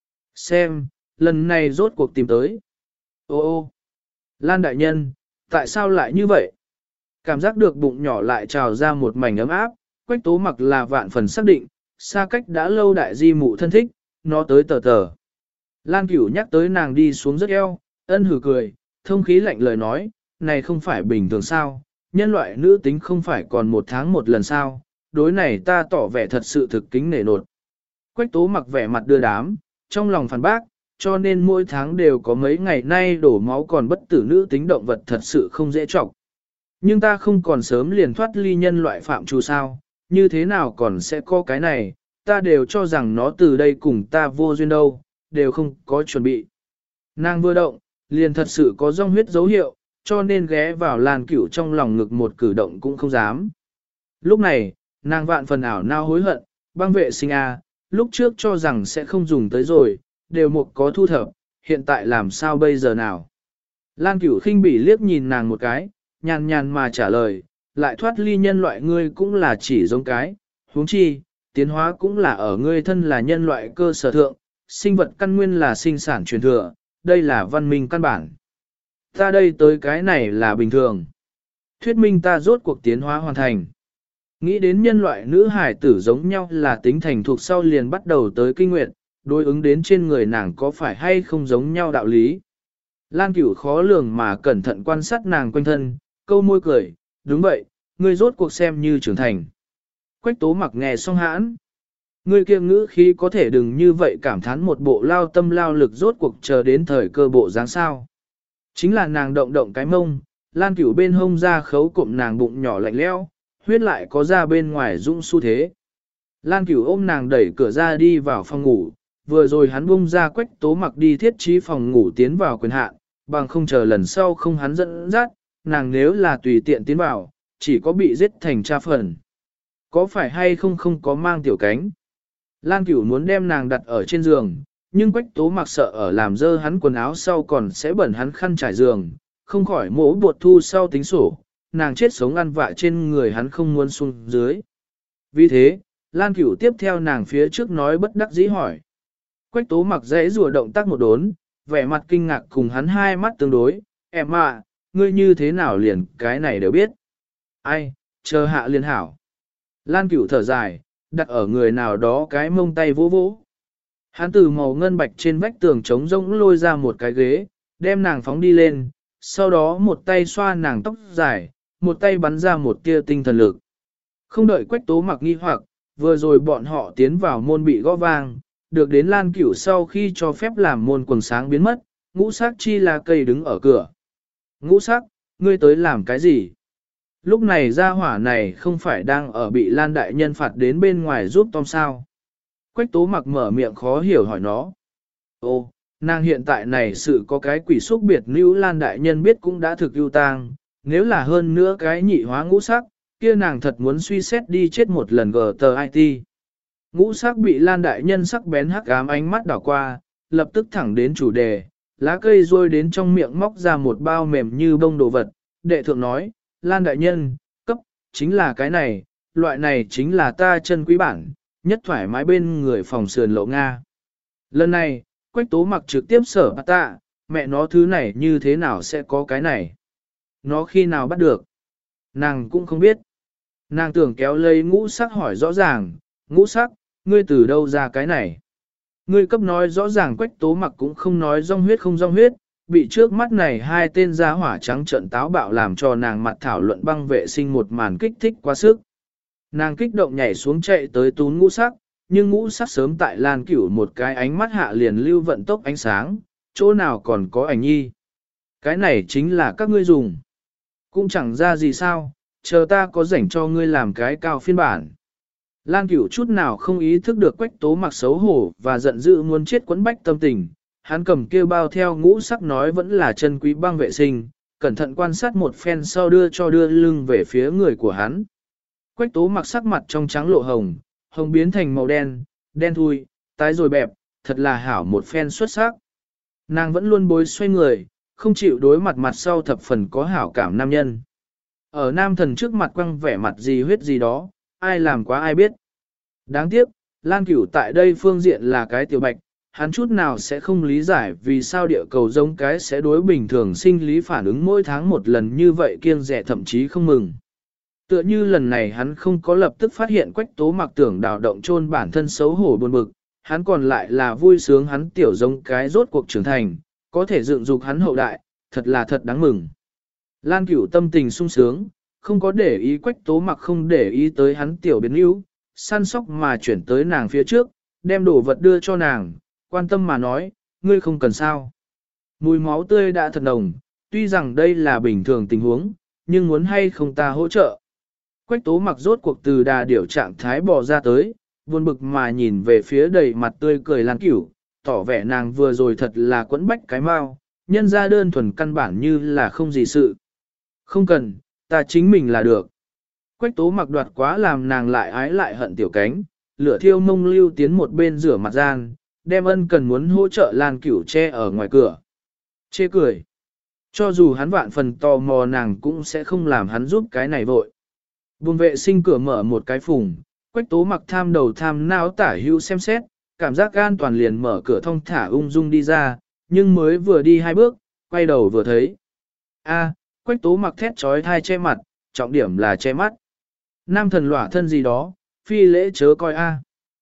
Xem, lần này rốt cuộc tìm tới. Ô ô, Lan đại nhân, tại sao lại như vậy? Cảm giác được bụng nhỏ lại trào ra một mảnh ấm áp, Quách Tố Mặc là vạn phần xác định, xa cách đã lâu đại di mụ thân thích, nó tới tờ tờ. Lan Cửu nhắc tới nàng đi xuống rất eo, ân hử cười, thông khí lạnh lời nói, này không phải bình thường sao, nhân loại nữ tính không phải còn một tháng một lần sao, đối này ta tỏ vẻ thật sự thực kính nể nột. Quách Tố Mặc vẻ mặt đưa đám, trong lòng phản bác, cho nên mỗi tháng đều có mấy ngày nay đổ máu còn bất tử nữ tính động vật thật sự không dễ trọng. Nhưng ta không còn sớm liền thoát ly nhân loại phạm trù sao, như thế nào còn sẽ có cái này, ta đều cho rằng nó từ đây cùng ta vô duyên đâu, đều không có chuẩn bị. Nàng vừa động, liền thật sự có rong huyết dấu hiệu, cho nên ghé vào Lan Cửu trong lòng ngực một cử động cũng không dám. Lúc này, nàng vạn phần ảo nao hối hận, băng vệ sinh a, lúc trước cho rằng sẽ không dùng tới rồi, đều một có thu thập, hiện tại làm sao bây giờ nào. Lan Cửu khinh bỉ liếc nhìn nàng một cái, nhàn nhàn mà trả lời, lại thoát ly nhân loại ngươi cũng là chỉ giống cái, huống chi, tiến hóa cũng là ở ngươi thân là nhân loại cơ sở thượng, sinh vật căn nguyên là sinh sản truyền thừa, đây là văn minh căn bản. Ta đây tới cái này là bình thường. Thuyết minh ta rốt cuộc tiến hóa hoàn thành. Nghĩ đến nhân loại nữ hải tử giống nhau là tính thành thuộc sau liền bắt đầu tới kinh nguyệt, đối ứng đến trên người nàng có phải hay không giống nhau đạo lý. Lan Cửu khó lường mà cẩn thận quan sát nàng quanh thân, câu môi cười, đúng vậy, ngươi rốt cuộc xem như trưởng thành. Quách Tố Mặc nghe xong hãn. Ngươi kia ngữ khí có thể đừng như vậy cảm thán một bộ lao tâm lao lực rốt cuộc chờ đến thời cơ bộ dáng sao. Chính là nàng động động cái mông, Lan Cửu bên hông ra khấu cụm nàng bụng nhỏ lạnh lẽo, huyết lại có ra bên ngoài dũng xu thế. Lan Cửu ôm nàng đẩy cửa ra đi vào phòng ngủ, vừa rồi hắn bung ra Quách Tố Mặc đi thiết trí phòng ngủ tiến vào quyền hạn, bằng không chờ lần sau không hắn dẫn dắt, nàng nếu là tùy tiện tiến vào, chỉ có bị giết thành cha phần. Có phải hay không không có mang tiểu cánh? Lan Cửu muốn đem nàng đặt ở trên giường, nhưng Quách Tố Mặc sợ ở làm dơ hắn quần áo sau còn sẽ bẩn hắn khăn trải giường, không khỏi mổ buộc thu sau tính sổ, nàng chết sống ăn vạ trên người hắn không muốn xuống dưới. Vì thế, Lan Cửu tiếp theo nàng phía trước nói bất đắc dĩ hỏi. Quách Tố Mặc dễ rùa động tác một đốn, vẻ mặt kinh ngạc cùng hắn hai mắt tương đối, em ạ, ngươi như thế nào liền cái này đều biết. Ai, chờ hạ liền hảo. Lan Cửu thở dài, đặt ở người nào đó cái mông tay vỗ vỗ. Hắn từ màu ngân bạch trên vách tường trống rỗng lôi ra một cái ghế, đem nàng phóng đi lên, sau đó một tay xoa nàng tóc dài, một tay bắn ra một tia tinh thần lực. Không đợi Quách Tố Mặc nghi hoặc, vừa rồi bọn họ tiến vào môn bị gõ vang, được đến Lan Cửu sau khi cho phép làm môn quần sáng biến mất, ngũ sắc chi là cây đứng ở cửa. Ngũ sắc, ngươi tới làm cái gì? Lúc này gia hỏa này không phải đang ở bị Lan đại nhân phạt đến bên ngoài giúp Tom sao? Quách Tố Mặc mở miệng khó hiểu hỏi nó. Ô, nàng hiện tại này sự có cái quỷ xúc biệt nữ Lan đại nhân biết cũng đã thực ưu tang, nếu là hơn nữa cái nhị hóa ngũ sắc, kia nàng thật muốn suy xét đi chết một lần gờ tờ i tê. Ngũ sắc bị Lan đại nhân sắc bén hắc ám ánh mắt đảo qua, lập tức thẳng đến chủ đề, lá cây rôi đến trong miệng móc ra một bao mềm như bông đồ vật, đệ thượng nói, Lan đại nhân, cấp, chính là cái này, loại này chính là ta chân quý bản, nhất thoải mái bên người phòng sườn lộ Nga. Lần này, Quách Tố Mặc trực tiếp sở bà tạ, mẹ nó thứ này như thế nào sẽ có cái này? Nó khi nào bắt được? Nàng cũng không biết. Nàng tưởng kéo lấy ngũ sắc hỏi rõ ràng, ngũ sắc, ngươi từ đâu ra cái này? Ngươi cấp nói rõ ràng Quách Tố Mặc cũng không nói rong huyết không rong huyết, bị trước mắt này hai tên gia hỏa trắng trợn táo bạo làm cho nàng mặt thảo luận băng vệ sinh một màn kích thích quá sức. Nàng kích động nhảy xuống chạy tới tún ngũ sắc, nhưng ngũ sắc sớm tại Lan Cửu một cái ánh mắt hạ liền lưu vận tốc ánh sáng, chỗ nào còn có ảnh nhi. Cái này chính là các ngươi dùng. Cũng chẳng ra gì sao, chờ ta có rảnh cho ngươi làm cái cao phiên bản. Lan Cửu chút nào không ý thức được Quách Tố Mặc xấu hổ và giận dữ muốn chết quấn bách tâm tình, hắn cầm kêu bao theo ngũ sắc nói vẫn là chân quý băng vệ sinh, cẩn thận quan sát một phen sau đưa cho đưa lưng về phía người của hắn. Quách Tố Mặc sắc mặt trong trắng lộ hồng, hồng biến thành màu đen, đen thui, tái rồi bẹp, thật là hảo một phen xuất sắc. Nàng vẫn luôn bối xoay người, không chịu đối mặt mặt sau thập phần có hảo cảm nam nhân. Ở nam thần trước mặt quăng vẻ mặt gì huyết gì đó, ai làm quá ai biết. Đáng tiếc, Lan Cửu tại đây phương diện là cái tiểu bạch, hắn chút nào sẽ không lý giải vì sao địa cầu giống cái sẽ đối bình thường sinh lý phản ứng mỗi tháng một lần như vậy kiêng dè thậm chí không mừng. Tựa như lần này hắn không có lập tức phát hiện Quách Tố Mặc tưởng đào động chôn bản thân xấu hổ buồn bực, hắn còn lại là vui sướng hắn tiểu giống cái rốt cuộc trưởng thành, có thể dựng dục hắn hậu đại, thật là thật đáng mừng. Lan Cửu tâm tình sung sướng, không có để ý Quách Tố Mặc không để ý tới hắn tiểu biến yếu, săn sóc mà chuyển tới nàng phía trước, đem đồ vật đưa cho nàng, quan tâm mà nói, ngươi không cần sao. Mùi máu tươi đã thật nồng, tuy rằng đây là bình thường tình huống, nhưng muốn hay không ta hỗ trợ. Quách Tố Mặc rốt cuộc từ đà điểu trạng thái bò ra tới, buồn bực mà nhìn về phía đầy mặt tươi cười Lan Cửu, tỏ vẻ nàng vừa rồi thật là quẫn bách cái mau, nhân ra đơn thuần căn bản như là không gì sự. Không cần, ta chính mình là được. Quách Tố Mặc đoạt quá làm nàng lại ái lại hận tiểu cánh, lửa thiêu mông lưu tiến một bên rửa mặt gian, đem ân cần muốn hỗ trợ Lan Cửu che ở ngoài cửa. Chê cười. Cho dù hắn vạn phần tò mò nàng cũng sẽ không làm hắn giúp cái này vội. Buồng vệ sinh cửa mở một cái phùng, Quách Tố Mặc tham đầu tham não tả hữu xem xét, cảm giác an toàn liền mở cửa thông thả ung dung đi ra, nhưng mới vừa đi hai bước, quay đầu vừa thấy. A, Quách Tố Mặc thét trói thai che mặt, trọng điểm là che mắt. Nam thần lỏa thân gì đó, phi lễ chớ coi a.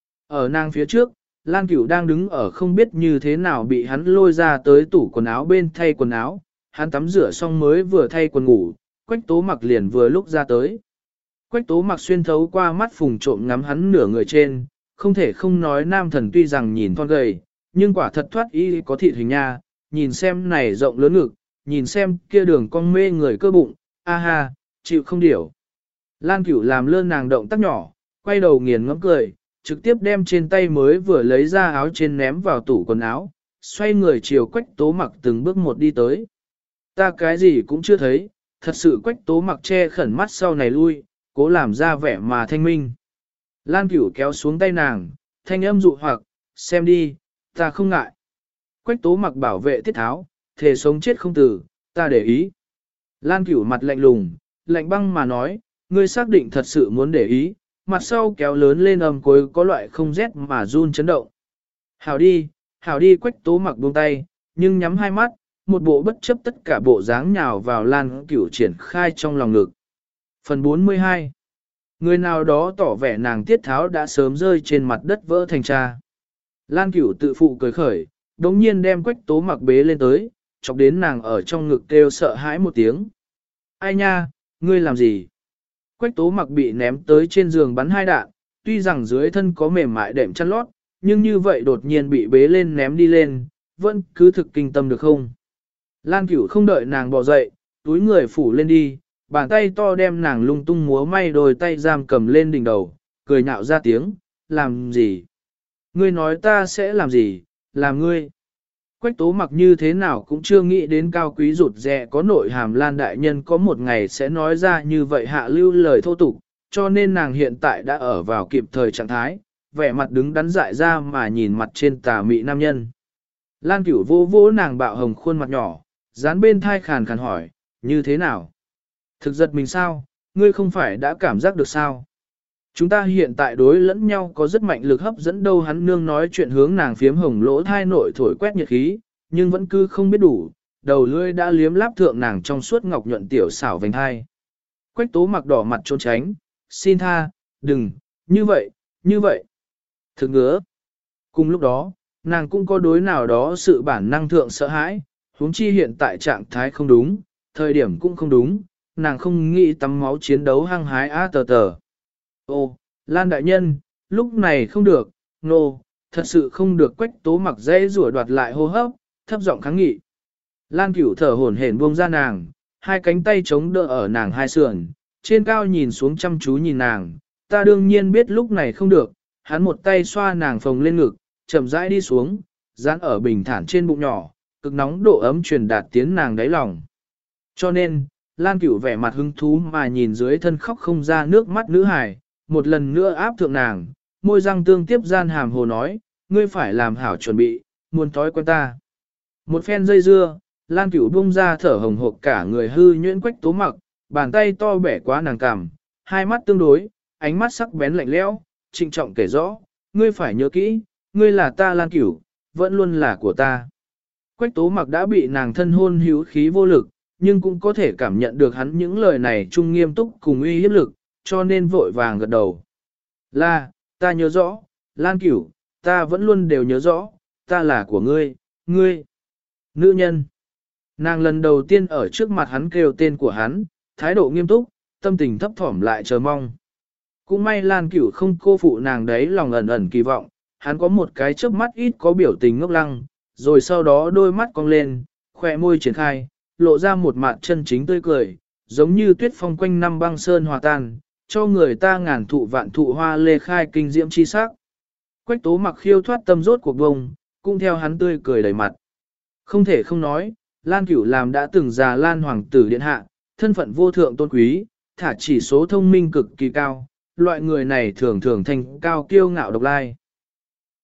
Ở nàng phía trước, Lan Cửu đang đứng ở không biết như thế nào bị hắn lôi ra tới tủ quần áo bên thay quần áo, hắn tắm rửa xong mới vừa thay quần ngủ, Quách Tố Mặc liền vừa lúc ra tới. Quách Tố Mặc xuyên thấu qua mắt phùng trộm ngắm hắn nửa người trên, không thể không nói nam thần tuy rằng nhìn thon gầy, nhưng quả thật thoát y có thịt hình nha, nhìn xem này rộng lớn ngực, nhìn xem kia đường cong mê người cơ bụng, a ha, chịu không điểu. Lan Cửu làm lơ nàng động tác nhỏ, quay đầu nghiền ngẫm cười, trực tiếp đem trên tay mới vừa lấy ra áo trên ném vào tủ quần áo, xoay người chiều Quách Tố Mặc từng bước một đi tới. Ta cái gì cũng chưa thấy, thật sự Quách Tố Mặc che khẩn mắt sau này lui, cố làm ra vẻ mà thanh minh. Lan Cửu kéo xuống tay nàng, thanh âm dụ hoặc, xem đi, ta không ngại. Quách Tố Mặc bảo vệ tiết tháo, thề sống chết không từ, ta để ý. Lan Cửu mặt lạnh lùng, lạnh băng mà nói, ngươi xác định thật sự muốn để ý, mặt sau kéo lớn lên âm cuối có loại không rét mà run chấn động. Hảo đi, hảo đi. Quách Tố Mặc buông tay, nhưng nhắm hai mắt, một bộ bất chấp tất cả bộ dáng nhào vào Lan Cửu triển khai trong lòng ngực. Phần bốn mươi hai. Người nào đó tỏ vẻ nàng tiết tháo đã sớm rơi trên mặt đất vỡ thành cha. Lan Cửu tự phụ cười khởi, đống nhiên đem Quách Tố Mặc bế lên tới, chọc đến nàng ở trong ngực kêu sợ hãi một tiếng. Ai nha, ngươi làm gì? Quách Tố Mặc bị ném tới trên giường bắn hai đạn, tuy rằng dưới thân có mềm mại đệm chăn lót, nhưng như vậy đột nhiên bị bế lên ném đi lên, vẫn cứ thực kinh tâm được không? Lan Cửu không đợi nàng bỏ dậy, túi người phủ lên đi, bàn tay to đem nàng lung tung múa may đôi tay giam cầm lên đỉnh đầu, cười nhạo ra tiếng, làm gì? Ngươi nói ta sẽ làm gì? Làm ngươi. Quách Tố Mặc như thế nào cũng chưa nghĩ đến cao quý rụt rè có nội hàm Lan đại nhân có một ngày sẽ nói ra như vậy hạ lưu lời thô tục, cho nên nàng hiện tại đã ở vào kịp thời trạng thái, vẻ mặt đứng đắn dại ra mà nhìn mặt trên tà mị nam nhân. Lan Cửu vô vỗ nàng bạo hồng khuôn mặt nhỏ, dán bên thai khàn khàn hỏi, như thế nào? Thực giật mình sao, ngươi không phải đã cảm giác được sao? Chúng ta hiện tại đối lẫn nhau có rất mạnh lực hấp dẫn đâu. Hắn nương nói chuyện hướng nàng phiếm hồng lỗ thai nội thổi quét nhiệt khí, nhưng vẫn cứ không biết đủ, đầu lưỡi đã liếm láp thượng nàng trong suốt ngọc nhuận tiểu xảo vành hai. Quách Tố Mặc đỏ mặt trốn tránh, xin tha, đừng, như vậy, như vậy. Thực ngứa. Cùng lúc đó, nàng cũng có đối nào đó sự bản năng thượng sợ hãi, huống chi hiện tại trạng thái không đúng, thời điểm cũng không đúng, nàng không nghĩ tắm máu chiến đấu hăng hái á tờ tờ. Ô, Lan đại nhân, lúc này không được, nô, no, thật sự không được. Quách tố mặc dễ rủa đoạt lại hô hấp, thấp giọng kháng nghị. Lan Cửu thở hổn hển buông ra nàng, hai cánh tay chống đỡ ở nàng hai sườn, trên cao nhìn xuống chăm chú nhìn nàng, ta đương nhiên biết lúc này không được, hắn một tay xoa nàng phồng lên ngực, chậm rãi đi xuống, dán ở bình thản trên bụng nhỏ, cực nóng độ ấm truyền đạt tiến nàng đáy lòng. Cho nên, Lan Cửu vẻ mặt hứng thú mà nhìn dưới thân khóc không ra nước mắt nữ hài, một lần nữa áp thượng nàng, môi răng tương tiếp gian hàm hồ nói, ngươi phải làm hảo chuẩn bị, muốn thói quen ta. Một phen dây dưa, Lan Cửu bung ra thở hồng hộc cả người hư nhuyễn Quách tố mặc, bàn tay to bẻ quá nàng cằm, hai mắt tương đối, ánh mắt sắc bén lạnh lẽo, trịnh trọng kể rõ, ngươi phải nhớ kỹ, ngươi là ta Lan Cửu, vẫn luôn là của ta. Quách tố mặc đã bị nàng thân hôn hữu khí vô lực, nhưng cũng có thể cảm nhận được hắn những lời này trung nghiêm túc cùng uy hiếp lực, cho nên vội vàng gật đầu. Là, ta nhớ rõ, Lan Cửu, ta vẫn luôn đều nhớ rõ, ta là của ngươi, ngươi. Nữ nhân. Nàng lần đầu tiên ở trước mặt hắn kêu tên của hắn, thái độ nghiêm túc, tâm tình thấp thỏm lại chờ mong. Cũng may Lan Cửu không cô phụ nàng đấy lòng ẩn ẩn kỳ vọng, hắn có một cái chớp mắt ít có biểu tình ngốc lăng, rồi sau đó đôi mắt cong lên, khỏe môi triển khai, lộ ra một mặt chân chính tươi cười, giống như tuyết phong quanh năm băng sơn hòa tan, cho người ta ngàn thụ vạn thụ hoa lê khai kinh diễm chi sắc. Quách tố mặc khiêu thoát tâm rốt cuộc bông, cũng theo hắn tươi cười đầy mặt. Không thể không nói, Lan Cửu làm đã từng già Lan Hoàng tử điện hạ, thân phận vô thượng tôn quý, thả chỉ số thông minh cực kỳ cao, loại người này thường thường thành cao kiêu ngạo độc lai.